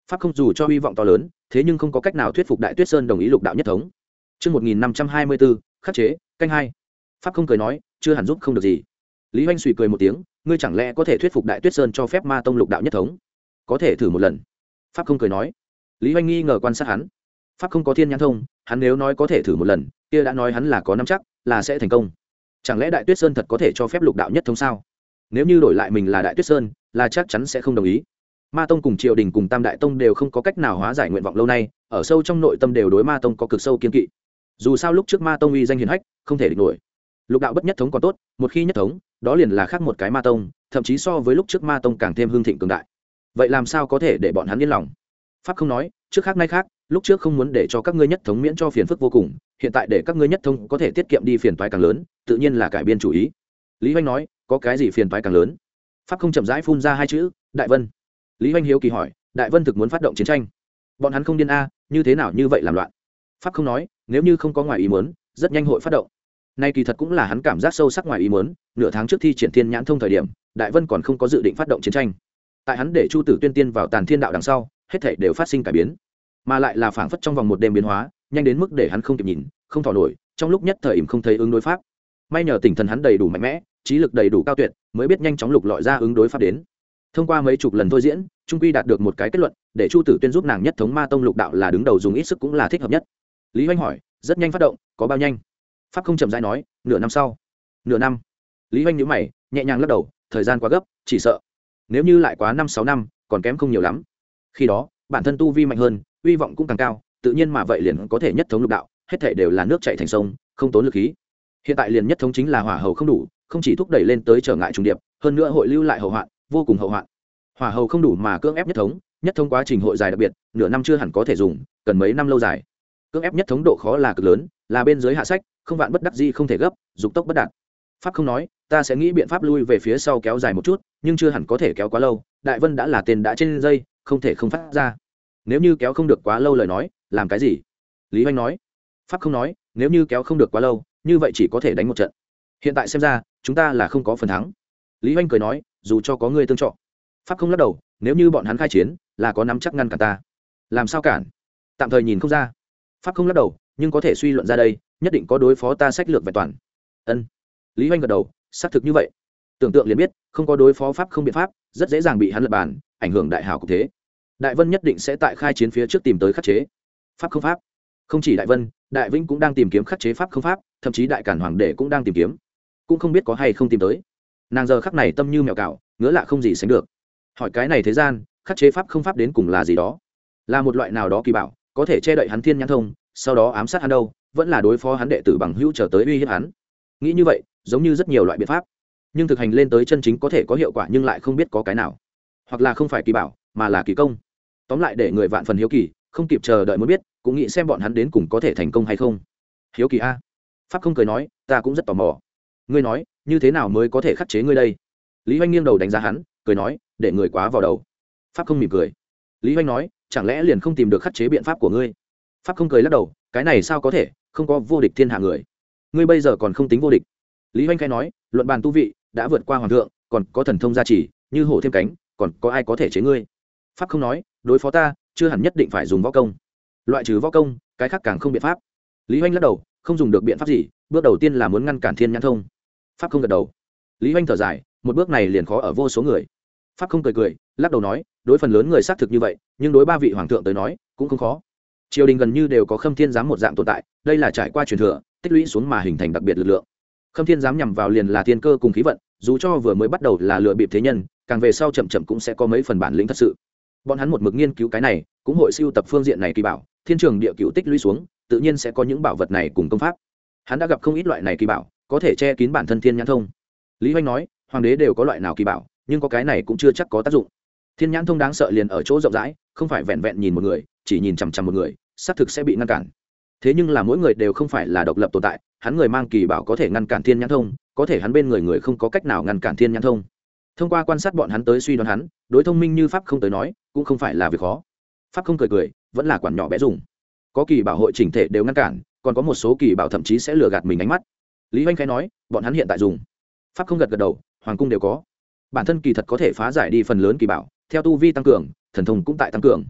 pháp không dù cho hy vọng to lớn, thế nhưng không có cách nào thuyết phục Đại Tuyết Sơn đồng ý lục đạo nhất thống. Trước một nghìn năm trăm hai mươi bốn, khắc chế, canh hai. Pháp không cười nói, chưa hẳn giúp không được gì. Lý Hoành suy cười một tiếng, ngươi chẳng lẽ có thể thuyết phục Đại Tuyết Sơn cho phép Ma tông lục đạo nhất thống? Có thể thử một lần. Pháp không cười nói. Lý Hoành nghi ngờ quan sát hắn. Pháp không có thiên nhãn thông, hắn nếu nói có thể thử một lần, kia đã nói hắn là có nắm chắc, là sẽ thành công. Chẳng lẽ Đại Tuyết Sơn thật có thể cho phép lục đạo nhất thống sao? Nếu như đổi lại mình là Đại Tuyết Sơn, là chắc chắn sẽ không đồng ý. Ma tông cùng triều đình cùng Tam Đại tông đều không có cách nào hóa giải nguyện vọng lâu nay, ở sâu trong nội tâm đều đối Ma tông có cực sâu kiên kỵ. Dù sao lúc trước Ma tông uy danh hiển hách, không thể địch nổi. Lục đạo bất nhất thống còn tốt, một khi nhất thống, đó liền là khác một cái Ma tông, thậm chí so với lúc trước Ma tông càng thêm hưng thịnh cường đại. Vậy làm sao có thể để bọn hắn yên lòng? Pháp không nói, trước khác nay khác, lúc trước không muốn để cho các ngươi nhất thống miễn cho phiền phức vô cùng, hiện tại để các ngươi nhất thống có thể tiết kiệm đi phiền toái càng lớn, tự nhiên là cải biên chủ ý. Lý Hoành nói, có cái gì phiền toái càng lớn? Pháp không chậm rãi phun ra hai chữ, Đại Vân. Lý Hoành hiếu kỳ hỏi, Đại Vân thực muốn phát động chiến tranh? Bọn hắn không điên a, như thế nào như vậy làm loạn? Pháp không nói, nếu như không có ngoài ý muốn, rất nhanh hội phát động. Nay kỳ thật cũng là hắn cảm giác sâu sắc ngoài ý muốn, nửa tháng trước thi triển thiên nhãn thông thời điểm, Đại Vân còn không có dự định phát động chiến tranh. Tại hắn để Chu Tử Tuyên tiên vào Tàn Thiên đạo đằng sau, hết thảy đều phát sinh cải biến, mà lại là phảng phất trong vòng một đêm biến hóa, nhanh đến mức để hắn không kịp nhìn, không thò nổi, trong lúc nhất thời im không thấy ứng đối pháp. May nhờ tinh thần hắn đầy đủ mạnh mẽ, trí lực đầy đủ cao tuyệt, mới biết nhanh chóng lục lọi ra ứng đối pháp đến. Thông qua mấy chục lần thôi diễn, trung quy đạt được một cái kết luận, để Chu Tử Tuyên giúp nàng nhất thống Ma tông lục đạo là đứng đầu dùng ít sức cũng là thích hợp nhất. Lý Hoành hỏi, rất nhanh phát động, có bao nhanh? Pháp không chậm rãi nói, nửa năm sau. Nửa năm? Lý Hoành nhíu mày, nhẹ nhàng lắc đầu, thời gian quá gấp, chỉ sợ nếu như lại quá năm sáu năm, còn kém không nhiều lắm. Khi đó, bản thân tu vi mạnh hơn, uy vọng cũng càng cao, tự nhiên mà vậy liền có thể nhất thống lục đạo, hết thảy đều là nước chảy thành sông, không tốn lực khí. Hiện tại liền nhất thống chính là hỏa hầu không đủ, không chỉ thúc đẩy lên tới trở ngại trùng điệp, hơn nữa hội lưu lại hậu hoạn, vô cùng hậu hoạn. Hỏa hầu không đủ mà cưỡng ép nhất thống, nhất thống quá trình hội dài đặc biệt, nửa năm chưa hẳn có thể dùng, cần mấy năm lâu dài. Cưỡng ép nhất thống độ khó là cực lớn, là bên dưới hạ sách, không vạn bất đắc dĩ không thể gấp, dục tốc bất đạt. Pháp không nói, ta sẽ nghĩ biện pháp lui về phía sau kéo dài một chút, nhưng chưa hẳn có thể kéo quá lâu, Đại Vân đã là tên đã trên dây, không thể không phát ra. Nếu như kéo không được quá lâu lời nói, làm cái gì? Lý Hoành nói. Pháp không nói, nếu như kéo không được quá lâu, như vậy chỉ có thể đánh một trận. Hiện tại xem ra, chúng ta là không có phần thắng. Lý Hoành cười nói, dù cho có người tương trợ. Pháp không lắc đầu, nếu như bọn hắn khai chiến, là có nắm chắc ngăn cản ta. Làm sao cản? Tạm thời nhìn không ra. Pháp không lắc đầu, nhưng có thể suy luận ra đây, nhất định có đối phó ta sách lược vẹn toàn. Ân. Lý Hoành gật đầu, xác thực như vậy. Tưởng tượng liền biết, không có đối phó pháp không biện pháp, rất dễ dàng bị hắn lật bàn, ảnh hưởng đại hảo cục thế. Đại Vân nhất định sẽ tại khai chiến phía trước tìm tới khắc chế pháp không pháp. Không chỉ Đại Vân, Đại Vĩnh cũng đang tìm kiếm khắc chế pháp không pháp, thậm chí Đại Cản hoàng đệ cũng đang tìm kiếm, cũng không biết có hay không tìm tới. Nàng giờ khắc này tâm như mèo cào, ngứa lạ không gì sánh được. Hỏi cái này thế gian, khắc chế pháp không pháp đến cùng là gì đó? Là một loại nào đó kỳ bảo, có thể che đậy hắn thiên nhãn thông, sau đó ám sát hắn đâu, vẫn là đối phó hắn đệ tử bằng hữu trở tới uy hiếp hắn. Nghĩ như vậy, giống như rất nhiều loại biện pháp, nhưng thực hành lên tới chân chính có thể có hiệu quả nhưng lại không biết có cái nào. Hoặc là không phải kỳ bảo, mà là kỳ công. Tóm lại để người vạn phần hiếu kỳ, không kịp chờ đợi muốn biết, cũng nghĩ xem bọn hắn đến cùng có thể thành công hay không. Hiếu kỳ a? Pháp không cười nói, ta cũng rất tò mò. Ngươi nói, như thế nào mới có thể khắc chế ngươi đây? Lý Hoành nghiêng đầu đánh giá hắn, cười nói, để người quá vào đầu. Pháp không mỉm cười. Lý Hoành nói, chẳng lẽ liền không tìm được khắc chế biện pháp của ngươi? Pháp không cười lắc đầu, cái này sao có thể, không có vô địch thiên hạ người. Ngươi bây giờ còn không tính vô địch. Lý Hoành khai nói, luận bàn tu vị đã vượt qua hoàng thượng, còn có thần thông gia trì, như hổ thêm cánh, còn có ai có thể chế ngươi? Pháp không nói, đối phó ta chưa hẳn nhất định phải dùng võ công, loại trừ võ công cái khác càng không biện pháp. Lý Hoành lắc đầu, không dùng được biện pháp gì, bước đầu tiên là muốn ngăn cản thiên nhãn thông. Pháp không gật đầu. Lý Hoành thở dài, một bước này liền khó ở vô số người. Pháp không cười cười, lắc đầu nói, đối phần lớn người xác thực như vậy, nhưng đối ba vị hoàng thượng tới nói cũng không khó. Triều đình gần như đều có Khâm Thiên Giám một dạng tồn tại, đây là trải qua truyền thừa tích lũy xuống mà hình thành đặc biệt lực lượng. Khâm Thiên Giám nhằm vào liền là thiên cơ cùng khí vận, dù cho vừa mới bắt đầu là lừa bịp thế nhân, càng về sau chậm chậm cũng sẽ có mấy phần bản lĩnh thật sự. Bọn hắn một mực nghiên cứu cái này, cũng hội siêu tập phương diện này kỳ bảo, thiên trường địa cửu tích lũy xuống, tự nhiên sẽ có những bảo vật này cùng công pháp. Hắn đã gặp không ít loại này kỳ bảo, có thể che kín bản thân thiên nhãn thông. Lý Hoành nói, hoàng đế đều có loại nào kỳ bảo, nhưng có cái này cũng chưa chắc có tác dụng. Thiên nhãn thông đáng sợ liền ở chỗ rộng rãi, không phải vẹn vẹn nhìn một người, chỉ nhìn chằm chằm một người, xác thực sẽ bị ngăn cản. Thế nhưng là mỗi người đều không phải là độc lập tồn tại, hắn người mang kỳ bảo có thể ngăn cản thiên nhãn thông, có thể hắn bên người người không có cách nào ngăn cản thiên nhãn thông. Thông qua quan sát bọn hắn tới suy đoán hắn, đối thông minh như pháp không tới nói, cũng không phải là việc khó. Pháp không cười cười, vẫn là quản nhỏ bé dùng. Có kỳ bảo hội chỉnh thể đều ngăn cản, còn có một số kỳ bảo thậm chí sẽ lừa gạt mình ánh mắt. Lý Hoành khẽ nói, bọn hắn hiện tại dùng. Pháp không gật gật đầu, hoàng cung đều có. Bản thân kỳ thật có thể phá giải đi phần lớn kỳ bảo, theo tu vi tăng cường, thần thông cũng tại tăng cường.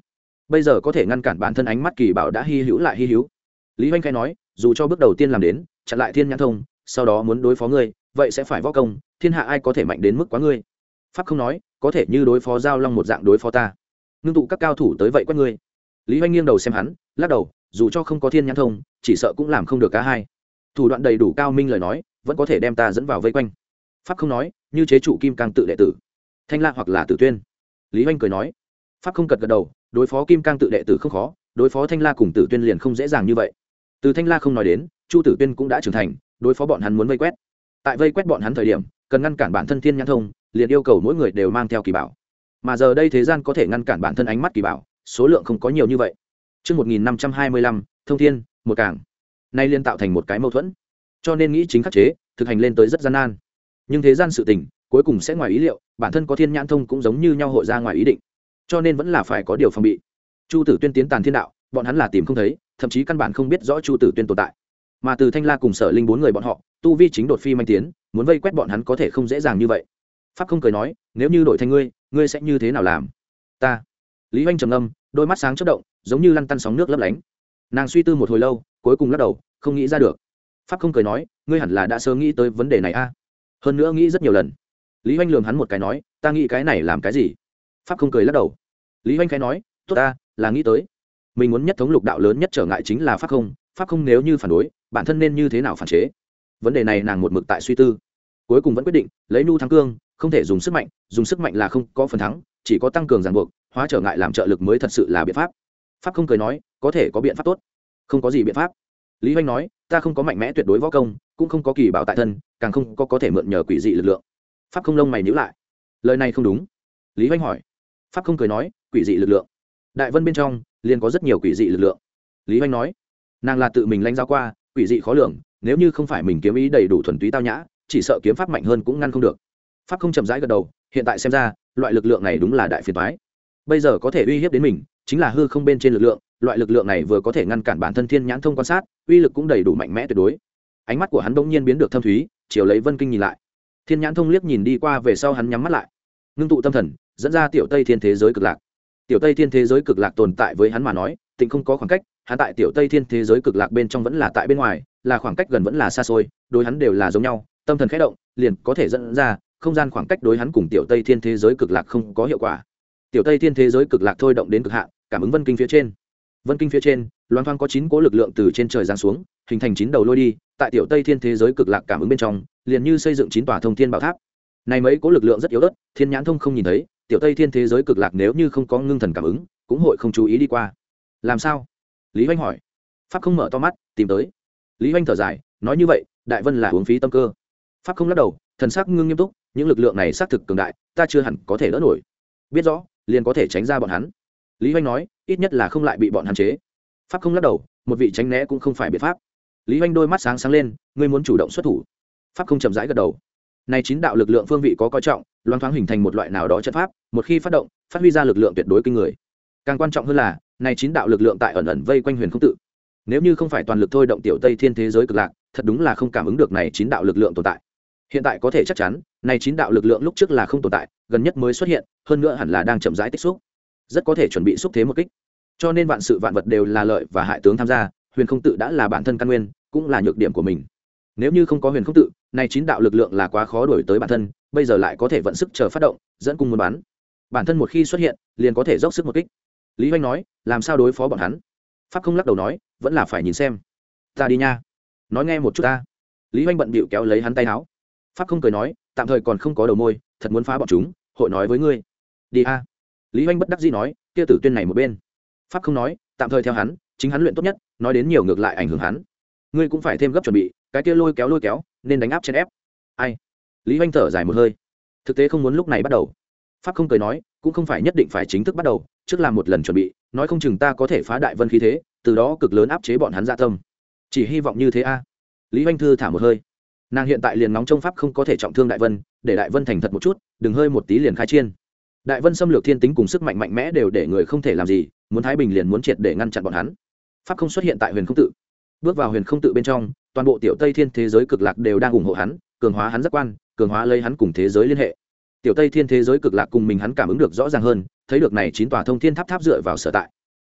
bây giờ có thể ngăn cản bản thân ánh mắt kỳ bảo đã hy hữu lại hy hữu. Lý Hoành khai nói, dù cho bước đầu tiên làm đến chặn lại thiên nhãn thông, sau đó muốn đối phó ngươi, vậy sẽ phải võ công, thiên hạ ai có thể mạnh đến mức quá ngươi. Pháp không nói, có thể như đối phó giao long một dạng đối phó ta, ngưng tụ các cao thủ tới vậy quét ngươi. Lý Hoành nghiêng đầu xem hắn, lắc đầu, dù cho không có thiên nhãn thông, chỉ sợ cũng làm không được cả hai. Thủ đoạn đầy đủ cao minh lời nói, vẫn có thể đem ta dẫn vào vây quanh. Pháp không nói, như chế trụ kim cang tự đệ tử Thanh La hoặc là Tử Tuyên. Lý Hoành cười nói. Pháp không gật gật đầu, đối phó kim cang tự đệ tử không khó, đối phó Thanh La cùng Tử Tuyên liền không dễ dàng như vậy. Từ Thanh La không nói đến, Chu Tử Tuyên cũng đã trưởng thành, đối phó bọn hắn muốn vây quét. Tại vây quét bọn hắn thời điểm, cần ngăn cản bản thân thiên nhãn thông, liền yêu cầu mỗi người đều mang theo kỳ bảo. Mà giờ đây thế gian có thể ngăn cản bản thân ánh mắt kỳ bảo, số lượng không có nhiều như vậy. Chương một nghìn năm trăm hai mươi lăm, thông thiên, một cảng. Nay liên tạo thành một cái mâu thuẫn. Cho nên nghĩ chính khắc chế, thực hành lên tới rất gian nan. Nhưng thế gian sự tình, cuối cùng sẽ ngoài ý liệu, bản thân có thiên nhãn thông cũng giống như nhau hội ra ngoài ý định. Cho nên vẫn là phải có điều phòng bị. Chu Tử Tuyên tiến tàn thiên đạo, bọn hắn là tìm không thấy, thậm chí căn bản không biết rõ Chu Tử Tuyên tồn tại. Mà từ Thanh La cùng Sở Linh bốn người bọn họ, tu vi chính đột phi manh tiến, muốn vây quét bọn hắn có thể không dễ dàng như vậy. Pháp không cười nói, nếu như đổi thành ngươi, ngươi sẽ như thế nào làm? Ta. Lý Hoành trầm ngâm, đôi mắt sáng chớp động, giống như lăn tăn sóng nước lấp lánh. Nàng suy tư một hồi lâu, cuối cùng lắc đầu, không nghĩ ra được. Pháp không cười nói, ngươi hẳn là đã sớm nghĩ tới vấn đề này a. Hơn nữa nghĩ rất nhiều lần. Lý Hoành lườm hắn một cái nói, ta nghĩ cái này làm cái gì? Pháp không cười lắc đầu. Lý Hoành khẽ nói, tốt ta, là nghĩ tới. Mình muốn nhất thống lục đạo lớn nhất trở ngại chính là pháp không, pháp không nếu như phản đối, bản thân nên như thế nào phản chế? Vấn đề này nàng một mực tại suy tư. Cuối cùng vẫn quyết định, lấy nhu thắng cương, không thể dùng sức mạnh, dùng sức mạnh là không có phần thắng, chỉ có tăng cường ràng buộc, hóa trở ngại làm trợ lực mới thật sự là biện pháp. Pháp không cười nói, có thể có biện pháp tốt. Không có gì biện pháp. Lý Hoành nói, ta không có mạnh mẽ tuyệt đối võ công, cũng không có kỳ bảo tại thân, càng không có có thể mượn nhờ quỷ dị lực lượng. Pháp không lông mày nhíu lại. Lời này không đúng. Lý Hoành hỏi. Pháp không cười nói, quỷ dị lực lượng. Đại vân bên trong liền có rất nhiều quỷ dị lực lượng. Lý Hoành nói, nàng là tự mình lãnh giáo qua, quỷ dị khó lường, nếu như không phải mình kiếm ý đầy đủ thuần túy tao nhã, chỉ sợ kiếm pháp mạnh hơn cũng ngăn không được. Pháp không chậm rãi gật đầu, hiện tại xem ra, loại lực lượng này đúng là đại phiền toái. Bây giờ có thể uy hiếp đến mình, chính là hư không bên trên lực lượng, loại lực lượng này vừa có thể ngăn cản bản thân thiên nhãn thông quan sát, uy lực cũng đầy đủ mạnh mẽ tuyệt đối. Ánh mắt của hắn bỗng nhiên biến được thâm thúy, chiều lấy Vân Kinh nhìn lại. Thiên nhãn thông liếc nhìn đi qua về sau hắn nhắm mắt lại, ngưng tụ tâm thần, dẫn ra tiểu Tây Thiên thế giới cực lạc. Tiểu Tây Thiên thế giới cực lạc tồn tại với hắn mà nói, tịnh không có khoảng cách, hắn tại tiểu Tây Thiên thế giới cực lạc bên trong vẫn là tại bên ngoài, là khoảng cách gần vẫn là xa xôi, đối hắn đều là giống nhau, tâm thần khẽ động, liền có thể dẫn ra, không gian khoảng cách đối hắn cùng tiểu Tây Thiên thế giới cực lạc không có hiệu quả. Tiểu Tây Thiên thế giới cực lạc thôi động đến cực hạn, cảm ứng Vân Kinh phía trên. Vân Kinh phía trên, loan thoáng có chín cỗ lực lượng từ trên trời giáng xuống, hình thành chín đầu lôi đi, tại tiểu Tây Thiên thế giới cực lạc cảm ứng bên trong, liền như xây dựng chín tòa thông thiên bảo tháp. Này mấy cỗ lực lượng rất yếu ớt, thiên nhãn thông không nhìn thấy, tiểu Tây Thiên thế giới cực lạc nếu như không có ngưng thần cảm ứng, cũng hội không chú ý đi qua. Làm sao? Lý Hoành hỏi. Pháp không mở to mắt, tìm tới. Lý Hoành thở dài, nói như vậy, Đại Vân là uống phí tâm cơ. Pháp không lắc đầu, thần sắc ngưng nghiêm túc, những lực lượng này xác thực cường đại, ta chưa hẳn có thể đỡ nổi. Biết rõ, liền có thể tránh ra bọn hắn. Lý Hoành nói, ít nhất là không lại bị bọn hắn chế. Pháp không lắc đầu, một vị tránh né cũng không phải biện pháp. Lý Hoành đôi mắt sáng sáng lên, ngươi muốn chủ động xuất thủ. Pháp không chậm rãi gật đầu. Này chín đạo lực lượng phương vị có coi trọng, loáng thoáng hình thành một loại nào đó trận pháp, một khi phát động, phát huy ra lực lượng tuyệt đối kinh người. Càng quan trọng hơn là, này chín đạo lực lượng tại ẩn ẩn vây quanh Huyền Không Tự. Nếu như không phải toàn lực thôi động tiểu Tây Thiên thế giới cực lạc, thật đúng là không cảm ứng được này chín đạo lực lượng tồn tại. Hiện tại có thể chắc chắn, này chín đạo lực lượng lúc trước là không tồn tại, gần nhất mới xuất hiện, hơn nữa hẳn là đang chậm rãi tích xúc, rất có thể chuẩn bị xúc thế một kích. Cho nên vạn sự vạn vật đều là lợi và hại tướng tham gia, Huyền Không Tự đã là bản thân căn nguyên, cũng là nhược điểm của mình. Nếu như không có Huyền Không Tự, này chín đạo lực lượng là quá khó đuổi tới bản thân, bây giờ lại có thể vận sức chờ phát động, dẫn cung muốn bắn. Bản thân một khi xuất hiện, liền có thể dốc sức một kích. Lý Hoành nói, làm sao đối phó bọn hắn? Pháp không lắc đầu nói, vẫn là phải nhìn xem. Ta đi nha. Nói nghe một chút ta. Lý Hoành bận bịu kéo lấy hắn tay áo. Pháp không cười nói, tạm thời còn không có đầu môi, thật muốn phá bọn chúng, hội nói với ngươi. Đi a. Lý Hoành bất đắc dĩ nói, kia Tử Tuyên này một bên. Pháp không nói, tạm thời theo hắn, chính hắn luyện tốt nhất, nói đến nhiều ngược lại ảnh hưởng hắn. Ngươi cũng phải thêm gấp chuẩn bị, cái kia lôi kéo lôi kéo, nên đánh áp trên ép. Ai? Lý Hoành thở dài một hơi. Thực tế không muốn lúc này bắt đầu. Pháp không cười nói, cũng không phải nhất định phải chính thức bắt đầu, trước làm một lần chuẩn bị, nói không chừng ta có thể phá Đại Vân khí thế, từ đó cực lớn áp chế bọn hắn dạ tâm. Chỉ hy vọng như thế a. Lý Hoành thư thả một hơi. Nàng hiện tại liền nóng trong Pháp không có thể trọng thương Đại Vân, để Đại Vân thành thật một chút, đừng hơi một tí liền khai chiên. Đại Vân xâm lược thiên tính cùng sức mạnh mạnh mẽ đều để người không thể làm gì, muốn thái bình liền muốn triệt để ngăn chặn bọn hắn. Pháp không xuất hiện tại Huyền Không Tự, bước vào Huyền Không Tự bên trong, toàn bộ tiểu Tây Thiên thế giới cực lạc đều đang ủng hộ hắn, cường hóa hắn giác quan, cường hóa lấy hắn cùng thế giới liên hệ. Tiểu Tây Thiên thế giới cực lạc cùng mình hắn cảm ứng được rõ ràng hơn, thấy được này chín tòa thông thiên tháp tháp dựa vào sở tại.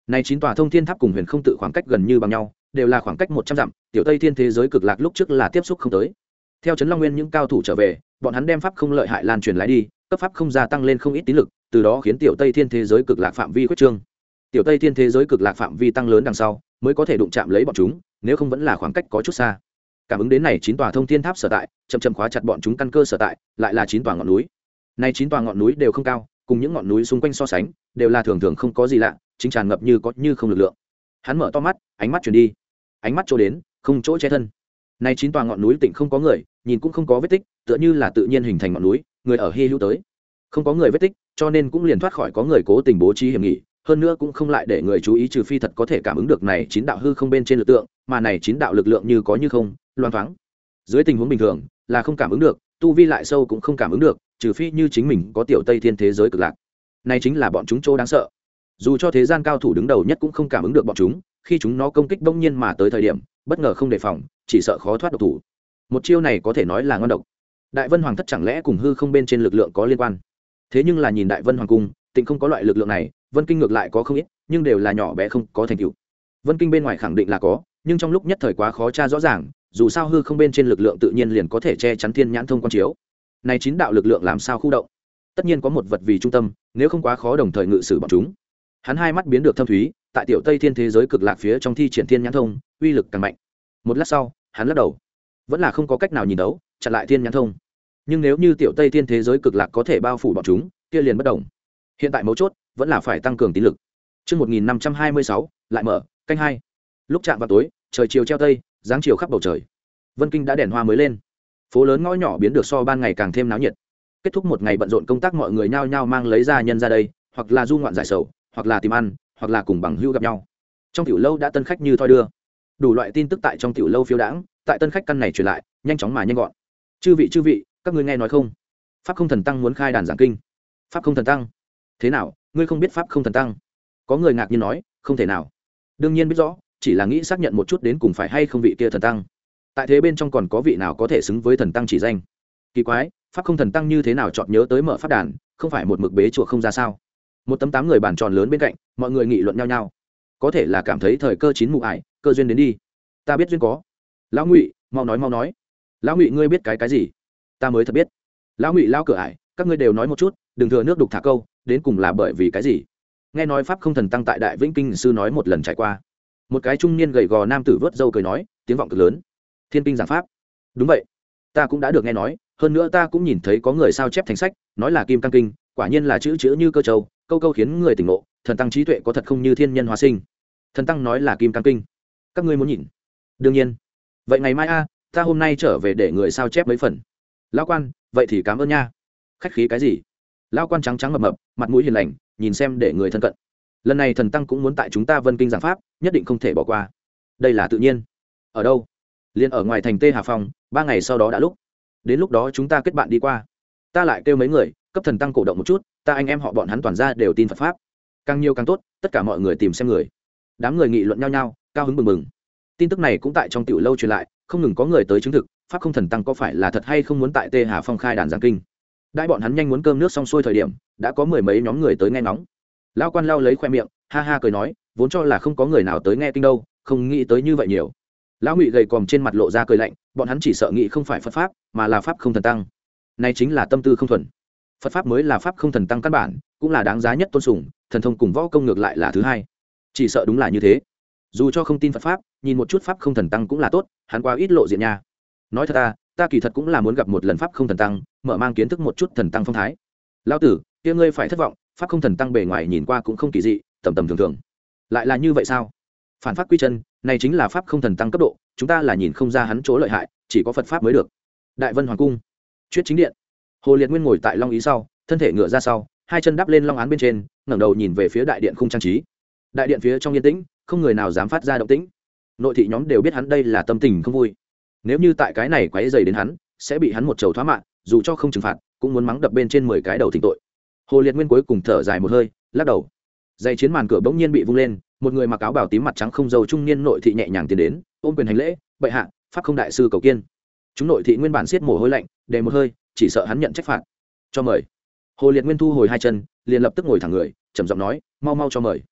Này chín tòa thông thiên tháp cùng huyền không tự khoảng cách gần như bằng nhau, đều là khoảng cách một trăm dặm, tiểu Tây Thiên thế giới cực lạc lúc trước là tiếp xúc không tới. Theo Trấn Long Nguyên những cao thủ trở về, bọn hắn đem pháp không lợi hại lan truyền lại đi, cấp pháp không gia tăng lên không ít tín lực, từ đó khiến tiểu Tây Thiên thế giới cực lạc phạm vi khuyết trương. Tiểu Tây Thiên thế giới cực lạc phạm vi tăng lớn đằng sau, mới có thể đụng chạm lấy bọn chúng, nếu không vẫn là khoảng cách có chút xa. Cảm ứng đến này chín tòa thông thiên tháp sở tại, chậm chậm khóa chặt bọn chúng căn cơ sở tại, lại là chín tòa ngọn núi. Này chín tòa ngọn núi đều không cao, cùng những ngọn núi xung quanh so sánh, đều là thường thường không có gì lạ, chính tràn ngập như có như không lực lượng. Hắn mở to mắt, ánh mắt chuyển đi, ánh mắt chỗ đến, không chỗ che thân. Này chín tòa ngọn núi tịnh không có người, nhìn cũng không có vết tích, tựa như là tự nhiên hình thành ngọn núi, người ở hy hữu tới. Không có người vết tích, cho nên cũng liền thoát khỏi có người cố tình bố trí hiểm nghị, hơn nữa cũng không lại để người chú ý, trừ phi thật có thể cảm ứng được này chín đạo hư không bên trên lực lượng, mà này chín đạo lực lượng như có như không, loang thoáng. Dưới tình huống bình thường, là không cảm ứng được, tu vi lại sâu cũng không cảm ứng được, trừ phi như chính mình có tiểu Tây Thiên thế giới cực lạc. Này chính là bọn chúng chỗ đáng sợ. Dù cho thế gian cao thủ đứng đầu nhất cũng không cảm ứng được bọn chúng, khi chúng nó công kích bỗng nhiên mà tới thời điểm, bất ngờ không đề phòng, chỉ sợ khó thoát độc thủ. Một chiêu này có thể nói là ngon độc. Đại Vân Hoàng thất chẳng lẽ cùng hư không bên trên lực lượng có liên quan? Thế nhưng là nhìn Đại Vân Hoàng cung, tịnh không có loại lực lượng này, Vân Kinh ngược lại có không ít, nhưng đều là nhỏ bé không có thành tựu. Vân Kinh bên ngoài khẳng định là có, nhưng trong lúc nhất thời quá khó tra rõ ràng, dù sao hư không bên trên lực lượng tự nhiên liền có thể che chắn thiên nhãn thông quan chiếu. Này chín đạo lực lượng làm sao khu động? Tất nhiên có một vật vì trung tâm, nếu không quá khó đồng thời ngự sử bọn chúng. Hắn hai mắt biến được thâm thúy, tại tiểu Tây Thiên thế giới cực lạc phía trong thi triển thiên nhãn thông, uy lực càng mạnh. Một lát sau, hắn lắc đầu, vẫn là không có cách nào nhìn đấu, chặn lại thiên nhãn thông. Nhưng nếu như tiểu Tây Thiên thế giới cực lạc có thể bao phủ bọn chúng, kia liền bất động. Hiện tại mấu chốt vẫn là phải tăng cường tín lực. Chương một nghìn năm trăm hai mươi sáu, lại mở, canh hai. Lúc chạm vào tối, trời chiều treo tây, dáng chiều khắp bầu trời. Vân Kinh đã đèn hoa mới lên. Phố lớn ngõ nhỏ biến được so ban ngày càng thêm náo nhiệt. Kết thúc một ngày bận rộn công tác, mọi người nhao nhao mang lấy gia nhân ra đây, hoặc là du ngoạn giải sầu, hoặc là tìm ăn, hoặc là cùng bằng hữu gặp nhau. Trong tiểu lâu đã tân khách như thoi đưa. Đủ loại tin tức tại trong tiểu lâu phiêu đãng, tại tân khách căn này truyền lại, nhanh chóng mà nhanh gọn. Chư vị chư vị, các ngươi nghe nói không? Pháp Không Thần Tăng muốn khai đàn giảng kinh. Pháp Không Thần Tăng? Thế nào, ngươi không biết Pháp Không Thần Tăng? Có người ngạc nhiên nói, không thể nào. Đương nhiên biết rõ, chỉ là nghĩ xác nhận một chút đến cùng phải hay không vị kia thần tăng. Tại thế bên trong còn có vị nào có thể xứng với thần tăng chỉ danh? Kỳ quái, Pháp Không Thần Tăng như thế nào chọn nhớ tới mở pháp đàn, không phải một mực bế chùa không ra sao? Một tấm tám người bàn tròn lớn bên cạnh, mọi người nghị luận nhau nhau. Có thể là cảm thấy thời cơ chín mụ ải, cơ duyên đến đi. Ta biết duyên có. Lão Ngụy, mau nói mau nói. Lão Ngụy, ngươi biết cái cái gì? Ta mới thật biết. Lão Ngụy lão cửa ải, các ngươi đều nói một chút, đừng thừa nước đục thả câu, đến cùng là bởi vì cái gì? Nghe nói Pháp Không Thần Tăng tại Đại Vĩnh Kinh sư nói một lần trải qua. Một cái trung niên gầy gò nam tử vớt râu cười nói, tiếng vọng cực lớn. Thiên kinh giảng pháp. Đúng vậy, ta cũng đã được nghe nói, hơn nữa ta cũng nhìn thấy có người sao chép thành sách, nói là Kim Cang Kinh, quả nhiên là chữ chữ như cơ châu, câu câu khiến người tỉnh ngộ, thần tăng trí tuệ có thật không như thiên nhân hóa sinh. Thần tăng nói là Kim Cang Kinh, các ngươi muốn nhìn? Đương nhiên. Vậy ngày mai a, ta hôm nay trở về để người sao chép mấy phần. Lão quan, vậy thì cảm ơn nha. Khách khí cái gì? Lão quan trắng trắng mập mập, mặt mũi hiền lành, nhìn xem để người thân cận. Lần này thần tăng cũng muốn tại chúng ta Vân Kinh giảng pháp, nhất định không thể bỏ qua. Đây là tự nhiên. Ở đâu? Liên ở ngoài thành Tê Hà Phong, ba ngày sau đó đã lúc. Đến lúc đó chúng ta kết bạn đi qua. Ta lại kêu mấy người, cấp thần tăng cổ động một chút, ta anh em họ bọn hắn toàn ra đều tin Phật pháp. Càng nhiều càng tốt, tất cả mọi người tìm xem người. Đám người nghị luận nhau nhau, cao hứng bừng bừng. Tin tức này cũng tại trong tiểu lâu truyền lại, không ngừng có người tới chứng thực, Pháp Không Thần Tăng có phải là thật hay không muốn tại Tê Hà Phong khai đàn giảng kinh. Đại bọn hắn nhanh muốn cơm nước xong xuôi thời điểm, đã có mười mấy nhóm người tới nghe ngóng. Lão quan lao lấy khoe miệng, ha ha cười nói, vốn cho là không có người nào tới nghe kinh đâu, không nghĩ tới như vậy nhiều. Lão Ngụy gầy còm trên mặt lộ ra cười lạnh, bọn hắn chỉ sợ nghĩ không phải Phật pháp, mà là Pháp Không Thần Tăng. Này chính là tâm tư không thuần. Phật pháp mới là Pháp Không Thần Tăng căn bản, cũng là đáng giá nhất tôn sùng, thần thông cùng võ công ngược lại là thứ hai. Chỉ sợ đúng là như thế. Dù cho không tin Phật pháp, nhìn một chút Pháp Không Thần Tăng cũng là tốt, hắn quá ít lộ diện nha. Nói thật ta, ta kỳ thật cũng là muốn gặp một lần Pháp Không Thần Tăng, mở mang kiến thức một chút thần tăng phong thái. Lão tử, kia ngươi phải thất vọng, Pháp Không Thần Tăng bề ngoài nhìn qua cũng không kỳ dị, tầm tầm thường thường. Lại là như vậy sao? Phản pháp quy chân, này chính là Pháp Không Thần Tăng cấp độ, chúng ta là nhìn không ra hắn chỗ lợi hại, chỉ có Phật pháp mới được. Đại Vân Hoàng cung, Chuyết chính điện. Hồ Liệt Nguyên ngồi tại long ý sau, thân thể ngựa ra sau, hai chân đắp lên long án bên trên, ngẩng đầu nhìn về phía đại điện khung trang trí. Đại điện phía trong yên tĩnh, không người nào dám phát ra động tĩnh. Nội thị nhóm đều biết hắn đây là tâm tình không vui. Nếu như tại cái này quấy rầy đến hắn, sẽ bị hắn một trầu thoá mạng, dù cho không trừng phạt, cũng muốn mắng đập bên trên mười cái đầu thỉnh tội. Hồ Liệt Nguyên cuối cùng thở dài một hơi, lắc đầu. Dây chiến màn cửa bỗng nhiên bị vung lên, một người mặc áo bào tím mặt trắng không dâu trung niên nội thị nhẹ nhàng tiến đến, ôm quyền hành lễ, bệ hạ, Pháp Không đại sư cầu kiên. Chúng nội thị nguyên bản siết mồ hôi lạnh, để một hơi, chỉ sợ hắn nhận trách phạt. Cho mời. Hồ Liệt Nguyên thu hồi hai chân, liền lập tức ngồi thẳng người, trầm giọng nói, mau mau cho mời.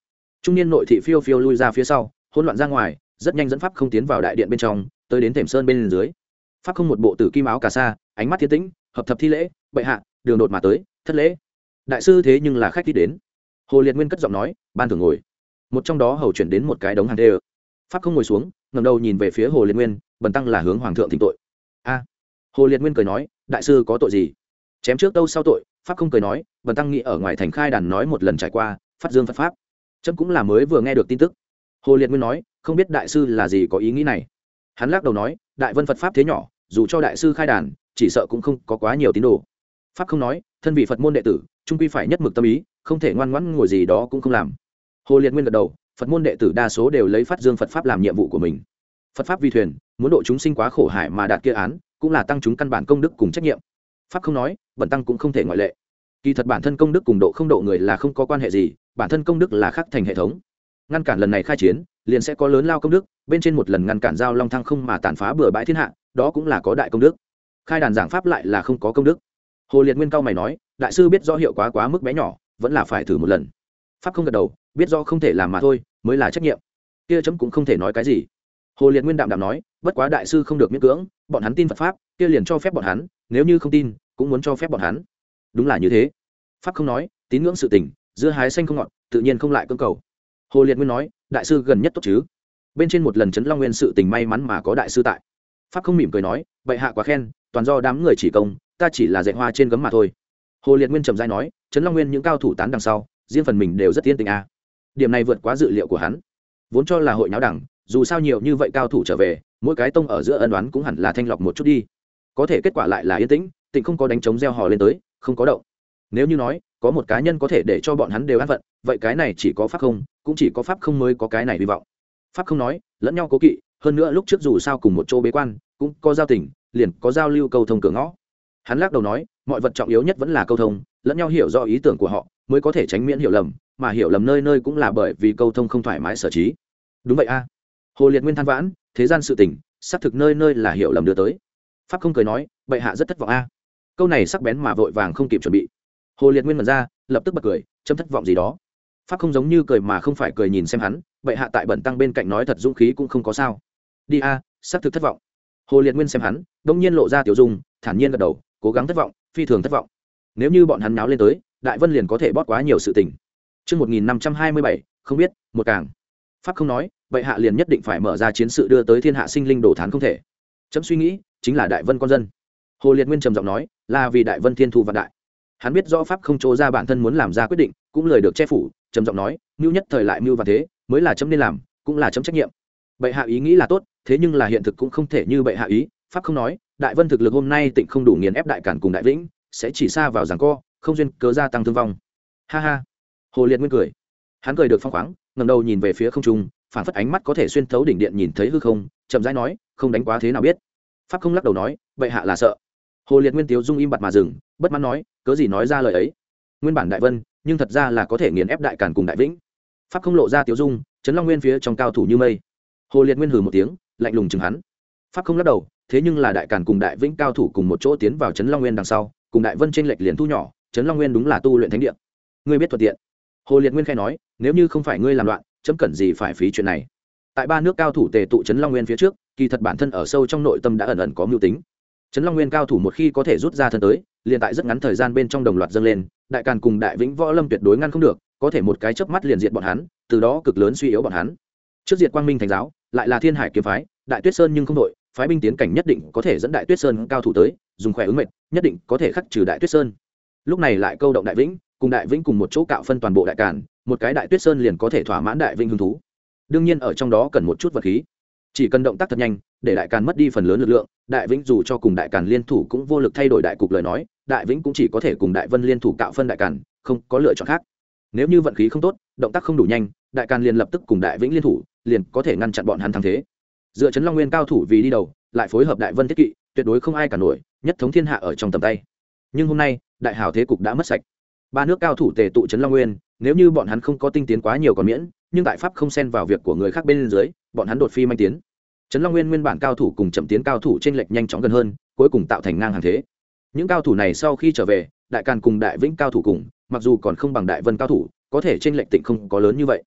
trung niên nội thị phiêu phiêu lui ra phía sau, hỗn loạn ra ngoài, rất nhanh dẫn pháp không tiến vào đại điện bên trong, tới đến thềm sơn bên dưới. Pháp không một bộ tử kim áo cà sa, ánh mắt thiên tĩnh, hợp thập thi lễ, bệ hạ, đường đột mà tới, thất lễ. Đại sư thế nhưng là khách đi đến. Hồ Liệt Nguyên cất giọng nói, ban thưởng ngồi. Một trong đó hầu chuyển đến một cái đống hàng đê. Pháp không ngồi xuống, ngẩng đầu nhìn về phía Hồ Liệt Nguyên, bần tăng là hướng hoàng thượng thỉnh tội. A. Hồ Liệt Nguyên cười nói, đại sư có tội gì? Chém trước đâu sau tội? Pháp không cười nói, bần tăng nghĩ ở ngoài thành khai đàn nói một lần trải qua, phát dương Phật pháp. Chấm cũng là mới vừa nghe được tin tức. Hồ Liệt Nguyên nói, không biết đại sư là gì có ý nghĩ này. Hắn lắc đầu nói, đại vân Phật pháp thế nhỏ, dù cho đại sư khai đàn, chỉ sợ cũng không có quá nhiều tín đồ. Pháp không nói, thân vị Phật môn đệ tử, trung quy phải nhất mực tâm ý, không thể ngoan ngoãn ngồi gì đó cũng không làm. Hồ Liệt Nguyên gật đầu, Phật môn đệ tử đa số đều lấy phát dương Phật pháp làm nhiệm vụ của mình. Phật pháp vi thuyền, muốn độ chúng sinh quá khổ hải mà đạt kia án, cũng là tăng chúng căn bản công đức cùng trách nhiệm. Pháp không nói, bần tăng cũng không thể ngoại lệ. Kỳ thật bản thân công đức cùng độ không độ người là không có quan hệ gì, bản thân công đức là khắc thành hệ thống. Ngăn cản lần này khai chiến, liền sẽ có lớn lao công đức, bên trên một lần ngăn cản giao long thăng không mà tàn phá bừa bãi thiên hạ, đó cũng là có đại công đức. Khai đàn giảng pháp lại là không có công đức. Hồ Liệt Nguyên cao mày nói, đại sư biết rõ hiệu quả quá mức bé nhỏ, vẫn là phải thử một lần. Pháp không gật đầu, biết rõ không thể làm mà thôi, mới là trách nhiệm. Kia chấm cũng không thể nói cái gì. Hồ Liệt Nguyên đạm đạm nói, bất quá đại sư không được miễn cưỡng, bọn hắn tin Phật pháp, kia liền cho phép bọn hắn, nếu như không tin, cũng muốn cho phép bọn hắn. Đúng là như thế. Pháp không nói, tín ngưỡng sự tình, giữa hái xanh không ngọt, tự nhiên không lại cưỡng cầu. Hồ Liệt Nguyên nói, đại sư gần nhất tốt chứ? Bên trên một lần Trấn Long Nguyên sự tình may mắn mà có đại sư tại. Pháp không mỉm cười nói, bệ hạ quá khen, toàn do đám người chỉ công, ta chỉ là dạy hoa trên gấm mà thôi. Hồ Liệt Nguyên trầm rãi nói, Trấn Long Nguyên những cao thủ tán đằng sau, riêng phần mình đều rất tiên tình a. Điểm này vượt quá dự liệu của hắn. Vốn cho là hội nháo đẳng, dù sao nhiều như vậy cao thủ trở về, mỗi cái tông ở giữa ân đoán cũng hẳn là thanh lọc một chút đi. Có thể kết quả lại là yên tĩnh, Tịnh không có đánh trống gieo hò lên tới, không có động. Nếu như nói có một cá nhân có thể để cho bọn hắn đều an phận, vậy cái này chỉ có pháp không, cũng chỉ có pháp không mới có cái này hy vọng. Pháp không nói, lẫn nhau cố kỵ, hơn nữa lúc trước dù sao cùng một chỗ bế quan, cũng có giao tình, liền có giao lưu câu thông cửa ngõ. Hắn lắc đầu nói, mọi vật trọng yếu nhất vẫn là câu thông, lẫn nhau hiểu rõ ý tưởng của họ, mới có thể tránh miễn hiểu lầm, mà hiểu lầm nơi nơi cũng là bởi vì câu thông không thoải mái sở trí. Đúng vậy a. Hồ Liệt Nguyên than vãn, thế gian sự tình, xác thực nơi nơi là hiểu lầm đưa tới. Pháp không cười nói, bệ hạ rất thất vọng a. Câu này sắc bén mà vội vàng không kịp chuẩn bị. Hồ Liệt Nguyên mở ra, lập tức bật cười, chấm thất vọng gì đó. Pháp không giống như cười mà không phải cười nhìn xem hắn, bệ hạ tại bẩn tăng bên cạnh nói thật dũng khí cũng không có sao. Đi a, xác thực thất vọng. Hồ Liệt Nguyên xem hắn, đông nhiên lộ ra tiểu dung, thản nhiên gật đầu, cố gắng thất vọng, phi thường thất vọng. Nếu như bọn hắn náo lên tới, Đại Vân liền có thể bót quá nhiều sự tình. Chương một nghìn năm trăm hai mươi bảy, không biết, một càng. Pháp không nói, bệ hạ liền nhất định phải mở ra chiến sự đưa tới thiên hạ sinh linh đổ thán không thể. Chấm suy nghĩ, chính là Đại Vân con dân. Hồ Liệt Nguyên trầm giọng nói, là vì Đại Vân thiên thu vạn đại. Hắn biết rõ pháp không trô ra bản thân muốn làm ra quyết định, cũng lời được che phủ, trầm giọng nói, mưu nhất thời lại mưu và thế, mới là chấm nên làm, cũng là chấm trách nhiệm. Bệ hạ ý nghĩ là tốt, thế nhưng là hiện thực cũng không thể như bệ hạ ý. Pháp không nói, Đại Vân thực lực hôm nay tịnh không đủ nghiền ép Đại Cản cùng Đại Vĩnh, sẽ chỉ xa vào giằng co, không duyên cớ gia tăng thương vong. Ha ha. Hồ Liệt Nguyên cười. Hắn cười được phong khoáng, ngẩng đầu nhìn về phía không trung, phản phất ánh mắt có thể xuyên thấu đỉnh điện nhìn thấy hư không, chậm rãi nói, không đánh quá thế nào biết. Pháp không lắc đầu nói, bệ hạ là sợ. Hồ Liệt Nguyên tiếu dung im bặt mà dừng, bất mãn nói, cớ gì nói ra lời ấy. Nguyên bản Đại Vân, nhưng thật ra là có thể nghiền ép Đại Cản cùng Đại Vĩnh. Pháp không lộ ra tiếu dung, Trấn Long Nguyên phía trong cao thủ như mây. Hồ Liệt Nguyên hừ một tiếng, lạnh lùng chừng hắn. Pháp không lắc đầu, thế nhưng là Đại Cản cùng Đại Vĩnh cao thủ cùng một chỗ tiến vào Trấn Long Nguyên đằng sau, cùng Đại Vân chênh lệch liền thu nhỏ, Trấn Long Nguyên đúng là tu luyện thánh địa. Ngươi biết thuận tiện. Hồ Liệt Nguyên khẽ nói, nếu như không phải ngươi làm loạn, chấm cần gì phải phí chuyện này. Tại ba nước cao thủ tề tụ Trấn Long Nguyên phía trước, kỳ thật bản thân ở sâu trong nội tâm đã ẩn ẩn có mưu tính. Trấn Long Nguyên cao thủ một khi có thể rút ra thân tới, liền tại rất ngắn thời gian bên trong đồng loạt dâng lên, Đại Càn cùng Đại Vĩnh võ lâm tuyệt đối ngăn không được, có thể một cái chớp mắt liền diệt bọn hắn, từ đó cực lớn suy yếu bọn hắn. Trước diệt Quang Minh Thánh giáo, lại là Thiên Hải kiếm phái, Đại Tuyết Sơn nhưng không đội, phái binh tiến cảnh nhất định có thể dẫn Đại Tuyết Sơn cao thủ tới, dùng khỏe ứng mệnh, nhất định có thể khắc trừ Đại Tuyết Sơn. Lúc này lại câu động Đại Vĩnh, cùng Đại Vĩnh cùng một chỗ cạo phân toàn bộ Đại Càn, một cái Đại Tuyết Sơn liền có thể thỏa mãn Đại Vĩnh hứng thú. Đương nhiên ở trong đó cần một chút vật khí, chỉ cần động tác thật nhanh, để Đại Càn mất đi phần lớn lực lượng, Đại Vĩnh dù cho cùng Đại Càn liên thủ cũng vô lực thay đổi đại cục lời nói, Đại Vĩnh cũng chỉ có thể cùng Đại Vân liên thủ cạo phân Đại Càn, không có lựa chọn khác. Nếu như vận khí không tốt, động tác không đủ nhanh, Đại Càn liền lập tức cùng Đại Vĩnh liên thủ, liền có thể ngăn chặn bọn hắn thắng thế. Dựa Trấn Long Nguyên cao thủ vì đi đầu, lại phối hợp Đại Vân thiết kỵ, tuyệt đối không ai cả nổi, nhất thống thiên hạ ở trong tầm tay. Nhưng hôm nay, đại hào thế cục đã mất sạch. Ba nước cao thủ tề tụ Trấn Long Nguyên, nếu như bọn hắn không có tinh tiến quá nhiều còn miễn, nhưng đại pháp không xen vào việc của người khác bên dưới, bọn hắn đột phi manh tiến. Trấn Long Nguyên nguyên bản cao thủ cùng chậm tiến cao thủ trên lệch nhanh chóng gần hơn, cuối cùng tạo thành ngang hàng thế. Những cao thủ này sau khi trở về, Đại Càn cùng Đại Vĩnh cao thủ cùng, mặc dù còn không bằng Đại Vân cao thủ, có thể trên lệch tịnh không có lớn như vậy.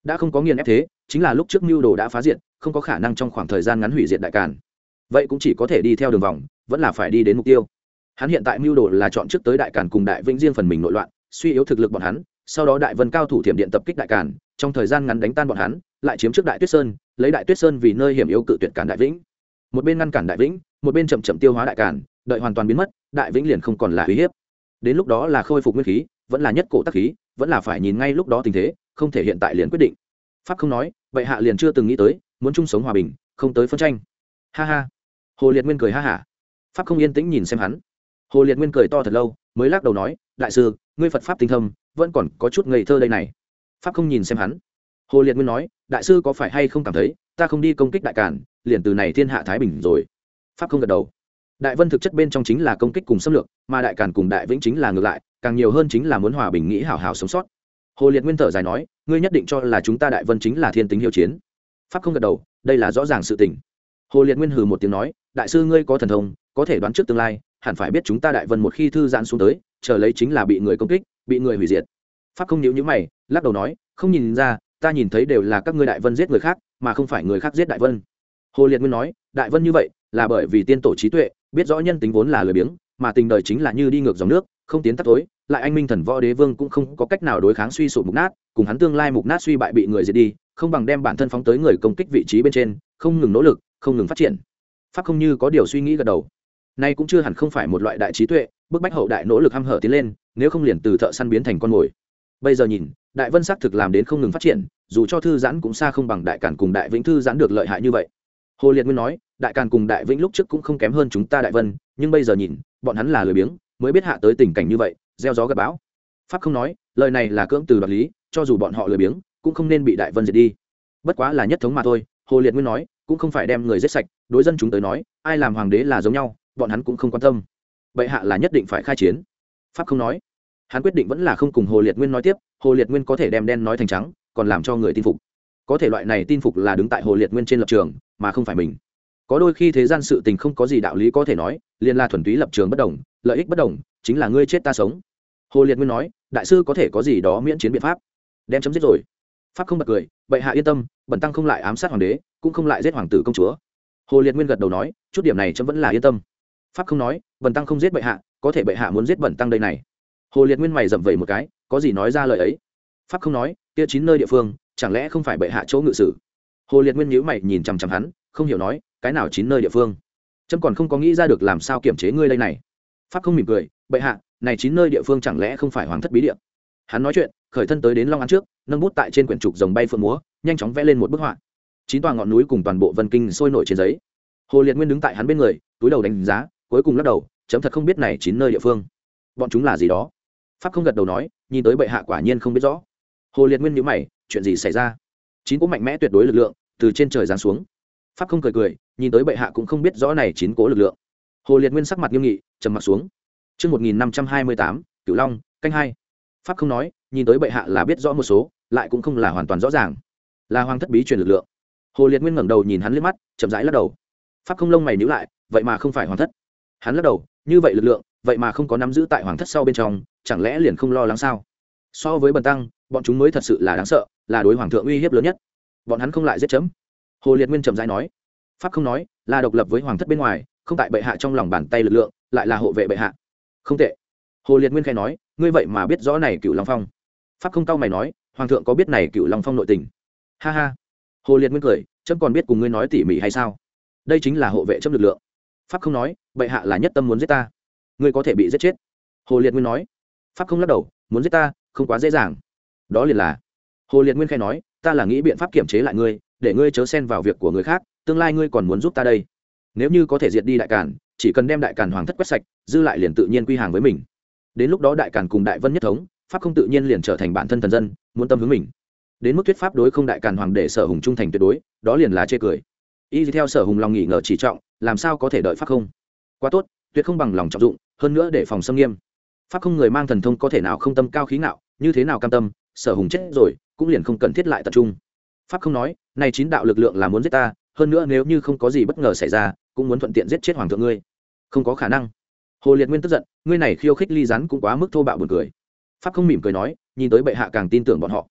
đã không có nghiền ép thế chính là lúc trước mưu đồ đã phá diệt, không có khả năng trong khoảng thời gian ngắn hủy diệt đại càn, vậy cũng chỉ có thể đi theo đường vòng, vẫn là phải đi đến mục tiêu. Hắn hiện tại mưu đồ là chọn trước tới đại càn cùng đại vĩnh riêng phần mình nội loạn, suy yếu thực lực bọn hắn, sau đó đại vân cao thủ thiểm điện tập kích đại càn, trong thời gian ngắn đánh tan bọn hắn, lại chiếm trước đại tuyết sơn, lấy đại tuyết sơn vì nơi hiểm yếu cự tuyệt cản đại vĩnh. Một bên ngăn cản đại vĩnh, một bên chậm chậm tiêu hóa đại càn, đợi hoàn toàn biến mất, đại vĩnh liền không còn là uy hiếp. Đến lúc đó là khôi phục nguyên khí, vẫn là nhất cổ tác khí, vẫn là phải nhìn ngay lúc đó tình thế, không thể hiện tại liền quyết định. Pháp không nói, vậy hạ liền chưa từng nghĩ tới muốn chung sống hòa bình, không tới phân tranh. Ha ha. Hồ Liệt Nguyên cười ha hả. Pháp không yên tĩnh nhìn xem hắn. Hồ Liệt Nguyên cười to thật lâu, mới lắc đầu nói, đại sư, ngươi Phật pháp tinh thâm, vẫn còn có chút ngây thơ đây này. Pháp không nhìn xem hắn. Hồ Liệt Nguyên nói, đại sư có phải hay không cảm thấy ta không đi công kích đại càn, liền từ này thiên hạ thái bình rồi. Pháp không gật đầu. Đại vân thực chất bên trong chính là công kích cùng xâm lược, mà đại càn cùng đại vĩnh chính là ngược lại, càng nhiều hơn chính là muốn hòa bình, nghĩ hảo hảo sống sót. Hồ Liệt Nguyên thở dài nói, ngươi nhất định cho là chúng ta đại vân chính là thiên tính hiếu chiến. Pháp không gật đầu, đây là rõ ràng sự tình. Hồ Liệt Nguyên hừ một tiếng nói, đại sư ngươi có thần thông, có thể đoán trước tương lai, hẳn phải biết chúng ta đại vân một khi thư giãn xuống tới, chờ lấy chính là bị người công kích, bị người hủy diệt. Pháp không nhíu nhíu mày, lắc đầu nói, không nhìn ra, ta nhìn thấy đều là các ngươi đại vân giết người khác, mà không phải người khác giết đại vân. Hồ Liệt Nguyên nói, đại vân như vậy, là bởi vì tiên tổ trí tuệ, biết rõ nhân tính vốn là lười biếng, mà tình đời chính là như đi ngược dòng nước, không tiến tắt tối, lại anh minh thần võ đế vương cũng không có cách nào đối kháng suy sụp mục nát, cùng hắn tương lai mục nát suy bại bị người diệt đi, không bằng đem bản thân phóng tới người công kích vị trí bên trên, không ngừng nỗ lực, không ngừng phát triển. Pháp không như có điều suy nghĩ gật đầu. Nay cũng chưa hẳn không phải một loại đại trí tuệ, bức bách hậu đại nỗ lực hăm hở tiến lên, nếu không liền từ thợ săn biến thành con mồi. Bây giờ nhìn, đại vân xác thực làm đến không ngừng phát triển, dù cho thư giãn cũng xa không bằng đại càn cùng đại vĩnh thư giãn được lợi hại như vậy. Hồ Liệt Nguyên nói, đại càn cùng đại vĩnh lúc trước cũng không kém hơn chúng ta đại vân, nhưng bây giờ nhìn, bọn hắn là lười biếng, mới biết hạ tới tình cảnh như vậy, gieo gió gặt bão. Pháp không nói, lời này là cưỡng từ đoạt lý, cho dù bọn họ lười biếng, cũng không nên bị đại vân diệt đi. Bất quá là nhất thống mà thôi. Hồ Liệt Nguyên nói, cũng không phải đem người giết sạch, đối dân chúng tới nói, ai làm hoàng đế là giống nhau, bọn hắn cũng không quan tâm. Bệ hạ là nhất định phải khai chiến. Pháp không nói, hắn quyết định vẫn là không cùng Hồ Liệt Nguyên nói tiếp. Hồ Liệt Nguyên có thể đem đen nói thành trắng, còn làm cho người tin phục. Có thể loại này tin phục là đứng tại Hồ Liệt Nguyên trên lập trường, mà không phải mình. Có đôi khi thế gian sự tình không có gì đạo lý có thể nói, liền là thuần túy lập trường bất đồng, lợi ích bất đồng, chính là ngươi chết ta sống. Hồ Liệt Nguyên nói, đại sư có thể có gì đó miễn chiến biện pháp, đem chấm dứt rồi. Pháp không bật cười, bệ hạ yên tâm, bần tăng không lại ám sát hoàng đế, cũng không lại giết hoàng tử công chúa. Hồ Liệt Nguyên gật đầu nói, chút điểm này chấm vẫn là yên tâm. Pháp không nói, bần tăng không giết bệ hạ, có thể bệ hạ muốn giết bần tăng đây này. Hồ Liệt Nguyên mày rậm vẩy một cái, có gì nói ra lời ấy. Pháp không nói, kia chín nơi địa phương, chẳng lẽ không phải bệ hạ chỗ ngự sử. Hồ Liệt Nguyên nhíu mày nhìn chằm chằm hắn, không hiểu nói, cái nào chín nơi địa phương, chấm còn không có nghĩ ra được làm sao kiểm chế ngươi đây này. Pháp không mỉm cười, bệ hạ, này chín nơi địa phương chẳng lẽ không phải hoàng thất bí địa. Hắn nói chuyện, khởi thân tới đến long án trước, nâng bút tại trên quyển trục rồng bay phượng múa, nhanh chóng vẽ lên một bức họa. Chín tòa ngọn núi cùng toàn bộ vân kinh sôi nổi trên giấy. Hồ Liệt Nguyên đứng tại hắn bên người, túi đầu đánh giá, cuối cùng lắc đầu, chấm thật không biết này chín nơi địa phương, bọn chúng là gì đó. Pháp không gật đầu nói, nhìn tới bệ hạ quả nhiên không biết rõ. Hồ Liệt Nguyên nhíu mày, chuyện gì xảy ra? Chín cỗ mạnh mẽ tuyệt đối lực lượng từ trên trời giáng xuống. Pháp không cười cười, nhìn tới bệ hạ cũng không biết rõ này chín cỗ lực lượng. Hồ Liệt Nguyên sắc mặt nghiêm nghị, trầm mặt xuống. Chương một nghìn năm trăm hai mươi tám, Cửu Long, canh hai. Pháp không nói, nhìn tới bệ hạ là biết rõ một số, lại cũng không là hoàn toàn rõ ràng, là hoàng thất bí truyền lực lượng. Hồ Liệt Nguyên ngẩng đầu nhìn hắn liếc mắt, chậm rãi lắc đầu. Pháp không lông mày nhíu lại, vậy mà không phải hoàng thất. Hắn lắc đầu, như vậy lực lượng, vậy mà không có nắm giữ tại hoàng thất sau bên trong, chẳng lẽ liền không lo lắng sao? So với bần tăng, bọn chúng mới thật sự là đáng sợ, là đối hoàng thượng uy hiếp lớn nhất. Bọn hắn không lại giết chấm. Hồ Liệt Nguyên chậm rãi nói. Pháp không nói, là độc lập với hoàng thất bên ngoài, không tại bệ hạ trong lòng bàn tay lực lượng, lại là hộ vệ bệ hạ. Không tệ. Hồ Liệt Nguyên khai nói, ngươi vậy mà biết rõ này Cửu Long Phong. Pháp không cau mày nói, hoàng thượng có biết này Cửu Long Phong nội tình? Ha ha. Hồ Liệt Nguyên cười, chấm còn biết cùng ngươi nói tỉ mỉ hay sao? Đây chính là hộ vệ chấm lực lượng. Pháp không nói, bệ hạ là nhất tâm muốn giết ta, ngươi có thể bị giết chết. Hồ Liệt Nguyên nói. Pháp không lắc đầu, muốn giết ta, không quá dễ dàng. Đó liền là. Hồ Liệt Nguyên khai nói, ta là nghĩ biện pháp kiểm chế lại ngươi, để ngươi chớ xen vào việc của người khác, tương lai ngươi còn muốn giúp ta đây. Nếu như có thể diệt đi đại càn, chỉ cần đem đại càn hoàng thất quét sạch, dư lại liền tự nhiên quy hàng với mình. Đến lúc đó đại càn cùng đại vân nhất thống, pháp không tự nhiên liền trở thành bản thân thần dân, muốn tâm hướng mình. Đến mức thuyết pháp đối không đại càn hoàng để sở hùng trung thành tuyệt đối, đó liền là chê cười. Y theo sở hùng lòng nghỉ ngờ chỉ trọng, làm sao có thể đợi pháp không? Quá tốt, tuyệt không bằng lòng trọng dụng, hơn nữa để phòng xâm nghiêm. Pháp không người mang thần thông có thể nào không tâm cao khí ngạo, như thế nào cam tâm, sở hùng chết rồi, cũng liền không cần thiết lại tập trung. Pháp không nói, này chín đạo lực lượng là muốn giết ta, hơn nữa nếu như không có gì bất ngờ xảy ra, cũng muốn thuận tiện giết chết hoàng thượng ngươi. Không có khả năng. Hồ Liệt Nguyên tức giận, ngươi này khiêu khích ly rắn cũng quá mức thô bạo buồn cười. Pháp không mỉm cười nói, nhìn tới bệ hạ càng tin tưởng bọn họ.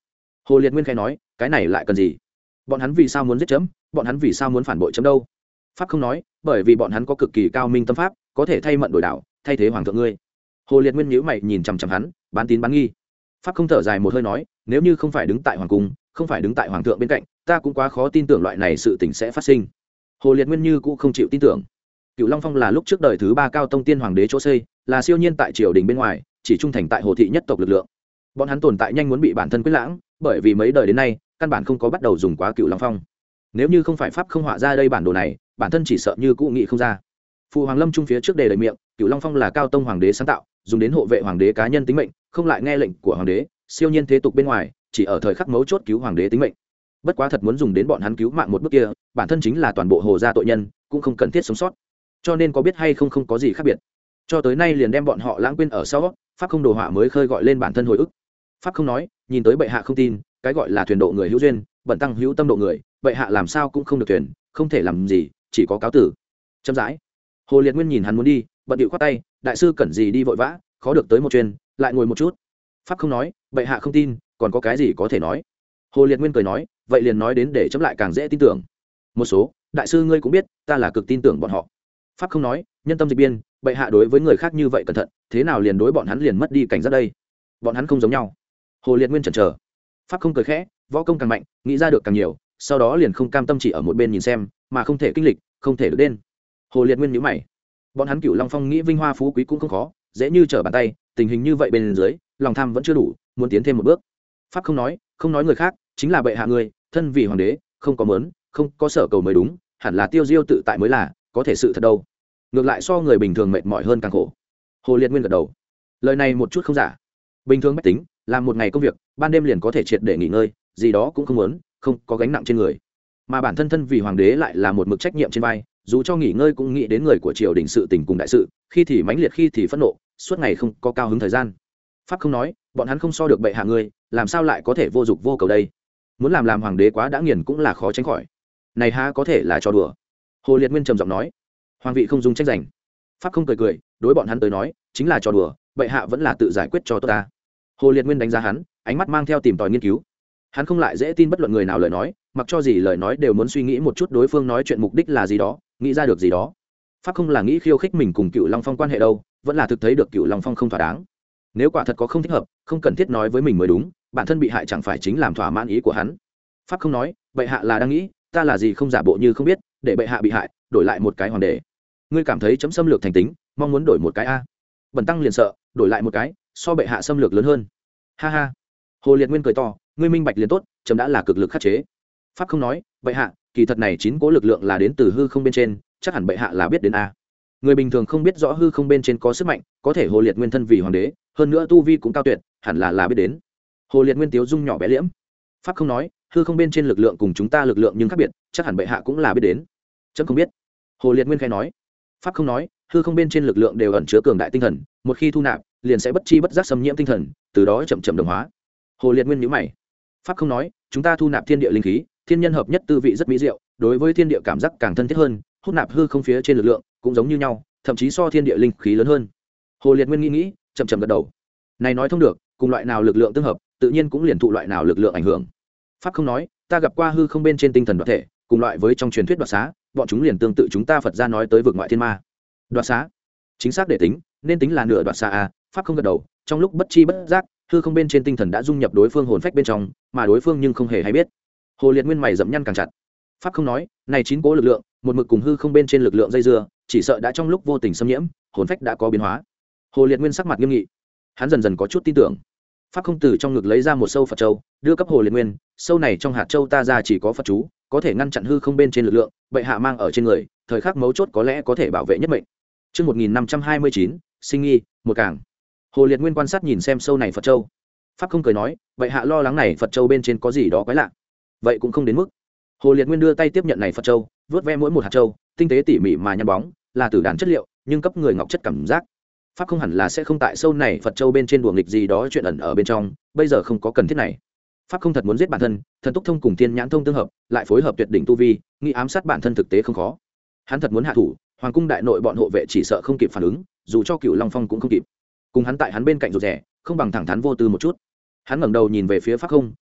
Hồ Liệt Nguyên khai nói, cái này lại cần gì? Bọn hắn vì sao muốn giết chấm? Bọn hắn vì sao muốn phản bội chấm đâu? Pháp không nói, bởi vì bọn hắn có cực kỳ cao minh tâm pháp, có thể thay mận đổi đảo, thay thế hoàng thượng ngươi. Hồ Liệt Nguyên nhíu mày nhìn chằm chằm hắn, bán tín bán nghi. Pháp không thở dài một hơi nói, nếu như không phải đứng tại hoàng cung, không phải đứng tại hoàng thượng bên cạnh, ta cũng quá khó tin tưởng loại này sự tình sẽ phát sinh. Hồ Liệt Nguyên như cũng không chịu tin tưởng. Cựu Long Phong là lúc trước đời thứ ba cao tông tiên hoàng đế chỗ xây, là siêu nhiên tại triều đình bên ngoài, chỉ trung thành tại Hồ thị nhất tộc lực lượng. Bọn hắn tồn tại nhanh muốn bị bản thân quyết lãng, bởi vì mấy đời đến nay, căn bản không có bắt đầu dùng quá Cựu Long Phong. Nếu như không phải pháp không họa ra đây bản đồ này, bản thân chỉ sợ như cũ nghĩ không ra. Phụ hoàng lâm trung phía trước đề đầy miệng, Cựu Long Phong là cao tông hoàng đế sáng tạo, dùng đến hộ vệ hoàng đế cá nhân tính mệnh, không lại nghe lệnh của hoàng đế, siêu nhiên thế tục bên ngoài, chỉ ở thời khắc mấu chốt cứu hoàng đế tính mệnh. Bất quá thật muốn dùng đến bọn hắn cứu mạng một bước kia, bản thân chính là toàn bộ hồ gia tội nhân, cũng không cần thiết sống sót. Cho nên có biết hay không không có gì khác biệt. Cho tới nay liền đem bọn họ lãng quên ở sau, pháp không đồ họa mới khơi gọi lên bản thân hồi ức. Pháp không nói, nhìn tới bệ hạ không tin, cái gọi là thuyền độ người hữu duyên, bận tăng hữu tâm độ người, bệ hạ làm sao cũng không được thuyền, không thể làm gì, chỉ có cáo tử. Chậm rãi. Hồ Liệt Nguyên nhìn hắn muốn đi, bận điệu khoát tay, đại sư cần gì đi vội vã, khó được tới một chuyến, lại ngồi một chút. Pháp không nói, bệ hạ không tin, còn có cái gì có thể nói. Hồ Liệt Nguyên cười nói, vậy liền nói đến để chấm lại càng dễ tin tưởng. Một số, đại sư ngươi cũng biết, ta là cực tin tưởng bọn họ. Pháp không nói, nhân tâm dịch biên, bệ hạ đối với người khác như vậy cẩn thận, thế nào liền đối bọn hắn liền mất đi cảnh giác đây? Bọn hắn không giống nhau. Hồ Liệt Nguyên chần chờ. Pháp không cười khẽ, võ công càng mạnh, nghĩ ra được càng nhiều, sau đó liền không cam tâm chỉ ở một bên nhìn xem, mà không thể kinh lịch, không thể được đến. Hồ Liệt Nguyên nhíu mày. Bọn hắn Cửu Long Phong nghĩ vinh hoa phú quý cũng không khó, dễ như trở bàn tay, tình hình như vậy bên dưới, lòng tham vẫn chưa đủ, muốn tiến thêm một bước. Pháp không nói, không nói người khác, chính là bệ hạ ngươi, thân vì hoàng đế, không có mớn, không có sở cầu mới đúng, hẳn là tiêu diêu tự tại mới là, có thể sự thật đâu. Ngược lại so người bình thường mệt mỏi hơn càng khổ. Hồ Liệt Nguyên gật đầu. Lời này một chút không giả. Bình thường bách tính, làm một ngày công việc, ban đêm liền có thể triệt để nghỉ ngơi, gì đó cũng không muốn, không có gánh nặng trên người. Mà bản thân thân vì hoàng đế lại là một mực trách nhiệm trên vai, dù cho nghỉ ngơi cũng nghĩ đến người của triều đình sự tình cùng đại sự, khi thì mãnh liệt khi thì phẫn nộ, suốt ngày không có cao hứng thời gian. Pháp không nói, bọn hắn không so được bệ hạ ngươi, làm sao lại có thể vô dục vô cầu đây? Muốn làm làm hoàng đế quá đã nghiền cũng là khó tránh khỏi. Này há có thể là trò đùa. Hồ Liệt Nguyên trầm giọng nói, hoàng vị không dung trách giành. Pháp không cười cười, đối bọn hắn tới nói, chính là trò đùa, bệ hạ vẫn là tự giải quyết cho tốt ta. Hồ Liệt Nguyên đánh giá hắn, ánh mắt mang theo tìm tòi nghiên cứu. Hắn không lại dễ tin bất luận người nào lời nói, mặc cho gì lời nói đều muốn suy nghĩ một chút đối phương nói chuyện mục đích là gì đó, nghĩ ra được gì đó. Pháp không là nghĩ khiêu khích mình cùng Cựu Long Phong quan hệ đâu, vẫn là thực thấy được Cựu Long Phong không thỏa đáng. Nếu quả thật có không thích hợp, không cần thiết nói với mình mới đúng, bản thân bị hại chẳng phải chính làm thỏa mãn ý của hắn. Pháp không nói, bệ hạ là đang nghĩ, ta là gì không giả bộ như không biết, để bệ hạ bị hại, đổi lại một cái hoàng đế. Ngươi cảm thấy chấm xâm lược thành tính, mong muốn đổi một cái a? Bần tăng liền sợ, đổi lại một cái, so bệ hạ xâm lược lớn hơn. Ha ha. Hồ Liệt Nguyên cười to, ngươi minh bạch liền tốt, chấm đã là cực lực khắc chế. Pháp không nói, bệ hạ, kỳ thật này chín cố lực lượng là đến từ hư không bên trên, chắc hẳn bệ hạ là biết đến a. Người bình thường không biết rõ hư không bên trên có sức mạnh, có thể Hồ Liệt Nguyên thân vì hoàng đế, hơn nữa tu vi cũng cao tuyệt, hẳn là là biết đến. Hồ Liệt Nguyên tiếu dung nhỏ bé liễm. Pháp không nói, hư không bên trên lực lượng cùng chúng ta lực lượng nhưng khác biệt, chắc hẳn bệ hạ cũng là biết đến. Chấm không biết. Hồ Liệt Nguyên khẽ nói. Pháp không nói, hư không bên trên lực lượng đều ẩn chứa cường đại tinh thần, một khi thu nạp, liền sẽ bất chi bất giác xâm nhiễm tinh thần, từ đó chậm chậm đồng hóa. Hồ Liệt Nguyên nhíu mày. Pháp không nói, chúng ta thu nạp thiên địa linh khí, thiên nhân hợp nhất tư vị rất mỹ diệu, đối với thiên địa cảm giác càng thân thiết hơn, hút nạp hư không phía trên lực lượng cũng giống như nhau, thậm chí so thiên địa linh khí lớn hơn. Hồ Liệt Nguyên nghĩ nghĩ, chậm chậm gật đầu. Này nói thông được, cùng loại nào lực lượng tương hợp, tự nhiên cũng liền thụ loại nào lực lượng ảnh hưởng. Pháp không nói, ta gặp qua hư không bên trên tinh thần đoạt thể, cùng loại với trong truyền thuyết đoạt xá, bọn chúng liền tương tự chúng ta Phật gia nói tới vực ngoại thiên ma. Đoạt xá, chính xác để tính, nên tính là nửa đoạt xá a. Pháp không gật đầu, trong lúc bất chi bất giác, hư không bên trên tinh thần đã dung nhập đối phương hồn phách bên trong, mà đối phương nhưng không hề hay biết. Hồ Liệt Nguyên mày dậm nhăn càng chặt. Pháp không nói, này chín cố lực lượng, một mực cùng hư không bên trên lực lượng dây dưa, chỉ sợ đã trong lúc vô tình xâm nhiễm, hồn phách đã có biến hóa. Hồ Liệt Nguyên sắc mặt nghiêm nghị, hắn dần dần có chút tin tưởng. Pháp không từ trong ngực lấy ra một sâu Phật châu, đưa cấp Hồ Liệt Nguyên, sâu này trong hạt châu ta ra chỉ có Phật chú, có thể ngăn chặn hư không bên trên lực lượng, bệ hạ mang ở trên người, thời khắc mấu chốt có lẽ có thể bảo vệ nhất mệnh. Chương một nghìn năm trăm hai mươi chín, sinh nghi, một càng. Hồ Liệt Nguyên quan sát nhìn xem sâu này Phật châu. Pháp không cười nói, bệ hạ lo lắng này Phật châu bên trên có gì đó quái lạ. Vậy cũng không đến mức. Hồ Liệt Nguyên đưa tay tiếp nhận này Phật châu, vớt ve mỗi một hạt châu, tinh tế tỉ mỉ mà nhăn bóng, là tử đàn chất liệu, nhưng cấp người ngọc chất cảm giác. Pháp không hẳn là sẽ không tại sâu này Phật châu bên trên đùa nghịch gì đó chuyện ẩn ở bên trong, bây giờ không có cần thiết này. Pháp không thật muốn giết bản thân, thần túc thông cùng thiên nhãn thông tương hợp, lại phối hợp tuyệt đỉnh tu vi, nghĩ ám sát bản thân thực tế không khó. Hắn thật muốn hạ thủ, hoàng cung đại nội bọn hộ vệ chỉ sợ không kịp phản ứng, dù cho Cửu Long Phong cũng không kịp. Cùng hắn tại hắn bên cạnh rụt rè, không bằng thẳng thắn vô tư một chút. Hắn ngẩng đầu nhìn về phía Pháp không,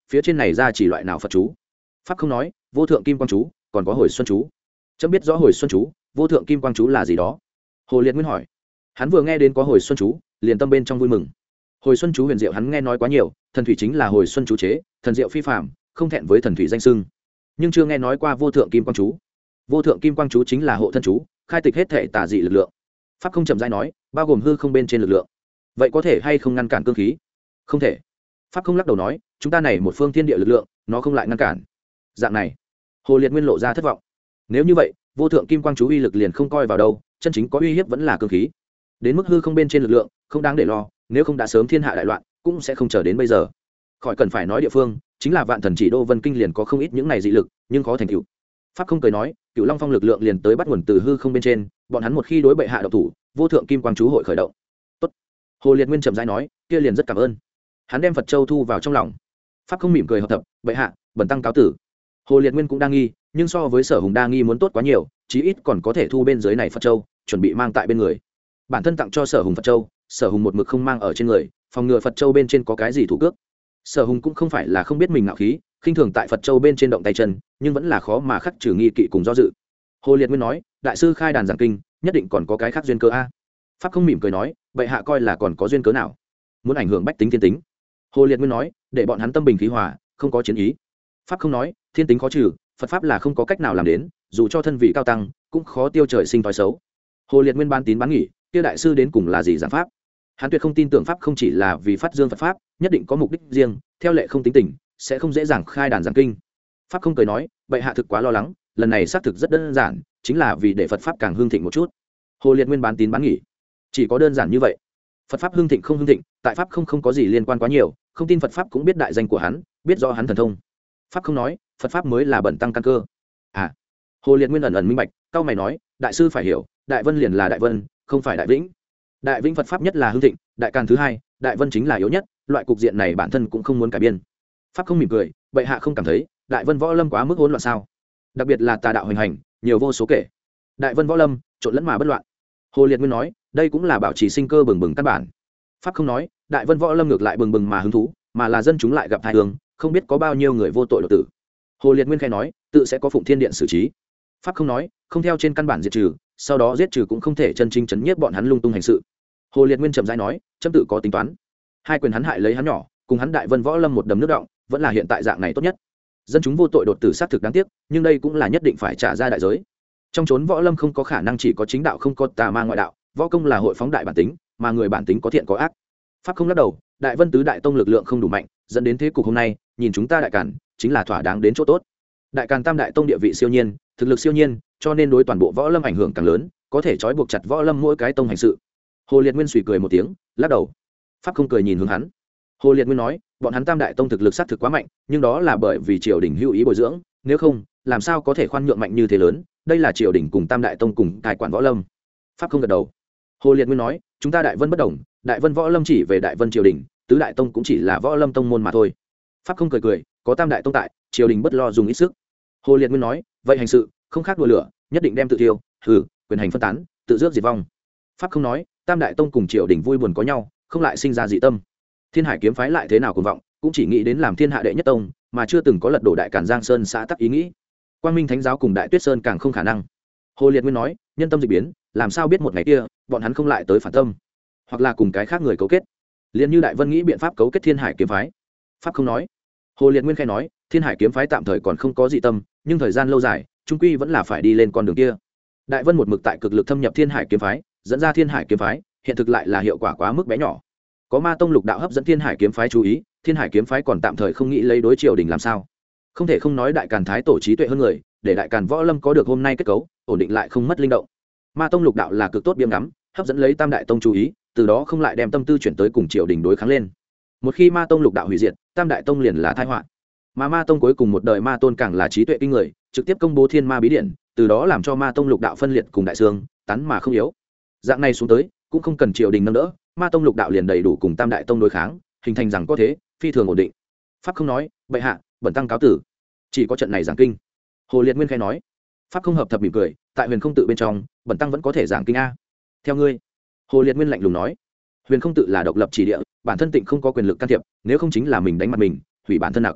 phía trên này ra chỉ loại nào phật chú? Pháp không nói, vô thượng kim quang chú, còn có hồi xuân chú. Chấm biết rõ hồi xuân chú, vô thượng kim quang chú là gì đó? Hồ Liệt Nguyên hỏi. Hắn vừa nghe đến có hồi xuân chú, liền tâm bên trong vui mừng. Hồi xuân chú huyền diệu hắn nghe nói quá nhiều, thần thủy chính là hồi xuân chú chế, thần diệu phi phàm, không thẹn với thần thủy danh xưng, nhưng chưa nghe nói qua vô thượng kim quang chú. Vô thượng kim quang chú chính là hộ thân chú, khai tịch hết thể tà dị lực lượng. Pháp không chậm rãi nói, bao gồm hư không bên trên lực lượng. Vậy có thể hay không ngăn cản cương khí? Không thể. Pháp không lắc đầu nói, chúng ta này một phương thiên địa lực lượng, nó không lại ngăn cản. Dạng này, Hồ Liệt Nguyên lộ ra thất vọng. Nếu như vậy, vô thượng kim quang chú uy lực liền không coi vào đâu, chân chính có uy hiếp vẫn là cương khí. Đến mức hư không bên trên lực lượng, không đáng để lo, nếu không đã sớm thiên hạ đại loạn, cũng sẽ không chờ đến bây giờ. Khỏi cần phải nói địa phương, chính là Vạn Thần Chỉ Đô Vân Kinh liền có không ít những này dị lực, nhưng khó thành tựu. Pháp không cười nói, Cửu Long Phong lực lượng liền tới bắt nguồn từ hư không bên trên, bọn hắn một khi đối bệ hạ độc thủ, vô thượng kim quang chú hội khởi động. Tốt. Hồ Liệt Nguyên chậm rãi nói, kia liền rất cảm ơn. Hắn đem Phật Châu thu vào trong lòng. Pháp không mỉm cười hợp tập, bệ hạ, bần tăng cáo tử. Hồ Liệt Nguyên cũng đang nghi, nhưng so với Sở Hùng đa nghi muốn tốt quá nhiều, chí ít còn có thể thu bên dưới này Phật Châu, chuẩn bị mang tại bên người. Bản thân tặng cho Sở Hùng Phật Châu, Sở Hùng một mực không mang ở trên người, phòng ngừa Phật Châu bên trên có cái gì thủ cước. Sở Hùng cũng không phải là không biết mình ngạo khí, khinh thường tại Phật Châu bên trên động tay chân, nhưng vẫn là khó mà khắc trừ nghi kỵ cùng do dự. Hồ Liệt Nguyên nói, đại sư khai đàn giảng kinh, nhất định còn có cái khác duyên cớ a. Pháp không mỉm cười nói, bệ hạ coi là còn có duyên cớ nào? Muốn ảnh hưởng bách tính thiên tính. Hồ Liệt Nguyên nói, để bọn hắn tâm bình khí hòa, không có chiến ý. Pháp không nói, thiên tính khó trừ, Phật pháp là không có cách nào làm đến, dù cho thân vị cao tăng, cũng khó tiêu trời sinh thói xấu. Hồ Liệt Nguyên ban tín bán nghỉ, kia đại sư đến cùng là gì giảng pháp? Hắn tuyệt không tin tưởng pháp không chỉ là vì phát dương Phật pháp, nhất định có mục đích riêng, theo lệ không tính tình, sẽ không dễ dàng khai đàn giảng kinh. Pháp không cười nói, bệ hạ thực quá lo lắng, lần này xác thực rất đơn giản, chính là vì để Phật pháp càng hương thịnh một chút. Hồ Liệt Nguyên bán tín bán nghỉ, chỉ có đơn giản như vậy. Phật pháp hương thịnh không hương thịnh, tại pháp không không có gì liên quan quá nhiều, không tin Phật pháp cũng biết đại danh của hắn, biết rõ hắn thần thông. Pháp không nói, Phật pháp mới là bẩn tăng căn cơ. À, Hồ Liệt Nguyên ẩn ẩn minh bạch, cao mày nói, đại sư phải hiểu, đại vân liền là đại vân, không phải đại vĩnh. Đại vĩnh Phật pháp nhất là hương thịnh, đại càn thứ hai, đại vân chính là yếu nhất, loại cục diện này bản thân cũng không muốn cải biên. Pháp không mỉm cười, bệ hạ không cảm thấy đại vân võ lâm quá mức hỗn loạn sao? Đặc biệt là tà đạo hoành hành, nhiều vô số kể. Đại vân võ lâm trộn lẫn mà bất loạn. Hồ Liệt Nguyên nói, đây cũng là bảo trì sinh cơ bừng bừng căn bản. Pháp không nói, đại vân võ lâm ngược lại bừng bừng mà hứng thú, mà là dân chúng lại gặp tai hương, không biết có bao nhiêu người vô tội đột tử. Hồ Liệt Nguyên khai nói, tự sẽ có Phụng Thiên Điện xử trí. Pháp không nói, không theo trên căn bản diệt trừ, sau đó giết trừ cũng không thể chân chính chấn nhiếp bọn hắn lung tung hành sự. Hồ Liệt Nguyên chậm rãi nói, chấm tự có tính toán. Hai quyền hắn hại lấy hắn nhỏ, cùng hắn đại vân võ lâm một đầm nước động, vẫn là hiện tại dạng này tốt nhất. Dân chúng vô tội đột tử xác thực đáng tiếc, nhưng đây cũng là nhất định phải trả ra đại giới. Trong chốn võ lâm không có khả năng chỉ có chính đạo không có tà ma ngoại đạo, võ công là hội phóng đại bản tính, mà người bản tính có thiện có ác. Pháp không lắc đầu, đại vân tứ đại tông lực lượng không đủ mạnh, dẫn đến thế cục hôm nay, nhìn chúng ta đại càn, chính là thỏa đáng đến chỗ tốt. Đại càn tam đại tông địa vị siêu nhiên, thực lực siêu nhiên, cho nên đối toàn bộ võ lâm ảnh hưởng càng lớn, có thể trói buộc chặt võ lâm mỗi cái tông hành sự. Hồ Liệt Nguyên suy cười một tiếng, lắc đầu. Pháp không cười nhìn hướng hắn. Hồ Liệt Nguyên nói, bọn hắn tam đại tông thực lực sát thực quá mạnh, nhưng đó là bởi vì triều đình hữu ý bồi dưỡng, nếu không, làm sao có thể khoan nhượng mạnh như thế lớn, đây là triều đình cùng tam đại tông cùng cai quản võ lâm. Pháp không gật đầu. Hồ Liệt Nguyên nói, chúng ta đại vân bất đồng, đại vân võ lâm chỉ về đại vân triều đình, tứ đại tông cũng chỉ là võ lâm tông môn mà thôi. Pháp không cười cười, có tam đại tông tại, triều đình bất lo dùng ít sức. Hồ Liệt Nguyên nói, vậy hành sự không khác đùa lửa, nhất định đem tự tiêu, hừ, quyền hành phân tán, tự rước diệt vong. Pháp không nói, tam đại tông cùng triều đình vui buồn có nhau, không lại sinh ra dị tâm. Thiên Hải kiếm phái lại thế nào cuồng vọng, cũng chỉ nghĩ đến làm thiên hạ đệ nhất tông, mà chưa từng có lật đổ đại càn Giang Sơn xã tắc ý nghĩ. Quang Minh Thánh giáo cùng Đại Tuyết Sơn càng không khả năng. Hồ Liệt Nguyên nói, nhân tâm dị biến, làm sao biết một ngày kia, bọn hắn không lại tới phản tâm, hoặc là cùng cái khác người cấu kết. Liên như Đại Vân nghĩ biện pháp cấu kết Thiên Hải kiếm phái. Pháp không nói. Hồ Liệt Nguyên khai nói, Thiên Hải kiếm phái tạm thời còn không có dị tâm, nhưng thời gian lâu dài, trung quy vẫn là phải đi lên con đường kia. Đại Vân một mực tại cực lực thâm nhập Thiên Hải kiếm phái, dẫn ra Thiên Hải kiếm phái, hiện thực lại là hiệu quả quá mức bé nhỏ. Có Ma tông lục đạo hấp dẫn Thiên Hải kiếm phái chú ý, Thiên Hải kiếm phái còn tạm thời không nghĩ lấy đối triều đình làm sao. Không thể không nói đại càn thái tổ trí tuệ hơn người, để đại càn võ lâm có được hôm nay kết cấu, ổn định lại không mất linh động. Ma tông lục đạo là cực tốt biếm ngắm, hấp dẫn lấy tam đại tông chú ý, từ đó không lại đem tâm tư chuyển tới cùng triều đình đối kháng lên. Một khi Ma tông lục đạo hủy diệt, tam đại tông liền là tai họa. Mà Ma tông cuối cùng một đời Ma tôn càng là trí tuệ kinh người, trực tiếp công bố Thiên Ma bí điển, từ đó làm cho Ma tông lục đạo phân liệt cùng đại sương, tán mà không yếu. Dạng này xuống tới, cũng không cần triều đình nâng đỡ, Ma tông lục đạo liền đầy đủ cùng tam đại tông đối kháng, hình thành rằng có thế, phi thường ổn định. Pháp không nói, bệ hạ, bẩn tăng cáo tử. Chỉ có trận này giảng kinh. Hồ Liệt Nguyên khai nói. Pháp không hợp thập mỉm cười, tại Huyền Không tự bên trong, bẩn tăng vẫn có thể giảng kinh a. Theo ngươi. Hồ Liệt Nguyên lạnh lùng nói. Huyền Không tự là độc lập chỉ địa, bản thân tịnh không có quyền lực can thiệp, nếu không chính là mình đánh mặt mình, hủy bản thân nặng.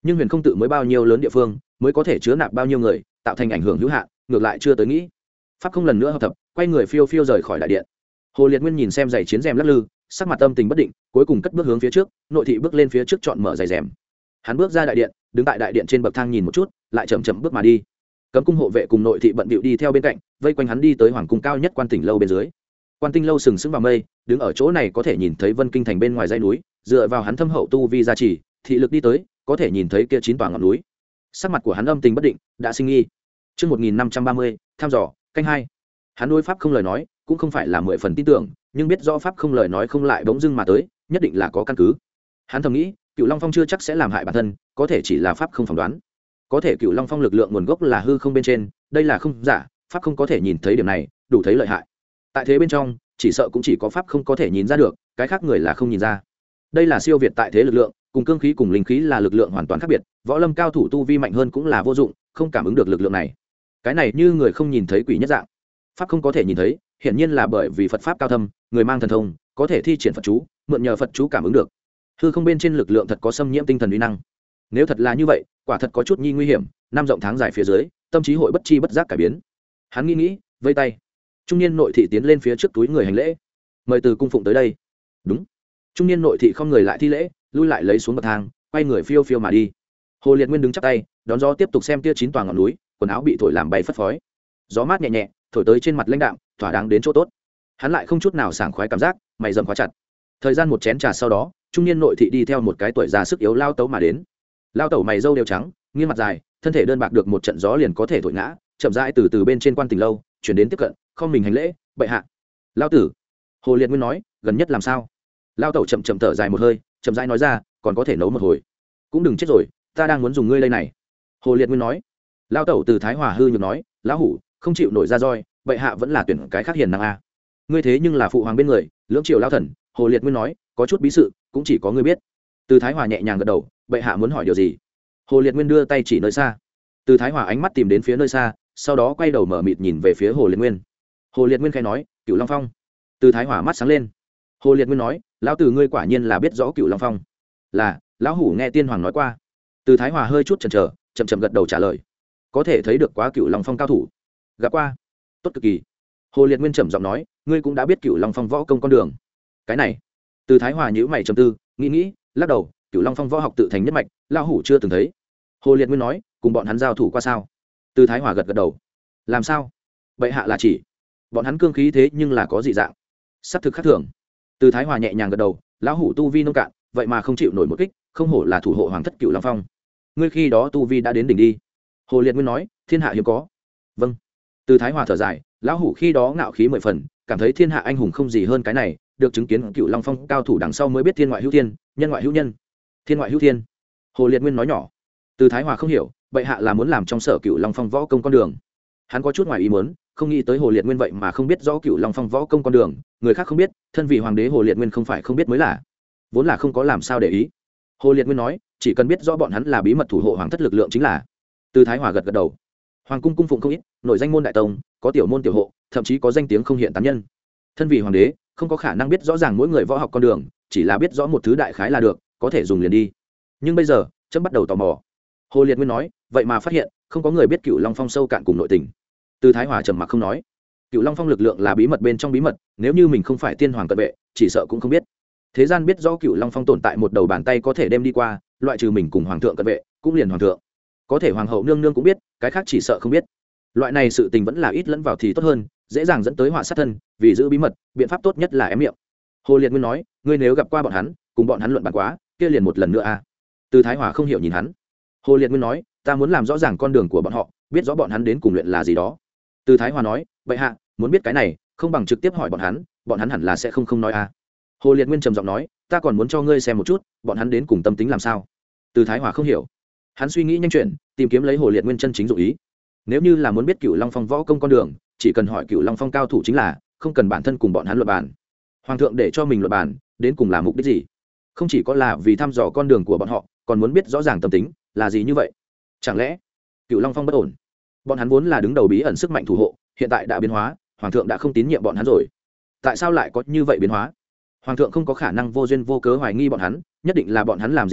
nhưng huyền không tự mới bao nhiêu lớn địa phương mới có thể chứa nạp bao nhiêu người, tạo thành ảnh hưởng hữu hạn, ngược lại chưa tới nghĩ. Pháp không lần nữa hợp thập, quay người phiêu phiêu rời khỏi đại điện. Hồ Liệt Nguyên nhìn xem giày chiến rèm lắc lư, sắc mặt tâm tình bất định, cuối cùng cất bước hướng phía trước, nội thị bước lên phía trước chọn mở giày rèm. Hắn bước ra đại điện, đứng tại đại điện trên bậc thang nhìn một chút, lại chậm chậm bước mà đi. Cấm cung hộ vệ cùng nội thị bận bịu đi theo bên cạnh, vây quanh hắn đi tới hoàng cung cao nhất Quan Tỉnh lâu bên dưới. Quan Tinh lâu sừng sững vào mây, đứng ở chỗ này có thể nhìn thấy Vân Kinh thành bên ngoài dãy núi, dựa vào hắn thâm hậu tu vi gia trì, thị lực đi tới, có thể nhìn thấy kia chín tòa ngọn núi. Sắc mặt của hắn âm tình bất định, đã sinh nghi. Chương một nghìn năm trăm ba mươi, thăm dò, canh hai. Hắn đối pháp không lời nói, cũng không phải là mười phần tin tưởng, nhưng biết rõ pháp không lời nói không lại bỗng dưng mà tới, nhất định là có căn cứ. Hắn thầm nghĩ, Cựu Long Phong chưa chắc sẽ làm hại bản thân, có thể chỉ là pháp không phỏng đoán. Có thể Cựu Long Phong lực lượng nguồn gốc là hư không bên trên, đây là không giả, pháp không có thể nhìn thấy điểm này, đủ thấy lợi hại. Tại thế bên trong, chỉ sợ cũng chỉ có pháp không có thể nhìn ra được, cái khác người là không nhìn ra. Đây là siêu việt tại thế lực lượng, cùng cương khí cùng linh khí là lực lượng hoàn toàn khác biệt, võ lâm cao thủ tu vi mạnh hơn cũng là vô dụng, không cảm ứng được lực lượng này. Cái này như người không nhìn thấy quỷ nhất dạng. Pháp không có thể nhìn thấy, hiển nhiên là bởi vì Phật pháp cao thâm, người mang thần thông, có thể thi triển Phật chú, mượn nhờ Phật chú cảm ứng được. Hư không bên trên lực lượng thật có xâm nhiễm tinh thần uy năng. Nếu thật là như vậy, quả thật có chút nhi nguy hiểm, năm rộng tháng dài phía dưới, tâm trí hội bất chi bất giác cải biến. Hắn nghĩ nghĩ, vây tay. Trung niên nội thị tiến lên phía trước túi người hành lễ, mời từ cung phụng tới đây. Đúng. Trung niên nội thị không người lại thi lễ, lui lại lấy xuống bậc thang, quay người phiêu phiêu mà đi. Hồ Liệt Nguyên đứng chắp tay, đón gió tiếp tục xem kia chín tòa ngọn núi, quần áo bị thổi làm bay phất phới. Gió mát nhẹ nhẹ, thổi tới trên mặt lãnh đạm, thỏa đáng đến chỗ tốt. Hắn lại không chút nào sảng khoái cảm giác, mày rậm khóa chặt. Thời gian một chén trà sau đó, trung niên nội thị đi theo một cái tuổi già sức yếu lao tấu mà đến. Lao tẩu mày râu đều trắng, nghiêng mặt dài, thân thể đơn bạc được một trận gió liền có thể thổi ngã, chậm rãi từ từ bên trên Quan Tỉnh lâu chuyển đến tiếp cận, không mình hành lễ, bệ hạ. Lao tử. Hồ Liệt Nguyên nói, gần nhất làm sao? Lao tẩu chậm chậm thở dài một hơi, chậm rãi nói ra, còn có thể nấu một hồi. Cũng đừng chết rồi, ta đang muốn dùng ngươi đây này. Hồ Liệt Nguyên nói. Lao tẩu từ Thái Hòa hư nhược nói, lão hủ không chịu nổi ra roi, bệ hạ vẫn là tuyển cái khác hiền năng a. Ngươi thế nhưng là phụ hoàng bên người, lưỡng triệu lao thần. Hồ Liệt Nguyên nói, có chút bí sự, cũng chỉ có ngươi biết. Từ Thái Hòa nhẹ nhàng gật đầu, bệ hạ muốn hỏi điều gì? Hồ Liệt Nguyên đưa tay chỉ nơi xa. Từ Thái Hòa ánh mắt tìm đến phía nơi xa, sau đó quay đầu mở mịt nhìn về phía Hồ Liệt Nguyên. Hồ Liệt Nguyên khẽ nói, Cựu Long Phong. Từ Thái Hòa mắt sáng lên. Hồ Liệt Nguyên nói, lão tử ngươi quả nhiên là biết rõ Cựu Long Phong. Là, lão hủ nghe tiên hoàng nói qua. Từ Thái Hòa hơi chút chần chờ, chậm chậm gật đầu trả lời. Có thể thấy được quá Cựu Long Phong cao thủ. Gặp qua. Tốt cực kỳ. Hồ Liệt Nguyên trầm giọng nói, ngươi cũng đã biết Cựu Long Phong võ công con đường. Cái này. Từ Thái Hòa nhíu mày trầm tư, nghĩ nghĩ, lắc đầu, Cựu Long Phong võ học tự thành nhất mạch, lão hủ chưa từng thấy. Hồ Liệt Nguyên nói, cùng bọn hắn giao thủ qua sao? Từ Thái Hòa gật gật đầu. Làm sao? Bệ hạ là chỉ bọn hắn cương khí thế nhưng là có dị dạng, sắp thực khác thường. Từ Thái Hòa nhẹ nhàng gật đầu, lão hủ tu vi nông cạn, vậy mà không chịu nổi một kích, không hổ là thủ hộ hoàng thất Cựu Long Phong. Ngươi khi đó tu vi đã đến đỉnh đi. Hồ Liệt Nguyên nói, thiên hạ hiếm có. Vâng. Từ Thái Hòa thở dài, lão hủ khi đó ngạo khí mười phần, cảm thấy thiên hạ anh hùng không gì hơn cái này, được chứng kiến Cựu Long Phong cao thủ đằng sau mới biết thiên ngoại hữu thiên, nhân ngoại hữu nhân. Thiên ngoại hữu thiên. Hồ Liệt Nguyên nói nhỏ. Từ Thái Hòa không hiểu, bệ hạ là muốn làm trong sở Cựu Long Phong võ công con đường. Hắn có chút ngoài ý muốn, không nghĩ tới Hồ Liệt Nguyên vậy mà không biết rõ Cựu Long Phong võ công con đường, người khác không biết, thân vị hoàng đế Hồ Liệt Nguyên không phải không biết mới là, vốn là không có làm sao để ý. Hồ Liệt Nguyên nói, chỉ cần biết rõ bọn hắn là bí mật thủ hộ hoàng thất lực lượng chính là. Từ Thái Hòa gật gật đầu. Hoàng cung cung phụng không ít, nội danh môn đại tông, có tiểu môn tiểu hộ, thậm chí có danh tiếng không hiện tán nhân. Thân vị hoàng đế không có khả năng biết rõ ràng mỗi người võ học con đường, chỉ là biết rõ một thứ đại khái là được, có thể dùng liền đi. Nhưng bây giờ, chấm bắt đầu tò mò. Hồ Liệt Nguyên nói, vậy mà phát hiện không có người biết Cựu Long Phong sâu cạn cùng nội tình. Từ Thái Hòa trầm mặc không nói. Cựu Long Phong lực lượng là bí mật bên trong bí mật, nếu như mình không phải tiên hoàng cận vệ, chỉ sợ cũng không biết. Thế gian biết rõ Cựu Long Phong tồn tại một đầu bàn tay có thể đem đi qua, loại trừ mình cùng hoàng thượng cận vệ, cũng liền hoàng thượng. Có thể hoàng hậu nương nương cũng biết, cái khác chỉ sợ không biết. Loại này sự tình vẫn là ít lẫn vào thì tốt hơn, dễ dàng dẫn tới họa sát thân, vì giữ bí mật, biện pháp tốt nhất là ém miệng. Hồ Liệt Nguyên nói, ngươi nếu gặp qua bọn hắn, cùng bọn hắn luận bàn quá, kia liền một lần nữa a. Từ Thái Hòa không hiểu nhìn hắn. Hồ Liệt Nguyên nói, ta muốn làm rõ ràng con đường của bọn họ, biết rõ bọn hắn đến cùng luyện là gì đó. Từ Thái Hòa nói, bệ hạ muốn biết cái này, không bằng trực tiếp hỏi bọn hắn, bọn hắn hẳn là sẽ không không nói a. Hồ Liệt Nguyên trầm giọng nói, ta còn muốn cho ngươi xem một chút, bọn hắn đến cùng tâm tính làm sao. Từ Thái Hòa không hiểu, hắn suy nghĩ nhanh chuyện, tìm kiếm lấy Hồ Liệt Nguyên chân chính dụng ý. Nếu như là muốn biết Cựu Long Phong võ công con đường, chỉ cần hỏi Cựu Long Phong cao thủ chính là, không cần bản thân cùng bọn hắn luận bàn. Hoàng thượng để cho mình luận bàn, đến cùng là mục đích gì? Không chỉ có là vì thăm dò con đường của bọn họ, còn muốn biết rõ ràng tâm tính là gì như vậy. Chẳng lẽ Cựu Long Phong bất ổn? Bọn hắn vốn là đứng đầu bí ẩn sức mạnh thủ hộ, hiện tại đã biến hóa, hoàng thượng đã không tín nhiệm bọn hắn rồi. Tại sao lại có như vậy biến hóa? Hoàng thượng không có khả năng vô duyên vô cớ hoài nghi bọn hắn, nhất định là bọn hắn làm gì đó,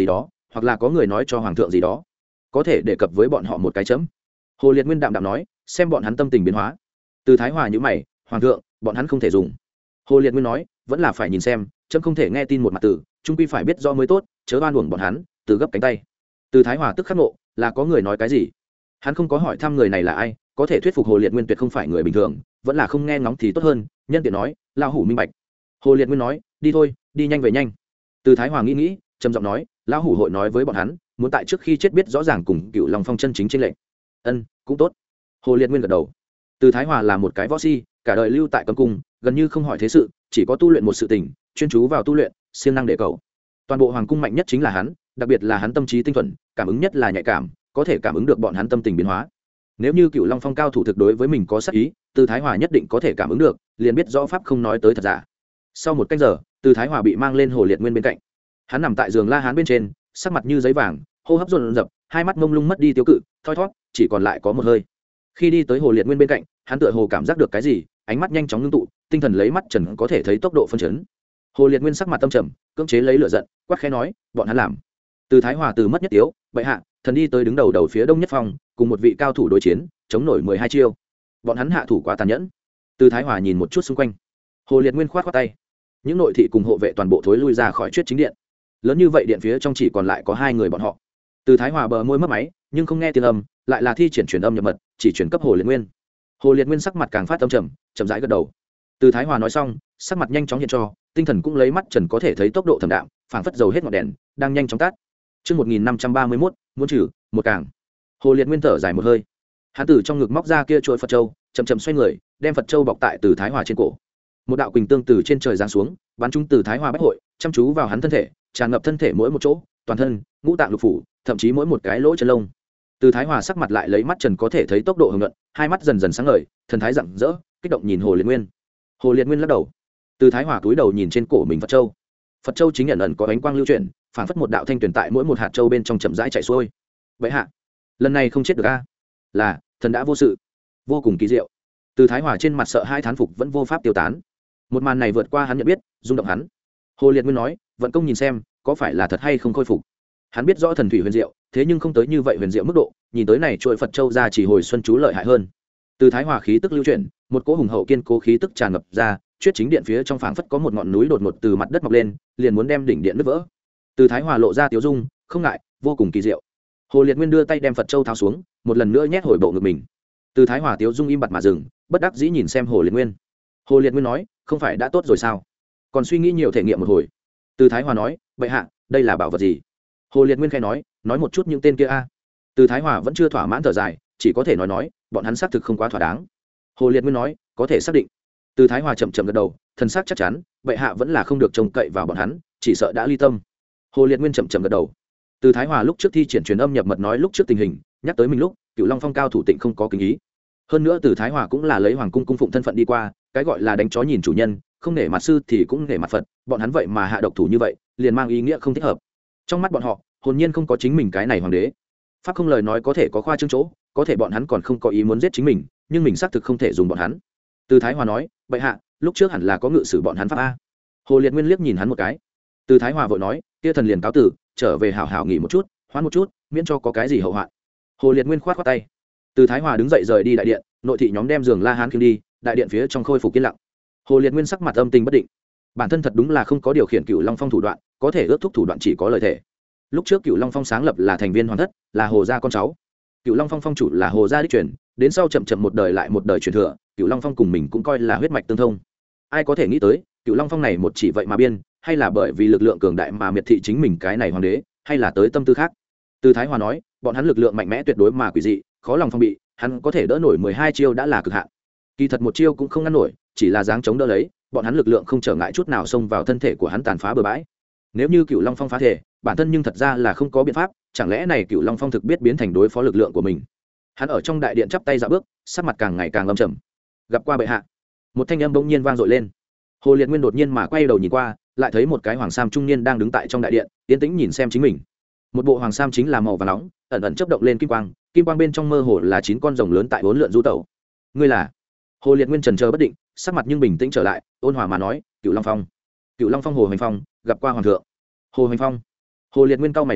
hoặc là có người nói cho hoàng thượng gì đó có thể đề cập với bọn họ một cái chấm. Hồ Liệt Nguyên đạm đạm nói, xem bọn hắn tâm tình biến hóa. Từ Thái Hòa nhíu mày, hoàng thượng, bọn hắn không thể dùng. Hồ Liệt Nguyên nói, vẫn là phải nhìn xem, chấm không thể nghe tin một mặt từ, trung quy phải biết rõ mới tốt, chớ oan uổng bọn hắn. Từ gấp cánh tay. Từ Thái Hòa tức khắc nộ, là có người nói cái gì? Hắn không có hỏi thăm người này là ai, có thể thuyết phục Hồ Liệt Nguyên tuyệt không phải người bình thường, vẫn là không nghe ngóng thì tốt hơn. Nhân tiện nói, lão hủ minh bạch. Hồ Liệt Nguyên nói, đi thôi, đi nhanh về nhanh. Từ Thái Hòa nghĩ nghĩ, trầm giọng nói, lão hủ hội nói với bọn hắn, muốn tại trước khi chết biết rõ ràng cùng Cựu Long Phong chân chính trên lệnh. Ân, cũng tốt. Hồ Liệt Nguyên gật đầu. Từ Thái Hòa là một cái võ si, cả đời lưu tại cấm cung, gần như không hỏi thế sự, chỉ có tu luyện một sự tình, chuyên chú vào tu luyện, siêng năng để cầu. Toàn bộ hoàng cung mạnh nhất chính là hắn, đặc biệt là hắn tâm trí tinh thuần, cảm ứng nhất là nhạy cảm, có thể cảm ứng được bọn hắn tâm tình biến hóa. Nếu như Cựu Long Phong cao thủ thực đối với mình có sát ý, Từ Thái Hòa nhất định có thể cảm ứng được, liền biết rõ pháp không nói tới thật giả. Sau một canh giờ, Từ Thái Hòa bị mang lên Hồ Liệt Nguyên bên cạnh. Hắn nằm tại giường la hán bên trên, sắc mặt như giấy vàng, hô hấp dồn dập, hai mắt mông lung mất đi tiêu cự, thoi thoát, chỉ còn lại có một hơi. Khi đi tới Hồ Liệt Nguyên bên cạnh, hắn tựa hồ cảm giác được cái gì, ánh mắt nhanh chóng ngưng tụ, tinh thần lấy mắt trần có thể thấy tốc độ phân chấn. Hồ Liệt Nguyên sắc mặt tâm trầm, cưỡng chế lấy lửa giận, quát khẽ nói, bọn hắn làm. Từ Thái Hòa từ mất nhất tiếu, bệ hạ, thần đi tới đứng đầu đầu phía đông nhất phòng, cùng một vị cao thủ đối chiến, chống nổi mười hai chiêu. Bọn hắn hạ thủ quá tàn nhẫn. Từ Thái Hòa nhìn một chút xung quanh. Hồ Liệt Nguyên khoát khoát tay. Những nội thị cùng hộ vệ toàn bộ thối lui ra khỏi chuyết chính điện. Lớn như vậy điện phía trong chỉ còn lại có hai người bọn họ. Từ Thái Hòa bờ môi mất máy, nhưng không nghe tiếng âm, lại là thi triển truyền âm nhập mật, chỉ chuyển cấp Hồ Liệt Nguyên. Hồ Liệt Nguyên sắc mặt càng phát âm trầm, chậm rãi gật đầu. Từ Thái Hòa nói xong, sắc mặt nhanh chóng hiện cho, tinh thần cũng lấy mắt trần có thể thấy tốc độ thẩm đạm, phảng phất dầu hết ngọn đèn, đang nhanh chóng tắt. Chương một nghìn năm trăm ba mươi mốt, muốn trừ, một càng. Hồ Liệt Nguyên thở dài một hơi. Hắn từ trong ngực móc ra kia chuỗi Phật châu, chậm chậm xoay người, đem Phật châu bọc tại Từ Thái Hòa trên cổ. Một đạo quỳnh tương từ trên trời giáng xuống, bắn trúng Từ Thái Hòa bách hội, chăm chú vào hắn thân thể, tràn ngập thân thể mỗi một chỗ, toàn thân, ngũ tạng lục phủ, thậm chí mỗi một cái lỗ chân lông. Từ Thái Hòa sắc mặt lại lấy mắt trần có thể thấy tốc độ hưởng luận, hai mắt dần dần sáng ngời, thần thái rạng rỡ, kích động nhìn Hồ Liệt Nguyên. Hồ Liệt Nguyên lắc đầu. Từ Thái Hòa cúi đầu nhìn trên cổ mình Phật châu. Phật châu chính nhận ẩn có ánh quang lưu chuyển, phản phất một đạo thanh tuyển tại mỗi một hạt châu bên trong chậm rãi chạy xuôi. Vậy hạ, lần này không chết được a? Là, thần đã vô sự. Vô cùng kỳ diệu. Từ Thái Hòa trên mặt sợ hai thán phục vẫn vô pháp tiêu tán. Một màn này vượt qua hắn nhận biết, rung động hắn. Hồ Liệt Nguyên nói, vận công nhìn xem, có phải là thật hay không khôi phục. Hắn biết rõ thần thủy huyền diệu, thế nhưng không tới như vậy huyền diệu mức độ, nhìn tới này trôi Phật châu ra chỉ hồi xuân chú lợi hại hơn. Từ Thái Hòa khí tức lưu chuyển, một cỗ hùng hậu kiên cố khí tức tràn ngập ra, chuyết chính điện phía trong phảng phất có một ngọn núi đột ngột từ mặt đất mọc lên, liền muốn đem đỉnh điện nứt vỡ. Từ Thái Hòa lộ ra tiếu dung, không ngại, vô cùng kỳ diệu. Hồ Liệt Nguyên đưa tay đem Phật châu tháo xuống, một lần nữa nhét hồi bộ ngực mình. Từ Thái Hòa tiếu dung im bặt mà dừng, bất đắc dĩ nhìn xem Hồ Liệt Nguyên. Hồ Liệt Nguyên nói, không phải đã tốt rồi sao? Còn suy nghĩ nhiều thể nghiệm một hồi. Từ Thái Hòa nói, bệ hạ, đây là bảo vật gì? Hồ Liệt Nguyên khai nói, nói một chút những tên kia a. Từ Thái Hòa vẫn chưa thỏa mãn thở dài, chỉ có thể nói nói, bọn hắn xác thực không quá thỏa đáng. Hồ Liệt Nguyên nói, có thể xác định. Từ Thái Hòa chậm chậm gật đầu, thần sắc chắc chắn, bệ hạ vẫn là không được trông cậy vào bọn hắn, chỉ sợ đã ly tâm. Hồ Liệt Nguyên chậm chậm gật đầu. Từ Thái Hòa lúc trước thi triển truyền âm nhập mật nói lúc trước tình hình, nhắc tới mình lúc, Cựu Long Phong cao thủ tịnh không có kính ý. Hơn nữa Từ Thái Hòa cũng là lấy hoàng cung cung phụng thân phận đi qua, cái gọi là đánh chó nhìn chủ nhân, không nể mặt sư thì cũng nể mặt Phật, bọn hắn vậy mà hạ độc thủ như vậy, liền mang ý nghĩa không thích hợp. Trong mắt bọn họ, hồn nhiên không có chính mình cái này hoàng đế. Pháp không lời nói có thể có khoa trương chỗ, có thể bọn hắn còn không có ý muốn giết chính mình, nhưng mình xác thực không thể dùng bọn hắn. Từ Thái Hòa nói, bệ hạ, lúc trước hẳn là có ngự sử bọn hắn pháp a. Hồ Liệt Nguyên liếc nhìn hắn một cái. Từ Thái Hòa vội nói, kia thần liền cáo tử, trở về hảo hảo nghỉ một chút, hoãn một chút, miễn cho có cái gì hậu hoạn. Hồ Liệt Nguyên khoát khoát tay. Từ Thái Hòa đứng dậy rời đi đại điện, nội thị nhóm đem giường La Hán khiêng đi, đại điện phía trong khôi phục yên lặng. Hồ Liệt Nguyên sắc mặt âm tình bất định. Bản thân thật đúng là không có điều khiển Cựu Long Phong thủ đoạn, có thể ước thúc thủ đoạn chỉ có lời thể. Lúc trước Cựu Long Phong sáng lập là thành viên hoàng thất, là Hồ gia con cháu. Cựu Long Phong phong chủ là Hồ gia đích truyền, đến sau chậm chậm một đời lại một đời truyền thừa, Cựu Long Phong cùng mình cũng coi là huyết mạch tương thông. Ai có thể nghĩ tới, Cựu Long Phong này một chỉ vậy mà biên, hay là bởi vì lực lượng cường đại mà miệt thị chính mình cái này hoàng đế, hay là tới tâm tư khác. Từ Thái Hòa nói, bọn hắn lực lượng mạnh mẽ tuyệt đối mà quỷ dị, khó lòng phong bị, hắn có thể đỡ nổi mười hai chiêu đã là cực hạn. Kỳ thật một chiêu cũng không ngăn nổi, chỉ là dáng chống đỡ lấy, bọn hắn lực lượng không trở ngại chút nào xông vào thân thể của hắn tàn phá bừa bãi. Nếu như Cựu Long Phong phá thể, bản thân nhưng thật ra là không có biện pháp, chẳng lẽ này Cựu Long Phong thực biết biến thành đối phó lực lượng của mình. Hắn ở trong đại điện chắp tay dạo bước, sắc mặt càng ngày càng âm trầm. Gặp qua bệ hạ. Một thanh âm bỗng nhiên vang dội lên. Hồ Liệt Nguyên đột nhiên mà quay đầu nhìn qua, lại thấy một cái hoàng sam trung niên đang đứng tại trong đại điện, yên tĩnh nhìn xem chính mình. Một bộ hoàng sam chính là màu vàng nóng, ẩn ẩn chớp động lên kim quang, kim quang bên trong mơ hồ là chín con rồng lớn tại bốn lượn du tẩu. Ngươi là? Hồ Liệt Nguyên chần chờ bất định, sắc mặt nhưng bình tĩnh trở lại, ôn hòa mà nói, Cựu Long Phong. Cựu Long Phong Hồ Hoành Phong, gặp qua hoàng thượng. Hồ Hoành Phong. Hồ Liệt Nguyên cau mày nói,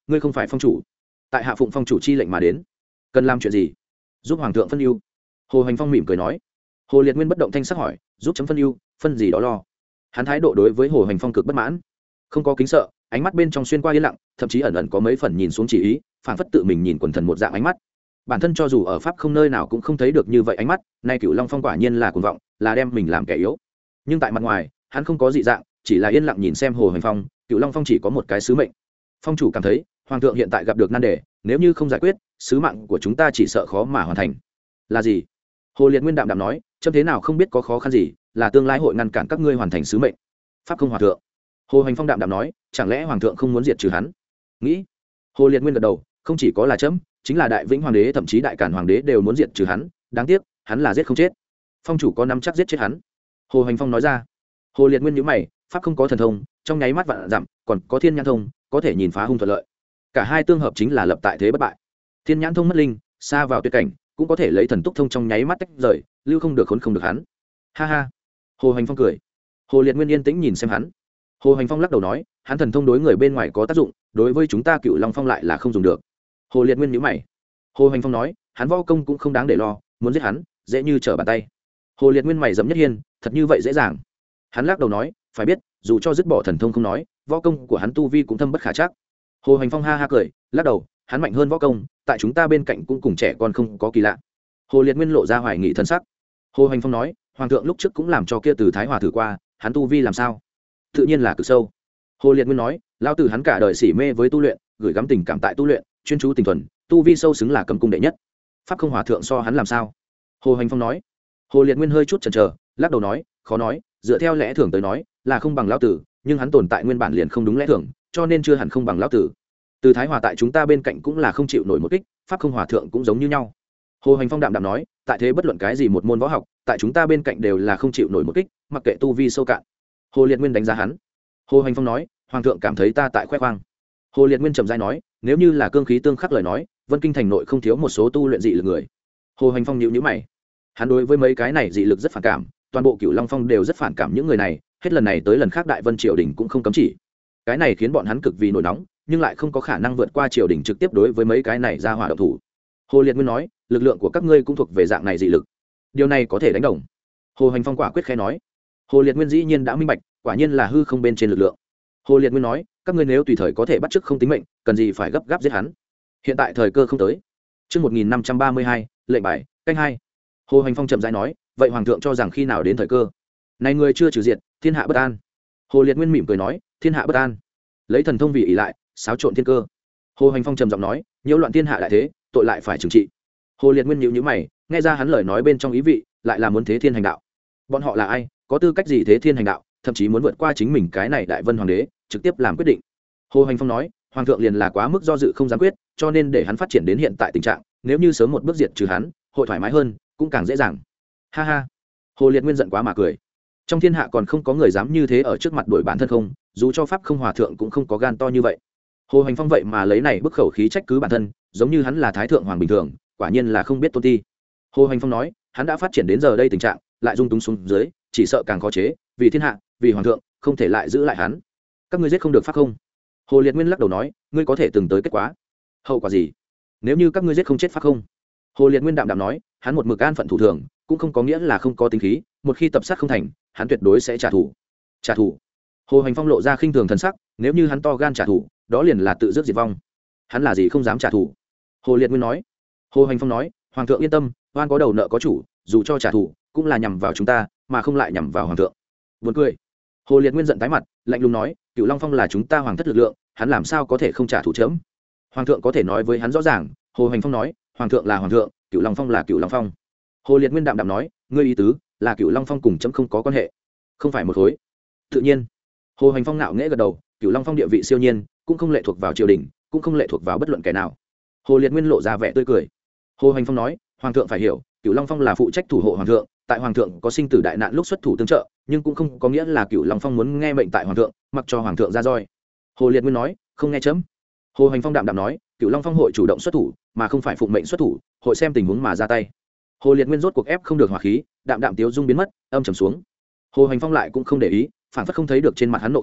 ngươi không phải phong chủ, tại hạ phụng phong chủ chi lệnh mà đến, cần làm chuyện gì? Giúp hoàng thượng phân ưu. Hồ Hoành Phong mỉm cười nói. Hồ Liệt Nguyên bất động thanh sắc hỏi, giúp chấm phân ưu, phân gì đó lo. Hắn thái độ đối với Hồ Hoành Phong cực bất mãn, không có kính sợ, ánh mắt bên trong xuyên qua yên lặng, thậm chí ẩn ẩn có mấy phần nhìn xuống chỉ ý, phảng phất tự mình nhìn quần thần một dạng ánh mắt. Bản thân cho dù ở pháp không nơi nào cũng không thấy được như vậy ánh mắt, nay Cửu Long Phong quả nhiên là cuồng vọng, là đem mình làm kẻ yếu. Nhưng tại mặt ngoài, hắn không có dị dạng, chỉ là yên lặng nhìn xem Hồ Hoành Phong. Cửu Long Phong chỉ có một cái sứ mệnh. Phong chủ cảm thấy, hoàng thượng hiện tại gặp được nan đề, nếu như không giải quyết, sứ mạng của chúng ta chỉ sợ khó mà hoàn thành. Là gì? Hồ Liệt Nguyên đạm đạm nói, chấm thế nào không biết có khó khăn gì, là tương lai hội ngăn cản các ngươi hoàn thành sứ mệnh. Pháp không hòa thượng. Hồ Hoành Phong đạm đạm nói, chẳng lẽ hoàng thượng không muốn diệt trừ hắn? Nghĩ. Hồ Liệt Nguyên gật đầu, không chỉ có là chấm, chính là đại vĩnh hoàng đế, thậm chí đại cản hoàng đế đều muốn diệt trừ hắn, đáng tiếc hắn là giết không chết. Phong chủ có nắm chắc giết chết hắn. Hồ Hoành Phong nói ra. Hồ Liệt Nguyên nhíu mày, pháp không có thần thông, trong nháy mắt vạn dặm, còn có thiên nhãn thông, có thể nhìn phá hung thuận lợi. Cả hai tương hợp chính là lập tại thế bất bại. Thiên nhãn thông mất linh, xa vào tuyệt cảnh, cũng có thể lấy thần túc thông trong nháy mắt tách rời, lưu không được khốn không được hắn. Ha ha. Hồ Hoành Phong cười. Hồ Liệt Nguyên yên tĩnh nhìn xem hắn. Hồ Hoành Phong lắc đầu nói, hắn thần thông đối người bên ngoài có tác dụng, đối với chúng ta Cựu Long Phong lại là không dùng được. Hồ Liệt Nguyên nhíu mày. Hồ Hoành Phong nói, hắn võ công cũng không đáng để lo, muốn giết hắn dễ như trở bàn tay. Hồ Liệt Nguyên mày dẫm nhất hiên, thật như vậy dễ dàng? Hắn lắc đầu nói, phải biết, dù cho dứt bỏ thần thông không nói, võ công của hắn tu vi cũng thâm bất khả trắc. Hồ Hoành Phong ha ha cười, lắc đầu, hắn mạnh hơn võ công, tại chúng ta bên cạnh cũng cùng trẻ con không có kỳ lạ. Hồ Liệt Nguyên lộ ra hoài nghị thân sắc. Hồ Hoành Phong nói, hoàng thượng lúc trước cũng làm cho kia Từ Thái Hòa thử qua, hắn tu vi làm sao? Tự nhiên là cực sâu. Hồ Liệt Nguyên nói, lao tử hắn cả đời xỉ mê với tu luyện, gửi gắm tình cảm tại tu luyện, chuyên chú tình thuần, tu vi sâu xứng là cấm cung đệ nhất. Pháp không hòa thượng so hắn làm sao? Hồ Hoành Phong nói. Hồ Liệt Nguyên hơi chút chần chờ, lắc đầu nói, khó nói, dựa theo lẽ thường tới nói, là không bằng lão tử, nhưng hắn tồn tại nguyên bản liền không đúng lẽ thường, cho nên chưa hẳn không bằng lão tử. Từ Thái Hòa tại chúng ta bên cạnh cũng là không chịu nổi một kích, pháp không hòa thượng cũng giống như nhau. Hồ Hoành Phong đạm đạm nói, tại thế bất luận cái gì một môn võ học, tại chúng ta bên cạnh đều là không chịu nổi một kích, mặc kệ tu vi sâu cạn. Hồ Liệt Nguyên đánh giá hắn. Hồ Hoành Phong nói, hoàng thượng cảm thấy ta tại khoe khoang. Hồ Liệt Nguyên trầm rãi nói, nếu như là cương khí tương khắc lời nói, Vân Kinh thành nội không thiếu một số tu luyện dị lực người. Hồ Hoành Phong nhíu nhíu mày. Hắn đối với mấy cái này dị lực rất phản cảm, toàn bộ Cửu Long Phong đều rất phản cảm những người này, hết lần này tới lần khác Đại Vân triều đình cũng không cấm chỉ. Cái này khiến bọn hắn cực vì nổi nóng, nhưng lại không có khả năng vượt qua triều đình trực tiếp đối với mấy cái này ra hỏa động thủ. Hồ Liệt Nguyên nói, lực lượng của các ngươi cũng thuộc về dạng này dị lực, điều này có thể đánh đồng. Hồ Hoành Phong quả quyết khẽ nói. Hồ Liệt Nguyên dĩ nhiên đã minh bạch, quả nhiên là hư không bên trên lực lượng. Hồ Liệt Nguyên nói, các ngươi nếu tùy thời có thể bắt chước không tính mệnh, cần gì phải gấp gáp giết hắn? Hiện tại thời cơ không tới. Chương một nghìn năm trăm ba mươi hai, lệnh bài, canh hai. Hồ Hoành Phong chậm rãi nói, vậy hoàng thượng cho rằng khi nào đến thời cơ? Này người chưa trừ diệt, thiên hạ bất an. Hồ Liệt Nguyên mỉm cười nói, thiên hạ bất an. Lấy thần thông vì ỷ lại, xáo trộn thiên cơ. Hồ Hoành Phong trầm giọng nói, nhiễu loạn thiên hạ đại thế, tội lại phải trừng trị. Hồ Liệt Nguyên nhíu nhíu mày, nghe ra hắn lời nói bên trong ý vị, lại là muốn thế thiên hành đạo. Bọn họ là ai, có tư cách gì thế thiên hành đạo, thậm chí muốn vượt qua chính mình cái này Đại Vân hoàng đế, trực tiếp làm quyết định. Hồ Hoành Phong nói, hoàng thượng liền là quá mức do dự không dám quyết, cho nên để hắn phát triển đến hiện tại tình trạng, nếu như sớm một bước diệt trừ hắn, hội thoải mái hơn, cũng càng dễ dàng. Ha ha. Hồ Liệt Nguyên giận quá mà cười. Trong thiên hạ còn không có người dám như thế ở trước mặt đuổi bản thân không, dù cho pháp không hòa thượng cũng không có gan to như vậy. Hồ Hoành Phong vậy mà lấy này bức khẩu khí trách cứ bản thân, giống như hắn là thái thượng hoàng bình thường, quả nhiên là không biết tôn ti. Hồ Hoành Phong nói, hắn đã phát triển đến giờ đây tình trạng, lại dung túng xuống dưới, chỉ sợ càng khó chế, vì thiên hạ, vì hoàng thượng, không thể lại giữ lại hắn. Các ngươi giết không được pháp không? Hồ Liệt Nguyên lắc đầu nói, ngươi có thể từng tới kết quả. Hậu quả gì? Nếu như các ngươi giết không chết pháp không? Hồ Liệt Nguyên đạm đạm nói, hắn một mực an phận thủ thường, cũng không có nghĩa là không có tính khí, một khi tập sát không thành, hắn tuyệt đối sẽ trả thù. Trả thù? Hồ Hoành Phong lộ ra khinh thường thần sắc, nếu như hắn to gan trả thù, đó liền là tự dứt diệt vong. Hắn là gì không dám trả thù? Hồ Liệt Nguyên nói. Hồ Hoành Phong nói, hoàng thượng yên tâm, oan có đầu nợ có chủ, dù cho trả thù, cũng là nhằm vào chúng ta, mà không lại nhằm vào hoàng thượng. Buồn cười. Hồ Liệt Nguyên giận tái mặt, lạnh lùng nói, Cửu Long Phong là chúng ta hoàng thất lực lượng, hắn làm sao có thể không trả thù chớm? Hoàng thượng có thể nói với hắn rõ ràng. Hồ Hoành Phong nói, hoàng thượng là hoàng thượng, Cửu Long Phong là Cửu Long Phong. Hồ Liệt Nguyên đạm đạm nói, ngươi ý tứ là Cửu Long Phong cùng chấm không có quan hệ, không phải một khối. Tự nhiên. Hồ Hoành Phong ngạo nghễ gật đầu, Cửu Long Phong địa vị siêu nhiên, cũng không lệ thuộc vào triều đình, cũng không lệ thuộc vào bất luận kẻ nào. Hồ Liệt Nguyên lộ ra vẻ tươi cười. Hồ Hoành Phong nói, hoàng thượng phải hiểu, Cửu Long Phong là phụ trách thủ hộ hoàng thượng, tại hoàng thượng có sinh tử đại nạn lúc xuất thủ tương trợ, nhưng cũng không có nghĩa là Cửu Long Phong muốn nghe mệnh tại hoàng thượng, mặc cho hoàng thượng ra roi. Hồ Liệt Nguyên nói, không nghe chấm. Hồ Hoành Phong đạm đạm nói, Cửu Long Phong hội chủ động xuất thủ, mà không phải phụng mệnh xuất thủ, hội xem tình huống mà ra tay. Hồ Liệt Nguyên rốt cuộc ép không được hỏa khí, đạm đạm tiếu dung biến mất, âm trầm xuống. Hồ Hoành Phong lại cũng không để ý, phản phất không thấy được trên mặt hắn nộ khí,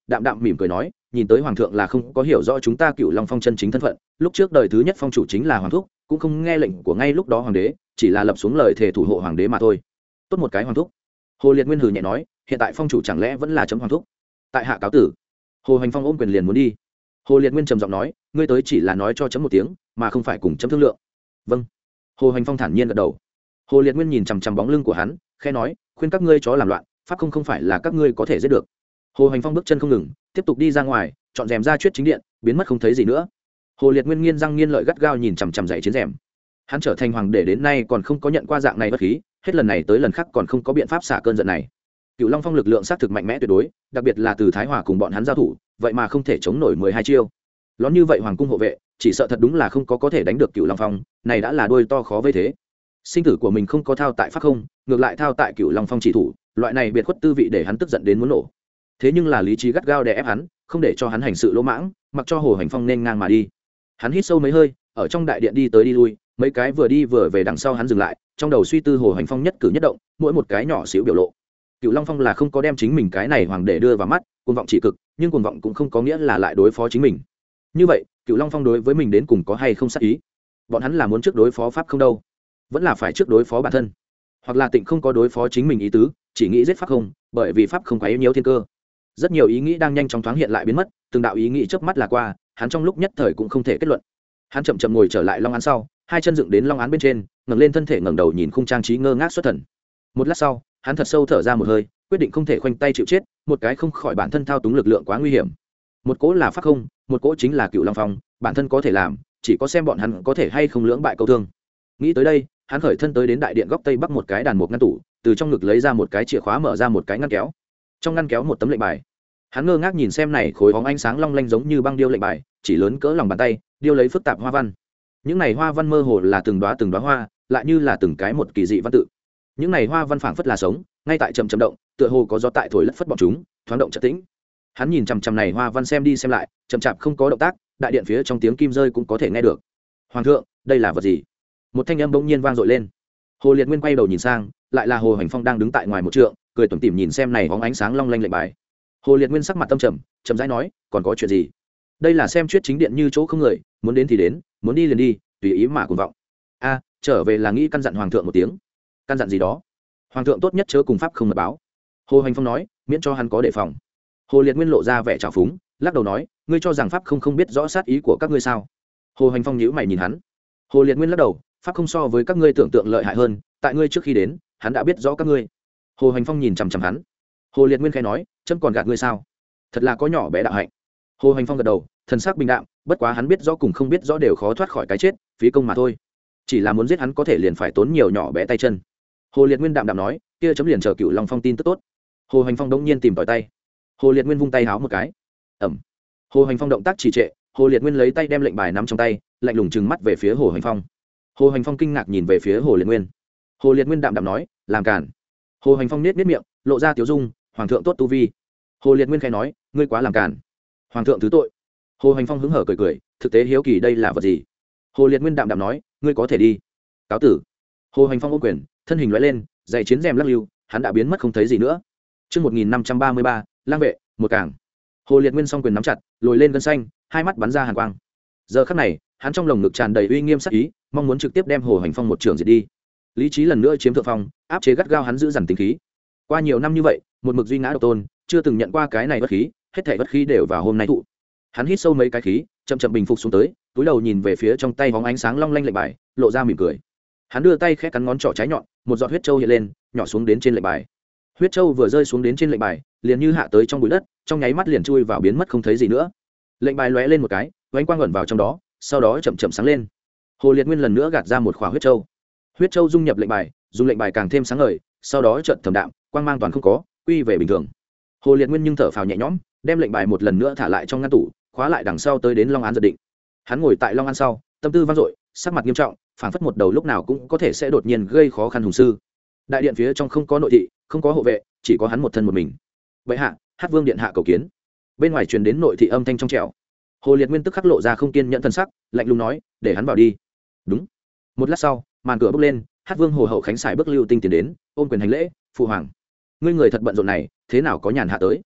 đạm đạm mỉm cười nói, nhìn tới hoàng thượng là không có hiểu rõ chúng ta Cửu Long Phong chân chính thân phận, lúc trước đời thứ nhất phong chủ chính là hoàng thúc, cũng không nghe lệnh của ngay lúc đó hoàng đế, chỉ là lập xuống lời thề thủ hộ hoàng đế mà thôi. Tốt một cái hoàng thúc. Hồ Liệt Nguyên hừ nhẹ nói, hiện tại phong chủ chẳng lẽ vẫn là chấm hoàng thúc? Tại hạ cáo tử. Hồ Hành Phong ôm quyền liền muốn đi. Hồ Liệt Nguyên trầm giọng nói, ngươi tới chỉ là nói cho chấm một tiếng, mà không phải cùng chấm thương lượng. Vâng. Hồ Hành Phong thản nhiên gật đầu. Hồ Liệt Nguyên nhìn chằm chằm bóng lưng của hắn, khẽ nói, khuyên các ngươi chó làm loạn, pháp không không phải là các ngươi có thể giết được. Hồ Hành Phong bước chân không ngừng, tiếp tục đi ra ngoài, chọn rèm ra chuyết chính điện, biến mất không thấy gì nữa. Hồ Liệt Nguyên nghiến răng nghiến lợi gắt gao nhìn chằm chằm dãy chiến rèm. Hắn trở thành hoàng đế đến nay còn không có nhận qua dạng này bất khí, hết lần này tới lần khác còn không có biện pháp xả cơn giận này. Cựu Long Phong lực lượng sát thực mạnh mẽ tuyệt đối, đặc biệt là từ Thái Hòa cùng bọn hắn giao thủ, vậy mà không thể chống nổi mười hai chiêu. Lón như vậy hoàng cung hộ vệ, chỉ sợ thật đúng là không có có thể đánh được Cựu Long Phong, này đã là đôi to khó vây thế. Sinh tử của mình không có thao tại pháp không, ngược lại thao tại Cựu Long Phong chỉ thủ, loại này biệt khuất tư vị để hắn tức giận đến muốn nổ. Thế nhưng là lý trí gắt gao đè ép hắn, không để cho hắn hành sự lỗ mãng, mặc cho Hồ Hành Phong nên ngang mà đi. Hắn hít sâu mấy hơi, ở trong đại điện đi tới đi lui, mấy cái vừa đi vừa về đằng sau hắn dừng lại, trong đầu suy tư Hồ Hành Phong nhất cử nhất động, mỗi một cái nhỏ xíu biểu lộ. Cựu Long Phong là không có đem chính mình cái này hoàng đế đưa vào mắt, cuồng vọng chỉ cực, nhưng cuồng vọng cũng không có nghĩa là lại đối phó chính mình. Như vậy, Cựu Long Phong đối với mình đến cùng có hay không sát ý? Bọn hắn là muốn trước đối phó pháp không đâu, vẫn là phải trước đối phó bản thân, hoặc là Tịnh không có đối phó chính mình ý tứ, chỉ nghĩ giết pháp không, bởi vì pháp không quá yếu nhiều thiên cơ. Rất nhiều ý nghĩ đang nhanh chóng thoáng hiện lại biến mất, từng đạo ý nghĩ chớp mắt là qua, hắn trong lúc nhất thời cũng không thể kết luận. Hắn chậm chậm ngồi trở lại long án sau, hai chân dựng đến long án bên trên, ngẩng lên thân thể ngẩng đầu nhìn khung trang trí ngơ ngác xuất thần. Một lát sau, hắn thật sâu thở ra một hơi, quyết định không thể khoanh tay chịu chết, một cái không khỏi bản thân thao túng lực lượng quá nguy hiểm. Một cỗ là pháp không, một cỗ chính là Cựu Long Phong, bản thân có thể làm, chỉ có xem bọn hắn có thể hay không lưỡng bại câu thương. Nghĩ tới đây, hắn khởi thân tới đến đại điện góc tây bắc một cái đàn mục ngăn tủ, từ trong ngực lấy ra một cái chìa khóa mở ra một cái ngăn kéo. Trong ngăn kéo một tấm lệnh bài. Hắn ngơ ngác nhìn xem này khối bóng ánh sáng long lanh giống như băng điêu lệnh bài, chỉ lớn cỡ lòng bàn tay, điêu lấy phức tạp hoa văn. Những này hoa văn mơ hồ là từng đóa từng đóa hoa, lại như là từng cái một kỳ dị văn tự. Những này hoa văn phảng phất là sống, ngay tại chậm chậm động, tựa hồ có gió tại thổi lất phất bọn chúng, thoáng động chợt tĩnh. Hắn nhìn chằm chằm này hoa văn xem đi xem lại, chậm chạp không có động tác, đại điện phía trong tiếng kim rơi cũng có thể nghe được. Hoàng thượng, đây là vật gì? Một thanh âm bỗng nhiên vang dội lên. Hồ Liệt Nguyên quay đầu nhìn sang, lại là Hồ Hành Phong đang đứng tại ngoài một trượng, cười tủm tỉm nhìn xem này bóng ánh sáng long lanh lệnh bài. Hồ Liệt Nguyên sắc mặt tâm trầm, chậm rãi nói, còn có chuyện gì? Đây là xem chuyết chính điện như chỗ không người, muốn đến thì đến, muốn đi liền đi, tùy ý mà cuồng vọng. A, trở về là nghĩ căn dặn hoàng thượng một tiếng. Căn dặn gì đó? Hoàng thượng tốt nhất chớ cùng pháp không mật báo. Hồ Hành Phong nói, miễn cho hắn có đề phòng. Hồ Liệt Nguyên lộ ra vẻ trào phúng, lắc đầu nói, ngươi cho rằng pháp không không biết rõ sát ý của các ngươi sao? Hồ Hành Phong nhíu mày nhìn hắn. Hồ Liệt Nguyên lắc đầu, pháp không so với các ngươi tưởng tượng lợi hại hơn, tại ngươi trước khi đến, hắn đã biết rõ các ngươi. Hồ Hành Phong nhìn chằm chằm hắn. Hồ Liệt Nguyên khẽ nói, chấm còn gạt ngươi sao? Thật là có nhỏ bé đạo hạnh. Hồ Hành Phong gật đầu, thần sắc bình đạm, bất quá hắn biết rõ cùng không biết rõ đều khó thoát khỏi cái chết, phí công mà thôi. Chỉ là muốn giết hắn có thể liền phải tốn nhiều nhỏ bé tay chân. Hồ Liệt Nguyên đạm đạm nói, kia chấm liền chờ Cựu Long Phong tin tức tốt. Hồ Hành Phong đống nhiên tìm tòi tay. Hồ Liệt Nguyên vung tay háo một cái. Ẩm. Hồ Hành Phong động tác trì trệ, Hồ Liệt Nguyên lấy tay đem lệnh bài nắm trong tay, lạnh lùng trừng mắt về phía Hồ Hành Phong. Hồ Hành Phong kinh ngạc nhìn về phía Hồ Liệt Nguyên. Hồ Liệt Nguyên đạm đạm nói, làm cản. Hồ Hành Phong nết nết miệng, lộ ra tiếu dung, hoàng thượng tốt tu vi. Hồ Liệt Nguyên khẽ nói, ngươi quá làm cản. Hoàng thượng thứ tội. Hồ Hành Phong hứng hở cười cười, thực tế hiếu kỳ đây là vật gì. Hồ Liệt Nguyên đạm đạm nói, ngươi có thể đi. Cáo tử. Hồ Hành Phong ôm quyền, thân hình lóe lên, giày chiến rèm lắc lưu, hắn đã biến mất không thấy gì nữa. Chương một nghìn năm trăm ba mươi ba, lang vệ, một cảng. Hồ Liệt Nguyên song quyền nắm chặt, lồi lên gân xanh, hai mắt bắn ra hàn quang. Giờ khắc này, hắn trong lồng ngực tràn đầy uy nghiêm sắc ý, mong muốn trực tiếp đem Hồ Hành Phong một trường diệt đi. Lý trí lần nữa chiếm thượng phong, áp chế gắt gao hắn giữ dằn tính khí. Qua nhiều năm như vậy, một mực duy ngã độc tôn, chưa từng nhận qua cái này bất khí, hết thảy bất khí đều vào hôm nay thụ. Hắn hít sâu mấy cái khí, chậm chậm bình phục xuống tới, túi đầu nhìn về phía trong tay bóng ánh sáng long lanh lệnh bài, lộ ra mỉm cười. Hắn đưa tay khẽ cắn ngón trỏ trái nhọn, một giọt huyết châu hiện lên, nhỏ xuống đến trên lệnh bài. Huyết châu vừa rơi xuống đến trên lệnh bài, liền như hạ tới trong bụi đất, trong nháy mắt liền chui vào biến mất không thấy gì nữa. Lệnh bài lóe lên một cái, ánh quang ẩn vào trong đó, sau đó chậm chậm sáng lên. Hồ Liệt Nguyên lần nữa gạt ra một khỏa huyết châu. Huyết châu dung nhập lệnh bài, dùng lệnh bài càng thêm sáng ngời, sau đó chợt thầm đạm, quang mang toàn không có, quy về bình thường. Hồ Liệt Nguyên nhưng thở phào nhẹ nhõm, đem lệnh bài một lần nữa thả lại trong ngăn tủ, khóa lại đằng sau tới đến Long Án giật định. Hắn ngồi tại Long Án sau, tâm tư vang dội, sắc mặt nghiêm trọng, phảng phất một đầu lúc nào cũng có thể sẽ đột nhiên gây khó khăn hùng sư. Đại điện phía trong không có nội thị, không có hộ vệ, chỉ có hắn một thân một mình. Bệ hạ, Hát Vương điện hạ cầu kiến. Bên ngoài truyền đến nội thị âm thanh trong trẻo. Hồ Liệt Nguyên tức khắc lộ ra không kiên nhẫn thần sắc, lạnh lùng nói, để hắn vào đi. Đúng. Một lát sau, màn cửa bốc lên, Hát Vương Hồ Hậu Khánh xài bước lưu tinh tiến đến, ôm quyền hành lễ, phụ hoàng. Ngươi người thật bận rộn này, thế nào có nhàn hạ tới?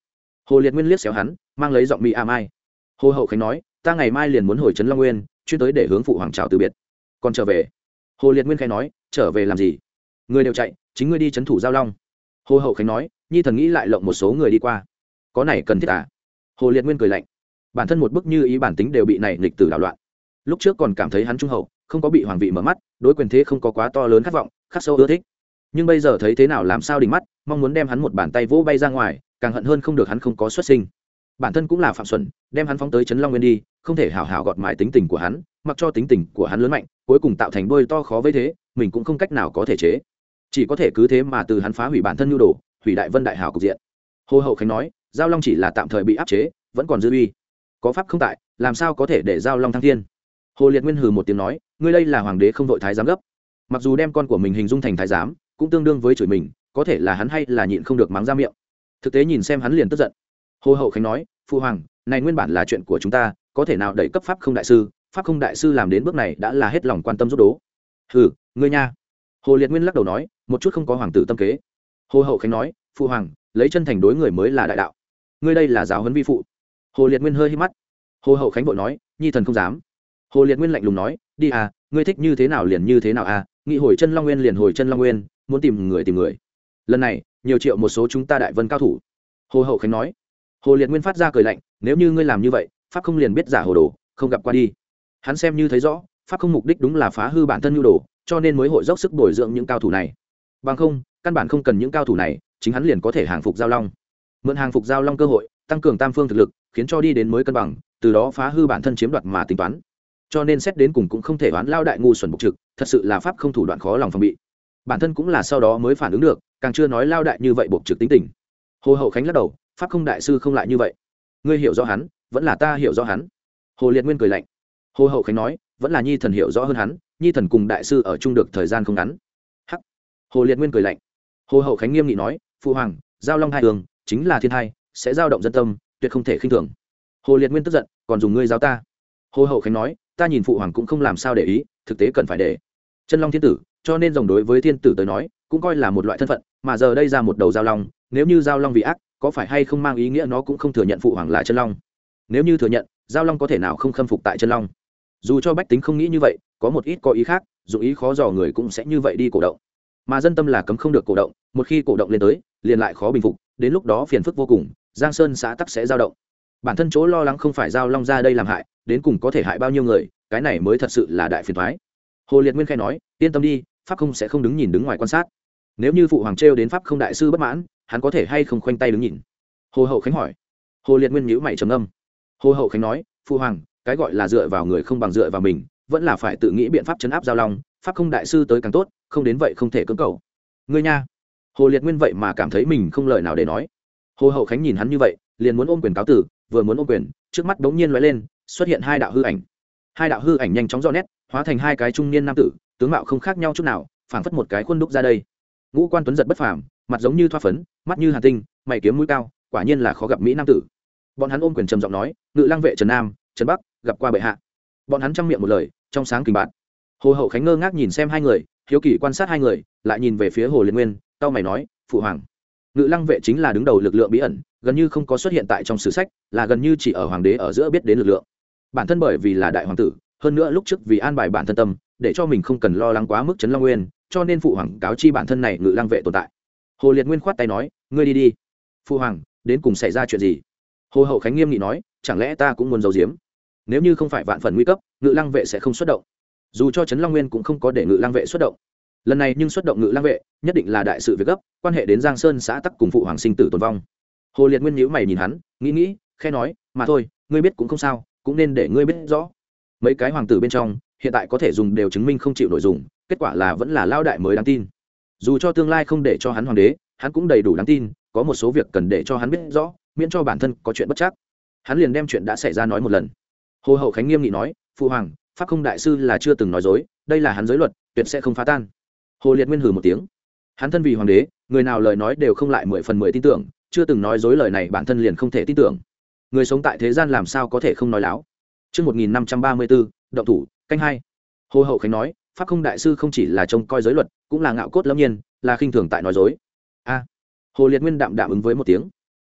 Hồ Liệt Nguyên liếc xéo hắn, mang lấy giọng mỹ a mai. Hồ Hậu Khánh nói, ta ngày mai liền muốn hồi trấn Long Nguyên, chuyên tới để hướng phụ hoàng chào từ biệt. Còn trở về? Hồ Liệt Nguyên khẽ nói, trở về làm gì? Người đều chạy, chính ngươi đi trấn thủ Giao Long. Hồ Hậu Khánh nói, nhi thần nghĩ lại lộng một số người đi qua. Có này cần thiết à? Hồ Liệt Nguyên cười lạnh, bản thân một bức như ý bản tính đều bị này nghịch tử đảo loạn. Lúc trước còn cảm thấy hắn trung hậu, không có bị hoàng vị mở mắt, đối quyền thế không có quá to lớn khát vọng, khắc sâu ưa thích. Nhưng bây giờ thấy thế nào làm sao đỉnh mắt, mong muốn đem hắn một bàn tay vỗ bay ra ngoài, càng hận hơn không được hắn không có xuất sinh. Bản thân cũng là phạm xuẩn, đem hắn phóng tới trấn Long Nguyên đi, không thể hảo hảo gọt mài tính tình của hắn, mặc cho tính tình của hắn lớn mạnh, cuối cùng tạo thành đôi to khó với thế, mình cũng không cách nào có thể chế, chỉ có thể cứ thế mà từ hắn phá hủy bản thân nhu đồ, hủy đại vân đại hảo cục diện. Hồ Hậu Khánh nói, Giao Long chỉ là tạm thời bị áp chế, vẫn còn dư uy, có pháp không tại, làm sao có thể để Giao Long thăng thiên? Hồ Liệt Nguyên hừ một tiếng nói, ngươi đây là hoàng đế không đội thái giám gấp. Mặc dù đem con của mình hình dung thành thái giám, cũng tương đương với chửi mình, có thể là hắn hay là nhịn không được mắng ra miệng. Thực tế nhìn xem hắn liền tức giận. Hồ Hậu Khánh nói, phụ hoàng, này nguyên bản là chuyện của chúng ta, có thể nào đẩy cấp pháp không đại sư, pháp không đại sư làm đến bước này đã là hết lòng quan tâm giúp đố. Hừ, ngươi nha. Hồ Liệt Nguyên lắc đầu nói, một chút không có hoàng tử tâm kế. Hồ Hậu Khánh nói, phụ hoàng, lấy chân thành đối người mới là đại đạo, ngươi đây là giáo huấn vi phụ. Hồ Liệt Nguyên hơi hí mắt. Hồ Hậu Khánh vội nói, nhi thần không dám. Hồ Liệt Nguyên lạnh lùng nói, đi à, ngươi thích như thế nào liền như thế nào à, nghĩ hồi chân Long Nguyên liền hồi chân Long Nguyên, muốn tìm người tìm người. Lần này nhiều triệu một số chúng ta đại vân cao thủ. Hồ Hậu Khánh nói. Hồ Liệt Nguyên phát ra cười lạnh, nếu như ngươi làm như vậy, pháp không liền biết giả hồ đồ, không gặp qua đi. Hắn xem như thấy rõ, pháp không mục đích đúng là phá hư bản thân nhu đồ, cho nên mới hội dốc sức bồi dưỡng những cao thủ này. Bằng không, căn bản không cần những cao thủ này, chính hắn liền có thể hàng phục Giao Long. Mượn hàng phục Giao Long cơ hội, tăng cường tam phương thực lực, khiến cho đi đến mới cân bằng, từ đó phá hư bản thân chiếm đoạt mà tính toán. Cho nên xét đến cùng cũng không thể oán lao đại ngu xuẩn bộc trực, thật sự là pháp không thủ đoạn khó lòng phòng bị. Bản thân cũng là sau đó mới phản ứng được, càng chưa nói lao đại như vậy bộc trực tính tình. Hồ Hậu Khánh lắc đầu, pháp không đại sư không lại như vậy. Ngươi hiểu rõ hắn, vẫn là ta hiểu rõ hắn. Hồ Liệt Nguyên cười lạnh. Hồ Hậu Khánh nói, vẫn là nhi thần hiểu rõ hơn hắn, nhi thần cùng đại sư ở chung được thời gian không ngắn. Hắc. Hồ Liệt Nguyên cười lạnh. Hồ Hậu Khánh nghiêm nghị nói, phụ hoàng, Giao Long hai đường chính là thiên hai, sẽ giao động dân tâm, tuyệt không thể khinh thường. Hồ Liệt Nguyên tức giận, còn dùng ngươi giáo ta? Hồ Hậu Khánh nói, ta nhìn phụ hoàng cũng không làm sao để ý, thực tế cần phải để chân Long thiên tử, cho nên rồng đối với thiên tử tới nói cũng coi là một loại thân phận, mà giờ đây ra một đầu Giao Long, nếu như Giao Long vì ác, có phải hay không mang ý nghĩa nó cũng không thừa nhận phụ hoàng là chân Long? Nếu như thừa nhận, Giao Long có thể nào không khâm phục tại chân Long? Dù cho bách tính không nghĩ như vậy, có một ít có ý khác, dù ý khó dò người cũng sẽ như vậy đi cổ động. Mà dân tâm là cấm không được cổ động, một khi cổ động lên tới, liền lại khó bình phục, đến lúc đó phiền phức vô cùng, Giang Sơn xã tắc sẽ dao động. Bản thân chỗ lo lắng không phải Giao Long ra đây làm hại, đến cùng có thể hại bao nhiêu người, cái này mới thật sự là đại phiền toái. Hồ Liệt Nguyên khẽ nói, yên tâm đi, pháp không sẽ không đứng nhìn đứng ngoài quan sát. Nếu như phụ hoàng trêu đến pháp không đại sư bất mãn, hắn có thể hay không khoanh tay đứng nhìn? Hồ Hậu Khánh hỏi. Hồ Liệt Nguyên nhíu mày trầm ngâm. Hồ Hậu Khánh nói, phụ hoàng, cái gọi là dựa vào người không bằng dựa vào mình, vẫn là phải tự nghĩ biện pháp trấn áp Giao Long, pháp không đại sư tới càng tốt, không đến vậy không thể cưỡng cầu. Ngươi nha. Hồ Liệt Nguyên vậy mà cảm thấy mình không lời nào để nói. Hồ Hậu Khánh nhìn hắn như vậy, liền muốn ôm quyền cáo tử, vừa muốn ôm quyền, trước mắt bỗng nhiên lóe lên, xuất hiện hai đạo hư ảnh. Hai đạo hư ảnh nhanh chóng rõ nét, hóa thành hai cái trung niên nam tử, tướng mạo không khác nhau chút nào, phảng phất một cái khuôn đúc ra đây. Ngũ quan tuấn giật bất phàm, mặt giống như thoa phấn, mắt như hàn tinh, mày kiếm mũi cao, quả nhiên là khó gặp mỹ nam tử. Bọn hắn ôm quyền trầm giọng nói, Ngự Lang vệ Trần Nam, Trần Bắc, gặp qua bệ hạ. Bọn hắn trong miệng một lời, trong sáng kình bạn. Hồ Hậu Khánh ngơ ngác nhìn xem hai người, hiếu kỳ quan sát hai người, lại nhìn về phía Hồ Liệt Nguyên, cau mày nói, phụ hoàng, Ngự Lang vệ chính là đứng đầu lực lượng bí ẩn, gần như không có xuất hiện tại trong sử sách, là gần như chỉ ở hoàng đế ở giữa biết đến lực lượng. Bản thân bởi vì là đại hoàng tử, hơn nữa lúc trước vì an bài bản thân tâm, để cho mình không cần lo lắng quá mức trấn Long Nguyên, cho nên phụ hoàng cáo chi bản thân này Ngự Lang vệ tồn tại. Hồ Liệt Nguyên khoát tay nói, ngươi đi đi. Phụ hoàng, đến cùng xảy ra chuyện gì? Hồ Hậu Khánh nghiêm nghị nói, chẳng lẽ ta cũng muốn giấu giếm? Nếu như không phải vạn phần nguy cấp, Ngự Lang vệ sẽ không xuất động. Dù cho trấn Long Nguyên cũng không có để Ngự Lang vệ xuất động. Lần này nhưng xuất động Ngự Lang vệ, nhất định là đại sự việc gấp, quan hệ đến Giang Sơn xã tắc cùng phụ hoàng sinh tử tồn vong. Hồ Liệt Nguyên nhíu mày nhìn hắn, nghĩ nghĩ, khẽ nói, mà thôi, ngươi biết cũng không sao, cũng nên để ngươi biết rõ. Mấy cái hoàng tử bên trong, hiện tại có thể dùng đều chứng minh không chịu nội dùng, kết quả là vẫn là lao đại mới đáng tin. Dù cho tương lai không để cho hắn hoàng đế, hắn cũng đầy đủ đáng tin, có một số việc cần để cho hắn biết rõ, miễn cho bản thân có chuyện bất chắc. Hắn liền đem chuyện đã xảy ra nói một lần. Hồ Hậu Khánh nghiêm nghị nói, phụ hoàng, pháp không đại sư là chưa từng nói dối, đây là hắn giới luật, tuyệt sẽ không phá tan. Hồ Liệt Nguyên hừ một tiếng. Hắn thân vì hoàng đế, người nào lời nói đều không lại mười phần mười tin tưởng, chưa từng nói dối lời này bản thân liền không thể tin tưởng. Người sống tại thế gian làm sao có thể không nói láo. Trước một nghìn năm trăm ba mươi bốn, động thủ, canh hai. Hồ Hậu Khánh nói, pháp không đại sư không chỉ là trông coi giới luật, cũng là ngạo cốt lâm nhiên, là khinh thường tại nói dối. A. Hồ Liệt Nguyên đạm đạm ứng với một tiếng.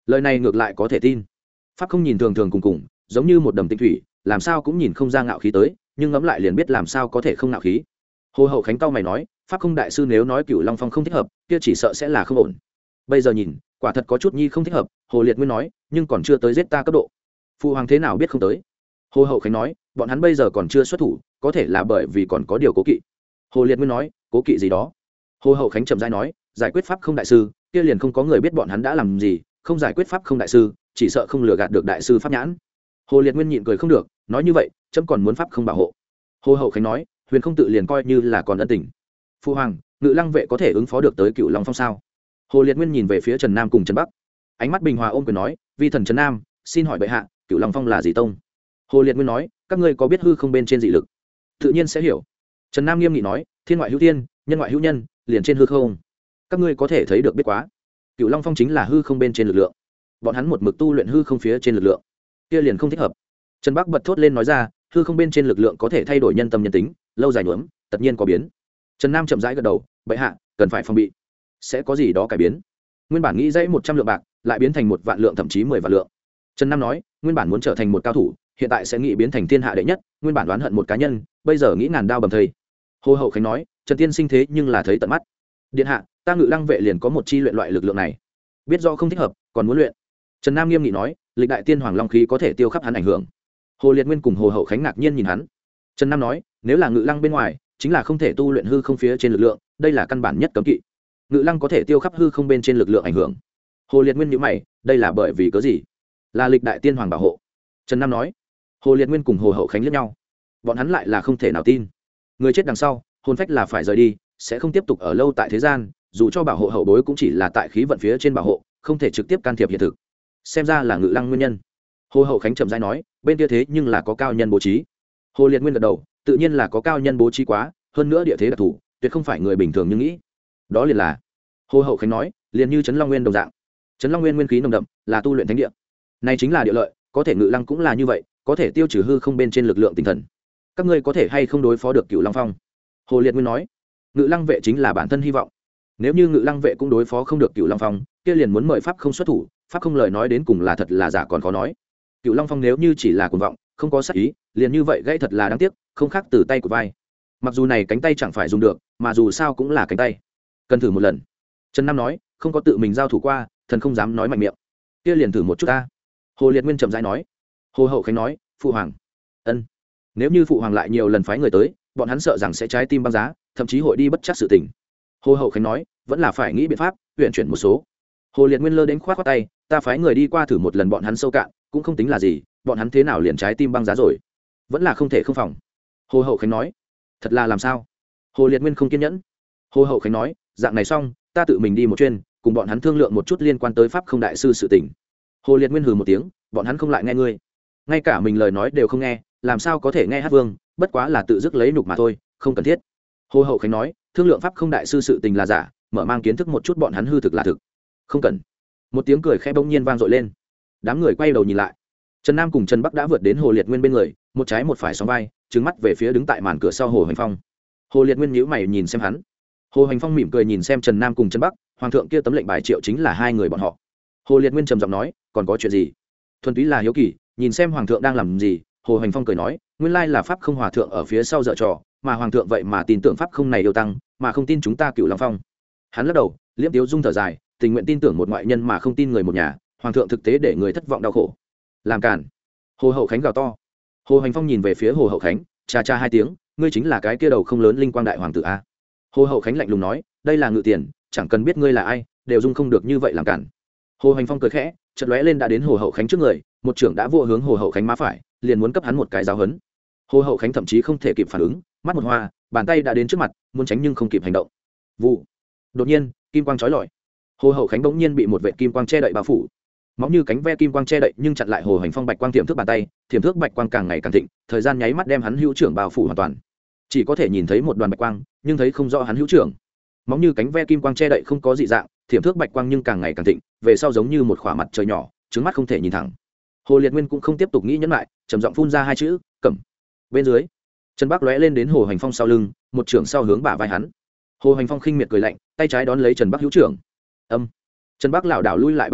lời này ngược lại có thể tin. Pháp không nhìn thường thường cùng cùng, giống như một đầm tinh thủy, làm sao cũng nhìn không ra ngạo khí tới, nhưng ngẫm lại liền biết làm sao có thể không ngạo khí. Hồ Hậu Khánh cau mày nói, Pháp không đại sư nếu nói Cửu Long Phong không thích hợp, kia chỉ sợ sẽ là không ổn. Bây giờ nhìn, quả thật có chút nhi không thích hợp. Hồ Liệt Nguyên nói, nhưng còn chưa tới giết ta cấp độ. Phụ hoàng thế nào biết không tới? Hồ Hậu Khánh nói, bọn hắn bây giờ còn chưa xuất thủ, có thể là bởi vì còn có điều cố kỵ. Hồ Liệt Nguyên nói, cố kỵ gì đó? Hồ Hậu Khánh trầm rãi nói, giải quyết Pháp không đại sư, kia liền không có người biết bọn hắn đã làm gì, không giải quyết Pháp không đại sư, chỉ sợ không lừa gạt được đại sư Pháp nhãn. Hồ Liệt Nguyên nhịn cười không được, nói như vậy, chấm còn muốn Pháp không bảo hộ. Hồ Hậu Khánh nói, Huyền không tự liền coi như là còn ân tình. Phu hoàng, Ngự Lăng vệ có thể ứng phó được tới Cựu Long Phong sao? Hồ Liệt Nguyên nhìn về phía Trần Nam cùng Trần Bắc, ánh mắt bình hòa ôm quyền nói, vi thần Trần Nam, xin hỏi bệ hạ, Cựu Long Phong là gì tông? Hồ Liệt Nguyên nói, các ngươi có biết hư không bên trên dị lực? Tự nhiên sẽ hiểu. Trần Nam nghiêm nghị nói, thiên ngoại hữu thiên, nhân ngoại hữu nhân, liền trên hư không. Các ngươi có thể thấy được biết quá. Cựu Long Phong chính là hư không bên trên lực lượng. Bọn hắn một mực tu luyện hư không phía trên lực lượng, kia liền không thích hợp. Trần Bắc bật thốt lên nói ra, hư không bên trên lực lượng có thể thay đổi nhân tâm nhân tính, lâu dài nhuốm, tất nhiên có biến. Trần Nam chậm rãi gật đầu, bệ hạ, cần phải phòng bị, sẽ có gì đó cải biến. Nguyên bản nghĩ dãy một trăm lượng bạc, lại biến thành một vạn lượng thậm chí mười vạn lượng. Trần Nam nói, nguyên bản muốn trở thành một cao thủ, hiện tại sẽ nghĩ biến thành thiên hạ đệ nhất, nguyên bản đoán hận một cá nhân, bây giờ nghĩ ngàn đao bầm thây. Hồ Hậu Khánh nói, Trần tiên sinh thế nhưng là thấy tận mắt. Điện hạ, ta Ngự Lăng vệ liền có một chi luyện loại lực lượng này, biết do không thích hợp, còn muốn luyện. Trần Nam nghiêm nghị nói, lịch đại tiên hoàng long khí có thể tiêu khắp hắn ảnh hưởng. Hồ Liệt Nguyên cùng Hồ Hậu Khánh ngạc nhiên nhìn hắn. Trần Nam nói, nếu là Ngự Lăng bên ngoài, chính là không thể tu luyện hư không phía trên lực lượng, đây là căn bản nhất cấm kỵ. Ngự Lăng có thể tiêu khắp hư không bên trên lực lượng ảnh hưởng. Hồ Liệt Nguyên nhíu mày, đây là bởi vì cớ gì? Là lịch đại tiên hoàng bảo hộ. Trần Nam nói. Hồ Liệt Nguyên cùng Hồ Hậu Khánh liếc nhau, bọn hắn lại là không thể nào tin. Người chết đằng sau, hồn phách là phải rời đi, sẽ không tiếp tục ở lâu tại thế gian, dù cho bảo hộ hậu bối cũng chỉ là tại khí vận phía trên bảo hộ, không thể trực tiếp can thiệp hiện thực. Xem ra là Ngự Lăng nguyên nhân. Hồ Hậu Khánh chậm rãi nói, bên kia thế nhưng là có cao nhân bố trí. Hồ Liệt Nguyên gật đầu, tự nhiên là có cao nhân bố trí quá, hơn nữa địa thế đặc thù, tuyệt không phải người bình thường như nghĩ. Đó liền là, Hồ Hậu Khánh nói, liền như Trấn Long Nguyên đồng dạng. Trấn Long Nguyên nguyên khí nồng đậm, là tu luyện thánh địa. Này chính là địa lợi, có thể Ngự Lăng cũng là như vậy, có thể tiêu trừ hư không bên trên lực lượng tinh thần. Các ngươi có thể hay không đối phó được Cửu Long Phong? Hồ Liệt Nguyên nói, Ngự Lăng vệ chính là bản thân hy vọng. Nếu như Ngự Lăng vệ cũng đối phó không được Cửu Long Phong, kia liền muốn mời Pháp không xuất thủ, Pháp không lời nói đến cùng là thật là giả còn khó nói. Cửu Long Phong nếu như chỉ là cuồng vọng, không có sát ý, liền như vậy gãy thật là đáng tiếc, không khác từ tay của vai. Mặc dù này cánh tay chẳng phải dùng được, mà dù sao cũng là cánh tay, cần thử một lần. Trần Nam nói, không có tự mình giao thủ qua, thần không dám nói mạnh miệng. Kia liền thử một chút ta. Hồ Liệt Nguyên chậm rãi nói. Hồ Hậu Khánh nói, phụ hoàng, ân, nếu như phụ hoàng lại nhiều lần phái người tới, bọn hắn sợ rằng sẽ trái tim băng giá, thậm chí hội đi bất chắc sự tình. Hồ Hậu Khánh nói, vẫn là phải nghĩ biện pháp, tuyển chuyển một số. Hồ Liệt Nguyên lơ đến khoát khoát tay, ta phái người đi qua thử một lần bọn hắn sâu cạn, cũng không tính là gì, bọn hắn thế nào liền trái tim băng giá rồi, vẫn là không thể không phòng. Hồ Hậu Khánh nói, thật là làm sao? Hồ Liệt Nguyên không kiên nhẫn. Hồ Hậu Khánh nói, dạng này xong, ta tự mình đi một chuyến, cùng bọn hắn thương lượng một chút liên quan tới Pháp không đại sư sự tình. Hồ Liệt Nguyên hừ một tiếng, bọn hắn không lại nghe ngươi, ngay cả mình lời nói đều không nghe, làm sao có thể nghe Hát Vương, bất quá là tự dứt lấy nhục mà thôi, không cần thiết. Hồ Hậu Khánh nói, thương lượng Pháp không đại sư sự tình là giả, mở mang kiến thức một chút bọn hắn hư thực là thực. Không cần. Một tiếng cười khẽ bỗng nhiên vang dội lên, đám người quay đầu nhìn lại. Trần Nam cùng Trần Bắc đã vượt đến Hồ Liệt Nguyên bên người, một trái một phải sóng vai, trừng mắt về phía đứng tại màn cửa sau Hồ Hoành Phong. Hồ Liệt Nguyên nhíu mày nhìn xem hắn. Hồ Hoành Phong mỉm cười nhìn xem Trần Nam cùng Trần Bắc, hoàng thượng kia tấm lệnh bài triệu chính là hai người bọn họ. Hồ Liệt Nguyên trầm giọng nói, còn có chuyện gì? Thuần túy là hiếu kỳ, nhìn xem hoàng thượng đang làm gì. Hồ Hoành Phong cười nói, nguyên lai là Pháp không hòa thượng ở phía sau dở trò, mà hoàng thượng vậy mà tin tưởng Pháp không này yêu tăng, mà không tin chúng ta Cửu Long Phong. Hắn lắc đầu, liễm tiếu dung thở dài, tình nguyện tin tưởng một ngoại nhân mà không tin người một nhà, hoàng thượng thực tế để người thất vọng đau khổ. Làm cản. Hồ Hậu Khánh gào to. Hồ Hoành Phong nhìn về phía Hồ Hậu Khánh, cha cha hai tiếng, ngươi chính là cái kia đầu không lớn linh quang đại hoàng tử a? Hồ Hậu Khánh lạnh lùng nói, đây là Ngự Tiền, chẳng cần biết ngươi là ai, đều dung không được như vậy làm cản. Hồ Hoành Phong cười khẽ, chợt lóe lên đã đến Hồ Hậu Khánh trước người, một trưởng đã vua hướng Hồ Hậu Khánh má phải, liền muốn cấp hắn một cái giáo huấn. Hồ Hậu Khánh thậm chí không thể kịp phản ứng, mắt một hoa, bàn tay đã đến trước mặt, muốn tránh nhưng không kịp hành động. Vụ. Đột nhiên, kim quang chói lọi. Hồ Hậu Khánh bỗng nhiên bị một vệt kim quang che đậy bao phủ. Móng như cánh ve kim quang che đậy nhưng chặn lại Hồ Hoành Phong bạch quang tiềm thức bàn tay, tiềm thức bạch quang càng ngày càng thịnh, thời gian nháy mắt đem hắn hữu trưởng bao phủ hoàn toàn. Chỉ có thể nhìn thấy một đoàn bạch quang, nhưng thấy không rõ hắn hữu trưởng. Móng như cánh ve kim quang che đậy không có dị dạng, tiềm thức bạch quang nhưng càng ngày càng thịnh, về sau giống như một khỏa mặt trời nhỏ, trứng mắt không thể nhìn thẳng. Hồ Liệt Nguyên cũng không tiếp tục nghĩ nhẫn lại, trầm giọng phun ra hai chữ, "Cẩm." Bên dưới, Trần Bắc lóe lên đến Hồ Hoành Phong sau lưng, một trưởng sau hướng bả vai hắn. Hồ Hoành Phong khinh miệt cười lạnh, tay trái đón lấy Trần Bắc hữu trưởng. Âm. Trần Bắc lảo đảo lui lại ba bước,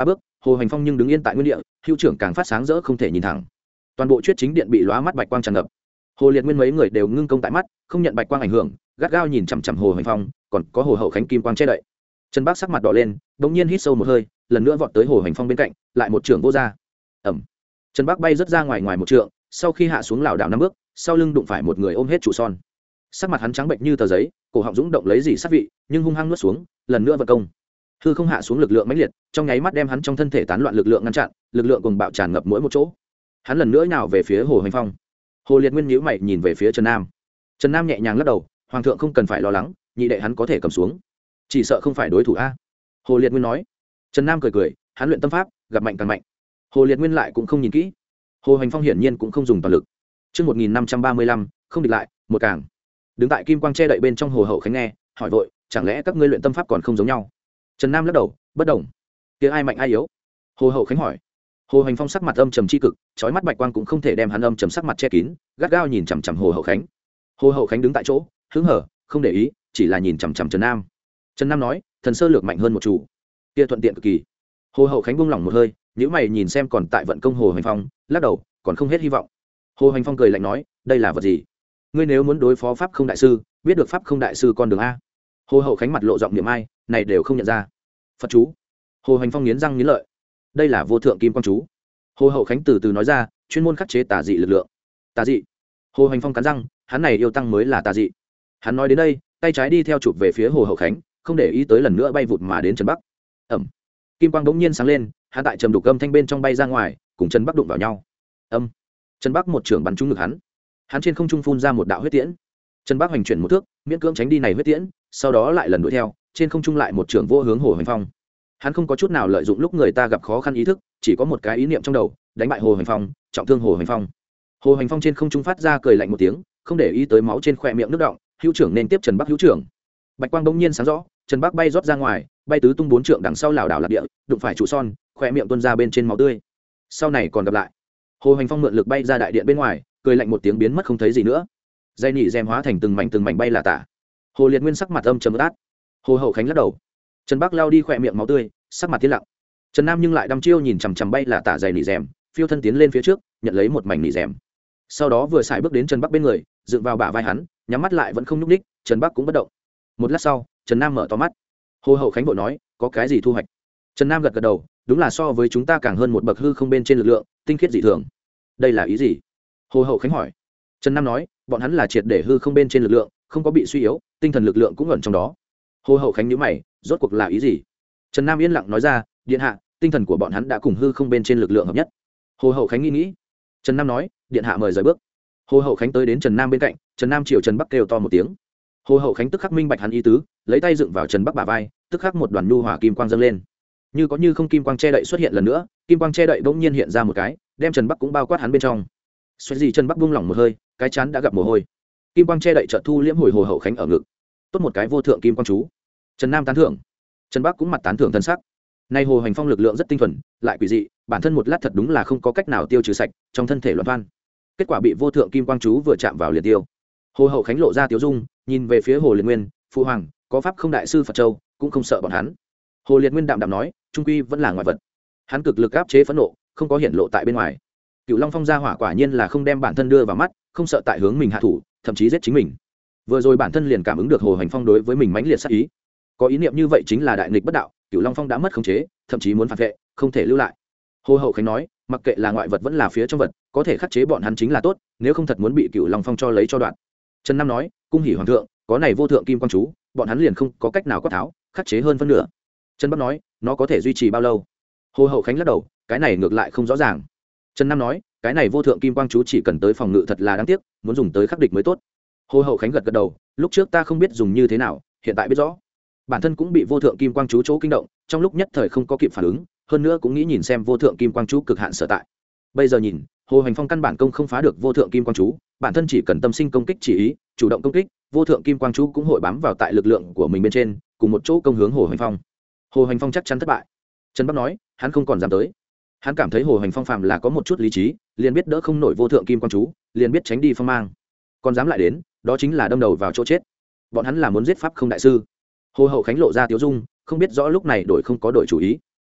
Hồ Hành Phong nhưng đứng yên tại nguyên địa, hữu trưởng càng phát sáng rỡ không thể nhìn thẳng. Toàn bộ chuyết chính điện bị lóa mắt bạch quang tràn ngập. Hồ Liệt Nguyên mấy người đều ngưng công tại mắt, không nhận bạch quang ảnh hưởng, gắt gao nhìn chằm chằm Hồ Hành Phong, còn có Hồ Hậu Khánh kim quang che đậy. Trần Bác sắc mặt đỏ lên, bỗng nhiên hít sâu một hơi, lần nữa vọt tới Hồ Hành Phong bên cạnh, lại một trưởng vô ra. Ầm. Trần Bác bay rất ra ngoài ngoài một trượng, sau khi hạ xuống lảo đảo năm bước, sau lưng đụng phải một người ôm hết trụ son. Sắc mặt hắn trắng bệnh như tờ giấy, cổ họng dũng động lấy gì sát vị, nhưng hung hăng nuốt xuống, lần nữa vận công. Hư không hạ xuống lực lượng mãnh liệt, trong nháy mắt đem hắn trong thân thể tán loạn lực lượng ngăn chặn, lực lượng cùng bạo tràn ngập mỗi một chỗ. Hắn lần nữa nhào về phía Hồ Hành Phong. Hồ Liệt Nguyên nhíu mày nhìn về phía Trần Nam. Trần Nam nhẹ nhàng lắc đầu, hoàng thượng không cần phải lo lắng, nhị đệ hắn có thể cầm xuống, chỉ sợ không phải đối thủ a. Hồ Liệt Nguyên nói. Trần Nam cười cười, hắn luyện tâm pháp, gặp mạnh càng mạnh. Hồ Liệt Nguyên lại cũng không nhìn kỹ. Hồ Hành Phong hiển nhiên cũng không dùng toàn lực. Trước một nghìn năm trăm ba mươi lăm, không địch lại, một càng. Đứng tại kim quang che đậy bên trong Hồ Hậu Khánh nghe, hỏi vội, chẳng lẽ các ngươi luyện tâm pháp còn không giống nhau? Trần Nam lắc đầu, bất đồng. Kia ai mạnh ai yếu? Hồ Hậu Khánh hỏi. Hồ Hành Phong sắc mặt âm trầm chi cực, chói mắt bạch quang cũng không thể đem hắn âm trầm sắc mặt che kín, gắt gao nhìn chằm chằm Hồ Hậu Khánh. Hồ Hậu Khánh đứng tại chỗ, hứng hở, không để ý, chỉ là nhìn chằm chằm Trần Nam. Trần Nam nói, thần sơ lược mạnh hơn một chủ, kia thuận tiện cực kỳ. Hồ Hậu Khánh buông lỏng một hơi, nhíu mày nhìn xem còn tại vận công Hồ Hành Phong, lắc đầu, còn không hết hy vọng. Hồ Hành Phong cười lạnh nói, đây là vật gì? Ngươi nếu muốn đối phó pháp không đại sư, biết được pháp không đại sư con đường a? Hồ Hậu Khánh mặt lộ giọng niệm ai, này đều không nhận ra. Phật chú. Hồ Hành Phong nghiến răng nghiến lợi, đây là vô thượng kim quang chú. Hồ Hậu Khánh từ từ nói ra, chuyên môn khắc chế tà dị lực lượng. Tà dị? Hồ Hành Phong cắn răng, hắn này yêu tăng mới là tà dị. Hắn nói đến đây, tay trái đi theo chụp về phía Hồ Hậu Khánh, không để ý tới lần nữa bay vụt mà đến Trần Bắc. Ẩm. Kim quang bỗng nhiên sáng lên, hắn tại trầm đục âm thanh bên trong bay ra ngoài, cùng Trần Bắc đụng vào nhau. Âm. Trần Bắc một trường bắn trúng ngực hắn. Hắn trên không trung phun ra một đạo huyết tiễn. Trần Bắc hoành chuyển một thước, miễn cưỡng tránh đi này huyết tiễn, sau đó lại lần đuổi theo, trên không trung lại một trường vô hướng Hồ Hành Phong. Hắn không có chút nào lợi dụng lúc người ta gặp khó khăn ý thức, chỉ có một cái ý niệm trong đầu, đánh bại Hồ Hành Phong, trọng thương Hồ Hành Phong. Hồ Hành Phong trên không trung phát ra cười lạnh một tiếng, không để ý tới máu trên khóe miệng nước đọng, hữu trưởng nên tiếp Trần Bắc hữu trưởng. Bạch quang bỗng nhiên sáng rõ, Trần Bắc bay rót ra ngoài, bay tứ tung bốn trượng đằng sau lảo đảo lạc địa, đụng phải trụ son, khóe miệng tuôn ra bên trên máu tươi. Sau này còn gặp lại. Hồ Hành Phong mượn lực bay ra đại điện bên ngoài, cười lạnh một tiếng biến mất không thấy gì nữa. Dây nị rèm hóa thành từng mảnh từng mảnh bay là tả. Hồ Liệt Nguyên sắc mặt âm trầm át. Hồ Hậu Khánh lắc đầu. Trần Bắc lao đi khóe miệng máu tươi, sắc mặt tiến lặng. Trần Nam nhưng lại đăm chiêu nhìn chằm chằm bay là tả dày nị rèm, phiêu thân tiến lên phía trước, nhận lấy một mảnh nị rèm. Sau đó vừa xài bước đến Trần Bắc bên người, dựng vào bả vai hắn, nhắm mắt lại vẫn không nhúc nhích, Trần Bắc cũng bất động. Một lát sau, Trần Nam mở to mắt. Hồ Hậu Khánh vội nói, có cái gì thu hoạch? Trần Nam gật gật đầu, đúng là so với chúng ta càng hơn một bậc hư không bên trên lực lượng, tinh khiết dị thường. Đây là ý gì? Hồ Hậu Khánh hỏi. Trần Nam nói, bọn hắn là triệt để hư không bên trên lực lượng, không có bị suy yếu, tinh thần lực lượng cũng ẩn trong đó. Hồ Hậu Khánh nhíu mày, rốt cuộc là ý gì? Trần Nam yên lặng nói ra, điện hạ, tinh thần của bọn hắn đã cùng hư không bên trên lực lượng hợp nhất. Hồ Hậu Khánh nghĩ nghĩ. Trần Nam nói, điện hạ mời rời bước. Hồ Hậu Khánh tới đến Trần Nam bên cạnh, Trần Nam chiều Trần Bắc kêu to một tiếng. Hồ Hậu Khánh tức khắc minh bạch hắn ý tứ, lấy tay dựng vào Trần Bắc bả vai, tức khắc một đoàn nhu hỏa kim quang dâng lên. Như có như không kim quang che đậy xuất hiện lần nữa, kim quang che đậy bỗng nhiên hiện ra một cái, đem Trần Bắc cũng bao quát hắn bên trong. Xoay gì Trần Bắc buông lỏng một hơi, cái chán đã gặp mồ hôi. Kim quang che đậy chợt thu liễm hồi Hồ Hậu Khánh ở ngực. Tốt một cái vô thượng kim quang chú. Trần Nam tán thưởng. Trần Bắc cũng mặt tán thưởng thân sắc. Nay Hồ Hành Phong lực lượng rất tinh thuần, lại quỷ dị, bản thân một lát thật đúng là không có cách nào tiêu trừ sạch, trong thân thể loạn toan. Kết quả bị vô thượng kim quang chú vừa chạm vào liền tiêu. Hồ Hậu Khánh lộ ra tiếu dung, nhìn về phía Hồ Liệt Nguyên, phụ hoàng, có pháp không đại sư Phật Châu, cũng không sợ bọn hắn. Hồ Liệt Nguyên đạm đạm nói, trung quy vẫn là ngoại vật. Hắn cực lực áp chế phẫn nộ, không có hiện lộ tại bên ngoài. Cựu Long Phong gia hỏa quả nhiên là không đem bản thân đưa vào mắt, không sợ tại hướng mình hạ thủ, thậm chí giết chính mình. Vừa rồi bản thân liền cảm ứng được Hồ Hành Phong đối với mình mãnh liệt sát ý. Có ý niệm như vậy chính là đại nghịch bất đạo, Cựu Long Phong đã mất khống chế, thậm chí muốn phản vệ, không thể lưu lại. Hồ Hậu Khánh nói, mặc kệ là ngoại vật vẫn là phía trong vật, có thể khắc chế bọn hắn chính là tốt, nếu không thật muốn bị Cựu Long Phong cho lấy cho đoạn. Trần Nam nói, cung hỉ hoàng thượng, có này vô thượng kim quang chú, bọn hắn liền không có cách nào quát tháo, khắc chế hơn phân nửa. Trần Bắc nói, nó có thể duy trì bao lâu? Hồ Hậu Khánh lắc đầu, cái này ngược lại không rõ ràng. Trần Nam nói, cái này vô thượng kim quang chú chỉ cần tới phòng ngự thật là đáng tiếc, muốn dùng tới khắc địch mới tốt. Hồ Hậu Khánh gật gật đầu, lúc trước ta không biết dùng như thế nào, hiện tại biết rõ. Bản thân cũng bị vô thượng kim quang chú chỗ kinh động, trong lúc nhất thời không có kịp phản ứng, hơn nữa cũng nghĩ nhìn xem vô thượng kim quang chú cực hạn sở tại. Bây giờ nhìn, Hồ Hành Phong căn bản công không phá được vô thượng kim quang chú, bản thân chỉ cần tâm sinh công kích chỉ ý, chủ động công kích, vô thượng kim quang chú cũng hội bám vào tại lực lượng của mình bên trên, cùng một chỗ công hướng Hồ Hành Phong. Hồ Hành Phong chắc chắn thất bại. Trần Bắc nói, hắn không còn dám tới. Hắn cảm thấy Hồ Hành Phong phàm là có một chút lý trí, liền biết đỡ không nổi vô thượng kim quang chú, liền biết tránh đi phong mang. Còn dám lại đến, đó chính là đâm đầu vào chỗ chết. Bọn hắn là muốn giết pháp không đại sư. Hồ Hậu Khánh lộ ra tiếu dung, không biết rõ lúc này đổi không có đổi chủ ý.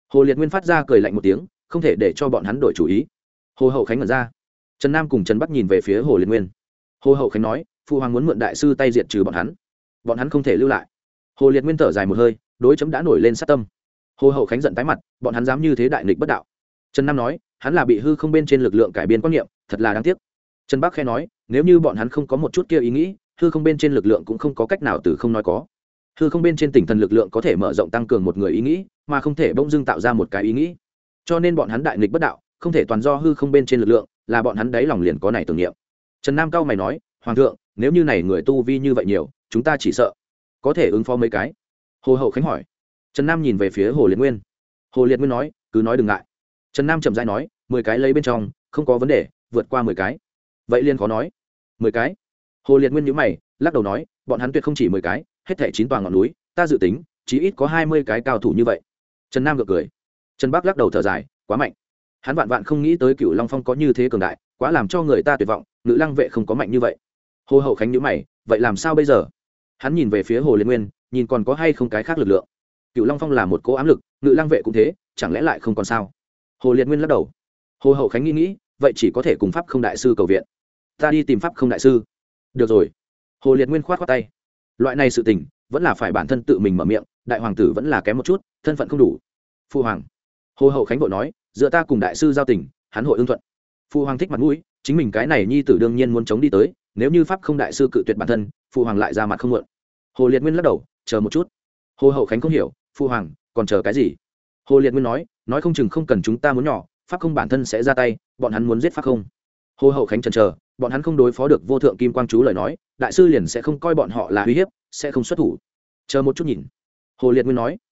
Hồ Liệt Nguyên phát ra cười lạnh một tiếng, không thể để cho bọn hắn đổi chủ ý. Hồ Hậu Khánh ngẩn ra. Trần Nam cùng Trần Bắc nhìn về phía Hồ Liệt Nguyên. Hồ Hậu Khánh nói, phụ hoàng muốn mượn đại sư tay diệt trừ bọn hắn, bọn hắn không thể lưu lại. Hồ Liệt Nguyên thở dài một hơi, đối chấm đã nổi lên sát tâm. Hồ Hậu Khánh giận tái mặt, bọn hắn dám như thế đại nghịch bất đạo. Trần Nam nói, hắn là bị hư không bên trên lực lượng cải biến quan niệm, thật là đáng tiếc. Trần Bắc khẽ nói, nếu như bọn hắn không có một chút kia ý nghĩ, hư không bên trên lực lượng cũng không có cách nào từ không nói có. Hư không bên trên tinh thần lực lượng có thể mở rộng tăng cường một người ý nghĩ, mà không thể bỗng dưng tạo ra một cái ý nghĩ. Cho nên bọn hắn đại nghịch bất đạo, không thể toàn do hư không bên trên lực lượng, là bọn hắn đáy lòng liền có này tưởng niệm. Trần Nam cao mày nói, hoàng thượng, nếu như này người tu vi như vậy nhiều, chúng ta chỉ sợ có thể ứng phó mấy cái. Hồ Hậu Khánh hỏi. Trần Nam nhìn về phía Hồ Liệt Nguyên. Hồ Liệt Nguyên nói, cứ nói đừng ngại. Trần Nam chậm rãi nói, mười cái lấy bên trong, không có vấn đề, vượt qua mười cái. Vậy liền khó nói. Mười cái. Hồ Liệt Nguyên nhíu mày, lắc đầu nói, bọn hắn tuyệt không chỉ mười cái, hết thảy chín tòa ngọn núi, ta dự tính, chí ít có hai mươi cái cao thủ như vậy. Trần Nam gượng cười. Trần Bắc lắc đầu thở dài, quá mạnh. Hắn vạn vạn không nghĩ tới Cửu Long Phong có như thế cường đại, quá làm cho người ta tuyệt vọng, Ngự Lăng vệ không có mạnh như vậy. Hồ Hậu Khánh nhíu mày, vậy làm sao bây giờ? Hắn nhìn về phía Hồ Liệt Nguyên, nhìn còn có hay không cái khác lực lượng. Cửu Long Phong là một cỗ ám lực, Ngự Lăng vệ cũng thế, chẳng lẽ lại không còn sao? Hồ Liệt Nguyên lắc đầu. Hồ Hậu Khánh nghĩ nghĩ, vậy chỉ có thể cùng Pháp Không đại sư cầu viện. Ta đi tìm Pháp Không đại sư. Được rồi. Hồ Liệt Nguyên khoát khoát tay. Loại này sự tình, vẫn là phải bản thân tự mình mở miệng, đại hoàng tử vẫn là kém một chút, thân phận không đủ. Phu hoàng. Hồ Hậu Khánh vội nói, giữa ta cùng đại sư giao tình, hắn hội ưng thuận. Phu hoàng thích mặt mũi, chính mình cái này nhi tử đương nhiên muốn chống đi tới, nếu như Pháp Không đại sư cự tuyệt bản thân, phu hoàng lại ra mặt không muộn. Hồ Liệt Nguyên lắc đầu, chờ một chút. Hồ Hậu Khánh không hiểu, phu hoàng, còn chờ cái gì? Hồ Liệt Nguyên nói, nói không chừng không cần chúng ta muốn nhỏ, Pháp Không bản thân sẽ ra tay, bọn hắn muốn giết Pháp Không. Hồ Hậu Khánh chần chờ, bọn hắn không đối phó được vô thượng kim quang chú lời nói, đại sư liền sẽ không coi bọn họ là uy hiếp, sẽ không xuất thủ. Chờ một chút nhìn. Hồ Liệt Nguyên nói,